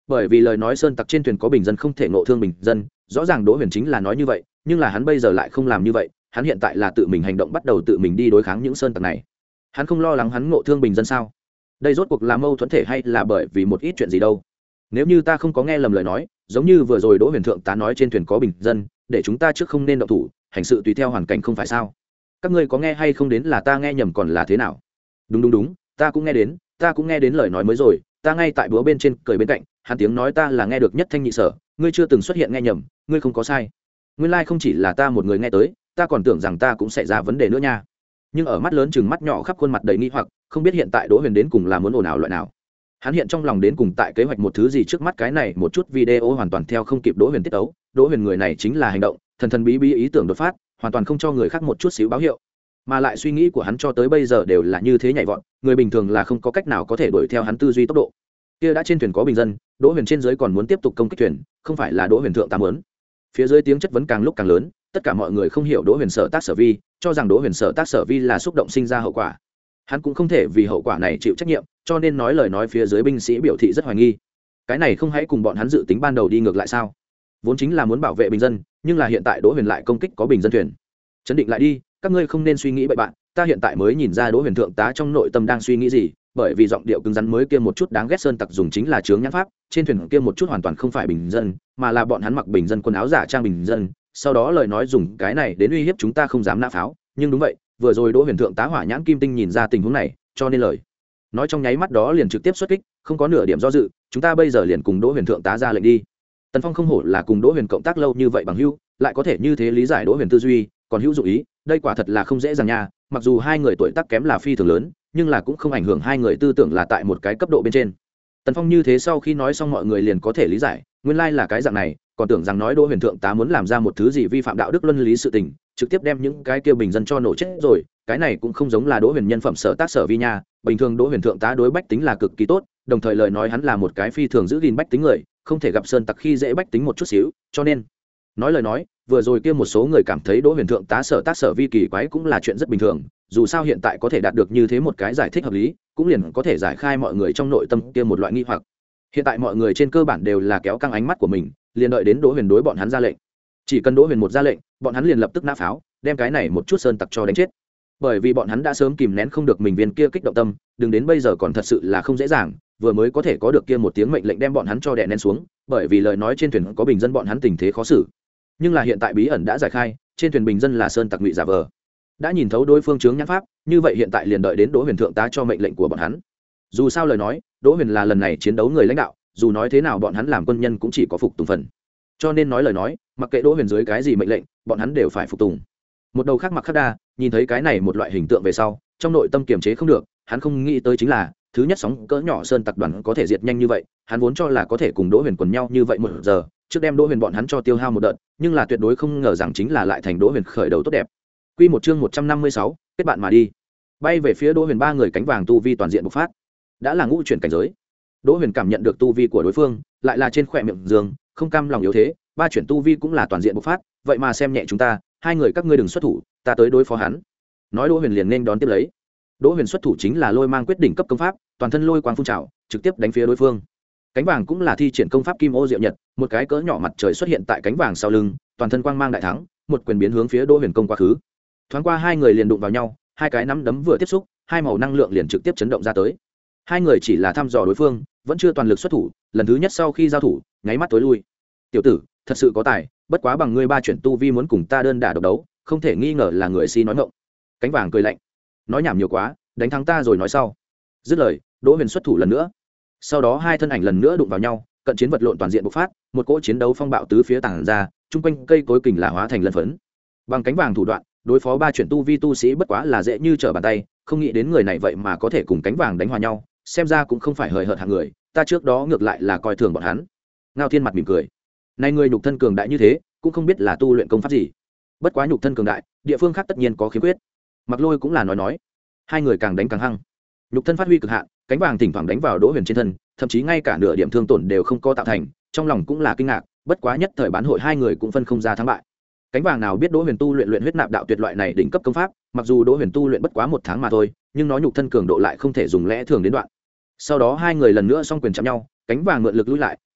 bởi vì lời nói sơn tặc trên thuyền có bình dân không thể ngộ thương bình dân, rõ ràng Đỗ Huyền chính là nói như vậy, nhưng là hắn bây giờ lại không làm như vậy, hắn hiện tại là tự mình hành động, bắt đầu tự mình đi đối kháng những sơn tặc này. Hắn không lo lắng hắn ngộ thương bình dân sao? Đây rốt cuộc là mâu thuẫn thể hay là bởi vì một ít chuyện gì đâu? Nếu như ta không có nghe lầm lời nói, giống như vừa rồi Đỗ Huyền thượng tá nói trên thuyền có bình dân, để chúng ta trước không nên động thủ, hành sự tùy theo hoàn cảnh không phải sao? Các ngươi có nghe hay không đến là ta nghe nhầm còn là thế nào? Đúng đúng đúng, ta cũng nghe đến, ta cũng nghe đến lời nói mới rồi, ta ngay tại búa bên trên cười bên cạnh, hắn tiếng nói ta là nghe được nhất thanh nhị sở, ngươi chưa từng xuất hiện nghe nhầm, ngươi không có sai. Nguyên lai like không chỉ là ta một người nghe tới, ta còn tưởng rằng ta cũng xảy ra vấn đề nữa nha. Nhưng ở mắt lớn chừng mắt nhỏ khắp khuôn mặt đầy nghi hoặc, không biết hiện tại Đỗ Huyền đến cùng là muốn ồn ào loại nào. Hắn hiện trong lòng đến cùng tại kế hoạch một thứ gì trước mắt, cái này một chút video hoàn toàn theo không kịp Đỗ Huyền tiết tấu. Đỗ Huyền người này chính là hành động thần thần bí bí, ý tưởng đột phát, hoàn toàn không cho người khác một chút xíu báo hiệu, mà lại suy nghĩ của hắn cho tới bây giờ đều là như thế nhảy vọt, người bình thường là không có cách nào có thể đuổi theo hắn tư duy tốc độ. Kia đã trên thuyền có bình dân, Đỗ Huyền trên dưới còn muốn tiếp tục công kích thuyền, không phải là Đỗ Huyền thượng tám muốn. Phía dưới tiếng chất vấn càng lúc càng lớn, tất cả mọi người không hiểu Đỗ Huyền sở tác sở vi, cho rằng Đỗ Huyền sở tác sở vi là xúc động sinh ra hậu quả. Hắn cũng không thể vì hậu quả này chịu trách nhiệm, cho nên nói lời nói phía dưới binh sĩ biểu thị rất hoài nghi. Cái này không hãy cùng bọn hắn dự tính ban đầu đi ngược lại sao? Vốn chính là muốn bảo vệ bình dân, nhưng là hiện tại Đỗ Huyền lại công kích có bình dân thuyền. Chấn định lại đi, các ngươi không nên suy nghĩ bậy bạn, ta hiện tại mới nhìn ra Đỗ Huyền thượng tá trong nội tâm đang suy nghĩ gì, bởi vì giọng điệu cứng rắn mới kia một chút đáng ghét sơn tặc dùng chính là chướng nhãn pháp, trên thuyền kia một chút hoàn toàn không phải bình dân, mà là bọn hắn mặc bình dân quần áo giả trang bình dân, sau đó lời nói dùng cái này đến uy hiếp chúng ta không dám nã pháo, nhưng đúng vậy, vừa rồi Đỗ Huyền thượng tá hỏa nhãn kim tinh nhìn ra tình huống này, cho nên lời nói trong nháy mắt đó liền trực tiếp xuất kích, không có nửa điểm do dự, chúng ta bây giờ liền cùng Đỗ Huyền thượng tá ra lệnh đi. Tần Phong không hổ là cùng Đỗ Huyền cộng tác lâu như vậy bằng hữu, lại có thể như thế lý giải Đỗ Huyền tư duy, còn hữu dụng ý, đây quả thật là không dễ dàng nha, mặc dù hai người tuổi tác kém là phi thường lớn, nhưng là cũng không ảnh hưởng hai người tư tưởng là tại một cái cấp độ bên trên. Tần Phong như thế sau khi nói xong mọi người liền có thể lý giải, nguyên lai là cái dạng này, còn tưởng rằng nói Đỗ Huyền thượng tá muốn làm ra một thứ gì vi phạm đạo đức luân lý sự tình, trực tiếp đem những cái kia bình dân cho nổ chết rồi, cái này cũng không giống là Đỗ Huyền nhân phẩm sở tác sở vi nha, bình thường Đỗ Huyền thượng tá đối bách tính là cực kỳ tốt, đồng thời lời nói hắn là một cái phi thường giữ gìn bách tính người, không thể gặp sơn tặc khi dễ bách tính một chút xíu, cho nên nói lời nói vừa rồi kia một số người cảm thấy Đỗ Huyền thượng tá sở tác sở vi kỳ quái cũng là chuyện rất bình thường, dù sao hiện tại có thể đạt được như thế một cái giải thích hợp lý, cũng liền có thể giải khai mọi người trong nội tâm kia một loại nghi hoặc. Hiện tại mọi người trên cơ bản đều là kéo căng ánh mắt của mình, liền đợi đến Đỗ Huyền đối bọn hắn ra lệnh. Chỉ cần Đỗ Huyền một ra lệnh, bọn hắn liền lập tức nã pháo, đem cái này một chút sơn tặc cho đánh chết. Bởi vì bọn hắn đã sớm kìm nén không được mình viên kia kích động tâm, đừng đến bây giờ còn thật sự là không dễ dàng, vừa mới có thể có được kia một tiếng mệnh lệnh đem bọn hắn cho đè nén xuống, bởi vì lời nói trên thuyền có bình dân bọn hắn tình thế khó xử. Nhưng là hiện tại bí ẩn đã giải khai, trên thuyền bình dân là sơn tặc ngụy giả vờ. Đã nhìn thấu đối phương chướng nhãn pháp, như vậy hiện tại liền đợi đến Đỗ Huyền thượng tá cho mệnh lệnh của bọn hắn. Dù sao lời nói, Đỗ Huyền là lần này chiến đấu người lãnh đạo, dù nói thế nào bọn hắn làm quân nhân cũng chỉ có phục tùng phần. Cho nên nói lời nói, mặc kệ Đỗ Huyền dưới cái gì mệnh lệnh, bọn hắn đều phải phục tùng. Một đầu khác Mặc Khắc Đa, nhìn thấy cái này một loại hình tượng về sau, trong nội tâm kiềm chế không được, hắn không nghĩ tới chính là, thứ nhất sóng cỡ nhỏ sơn tặc đoàn có thể diệt nhanh như vậy, hắn vốn cho là có thể cùng Đỗ Huyền quần nhau như vậy một giờ, trước đem Đỗ Huyền bọn hắn cho tiêu hao một đợt, nhưng là tuyệt đối không ngờ rằng chính là lại thành Đỗ Huyền khởi đầu tốt đẹp. Quy một chương một trăm năm mươi sáu, kết bạn mà đi. Bay về phía Đỗ Huyền ba người cánh vàng tu vi toàn diện bộc phát, đã là ngũ chuyển cảnh giới. Đỗ Huyền cảm nhận được tu vi của đối phương, lại là trên khóe miệng dương, không cam lòng yếu thế, ba chuyển tu vi cũng là toàn diện bộc phát, vậy mà xem nhẹ chúng ta, hai người các ngươi đừng xuất thủ, ta tới đối phó hắn. Nói Đỗ Huyền liền nên đón tiếp lấy. Đỗ Huyền xuất thủ chính là Lôi Mang quyết đỉnh cấp công pháp, toàn thân lôi quang phun trào, trực tiếp đánh phía đối phương. Cánh vàng cũng là thi triển công pháp Kim Ô Diệu Nhật, một cái cỡ nhỏ mặt trời xuất hiện tại cánh vàng sau lưng, toàn thân quang mang đại thắng, một quyền biến hướng phía Đỗ Huyền công quá khứ. Thoáng qua hai người liền đụng vào nhau, hai cái nắm đấm vừa tiếp xúc, hai màu năng lượng liền trực tiếp chấn động ra tới. Hai người chỉ là thăm dò đối phương, vẫn chưa toàn lực xuất thủ, lần thứ nhất sau khi giao thủ, nháy mắt tối lui. Tiểu tử, thật sự có tài, bất quá bằng ngươi ba chuyển tu vi muốn cùng ta đơn đả độc đấu, không thể nghi ngờ là người si nói ngọng. Cánh vàng cười lạnh, nói nhảm nhiều quá, đánh thắng ta rồi nói sau. Dứt lời, Đỗ Huyền xuất thủ lần nữa. Sau đó hai thân ảnh lần nữa đụng vào nhau, cận chiến vật lộn toàn diện bộc phát, một cỗ chiến đấu phong bạo tứ phía tản ra, chung quanh cây cối kình là hóa thành lân phấn. Bằng cánh vàng thủ đoạn, đối phó ba chuyển tu vi tu sĩ bất quá là dễ như trở bàn tay, không nghĩ đến người này vậy mà có thể cùng cánh vàng đánh hòa nhau, xem ra cũng không phải hời hợt hạng người, ta trước đó ngược lại là coi thường bọn hắn. Ngao Thiên mặt mỉm cười, nay người nhục thân cường đại như thế, cũng không biết là tu luyện công pháp gì. Bất quá nhục thân cường đại, địa phương khác tất nhiên có khiếm khuyết. Mặc Lôi cũng là nói nói, hai người càng đánh càng hăng, nhục thân phát huy cực hạn, cánh vàng thỉnh thoảng đánh vào Đỗ Huyền trên thân, thậm chí ngay cả nửa điểm thương tổn đều không có tạo thành, trong lòng cũng là kinh ngạc, bất quá nhất thời bán hội hai người cũng phân không ra thắng bại. Cánh vàng nào biết Đỗ Huyền tu luyện luyện huyết nạp đạo tuyệt loại này đỉnh cấp công pháp, mặc dù Đỗ Huyền tu luyện bất quá một tháng mà thôi, nhưng nó nhục thân cường độ lại không thể dùng lẽ thường đến đoạn. Sau đó hai người lần nữa song quyền chạm nhau, cánh vàng mượn lực lùi lại,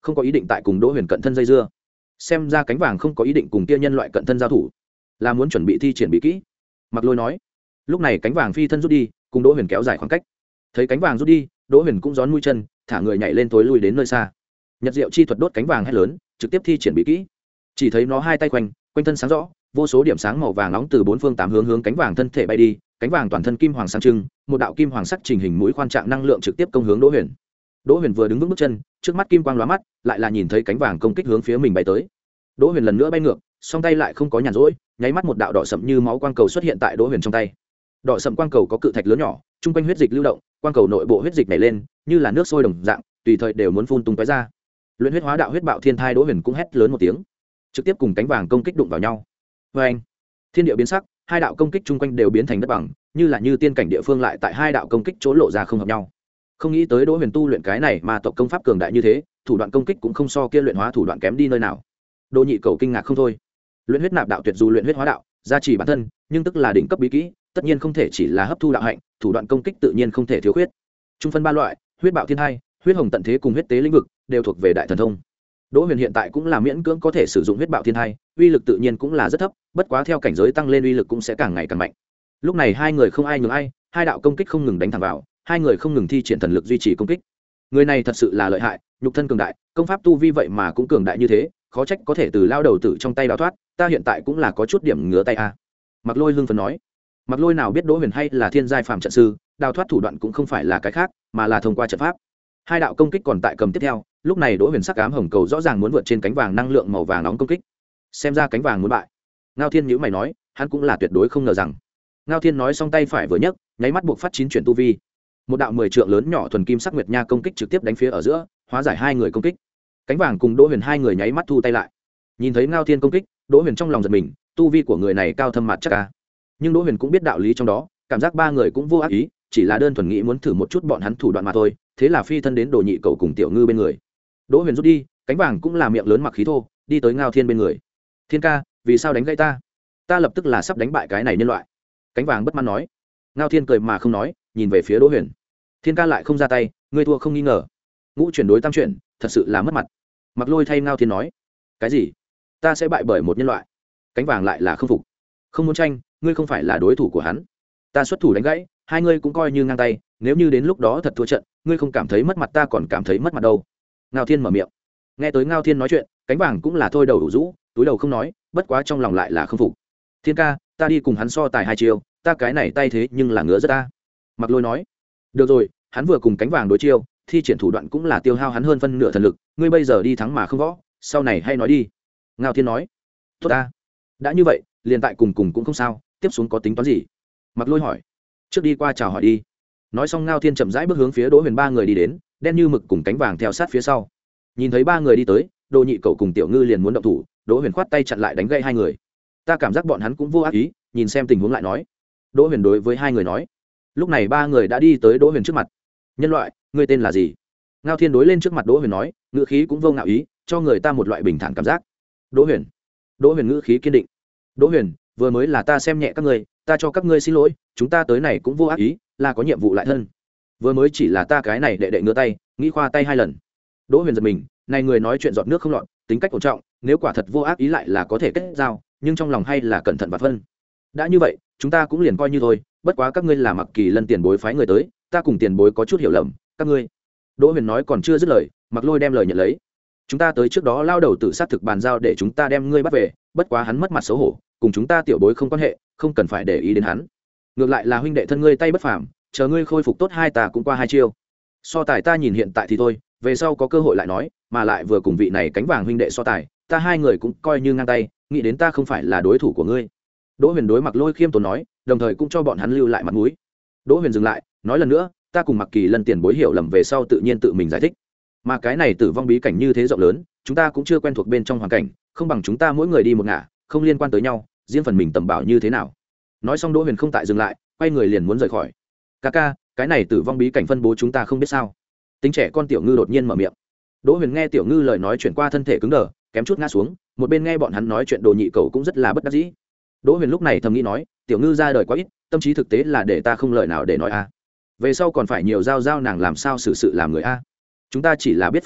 không có ý định tại cùng đỗ huyền cận thân dây dưa. Xem ra cánh vàng không có ý định cùng kia nhân loại cận thân giao thủ, là muốn chuẩn bị thi triển bị kỹ. Mặc Lôi nói. Lúc này cánh vàng phi thân rút đi, cùng đỗ huyền kéo dài khoảng cách. Thấy cánh vàng rút đi, đỗ huyền cũng gión mũi chân, thả người nhảy lên tối lui đến nơi xa. Nhật diệu chi thuật đốt cánh vàng hét lớn, trực tiếp thi triển bị kỹ. Chỉ thấy nó hai tay quanh quanh thân sáng rõ, vô số điểm sáng màu vàng nóng từ bốn phương tám hướng hướng cánh vàng thân thể bay đi. Cánh vàng toàn thân kim hoàng sáng trưng, một đạo kim hoàng sắc trình hình mũi khoan trạng năng lượng trực tiếp công hướng đỗ huyền. Đỗ huyền vừa đứng vững bước chân, trước mắt kim quang lóa mắt, lại là nhìn thấy cánh vàng công kích hướng phía mình bay tới. Đỗ huyền lần nữa bay ngược, song tay lại không có nhàn rỗi, nháy mắt một đạo đỏ sậm như máu quang cầu xuất hiện tại đỗ huyền trong tay. Đỏ sậm quang cầu có cự thạch lớn nhỏ, trung quanh huyết dịch lưu động, quang cầu nội bộ huyết dịch nảy lên, như là nước sôi đồng dạng, tùy thời đều muốn phun tung tóe ra. Luyện huyết hóa đạo huyết bạo thiên thai, đỗ huyền cũng hét lớn một tiếng, trực tiếp cùng cánh vàng công kích đụng vào nhau. Và anh, thiên địa biến sắc, hai đạo công kích chung quanh đều biến thành đất bằng, như là như tiên cảnh địa phương lại tại hai đạo công kích chỗ lộ ra không hợp nhau. Không nghĩ tới đỗ huyền tu luyện cái này mà tộc công pháp cường đại như thế, thủ đoạn công kích cũng không so kia luyện hóa thủ đoạn kém đi nơi nào. Đỗ Nhị Cầu kinh ngạc không thôi. Luyện huyết nạp đạo tuyệt dù luyện huyết hóa đạo, gia trì bản thân, nhưng tức là đỉnh cấp bí kỹ, tất nhiên không thể chỉ là hấp thu đạo hạnh, thủ đoạn công kích tự nhiên không thể thiếu khuyết. Trung phân ba loại, huyết bạo thiên hai, huyết hồng tận thế cùng huyết tế lĩnh vực, đều thuộc về đại thần thông. Đỗ Huyền hiện tại cũng là miễn cưỡng có thể sử dụng huyết bạo thiên hai, uy lực tự nhiên cũng là rất thấp, bất quá theo cảnh giới tăng lên uy lực cũng sẽ càng ngày càng mạnh. Lúc này hai người không ai nhường ai, hai đạo công kích không ngừng đánh thẳng vào, hai người không ngừng thi triển thần lực duy trì công kích. Người này thật sự là lợi hại, nhục thân cường đại, công pháp tu vi vậy mà cũng cường đại như thế, khó trách có thể từ lao đầu tử trong tay đào thoát, ta hiện tại cũng là có chút điểm ngứa tay a. Mặc Lôi hưng phấn nói. Mặc Lôi nào biết Đỗ Huyền hay là thiên giai phàm trận sư, đào thoát thủ đoạn cũng không phải là cái khác, mà là thông qua trận pháp. Hai đạo công kích còn tại cầm tiếp theo, lúc này Đỗ Huyền sắc ám hồng cầu rõ ràng muốn vượt trên cánh vàng năng lượng màu vàng nóng công kích. Xem ra cánh vàng muốn bại. Ngao Thiên nhíu mày nói, hắn cũng là tuyệt đối không ngờ rằng. Ngao Thiên nói xong tay phải vừa nhấc, nháy mắt buộc phát chín chuyển tu vi. Một đạo mười trượng lớn nhỏ thuần kim sắc nguyệt nha công kích trực tiếp đánh phía ở giữa, hóa giải hai người công kích. Cánh vàng cùng Đỗ Huyền hai người nháy mắt thu tay lại. Nhìn thấy Ngao Thiên công kích, Đỗ Huyền trong lòng giật mình, tu vi của người này cao thâm mặt chắc a. Nhưng Đỗ Huyền cũng biết đạo lý trong đó, cảm giác ba người cũng vô ác ý, chỉ là đơn thuần nghĩ muốn thử một chút bọn hắn thủ đoạn mà thôi, thế là phi thân đến Đồ Nhị Cầu cùng Tiểu Ngư bên người. Đỗ Huyền rút đi, cánh vàng cũng là miệng lớn mặc khí thô, đi tới Ngao Thiên bên người. Thiên ca, vì sao đánh gãy ta? Ta lập tức là sắp đánh bại cái này nhân loại. Cánh vàng bất mãn nói. Ngao Thiên cười mà không nói, nhìn về phía Đỗ Huyền. Thiên ca lại không ra tay, ngươi thua không nghi ngờ. Ngũ chuyển đối tam chuyển, thật sự là mất mặt. Mặc Lôi thay Ngao Thiên nói. Cái gì? Ta sẽ bại bởi một nhân loại? Cánh vàng lại là không phục. Không muốn tranh, ngươi không phải là đối thủ của hắn. Ta xuất thủ đánh gãy, hai ngươi cũng coi như ngang tay, nếu như đến lúc đó thật thua trận, ngươi không cảm thấy mất mặt, ta còn cảm thấy mất mặt đâu. Ngao Thiên mở miệng. Nghe tới Ngao Thiên nói chuyện, cánh vàng cũng là thôi đầu đủ rũ, túi đầu không nói, bất quá trong lòng lại là không phục. Thiên ca, ta đi cùng hắn so tài hai chiêu, ta cái này tay thế nhưng là ngứa rất ta. Mặc Lôi nói. Được rồi, hắn vừa cùng cánh vàng đối chiêu, thi triển thủ đoạn cũng là tiêu hao hắn hơn phân nửa thần lực, ngươi bây giờ đi thắng mà không võ, sau này hay nói đi. Ngao Thiên nói. Tốt ta. Đã như vậy, liền tại cùng cùng cũng không sao, tiếp xuống có tính toán gì? Mặc Lôi hỏi. Trước đi qua chào hỏi đi. Nói xong Ngao Thiên chậm rãi bước hướng phía Đỗ Huyền ba người đi đến, đen như mực cùng cánh vàng theo sát phía sau. Nhìn thấy ba người đi tới, Đồ Nhị Cầu cùng Tiểu Ngư liền muốn động thủ, Đỗ Huyền khoát tay chặn lại đánh gãy hai người. Ta cảm giác bọn hắn cũng vô ác ý, nhìn xem tình huống lại nói. Đỗ Huyền đối với hai người nói. Lúc này ba người đã đi tới Đỗ Huyền trước mặt. Nhân loại, ngươi tên là gì? Ngao Thiên đối lên trước mặt Đỗ Huyền nói, ngữ khí cũng vô ngạo ý, cho người ta một loại bình thản cảm giác. Đỗ Huyền. Đỗ Huyền ngữ khí kiên định. Đỗ Huyền, vừa mới là ta xem nhẹ các ngươi, ta cho các ngươi xin lỗi, chúng ta tới này cũng vô ác ý, là có nhiệm vụ lại thân. Vừa mới chỉ là ta cái này đệ đệ ngửa tay, nghĩ khoa tay hai lần. Đỗ Huyền giật mình, này người nói chuyện giọt nước không lọt, tính cách ổn trọng, nếu quả thật vô ác ý lại là có thể kết giao, nhưng trong lòng hay là cẩn thận và phân. Đã như vậy, chúng ta cũng liền coi như thôi, bất quá các ngươi là Mặc Kỳ Lân tiền bối phái người tới, ta cùng tiền bối có chút hiểu lầm, các ngươi. Đỗ Huyền nói còn chưa dứt lời, Mặc Lôi đem lời nhận lấy. Chúng ta tới trước đó lao đầu tự sát thực bàn giao để chúng ta đem ngươi bắt về, bất quá hắn mất mặt xấu hổ, cùng chúng ta tiểu bối không quan hệ, không cần phải để ý đến hắn. Ngược lại là huynh đệ thân ngươi tay bất phàm, chờ ngươi khôi phục tốt hai ta cũng qua hai chiêu. So tài ta nhìn hiện tại thì thôi, về sau có cơ hội lại nói, mà lại vừa cùng vị này cánh vàng huynh đệ so tài, ta hai người cũng coi như ngang tay, nghĩ đến ta không phải là đối thủ của ngươi. Đỗ Huyền đối Mặc Lôi khiêm tốn nói, đồng thời cũng cho bọn hắn lưu lại mặt mũi. Đỗ Huyền dừng lại, nói lần nữa, ta cùng Mặc Kỳ Lân tiền bối hiểu lầm về sau tự nhiên tự mình giải thích. Mà cái này tử vong bí cảnh như thế rộng lớn, chúng ta cũng chưa quen thuộc bên trong hoàn cảnh, không bằng chúng ta mỗi người đi một ngả, không liên quan tới nhau, riêng phần mình tầm bảo như thế nào. Nói xong Đỗ Huyền không tại dừng lại, quay người liền muốn rời khỏi. Ca ca, cái này tử vong bí cảnh phân bố chúng ta không biết sao? Tính trẻ con Tiểu Ngư đột nhiên mở miệng. Đỗ Huyền nghe Tiểu Ngư lời nói chuyển qua thân thể cứng đờ, kém chút ngã xuống, một bên nghe bọn hắn nói chuyện Đồ Nhị Cầu cũng rất là bất đắc dĩ. Đỗ Huyền lúc này thầm nghĩ nói, Tiểu Ngư ra đời quá ít, tâm trí thực tế là để ta không lời nào để nói a. Về sau còn phải nhiều giao giao nàng làm sao xử sự làm người a. Chúng ta chỉ là biết phân bố,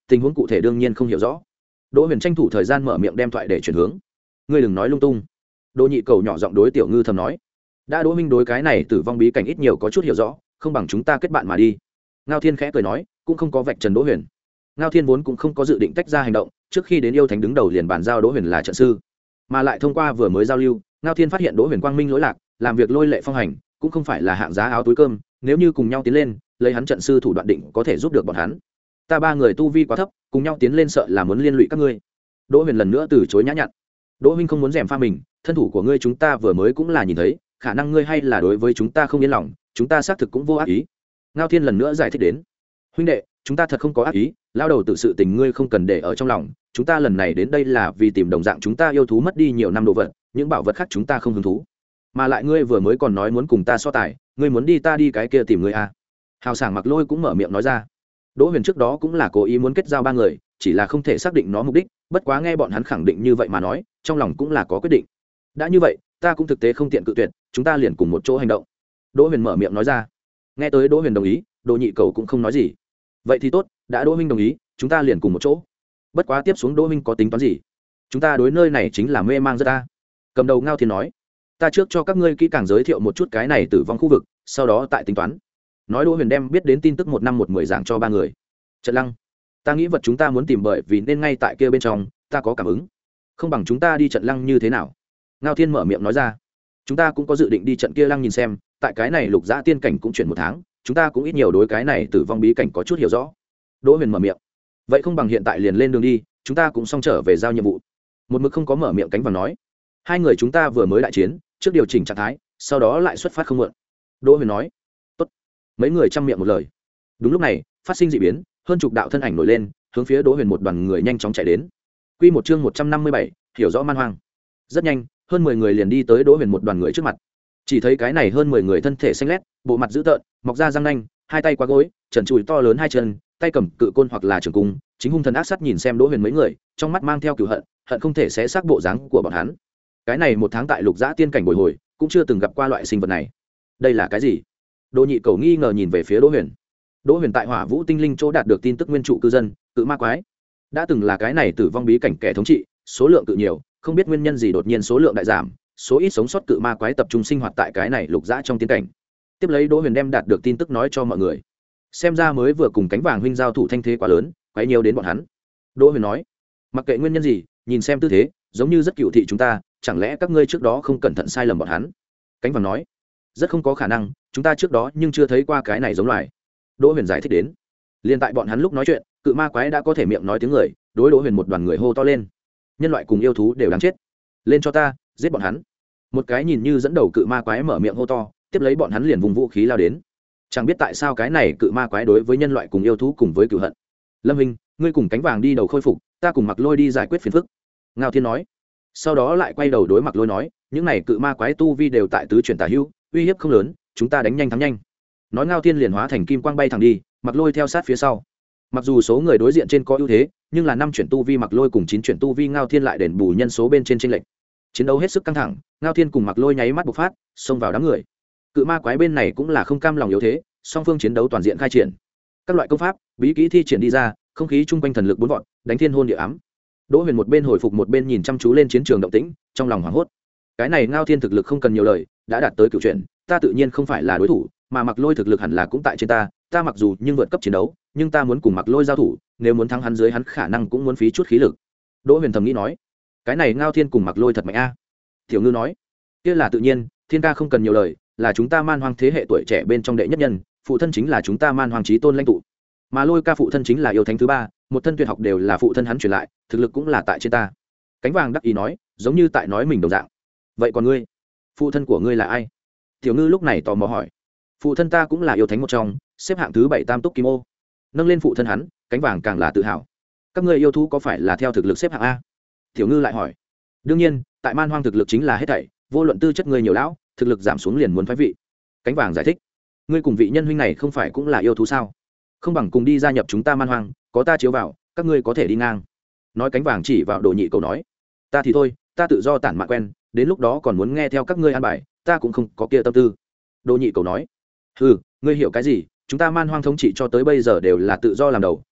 tình huống cụ thể đương nhiên không hiểu rõ. Đỗ Huyền tranh thủ thời gian mở miệng đem thoại để chuyển hướng. Ngươi đừng nói lung tung. Đỗ Nhị Cầu nhỏ giọng đối Tiểu Ngư thầm nói. Đã Đỗ Minh đối cái này tử vong bí cảnh ít nhiều có chút hiểu rõ, không bằng chúng ta kết bạn mà đi. Ngao Thiên khẽ cười nói, cũng không có vạch trần Đỗ Huyền. Ngao Thiên vốn cũng không có dự định tách ra hành động, trước khi đến yêu thánh đứng đầu liền bàn giao Đỗ Huyền là trận sư, mà lại thông qua vừa mới giao lưu, Ngao Thiên phát hiện Đỗ Huyền quang minh lỗi lạc, làm việc lôi lệ phong hành, cũng không phải là hạng giá áo túi cơm, nếu như cùng nhau tiến lên, lấy hắn trận sư thủ đoạn định có thể giúp được bọn hắn. Ta ba người tu vi quá thấp, cùng nhau tiến lên sợ là muốn liên lụy các ngươi. Đỗ Huyền lần nữa từ chối nhã nhặn. Đỗ huynh không muốn rèm pha mình, thân thủ của ngươi chúng ta vừa mới cũng là nhìn thấy, khả năng ngươi hay là đối với chúng ta không yên lòng, chúng ta xác thực cũng vô ác ý. Ngao Thiên lần nữa giải thích đến. Huynh đệ, chúng ta thật không có ác ý, lao đầu tự sự tình ngươi không cần để ở trong lòng, chúng ta lần này đến đây là vì tìm đồng dạng chúng ta yêu thú mất đi nhiều năm đồ vật, những bảo vật khác chúng ta không hứng thú. Mà lại ngươi vừa mới còn nói muốn cùng ta so tài, ngươi muốn đi ta đi cái kia tìm ngươi à? Hào Sảng Mặc Lôi cũng mở miệng nói ra. Đỗ Huyền trước đó cũng là cố ý muốn kết giao ba người, chỉ là không thể xác định nó mục đích, bất quá nghe bọn hắn khẳng định như vậy mà nói, trong lòng cũng là có quyết định. Đã như vậy, ta cũng thực tế không tiện cự tuyệt, chúng ta liền cùng một chỗ hành động. Đỗ Huyền mở miệng nói ra. Nghe tới Đỗ Huyền đồng ý, Đỗ Nhị Cầu cũng không nói gì. Vậy thì tốt, đã Đỗ Minh đồng ý, chúng ta liền cùng một chỗ. Bất quá tiếp xuống Đỗ Minh có tính toán gì? Chúng ta đối nơi này chính là mê mang rất ta. Cầm đầu Ngao Thiên nói, ta trước cho các ngươi kỹ càng giới thiệu một chút cái này tử vong khu vực, sau đó tại tính toán. Nói Đỗ Huyền đem biết đến tin tức một năm một mười giảng cho ba người. Trận Lăng, ta nghĩ vật chúng ta muốn tìm bởi vì nên ngay tại kia bên trong, ta có cảm ứng. Không bằng chúng ta đi trận Lăng như thế nào? Ngao Thiên mở miệng nói ra. Chúng ta cũng có dự định đi trận kia Lăng nhìn xem, tại cái này Lục Dã tiên cảnh cũng chuyển một tháng, chúng ta cũng ít nhiều đối cái này tử vong bí cảnh có chút hiểu rõ. Đỗ Huyền mở miệng. Vậy không bằng hiện tại liền lên đường đi, chúng ta cũng xong trở về giao nhiệm vụ. Một mực không có mở miệng Cánh Vàng nói. Hai người chúng ta vừa mới đại chiến, trước điều chỉnh trạng thái, sau đó lại xuất phát không muộn. Đỗ Huyền nói. Tốt. Mấy người chăm miệng một lời. Đúng lúc này, phát sinh dị biến, hơn chục đạo thân ảnh nổi lên, hướng phía Đỗ Huyền một đoàn người nhanh chóng chạy đến. Quy một chương một trăm năm mươi bảy, hiểu rõ man hoang. Rất nhanh, hơn mười người liền đi tới Đỗ Huyền một đoàn người trước mặt. Chỉ thấy cái này hơn mười người thân thể xanh lét, bộ mặt dữ tợn, mọc ra răng nanh, hai tay qua gối, trần trụi to lớn hai chân, tay cầm cự côn hoặc là trường cung, chính hung thần ác sát nhìn xem Đỗ Huyền mấy người, trong mắt mang theo cừu hận, hận không thể xé xác bộ dáng của bọn hắn. Cái này một tháng tại Lục Dã tiên cảnh bồi hồi, cũng chưa từng gặp qua loại sinh vật này. Đây là cái gì? Đỗ Nhị Cầu nghi ngờ nhìn về phía Đỗ Huyền. Đỗ Huyền tại Hỏa Vũ tinh linh chỗ đạt được tin tức nguyên trụ cư dân, cự ma quái, đã từng là cái này tử vong bí cảnh kẻ thống trị, số lượng cự nhiều, không biết nguyên nhân gì đột nhiên số lượng đại giảm, số ít sống sót cự ma quái tập trung sinh hoạt tại cái này Lục Dã trong tiên cảnh. Tiếp lấy Đỗ Huyền đem đạt được tin tức nói cho mọi người. Xem ra mới vừa cùng Cánh Vàng huynh giao thủ thanh thế quá lớn, quấy nhiều đến bọn hắn. Đỗ Huyền nói, mặc kệ nguyên nhân gì, nhìn xem tư thế, giống như rất cựu thị chúng ta, chẳng lẽ các ngươi trước đó không cẩn thận sai lầm bọn hắn? Cánh Vàng nói, rất không có khả năng, chúng ta trước đó nhưng chưa thấy qua cái này giống loài. Đỗ Huyền giải thích đến. Liên tại bọn hắn lúc nói chuyện, cự ma quái đã có thể miệng nói tiếng người, đối Đỗ Huyền một đoàn người hô to lên. Nhân loại cùng yêu thú đều đáng chết, lên cho ta, giết bọn hắn. Một cái nhìn như dẫn đầu cự ma quái mở miệng hô to, tiếp lấy bọn hắn liền vùng vũ khí lao đến. Chẳng biết tại sao cái này cự ma quái đối với nhân loại cùng yêu thú cùng với cựu hận. Lâm Hình, ngươi cùng Cánh Vàng đi đầu khôi phục, ta cùng Mặc Lôi đi giải quyết phiền phức. Ngao Thiên nói. Sau đó lại quay đầu đối Mặc Lôi nói, những này cự ma quái tu vi đều tại tứ chuyển tả hữu, uy hiếp không lớn, chúng ta đánh nhanh thắng nhanh. Nói Ngao Thiên liền hóa thành kim quang bay thẳng đi, Mặc Lôi theo sát phía sau. Mặc dù số người đối diện trên có ưu thế, nhưng là năm chuyển tu vi Mặc Lôi cùng chín chuyển tu vi Ngao Thiên lại đền bù nhân số bên trên chênh lệch. Chiến đấu hết sức căng thẳng, Ngao Thiên cùng Mặc Lôi nháy mắt bộc phát, xông vào đám người. Cự ma quái bên này cũng là không cam lòng yếu thế, song phương chiến đấu toàn diện khai triển. Các loại công pháp, bí kỹ thi triển đi ra, không khí chung quanh thần lực bốn vọt, đánh thiên hôn địa ám. Đỗ Huyền một bên hồi phục một bên nhìn chăm chú lên chiến trường động tĩnh, trong lòng hoảng hốt. Cái này Ngao Thiên thực lực không cần nhiều lời, đã đạt tới cửu chuyển, ta tự nhiên không phải là đối thủ, mà Mặc Lôi thực lực hẳn là cũng tại trên ta, ta mặc dù nhưng vượt cấp chiến đấu, nhưng ta muốn cùng Mặc Lôi giao thủ, nếu muốn thắng hắn dưới hắn khả năng cũng muốn phí chút khí lực. Đỗ Huyền thầm nghĩ nói, cái này Ngao Thiên cùng Mặc Lôi thật mạnh a. Tiểu Ngư nói, kia là tự nhiên, Thiên ca không cần nhiều lời, là chúng ta man hoang thế hệ tuổi trẻ bên trong đệ nhất nhân, phụ thân chính là chúng ta man hoang chí tôn lãnh tụ, mà Lôi ca phụ thân chính là yêu thánh thứ ba, một thân tuyệt học đều là phụ thân hắn truyền lại, thực lực cũng là tại trên ta. Cánh Vàng đắc ý nói, giống như tại nói mình đồng dạng. Vậy còn ngươi, phụ thân của ngươi là ai? Tiểu Ngư lúc này tò mò hỏi. Phụ thân ta cũng là yêu thánh một trong, xếp hạng thứ bảy tam túc kim ô. Nâng lên phụ thân hắn, Cánh Vàng càng là tự hào. Các ngươi yêu thú có phải là theo thực lực xếp hạng a? Tiểu Ngư lại hỏi. Đương nhiên, tại man hoang thực lực chính là hết thảy, vô luận tư chất ngươi nhiều lão, thực lực giảm xuống liền muốn phái vị. Cánh Vàng giải thích. Ngươi cùng vị nhân huynh này không phải cũng là yêu thú sao? Không bằng cùng đi gia nhập chúng ta man hoang, có ta chiếu vào, các ngươi có thể đi ngang. Nói Cánh Vàng chỉ vào Đồ Nhị Cầu nói. Ta thì thôi, ta tự do tản mạn quen, đến lúc đó còn muốn nghe theo các ngươi an bài, ta cũng không có kia tâm tư. Đồ Nhị Cầu nói. Hừ, ngươi hiểu cái gì? Chúng ta man hoang thống trị cho tới bây giờ đều là tự do làm đầu,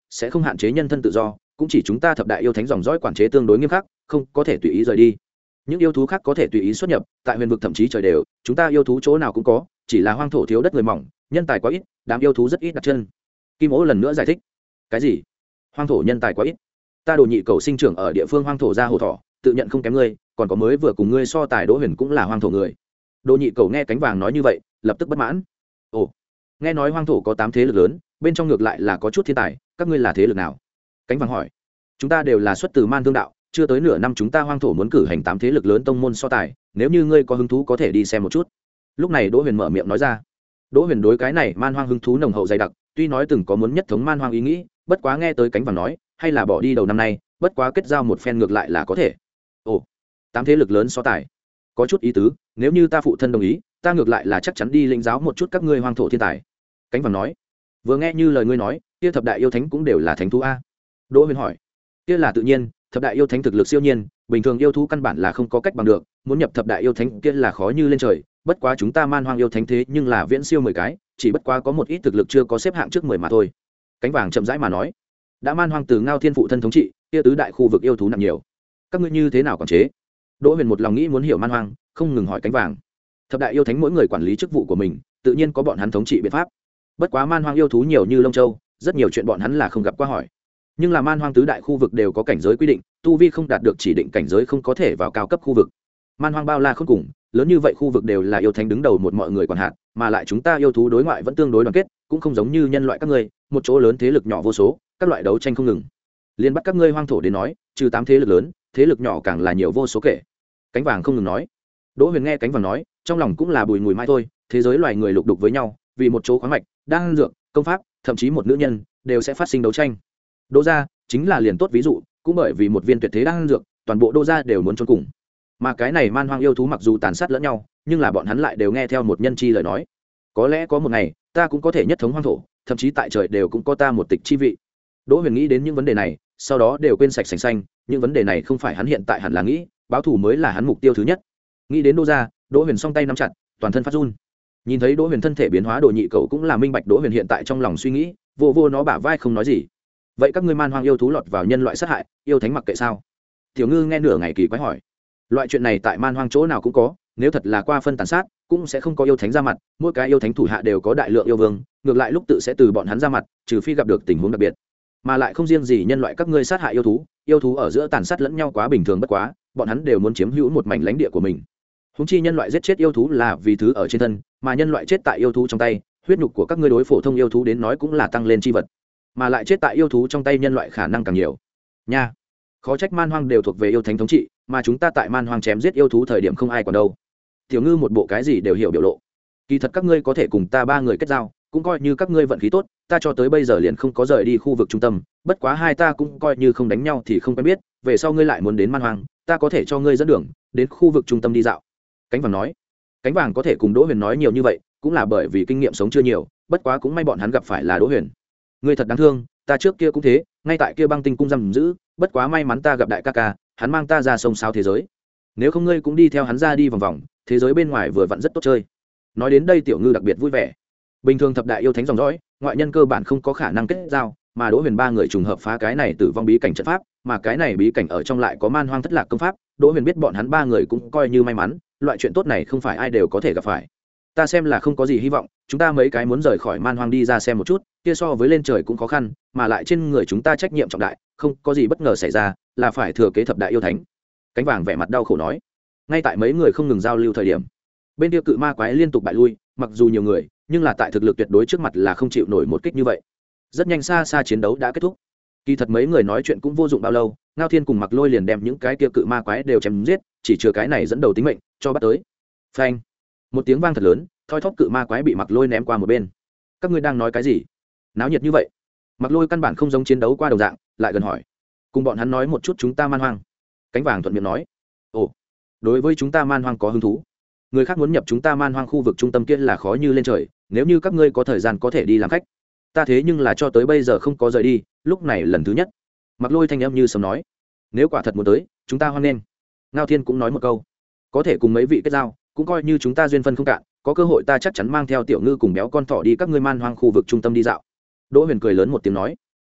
sẽ không hạn chế nhân thân tự do, cũng chỉ chúng ta thập đại yêu thánh dòng dõi quản chế tương đối nghiêm khắc, không có thể tùy ý rời đi. Những yêu thú khác có thể tùy ý xuất nhập, tại huyền vực thậm chí trời đều, chúng ta yêu thú chỗ nào cũng có, chỉ là hoang thổ thiếu đất người mỏng, nhân tài quá ít, đám yêu thú rất ít đặt chân. Kim Ố lần nữa giải thích. Cái gì? Hoang thổ nhân tài quá ít? Ta Đồ Nhị Cầu sinh trưởng ở địa phương hoang thổ ra hồ thỏ, tự nhận không kém ngươi, còn có mới vừa cùng ngươi so tài Đỗ Huyền cũng là hoang thổ người. Đồ Nhị Cầu nghe cánh vàng nói như vậy, lập tức bất mãn. Ồ, nghe nói hoang thổ có tám thế lực lớn, bên trong ngược lại là có chút thiên tài, các ngươi là thế lực nào? Cánh vàng hỏi. Chúng ta đều là xuất từ Man Thương đạo, chưa tới nửa năm chúng ta hoang thổ muốn cử hành tám thế lực lớn tông môn so tài, nếu như ngươi có hứng thú có thể đi xem một chút. Lúc này Đỗ Huyền mở miệng nói ra. Đỗ Huyền đối cái này man hoang hứng thú nồng hậu dày đặc, tuy nói từng có muốn nhất thống man hoang ý nghĩ, bất quá nghe tới cánh vàng nói, hay là bỏ đi đầu năm nay, bất quá kết giao một phen ngược lại là có thể. Ồ, tám thế lực lớn so tài, có chút ý tứ, nếu như ta phụ thân đồng ý, ta ngược lại là chắc chắn đi lĩnh giáo một chút các ngươi hoang thổ thiên tài. Cánh vàng nói. Vừa nghe như lời ngươi nói, kia thập đại yêu thánh cũng đều là thánh thú a? Đỗ Huyền hỏi. Kia là tự nhiên, thập đại yêu thánh thực lực siêu nhiên, bình thường yêu thú căn bản là không có cách bằng được, muốn nhập thập đại yêu thánh kia là khó như lên trời, bất quá chúng ta man hoang yêu thánh thế nhưng là viễn siêu mười cái, chỉ bất quá có một ít thực lực chưa có xếp hạng trước mười mà thôi. Cánh vàng chậm rãi mà nói. Đã man hoang từ Ngao Thiên phụ thân thống trị, kia tứ đại khu vực yêu thú nặng nhiều, các ngươi như thế nào quản chế? Đỗ Huyền một lòng nghĩ muốn hiểu man hoang, không ngừng hỏi cánh vàng. Thập đại yêu thánh mỗi người quản lý chức vụ của mình, tự nhiên có bọn hắn thống trị biện pháp. Bất quá man hoang yêu thú nhiều như lông châu, rất nhiều chuyện bọn hắn là không gặp qua hỏi. Nhưng là man hoang tứ đại khu vực đều có cảnh giới quy định, tu vi không đạt được chỉ định cảnh giới không có thể vào cao cấp khu vực. Man hoang bao la không cùng, lớn như vậy khu vực đều là yêu thánh đứng đầu một mọi người quản hạt, mà lại chúng ta yêu thú đối ngoại vẫn tương đối đoàn kết, cũng không giống như nhân loại các ngươi, một chỗ lớn thế lực nhỏ vô số, các loại đấu tranh không ngừng. Liên bắt các ngươi hoang thổ đến nói, trừ tám thế lực lớn, thế lực nhỏ càng là nhiều vô số kể. Cánh vàng không ngừng nói. Đỗ Huyền nghe cánh vàng nói, trong lòng cũng là bùi ngùi mai thôi, thế giới loài người lục đục với nhau, vì một chỗ khoáng mạch, đan dược, công pháp, thậm chí một nữ nhân, đều sẽ phát sinh đấu tranh. Đỗ gia chính là liền tốt ví dụ, cũng bởi vì một viên tuyệt thế đan dược, toàn bộ Đỗ gia đều muốn chôn cùng. Mà cái này man hoang yêu thú mặc dù tàn sát lẫn nhau, nhưng là bọn hắn lại đều nghe theo một nhân chi lời nói. Có lẽ có một ngày, ta cũng có thể nhất thống hoang thổ, thậm chí tại trời đều cũng có ta một tịch chi vị. Đỗ Huyền nghĩ đến những vấn đề này, sau đó đều quên sạch sành xanh, những vấn đề này không phải hắn hiện tại hẳn là nghĩ, báo thù mới là hắn mục tiêu thứ nhất. Nghĩ đến Đỗ gia, Đỗ Huyền song tay nắm chặt, toàn thân phát run. Nhìn thấy Đỗ Huyền thân thể biến hóa, Đồ Nhị Cầu cũng là minh bạch Đỗ Huyền hiện tại trong lòng suy nghĩ, vô vô nó bả vai không nói gì. Vậy các ngươi man hoang yêu thú lọt vào nhân loại sát hại, yêu thánh mặc kệ sao? Tiểu Ngư nghe nửa ngày kỳ quái hỏi. Loại chuyện này tại man hoang chỗ nào cũng có, nếu thật là qua phân tàn sát, cũng sẽ không có yêu thánh ra mặt, mỗi cái yêu thánh thủ hạ đều có đại lượng yêu vương, ngược lại lúc tự sẽ từ bọn hắn ra mặt, trừ phi gặp được tình huống đặc biệt. Mà lại không riêng gì nhân loại các ngươi sát hại yêu thú, yêu thú ở giữa tàn sát lẫn nhau quá bình thường bất quá, bọn hắn đều muốn chiếm hữu một mảnh lãnh địa của mình. Húng chi nhân loại giết chết yêu thú là vì thứ ở trên thân, mà nhân loại chết tại yêu thú trong tay, huyết nhục của các ngươi đối phổ thông yêu thú đến nói cũng là tăng lên chi vật, mà lại chết tại yêu thú trong tay nhân loại khả năng càng nhiều nha. Khó trách man hoang đều thuộc về yêu thánh thống trị, mà chúng ta tại man hoang chém giết yêu thú thời điểm không ai còn đâu. Tiểu Ngư một bộ cái gì đều hiểu biểu lộ. Kỳ thật các ngươi có thể cùng ta ba người kết giao, cũng coi như các ngươi vận khí tốt, ta cho tới bây giờ liền không có rời đi khu vực trung tâm, bất quá hai ta cũng coi như không đánh nhau thì không quen biết, về sau ngươi lại muốn đến man hoang, ta có thể cho ngươi dẫn đường đến khu vực trung tâm đi dạo. Cánh vàng nói. Cánh vàng có thể cùng Đỗ Huyền nói nhiều như vậy, cũng là bởi vì kinh nghiệm sống chưa nhiều, bất quá cũng may bọn hắn gặp phải là Đỗ Huyền. Ngươi thật đáng thương, ta trước kia cũng thế, ngay tại kia băng tinh cung giam giữ, bất quá may mắn ta gặp đại ca ca, hắn mang ta ra sông sao thế giới. Nếu không ngươi cũng đi theo hắn ra đi vòng vòng, thế giới bên ngoài vừa vặn rất tốt chơi. Nói đến đây Tiểu Ngư đặc biệt vui vẻ. Bình thường thập đại yêu thánh dòng dõi, ngoại nhân cơ bản không có khả năng kết giao, mà Đỗ Huyền ba người trùng hợp phá cái này tử vong bí cảnh trận pháp, mà cái này bí cảnh ở trong lại có man hoang thất lạc công pháp, Đỗ Huyền biết bọn hắn ba người cũng coi như may mắn, loại chuyện tốt này không phải ai đều có thể gặp phải. Ta xem là không có gì hy vọng, chúng ta mấy cái muốn rời khỏi man hoang đi ra xem một chút, kia so với lên trời cũng khó khăn, mà lại trên người chúng ta trách nhiệm trọng đại, không có gì bất ngờ xảy ra, là phải thừa kế thập đại yêu thánh. Cánh vàng vẻ mặt đau khổ nói. Ngay tại mấy người không ngừng giao lưu thời điểm, bên kia cự ma quái liên tục bại lui, mặc dù nhiều người, nhưng là tại thực lực tuyệt đối trước mặt là không chịu nổi một kích như vậy. Rất nhanh xa xa chiến đấu đã kết thúc. Kỳ thật mấy người nói chuyện cũng vô dụng bao lâu, Ngao Thiên cùng Mặc Lôi liền đem những cái kia cự ma quái đều chém giết, chỉ chừa cái này dẫn đầu tính mệnh cho bắt tới. Phanh! Một tiếng vang thật lớn, thoi thóp cự ma quái bị Mặc Lôi ném qua một bên. Các ngươi đang nói cái gì? Náo nhiệt như vậy. Mặc Lôi căn bản không giống chiến đấu qua đồng dạng, lại gần hỏi. Cùng bọn hắn nói một chút chúng ta man hoang. Cánh vàng thuận miệng nói. Ồ, đối với chúng ta man hoang có hứng thú. Người khác muốn nhập chúng ta man hoang khu vực trung tâm kia là khó như lên trời, nếu như các ngươi có thời gian có thể đi làm khách. Ta thế nhưng là cho tới bây giờ không có rời đi, lúc này lần thứ nhất. Mặc Lôi thanh em như sớm nói. Nếu quả thật muốn tới, chúng ta hoan nghênh. Ngao Thiên cũng nói một câu. Có thể cùng mấy vị kết giao, cũng coi như chúng ta duyên phân không cạn, có cơ hội ta chắc chắn mang theo Tiểu Ngư cùng béo con thỏ đi các ngươi man hoang khu vực trung tâm đi dạo. Đỗ Huyền cười lớn một tiếng nói.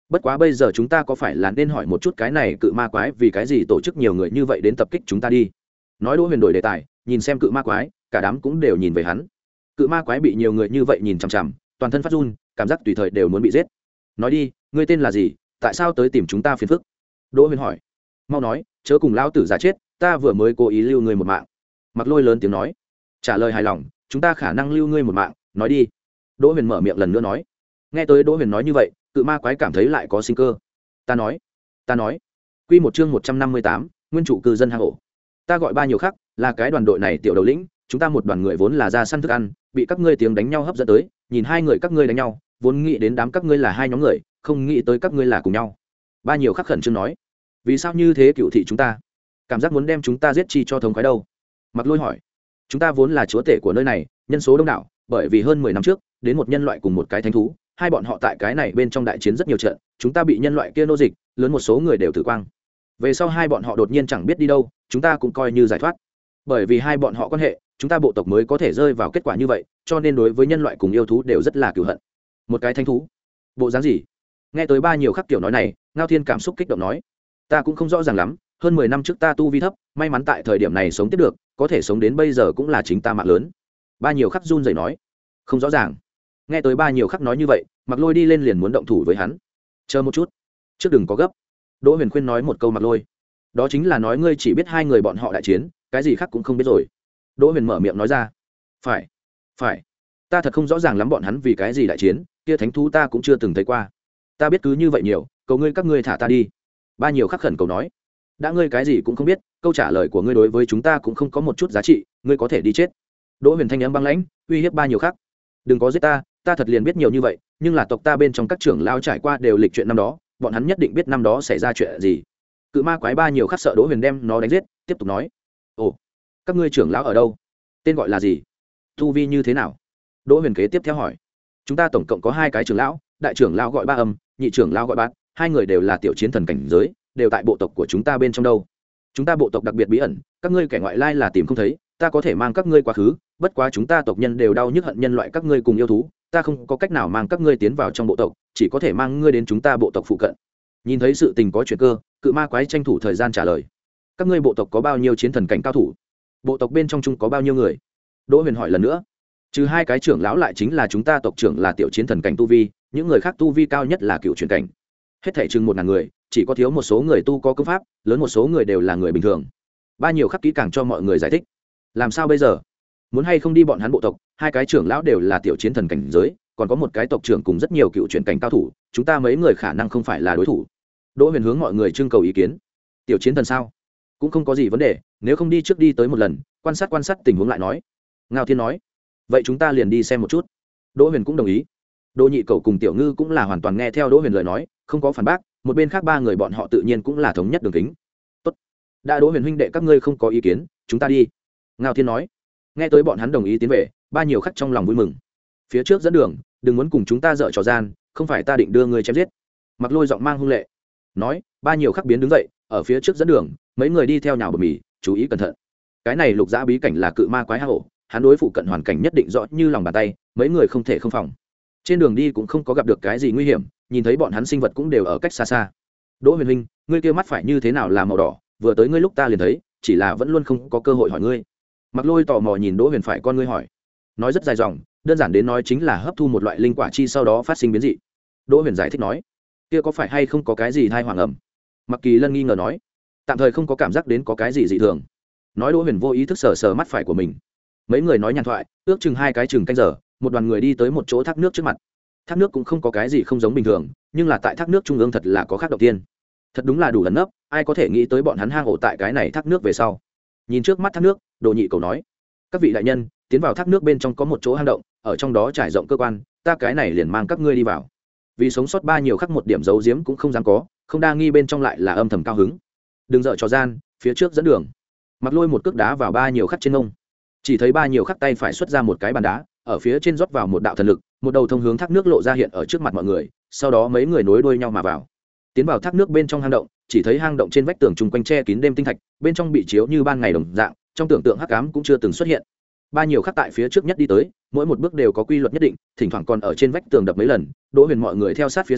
bất quá bây giờ chúng ta có phải là nên hỏi một chút cái này cự ma quái vì cái gì tổ chức nhiều người như vậy đến tập kích chúng ta đi. Nói Đỗ Huyền đổi đề tài, nhìn xem cự ma quái, cả đám cũng đều nhìn về hắn. Cự ma quái bị nhiều người như vậy nhìn chằm chằm, toàn thân phát run, cảm giác tùy thời đều muốn bị giết. Nói đi, ngươi tên là gì, tại sao tới tìm chúng ta phiền phức? Đỗ Huyền hỏi. Mau nói, chớ cùng lão tử giả chết, ta vừa mới cố ý lưu ngươi một mạng. Mặc Lôi lớn tiếng nói. Trả lời hài lòng, chúng ta khả năng lưu ngươi một mạng, nói đi. Đỗ Huyền mở miệng lần nữa nói. Nghe tới Đỗ Huyền nói như vậy, cự ma quái cảm thấy lại có sinh cơ. Ta nói, ta nói. Quy một chương một trăm năm mươi tám, nguyên chủ cư dân hang ổ. Ta gọi ba nhiều khác, là cái đoàn đội này tiểu đầu lĩnh, chúng ta một đoàn người vốn là ra săn thức ăn, bị các ngươi tiếng đánh nhau hấp dẫn tới, nhìn hai người các ngươi đánh nhau, vốn nghĩ đến đám các ngươi là hai nhóm người, không nghĩ tới các ngươi là cùng nhau. Ba nhiều khắc khẩn trương nói, vì sao như thế cựu thị chúng ta, cảm giác muốn đem chúng ta giết chi cho thống khoái đâu? Mặc Lôi hỏi, chúng ta vốn là chúa tể của nơi này, nhân số đông đảo, bởi vì hơn mười năm trước đến một nhân loại cùng một cái thánh thú, hai bọn họ tại cái này bên trong đại chiến rất nhiều trận, chúng ta bị nhân loại kia nô dịch, lớn một số người đều tử quang. Về sau hai bọn họ đột nhiên chẳng biết đi đâu, chúng ta cũng coi như giải thoát. Bởi vì hai bọn họ quan hệ, chúng ta bộ tộc mới có thể rơi vào kết quả như vậy, cho nên đối với nhân loại cùng yêu thú đều rất là cừu hận. Một cái thánh thú, bộ dáng gì? Nghe tới ba nhiều khắc kiểu nói này, Ngao Thiên cảm xúc kích động nói, ta cũng không rõ ràng lắm, hơn mười năm trước ta tu vi thấp, may mắn tại thời điểm này sống tiếp được, có thể sống đến bây giờ cũng là chính ta mạng lớn. Ba nhiều khắc run rẩy nói, không rõ ràng. Nghe tới ba nhiều khắc nói như vậy, Mặc Lôi đi lên liền muốn động thủ với hắn. Chờ một chút, trước đừng có gấp. Đỗ Huyền khuyên nói một câu Mặc Lôi, đó chính là nói ngươi chỉ biết hai người bọn họ đại chiến, cái gì khác cũng không biết rồi. Đỗ Huyền mở miệng nói ra, phải, phải, ta thật không rõ ràng lắm bọn hắn vì cái gì đại chiến, kia thánh thú ta cũng chưa từng thấy qua, ta biết cứ như vậy nhiều, cầu ngươi các ngươi thả ta đi. Ba nhiều khắc khẩn cầu nói, đã ngươi cái gì cũng không biết, câu trả lời của ngươi đối với chúng ta cũng không có một chút giá trị, ngươi có thể đi chết. Đỗ Huyền thanh âm băng lãnh, uy hiếp ba nhiều khắc, đừng có giết ta, ta thật liền biết nhiều như vậy, nhưng là tộc ta bên trong các trưởng lao trải qua đều lịch chuyện năm đó, bọn hắn nhất định biết năm đó xảy ra chuyện gì. Cự ma quái ba nhiều khắc sợ Đỗ Huyền đem nó đánh giết, tiếp tục nói, ồ, các ngươi trưởng lão ở đâu, tên gọi là gì, tu vi như thế nào? Đỗ Huyền kế tiếp theo hỏi, chúng ta tổng cộng có hai cái trưởng lão, đại trưởng lão gọi Ba Âm, nhị trưởng lão gọi Bát, hai người đều là tiểu chiến thần cảnh giới, đều tại bộ tộc của chúng ta bên trong đâu. Chúng ta bộ tộc đặc biệt bí ẩn, các ngươi kẻ ngoại lai là tìm không thấy, ta có thể mang các ngươi quá khứ, bất quá chúng ta tộc nhân đều đau nhức hận nhân loại các ngươi cùng yêu thú, ta không có cách nào mang các ngươi tiến vào trong bộ tộc, chỉ có thể mang ngươi đến chúng ta bộ tộc phụ cận. Nhìn thấy sự tình có chuyện cơ, cự ma quái tranh thủ thời gian trả lời, các ngươi bộ tộc có bao nhiêu chiến thần cảnh cao thủ, bộ tộc bên trong chung có bao nhiêu người? Đỗ Huyền hỏi lần nữa. Trừ hai cái trưởng lão lại chính là chúng ta tộc trưởng là tiểu chiến thần cảnh tu vi, những người khác tu vi cao nhất là cựu truyền cảnh, hết thảy chừng một ngàn người, chỉ có thiếu một số người tu có công pháp, lớn một số người đều là người bình thường. Ba nhiều khắc kỹ càng cho mọi người giải thích. Làm sao bây giờ, muốn hay không đi bọn hắn bộ tộc? Hai cái trưởng lão đều là tiểu chiến thần cảnh giới, còn có một cái tộc trưởng cùng rất nhiều cựu truyền cảnh cao thủ, chúng ta mấy người khả năng không phải là đối thủ. Đỗ Huyền hướng mọi người trưng cầu ý kiến. Tiểu chiến thần sao, cũng không có gì vấn đề, nếu không đi trước đi tới một lần, quan sát quan sát tình huống lại nói. Ngao Thiên nói, vậy chúng ta liền đi xem một chút. Đỗ Huyền cũng đồng ý. Đỗ Nhị Cẩu cùng Tiểu Ngư cũng là hoàn toàn nghe theo Đỗ Huyền lời nói, không có phản bác. Một bên khác ba người bọn họ tự nhiên cũng là thống nhất đường kính. Tốt, đã Đỗ Huyền huynh đệ các ngươi không có ý kiến, chúng ta đi. Ngao Thiên nói. Nghe tới bọn hắn đồng ý tiến về, ba nhiều khắc trong lòng vui mừng. Phía trước dẫn đường, đừng muốn cùng chúng ta dở trò gian, không phải ta định đưa ngươi chém giết. Mặc Lôi giọng mang hung lệ nói. Ba nhiều khắc biến đứng dậy, ở phía trước dẫn đường, mấy người đi theo nhào bờ mì, chú ý cẩn thận. Cái này lục dã bí cảnh là cự ma quái hang ổ, hắn đối phụ cận hoàn cảnh nhất định rõ như lòng bàn tay, mấy người không thể không phòng. Trên đường đi cũng không có gặp được cái gì nguy hiểm, nhìn thấy bọn hắn sinh vật cũng đều ở cách xa xa. Đỗ Huyền huynh, ngươi kia mắt phải như thế nào là màu đỏ, vừa tới ngươi lúc ta liền thấy, chỉ là vẫn luôn không có cơ hội hỏi ngươi. Mặc Lôi tò mò nhìn Đỗ Huyền phải con ngươi hỏi. Nói rất dài dòng, đơn giản đến nói chính là hấp thu một loại linh quả chi sau đó phát sinh biến dị. Đỗ Huyền giải thích nói, kia có phải hay không có cái gì thai hoàng ẩm? Mặc Kỳ Lân nghi ngờ nói, tạm thời không có cảm giác đến có cái gì dị thường. Nói Đỗ Huyền vô ý thức sờ sờ mắt phải của mình. Mấy người nói nhàn thoại, ước chừng hai cái chừng canh giờ, một đoàn người đi tới một chỗ thác nước trước mặt. Thác nước cũng không có cái gì không giống bình thường, nhưng là tại thác nước trung ương thật là có khác đầu tiên. Thật đúng là đủ lấn nấp, ai có thể nghĩ tới bọn hắn hang ổ tại cái này thác nước về sau. Nhìn trước mắt thác nước, Đồ Nhị Cẩu nói, các vị đại nhân, tiến vào thác nước bên trong có một chỗ hang động, ở trong đó trải rộng cơ quan, ta cái này liền mang các ngươi đi vào. Vì sống sót ba nhiều khắc một điểm giấu giếm cũng không dám có, không đa nghi bên trong lại là âm thầm cao hứng. Đừng dở trò gian, phía trước dẫn đường. Mặc Lôi một cước đá vào ba nhiều khắc trên ngông. Chỉ thấy ba nhiều khắc tay phải xuất ra một cái bàn đá, ở phía trên rót vào một đạo thần lực, một đầu thông hướng thác nước lộ ra hiện ở trước mặt mọi người, sau đó mấy người nối đuôi nhau mà vào. Tiến vào thác nước bên trong hang động, chỉ thấy hang động trên vách tường chung quanh che kín đêm tinh thạch, bên trong bị chiếu như ban ngày đồng dạng, trong tưởng tượng hắc ám cũng chưa từng xuất hiện. Ba nhiều khắc tại phía trước nhất đi tới, mỗi một bước đều có quy luật nhất định, thỉnh thoảng còn ở trên vách tường đập mấy lần. Đỗ Huyền mọi người theo sát phía sau,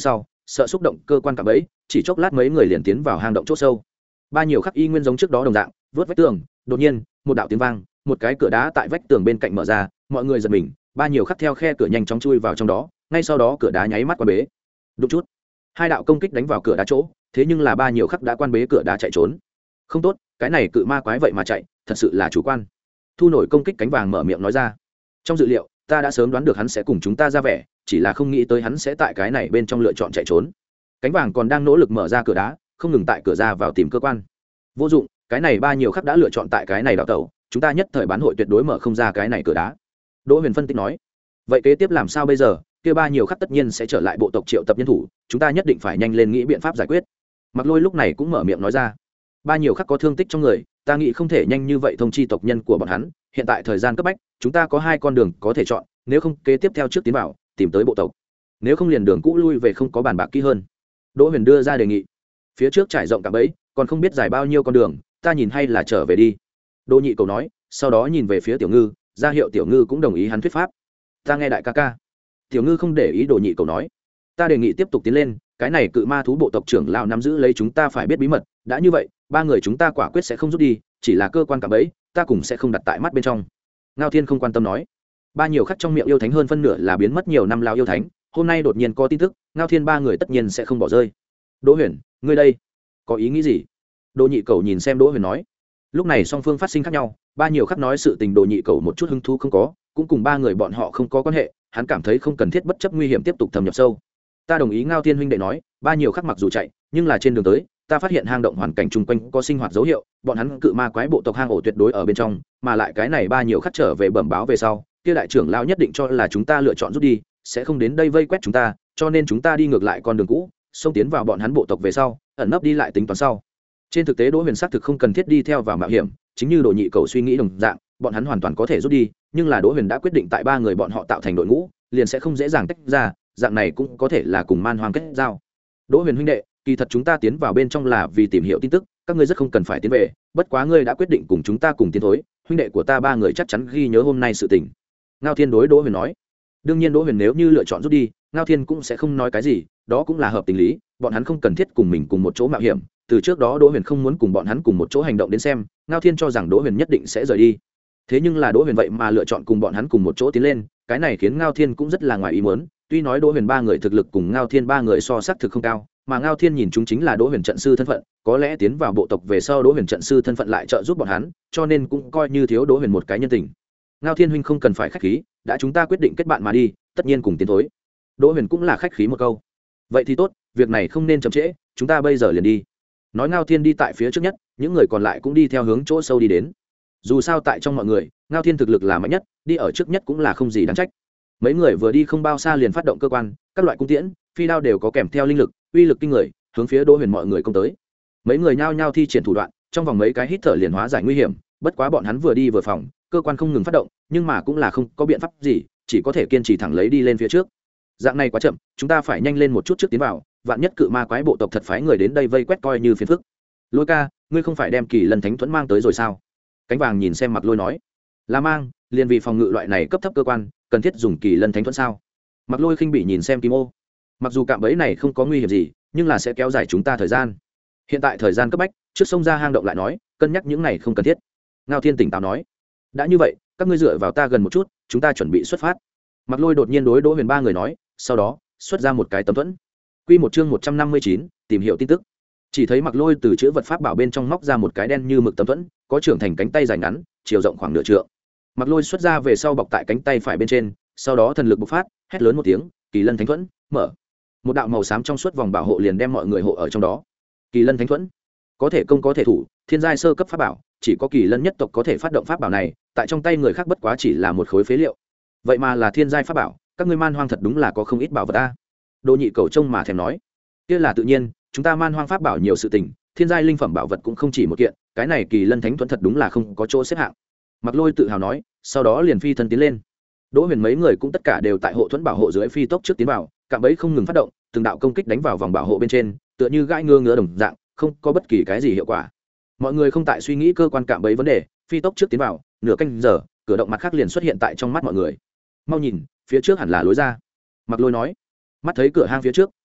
sợ xúc động cơ quan cạm bẫy, chỉ chốc lát mấy người liền tiến vào hang động chỗ sâu. Ba nhiều khắc y nguyên giống trước đó đồng dạng, vớt vách tường, đột nhiên, một đạo tiếng vang, một cái cửa đá tại vách tường bên cạnh mở ra, mọi người giật mình, ba nhiều khắc theo khe cửa nhanh chóng chui vào trong đó, ngay sau đó cửa đá nháy mắt quan bế. Đụng chút, hai đạo công kích đánh vào cửa đá chỗ, thế nhưng là ba nhiều khắc đã quan bế cửa đá chạy trốn. Không tốt, cái này cự ma quái vậy mà chạy, thật sự là chủ quan. Thu nổi công kích cánh vàng mở miệng nói ra. Trong dự liệu, ta đã sớm đoán được hắn sẽ cùng chúng ta ra vẻ, chỉ là không nghĩ tới hắn sẽ tại cái này bên trong lựa chọn chạy trốn. Cánh vàng còn đang nỗ lực mở ra cửa đá, không ngừng tại cửa ra vào tìm cơ quan. Vô dụng, cái này ba nhiều khắc đã lựa chọn tại cái này đào tẩu, chúng ta nhất thời bán hội tuyệt đối mở không ra cái này cửa đá. Đỗ Huyền phân tích nói. Vậy kế tiếp làm sao bây giờ? Kia ba nhiều khắc tất nhiên sẽ trở lại bộ tộc triệu tập nhân thủ, chúng ta nhất định phải nhanh lên nghĩ biện pháp giải quyết. Mặc Lôi lúc này cũng mở miệng nói ra. Ba nhiều khắc có thương tích trong người, ta nghĩ không thể nhanh như vậy thông chi tộc nhân của bọn hắn, hiện tại thời gian cấp bách, chúng ta có hai con đường có thể chọn, nếu không kế tiếp theo trước tiến vào, tìm tới bộ tộc. Nếu không liền đường cũ lui về không có bàn bạc kỹ hơn. Đỗ Huyền đưa ra đề nghị. Phía trước trải rộng cả bẫy, còn không biết dài bao nhiêu con đường, ta nhìn hay là trở về đi. Đỗ Nhị Cầu nói, sau đó nhìn về phía Tiểu Ngư, ra hiệu Tiểu Ngư cũng đồng ý hắn thuyết pháp. Ta nghe đại ca ca. Tiểu Ngư không để ý Đỗ Nhị Cầu nói, ta đề nghị tiếp tục tiến lên, cái này cự ma thú bộ tộc trưởng lão nắm giữ lấy chúng ta phải biết bí mật, đã như vậy, ba người chúng ta quả quyết sẽ không rút đi, chỉ là cơ quan cả bẫy, ta cùng sẽ không đặt tại mắt bên trong. Ngao Thiên không quan tâm nói, ba nhiều khắc trong miệng yêu thánh hơn phân nửa là biến mất nhiều năm lao yêu thánh, hôm nay đột nhiên có tin tức, Ngao Thiên ba người tất nhiên sẽ không bỏ rơi. Đỗ Huyền, ngươi đây, có ý nghĩ gì? Đỗ Nhị Cầu nhìn xem Đỗ Huyền nói. Lúc này song phương phát sinh khác nhau, ba nhiều khắc nói sự tình Đỗ Nhị Cầu một chút hứng thú không có, cũng cùng ba người bọn họ không có quan hệ, hắn cảm thấy không cần thiết bất chấp nguy hiểm tiếp tục thâm nhập sâu. Ta đồng ý Ngao Thiên huynh đệ nói, ba nhiều khắc mặc dù chạy, nhưng là trên đường tới, ta phát hiện hang động hoàn cảnh chung quanh có sinh hoạt dấu hiệu, bọn hắn cự ma quái bộ tộc hang ổ tuyệt đối ở bên trong, mà lại cái này ba nhiều khắc trở về bẩm báo về sau, kia đại trưởng lão nhất định cho là chúng ta lựa chọn rút đi, sẽ không đến đây vây quét chúng ta, cho nên chúng ta đi ngược lại con đường cũ, xông tiến vào bọn hắn bộ tộc về sau, ẩn nấp đi lại tính toán sau. Trên thực tế Đỗ Huyền xác thực không cần thiết đi theo vào mạo hiểm, chính như Đỗ Nhị Cầu suy nghĩ đồng dạng, bọn hắn hoàn toàn có thể rút đi, nhưng là Đỗ Huyền đã quyết định tại ba người bọn họ tạo thành đội ngũ, liền sẽ không dễ dàng tách ra, dạng này cũng có thể là cùng man hoang kết giao. Đỗ Huyền huynh đệ, kỳ thật chúng ta tiến vào bên trong là vì tìm hiểu tin tức, các ngươi rất không cần phải tiến về, bất quá ngươi đã quyết định cùng chúng ta cùng tiến thối, huynh đệ của ta ba người chắc chắn ghi nhớ hôm nay sự tình. Ngao Thiên đối Đỗ Huyền nói. Đương nhiên Đỗ Huyền nếu như lựa chọn rút đi, Ngao Thiên cũng sẽ không nói cái gì, đó cũng là hợp tình lý, bọn hắn không cần thiết cùng mình cùng một chỗ mạo hiểm, từ trước đó Đỗ Huyền không muốn cùng bọn hắn cùng một chỗ hành động đến xem, Ngao Thiên cho rằng Đỗ Huyền nhất định sẽ rời đi. Thế nhưng là Đỗ Huyền vậy mà lựa chọn cùng bọn hắn cùng một chỗ tiến lên, cái này khiến Ngao Thiên cũng rất là ngoài ý muốn, tuy nói Đỗ Huyền ba người thực lực cùng Ngao Thiên ba người so sắc thực không cao, mà Ngao Thiên nhìn chúng chính là Đỗ Huyền trận sư thân phận, có lẽ tiến vào bộ tộc về sau Đỗ Huyền trận sư thân phận lại trợ giúp bọn hắn, cho nên cũng coi như thiếu Đỗ Huyền một cái nhân tình. Ngao Thiên huynh không cần phải khách khí, đã chúng ta quyết định kết bạn mà đi, tất nhiên cùng tiến thối. Đỗ Huyền cũng là khách khí một câu. Vậy thì tốt, việc này không nên chậm trễ, chúng ta bây giờ liền đi. Nói Ngao Thiên đi tại phía trước nhất, những người còn lại cũng đi theo hướng chỗ sâu đi đến. Dù sao tại trong mọi người, Ngao Thiên thực lực là mạnh nhất, đi ở trước nhất cũng là không gì đáng trách. Mấy người vừa đi không bao xa liền phát động cơ quan, các loại cung tiễn, phi đao đều có kèm theo linh lực, uy lực kinh người, hướng phía Đỗ Huyền mọi người công tới. Mấy người nhao nhao thi triển thủ đoạn, trong vòng mấy cái hít thở liền hóa giải nguy hiểm, bất quá bọn hắn vừa đi vừa phòng, cơ quan không ngừng phát động, nhưng mà cũng là không có biện pháp gì, chỉ có thể kiên trì thẳng lấy đi lên phía trước. Dạng này quá chậm, chúng ta phải nhanh lên một chút trước tiến vào, vạn nhất cự ma quái bộ tộc thật phái người đến đây vây quét coi như phiền phức. Lôi ca, ngươi không phải đem Kỳ Lân Thánh Thuẫn mang tới rồi sao? Cánh vàng nhìn xem Mặc Lôi nói. Là mang, liền vì phòng ngự loại này cấp thấp cơ quan, cần thiết dùng Kỳ Lân Thánh Thuẫn sao? Mặc Lôi khinh bỉ nhìn xem Kim Ô. Mặc dù cạm bẫy này không có nguy hiểm gì, nhưng là sẽ kéo dài chúng ta thời gian. Hiện tại thời gian cấp bách, trước sông ra hang động lại nói, cân nhắc những này không cần thiết. Ngao Thiên tỉnh táo nói. Đã như vậy, các ngươi dựa vào ta gần một chút, chúng ta chuẩn bị xuất phát. Mặc Lôi đột nhiên đối Đỗ Huyền ba người nói, sau đó xuất ra một cái tấm thuẫn. Quy một chương một trăm năm mươi chín, tìm hiểu tin tức. Chỉ thấy Mặc Lôi từ chữ vật pháp bảo bên trong móc ra một cái đen như mực tấm thuẫn, có trưởng thành cánh tay dài ngắn, chiều rộng khoảng nửa trượng. Mặc Lôi xuất ra về sau bọc tại cánh tay phải bên trên, sau đó thần lực bộc phát, hét lớn một tiếng, Kỳ Lân Thánh Thuẫn, mở. Một đạo màu xám trong suốt vòng bảo hộ liền đem mọi người hộ ở trong đó. Kỳ Lân Thánh Thuẫn, có thể công có thể thủ, thiên giai sơ cấp pháp bảo, chỉ có Kỳ Lân nhất tộc có thể phát động pháp bảo này, tại trong tay người khác bất quá chỉ là một khối phế liệu. Vậy mà là thiên giai pháp bảo, các ngươi man hoang thật đúng là có không ít bảo vật a. Đỗ Nhị Cầu trông mà thèm nói, kia là tự nhiên, chúng ta man hoang pháp bảo nhiều sự tình, thiên giai linh phẩm bảo vật cũng không chỉ một kiện, cái này Kỳ Lân Thánh Thuẫn thật đúng là không có chỗ xếp hạng. Mặc Lôi tự hào nói, sau đó liền phi thân tiến lên. Đỗ Huyền mấy người cũng tất cả đều tại hộ thuẫn bảo hộ dưới phi tốc trước tiến vào, cạm bẫy không ngừng phát động, từng đạo công kích đánh vào vòng bảo hộ bên trên, tựa như gãi ngứa ngứa đồng dạng, không có bất kỳ cái gì hiệu quả. Mọi người không tại suy nghĩ cơ quan cạm bẫy vấn đề, phi tốc trước tiến vào, nửa canh giờ, cửa động mặt khác liền xuất hiện tại trong mắt mọi người. Mau nhìn, phía trước hẳn là lối ra. Mặc Lôi nói. Mắt thấy cửa hang phía trước,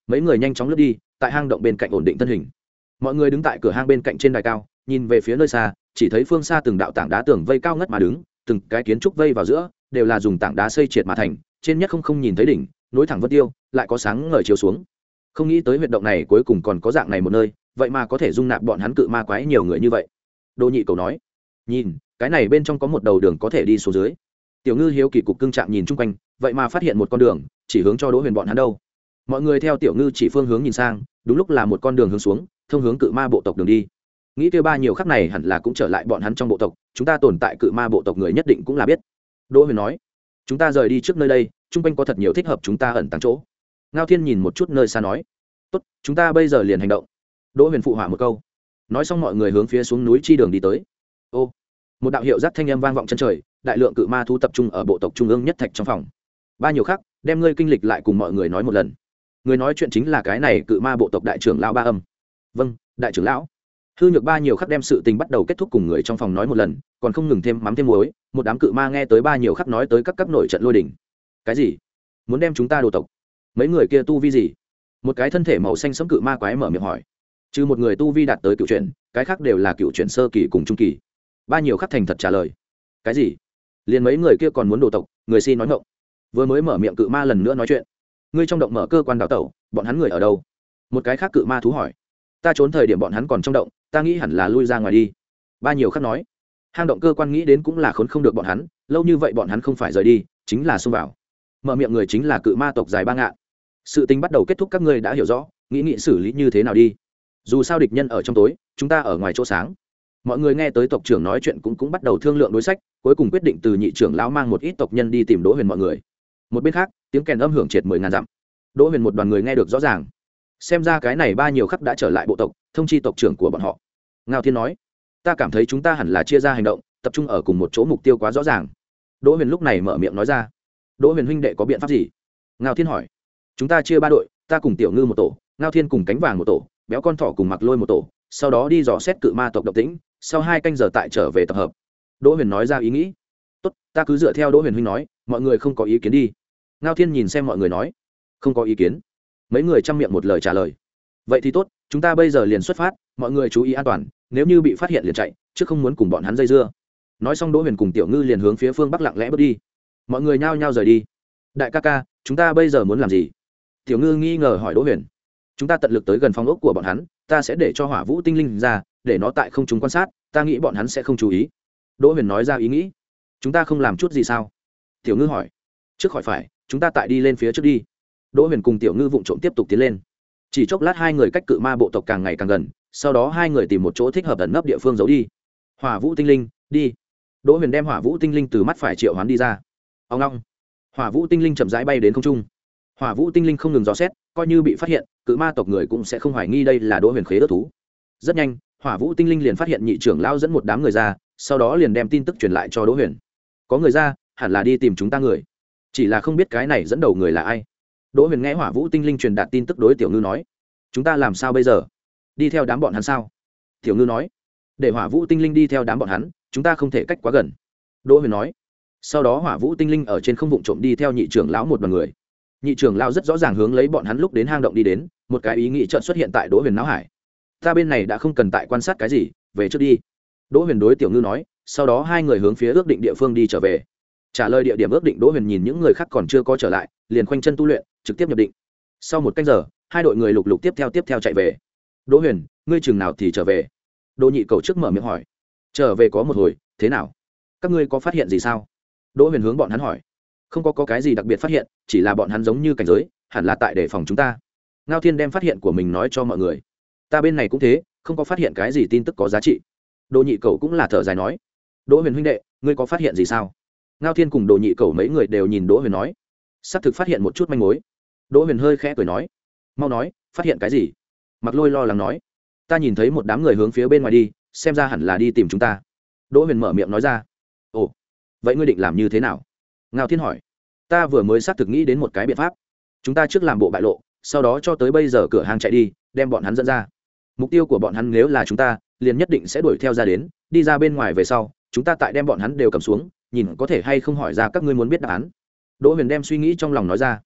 mấy người nhanh chóng lướt đi tại hang động bên cạnh ổn định thân hình. Mọi người đứng tại cửa hang bên cạnh trên đài cao nhìn về phía nơi xa, chỉ thấy phương xa từng đạo tảng đá tường vây cao ngất mà đứng, từng cái kiến trúc vây vào giữa đều là dùng tảng đá xây triệt mà thành, trên nhất không không nhìn thấy đỉnh, nối thẳng vân tiêu, lại có sáng ngời chiếu xuống. Không nghĩ tới huyệt động này cuối cùng còn có dạng này một nơi, vậy mà có thể dung nạp bọn hắn cự ma quái nhiều người như vậy. Đỗ Nhị Cầu nói, nhìn cái này bên trong có một đầu đường có thể đi xuống dưới. Tiểu Ngư hiếu kỳ cục cưng chạm nhìn chung quanh, vậy mà phát hiện một con đường chỉ hướng cho Đỗ Huyền bọn hắn đâu. Mọi người theo Tiểu Ngư chỉ phương hướng nhìn sang, đúng lúc là một con đường hướng xuống, thông hướng cự ma bộ tộc đường đi. Nghĩ kêu ba nhiều khắc này hẳn là cũng trở lại bọn hắn trong bộ tộc, chúng ta tồn tại cự ma bộ tộc người nhất định cũng là biết. Đỗ Huyền nói, chúng ta rời đi trước nơi đây, chung quanh có thật nhiều thích hợp chúng ta ẩn tàng chỗ. Ngao Thiên nhìn một chút nơi xa nói, tốt, chúng ta bây giờ liền hành động. Đỗ Huyền phụ họa một câu, nói xong mọi người hướng phía xuống núi chi đường đi tới. Ô, một đạo hiệu giác thanh âm vang vọng chân trời, đại lượng cự ma thú tập trung ở bộ tộc trung ương nhất thạch trong phòng. Ba nhiều khắc, đem ngươi kinh lịch lại cùng mọi người nói một lần. Người nói chuyện chính là cái này cự ma bộ tộc đại trưởng lão Ba Âm. Vâng, đại trưởng lão. Hư Nhược Ba nhiều khắc đem sự tình bắt đầu kết thúc cùng người trong phòng nói một lần, còn không ngừng thêm mắm thêm muối. Một đám cự ma nghe tới ba nhiều khắc nói tới các cấp nổi trận lôi đỉnh. Cái gì? Muốn đem chúng ta đồ tộc? Mấy người kia tu vi gì? Một cái thân thể màu xanh sẫm cự ma quái mở miệng hỏi. Trừ một người tu vi đạt tới cựu chuyển, cái khác đều là cựu chuyển sơ kỳ cùng trung kỳ. Ba nhiều khắc thành thật trả lời. Cái gì? Liền mấy người kia còn muốn đồ tộc? Người xin nói ngọng. Vừa mới mở miệng cự ma lần nữa nói chuyện. Ngươi trong động mở cơ quan đào tẩu, bọn hắn người ở đâu? Một cái khác cự ma thú hỏi. Ta trốn thời điểm bọn hắn còn trong động, ta nghĩ hẳn là lui ra ngoài đi. Ba nhiều khắc nói. Hang động cơ quan nghĩ đến cũng là khốn không được bọn hắn, lâu như vậy bọn hắn không phải rời đi, chính là xông vào. Mở miệng người chính là cự ma tộc dài Ba Ngạn. Sự tình bắt đầu kết thúc các ngươi đã hiểu rõ, nghĩ nghĩ xử lý như thế nào đi. Dù sao địch nhân ở trong tối, chúng ta ở ngoài chỗ sáng. Mọi người nghe tới tộc trưởng nói chuyện cũng cũng bắt đầu thương lượng đối sách, cuối cùng quyết định từ nhị trưởng lão mang một ít tộc nhân đi tìm Đỗ Huyền mọi người. Một bên khác, tiếng kèn âm hưởng triệt mười ngàn dặm. Đỗ Huyền một đoàn người nghe được rõ ràng. Xem ra cái này ba nhiều khắc đã trở lại bộ tộc, thông chi tộc trưởng của bọn họ. Ngao Thiên nói, ta cảm thấy chúng ta hẳn là chia ra hành động, tập trung ở cùng một chỗ, mục tiêu quá rõ ràng. Đỗ Huyền lúc này mở miệng nói ra. Đỗ Huyền huynh đệ có biện pháp gì? Ngao Thiên hỏi. Chúng ta chia ba đội, ta cùng Tiểu Ngư một tổ, Ngao Thiên cùng Cánh Vàng một tổ, Béo Con Thỏ cùng Mặc Lôi một tổ, sau đó đi dò xét cự ma tộc động tĩnh, sau hai canh giờ tại trở về tập hợp. Đỗ Huyền nói ra ý nghĩ. Tốt, ta cứ dựa theo Đỗ Huyền huynh nói, mọi người không có ý kiến đi. Ngao Thiên nhìn xem mọi người nói, không có ý kiến. Mấy người chăm miệng một lời trả lời. Vậy thì tốt, chúng ta bây giờ liền xuất phát, mọi người chú ý an toàn, nếu như bị phát hiện liền chạy, chứ không muốn cùng bọn hắn dây dưa. Nói xong Đỗ Huyền cùng Tiểu Ngư liền hướng phía phương bắc lặng lẽ bước đi. Mọi người nhao nhao rời đi. Đại ca ca, chúng ta bây giờ muốn làm gì? Tiểu Ngư nghi ngờ hỏi Đỗ Huyền. Chúng ta tận lực tới gần phòng ốc của bọn hắn, ta sẽ để cho Hỏa Vũ tinh linh ra, để nó tại không trung quan sát, ta nghĩ bọn hắn sẽ không chú ý. Đỗ Huyền nói ra ý nghĩ. Chúng ta không làm chút gì sao? Tiểu Ngư hỏi. Trước khỏi phải, chúng ta tại đi lên phía trước đi. Đỗ Huyền cùng Tiểu Ngư vụng trộm tiếp tục tiến lên. Chỉ chốc lát hai người cách cự ma bộ tộc càng ngày càng gần, sau đó hai người tìm một chỗ thích hợp ẩn nấp địa phương giấu đi. Hỏa Vũ tinh linh, đi. Đỗ Huyền đem Hỏa Vũ tinh linh từ mắt phải triệu hoán đi ra. Ông long. Hỏa Vũ tinh linh chậm rãi bay đến không trung. Hỏa Vũ tinh linh không ngừng dò xét, coi như bị phát hiện, cự ma tộc người cũng sẽ không hoài nghi đây là Đỗ Huyền khế ước thú. Rất nhanh, Hỏa Vũ tinh linh liền phát hiện nhị trưởng lão dẫn một đám người ra, sau đó liền đem tin tức truyền lại cho Đỗ Huyền. Có người ra, hẳn là đi tìm chúng ta người, chỉ là không biết cái này dẫn đầu người là ai. Đỗ Huyền nghe Hỏa Vũ tinh linh truyền đạt tin tức đối Tiểu Ngư nói, chúng ta làm sao bây giờ? Đi theo đám bọn hắn sao? Tiểu Ngư nói, để Hỏa Vũ tinh linh đi theo đám bọn hắn, chúng ta không thể cách quá gần. Đỗ Huyền nói. Sau đó Hỏa Vũ tinh linh ở trên không vụng trộm đi theo nhị trưởng lão một đoàn người. Nhị trưởng lão rất rõ ràng hướng lấy bọn hắn lúc đến hang động đi đến, một cái ý nghĩ chợt xuất hiện tại Đỗ Huyền não hải. Ta bên này đã không cần tại quan sát cái gì, về trước đi. Đỗ Huyền đối Tiểu Ngư nói, sau đó hai người hướng phía ước định địa phương đi trở về. Trả lời địa điểm ước định, Đỗ Huyền nhìn những người khác còn chưa có trở lại, liền khoanh chân tu luyện, trực tiếp nhập định. Sau một canh giờ, hai đội người lục lục tiếp theo tiếp theo chạy về. Đỗ Huyền, ngươi chừng nào thì trở về? Đỗ Nhị Cầu trước mở miệng hỏi. Trở về có một hồi, thế nào? Các ngươi có phát hiện gì sao? Đỗ Huyền hướng bọn hắn hỏi. Không có, có cái gì đặc biệt phát hiện, chỉ là bọn hắn giống như cảnh giới, hẳn là tại đề phòng chúng ta. Ngao Thiên đem phát hiện của mình nói cho mọi người. Ta bên này cũng thế, không có phát hiện cái gì tin tức có giá trị. Đỗ Nhị Cầu cũng là thở dài nói. Đỗ Huyền huynh đệ, ngươi có phát hiện gì sao? Ngao Thiên cùng Đỗ Nhị Cầu mấy người đều nhìn Đỗ Huyền nói. Xác thực phát hiện một chút manh mối. Đỗ Huyền hơi khẽ cười nói. Mau nói, phát hiện cái gì? Mặc Lôi lo lắng nói. Ta nhìn thấy một đám người hướng phía bên ngoài đi, xem ra hẳn là đi tìm chúng ta. Đỗ Huyền mở miệng nói ra. Ồ, vậy ngươi định làm như thế nào? Ngao Thiên hỏi. Ta vừa mới xác thực nghĩ đến một cái biện pháp. Chúng ta trước làm bộ bại lộ, sau đó cho tới bây giờ cửa hàng chạy đi, đem bọn hắn dẫn ra. Mục tiêu của bọn hắn nếu là chúng ta, liền nhất định sẽ đuổi theo ra đến, đi ra bên ngoài về sau, chúng ta tại đem bọn hắn đều cầm xuống, nhìn có thể hay không hỏi ra các ngươi muốn biết đáp án. Đỗ Huyền đem suy nghĩ trong lòng nói ra.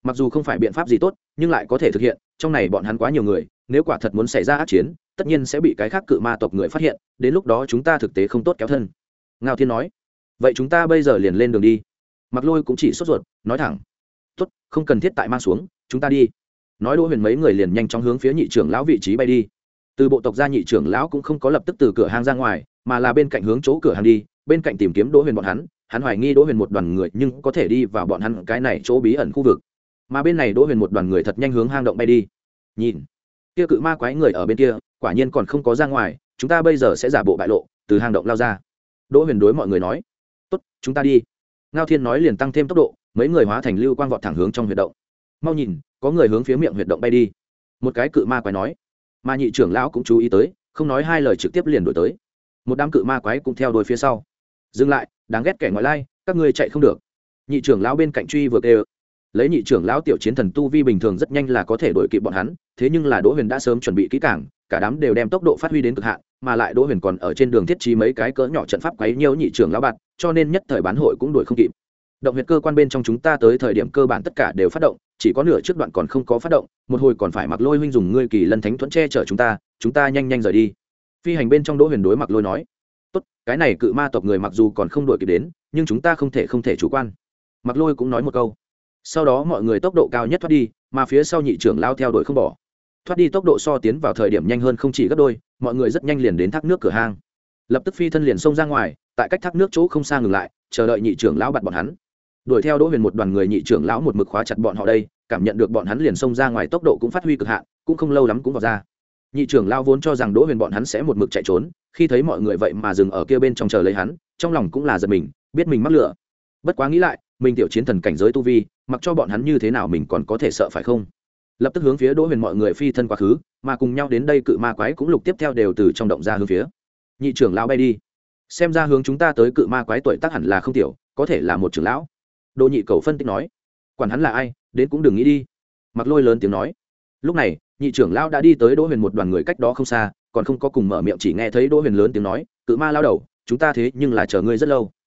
mặc dù không phải biện pháp gì tốt nhưng lại có thể thực hiện, trong này bọn hắn quá nhiều người, nếu quả thật muốn xảy ra ác chiến tất nhiên sẽ bị cái khác cự ma tộc người phát hiện, đến lúc đó chúng ta thực tế không tốt kéo thân. Ngao Thiên nói. Vậy chúng ta bây giờ liền lên đường đi. Mặc Lôi cũng chỉ sốt ruột nói thẳng. Tốt, không cần thiết tại mang xuống, chúng ta đi. Nói Đỗ Huyền mấy người liền nhanh chóng hướng phía nhị trưởng lão vị trí bay đi. Từ bộ tộc gia nhị trưởng lão cũng không có lập tức từ cửa hàng ra ngoài, mà là bên cạnh hướng chỗ cửa hàng đi, bên cạnh tìm kiếm Đỗ Huyền bọn hắn. Hắn hoài nghi Đỗ Huyền một đoàn người nhưng có thể đi vào bọn hắn cái này chỗ bí ẩn khu vực, mà bên này Đỗ Huyền một đoàn người thật nhanh hướng hang động bay đi. Nhìn kia cự ma quái người ở bên kia quả nhiên còn không có ra ngoài, chúng ta bây giờ sẽ giả bộ bại lộ từ hang động lao ra. Đỗ Huyền đối mọi người nói. Tốt, chúng ta đi. Ngao Thiên nói liền tăng thêm tốc độ, mấy người hóa thành lưu quang vọt thẳng hướng trong huyệt động. Mau nhìn, có người hướng phía miệng huyệt động bay đi. Một cái cự ma quái nói. Mà nhị trưởng lão cũng chú ý tới, không nói hai lời trực tiếp liền đuổi tới. Một đám cự ma quái cũng theo đuôi phía sau. Dừng lại, đáng ghét kẻ ngoại lai, các ngươi chạy không được. Nhị trưởng lão bên cạnh truy vừa kêu. Lấy nhị trưởng lão tiểu chiến thần tu vi bình thường rất nhanh là có thể đuổi kịp bọn hắn, thế nhưng là Đỗ Huyền đã sớm chuẩn bị kỹ càng, cả đám đều đem tốc độ phát huy đến cực hạn, mà lại Đỗ Huyền còn ở trên đường thiết trí mấy cái cỡ nhỏ trận pháp quấy nhiễu nhị trưởng lão bạn, cho nên nhất thời bán hội cũng đuổi không kịp. Động huyệt cơ quan bên trong chúng ta tới thời điểm cơ bản tất cả đều phát động, chỉ có nửa trước đoạn còn không có phát động, một hồi còn phải Mặc Lôi huynh dùng ngươi kỳ lân thánh thuẫn che chở chúng ta, chúng ta nhanh nhanh rời đi. Phi hành bên trong Đỗ Huyền đối Mặc Lôi nói. Tốt, cái này cự ma tộc người mặc dù còn không đuổi kịp đến, nhưng chúng ta không thể không thể chủ quan. Mặc Lôi cũng nói một câu. Sau đó mọi người tốc độ cao nhất thoát đi, mà phía sau nhị trưởng lao theo đuổi không bỏ. Thoát đi tốc độ so tiến vào thời điểm nhanh hơn không chỉ gấp đôi, mọi người rất nhanh liền đến thác nước cửa hang. Lập tức phi thân liền xông ra ngoài, tại cách thác nước chỗ không xa ngừng lại, chờ đợi nhị trưởng lão bạt bọn hắn. Đuổi theo Đỗ Huyền một đoàn người nhị trưởng lão một mực khóa chặt bọn họ đây, cảm nhận được bọn hắn liền xông ra ngoài tốc độ cũng phát huy cực hạn, cũng không lâu lắm cũng vào ra. Nhị trưởng lão vốn cho rằng Đỗ Huyền bọn hắn sẽ một mực chạy trốn, khi thấy mọi người vậy mà dừng ở kia bên trong chờ lấy hắn, trong lòng cũng là giật mình, biết mình mắc lửa. Bất quá nghĩ lại, mình tiểu chiến thần cảnh giới tu vi, mặc cho bọn hắn như thế nào mình còn có thể sợ phải không? Lập tức hướng phía Đỗ Huyền mọi người phi thân quá khứ, mà cùng nhau đến đây cự ma quái cũng lục tiếp theo đều từ trong động ra hướng phía nhị trưởng lão bay đi. Xem ra hướng chúng ta tới cự ma quái tuổi tác hẳn là không tiểu, có thể là một trưởng lão. Đỗ Nhị Cầu phân tích nói. Quản hắn là ai, đến cũng đừng nghĩ đi. Mặc Lôi lớn tiếng nói. Lúc này, nhị trưởng lão đã đi tới Đỗ Huyền một đoàn người cách đó không xa, còn không có cùng mở miệng chỉ nghe thấy Đỗ Huyền lớn tiếng nói, cự ma lao đầu, chúng ta thế nhưng là chờ ngươi rất lâu.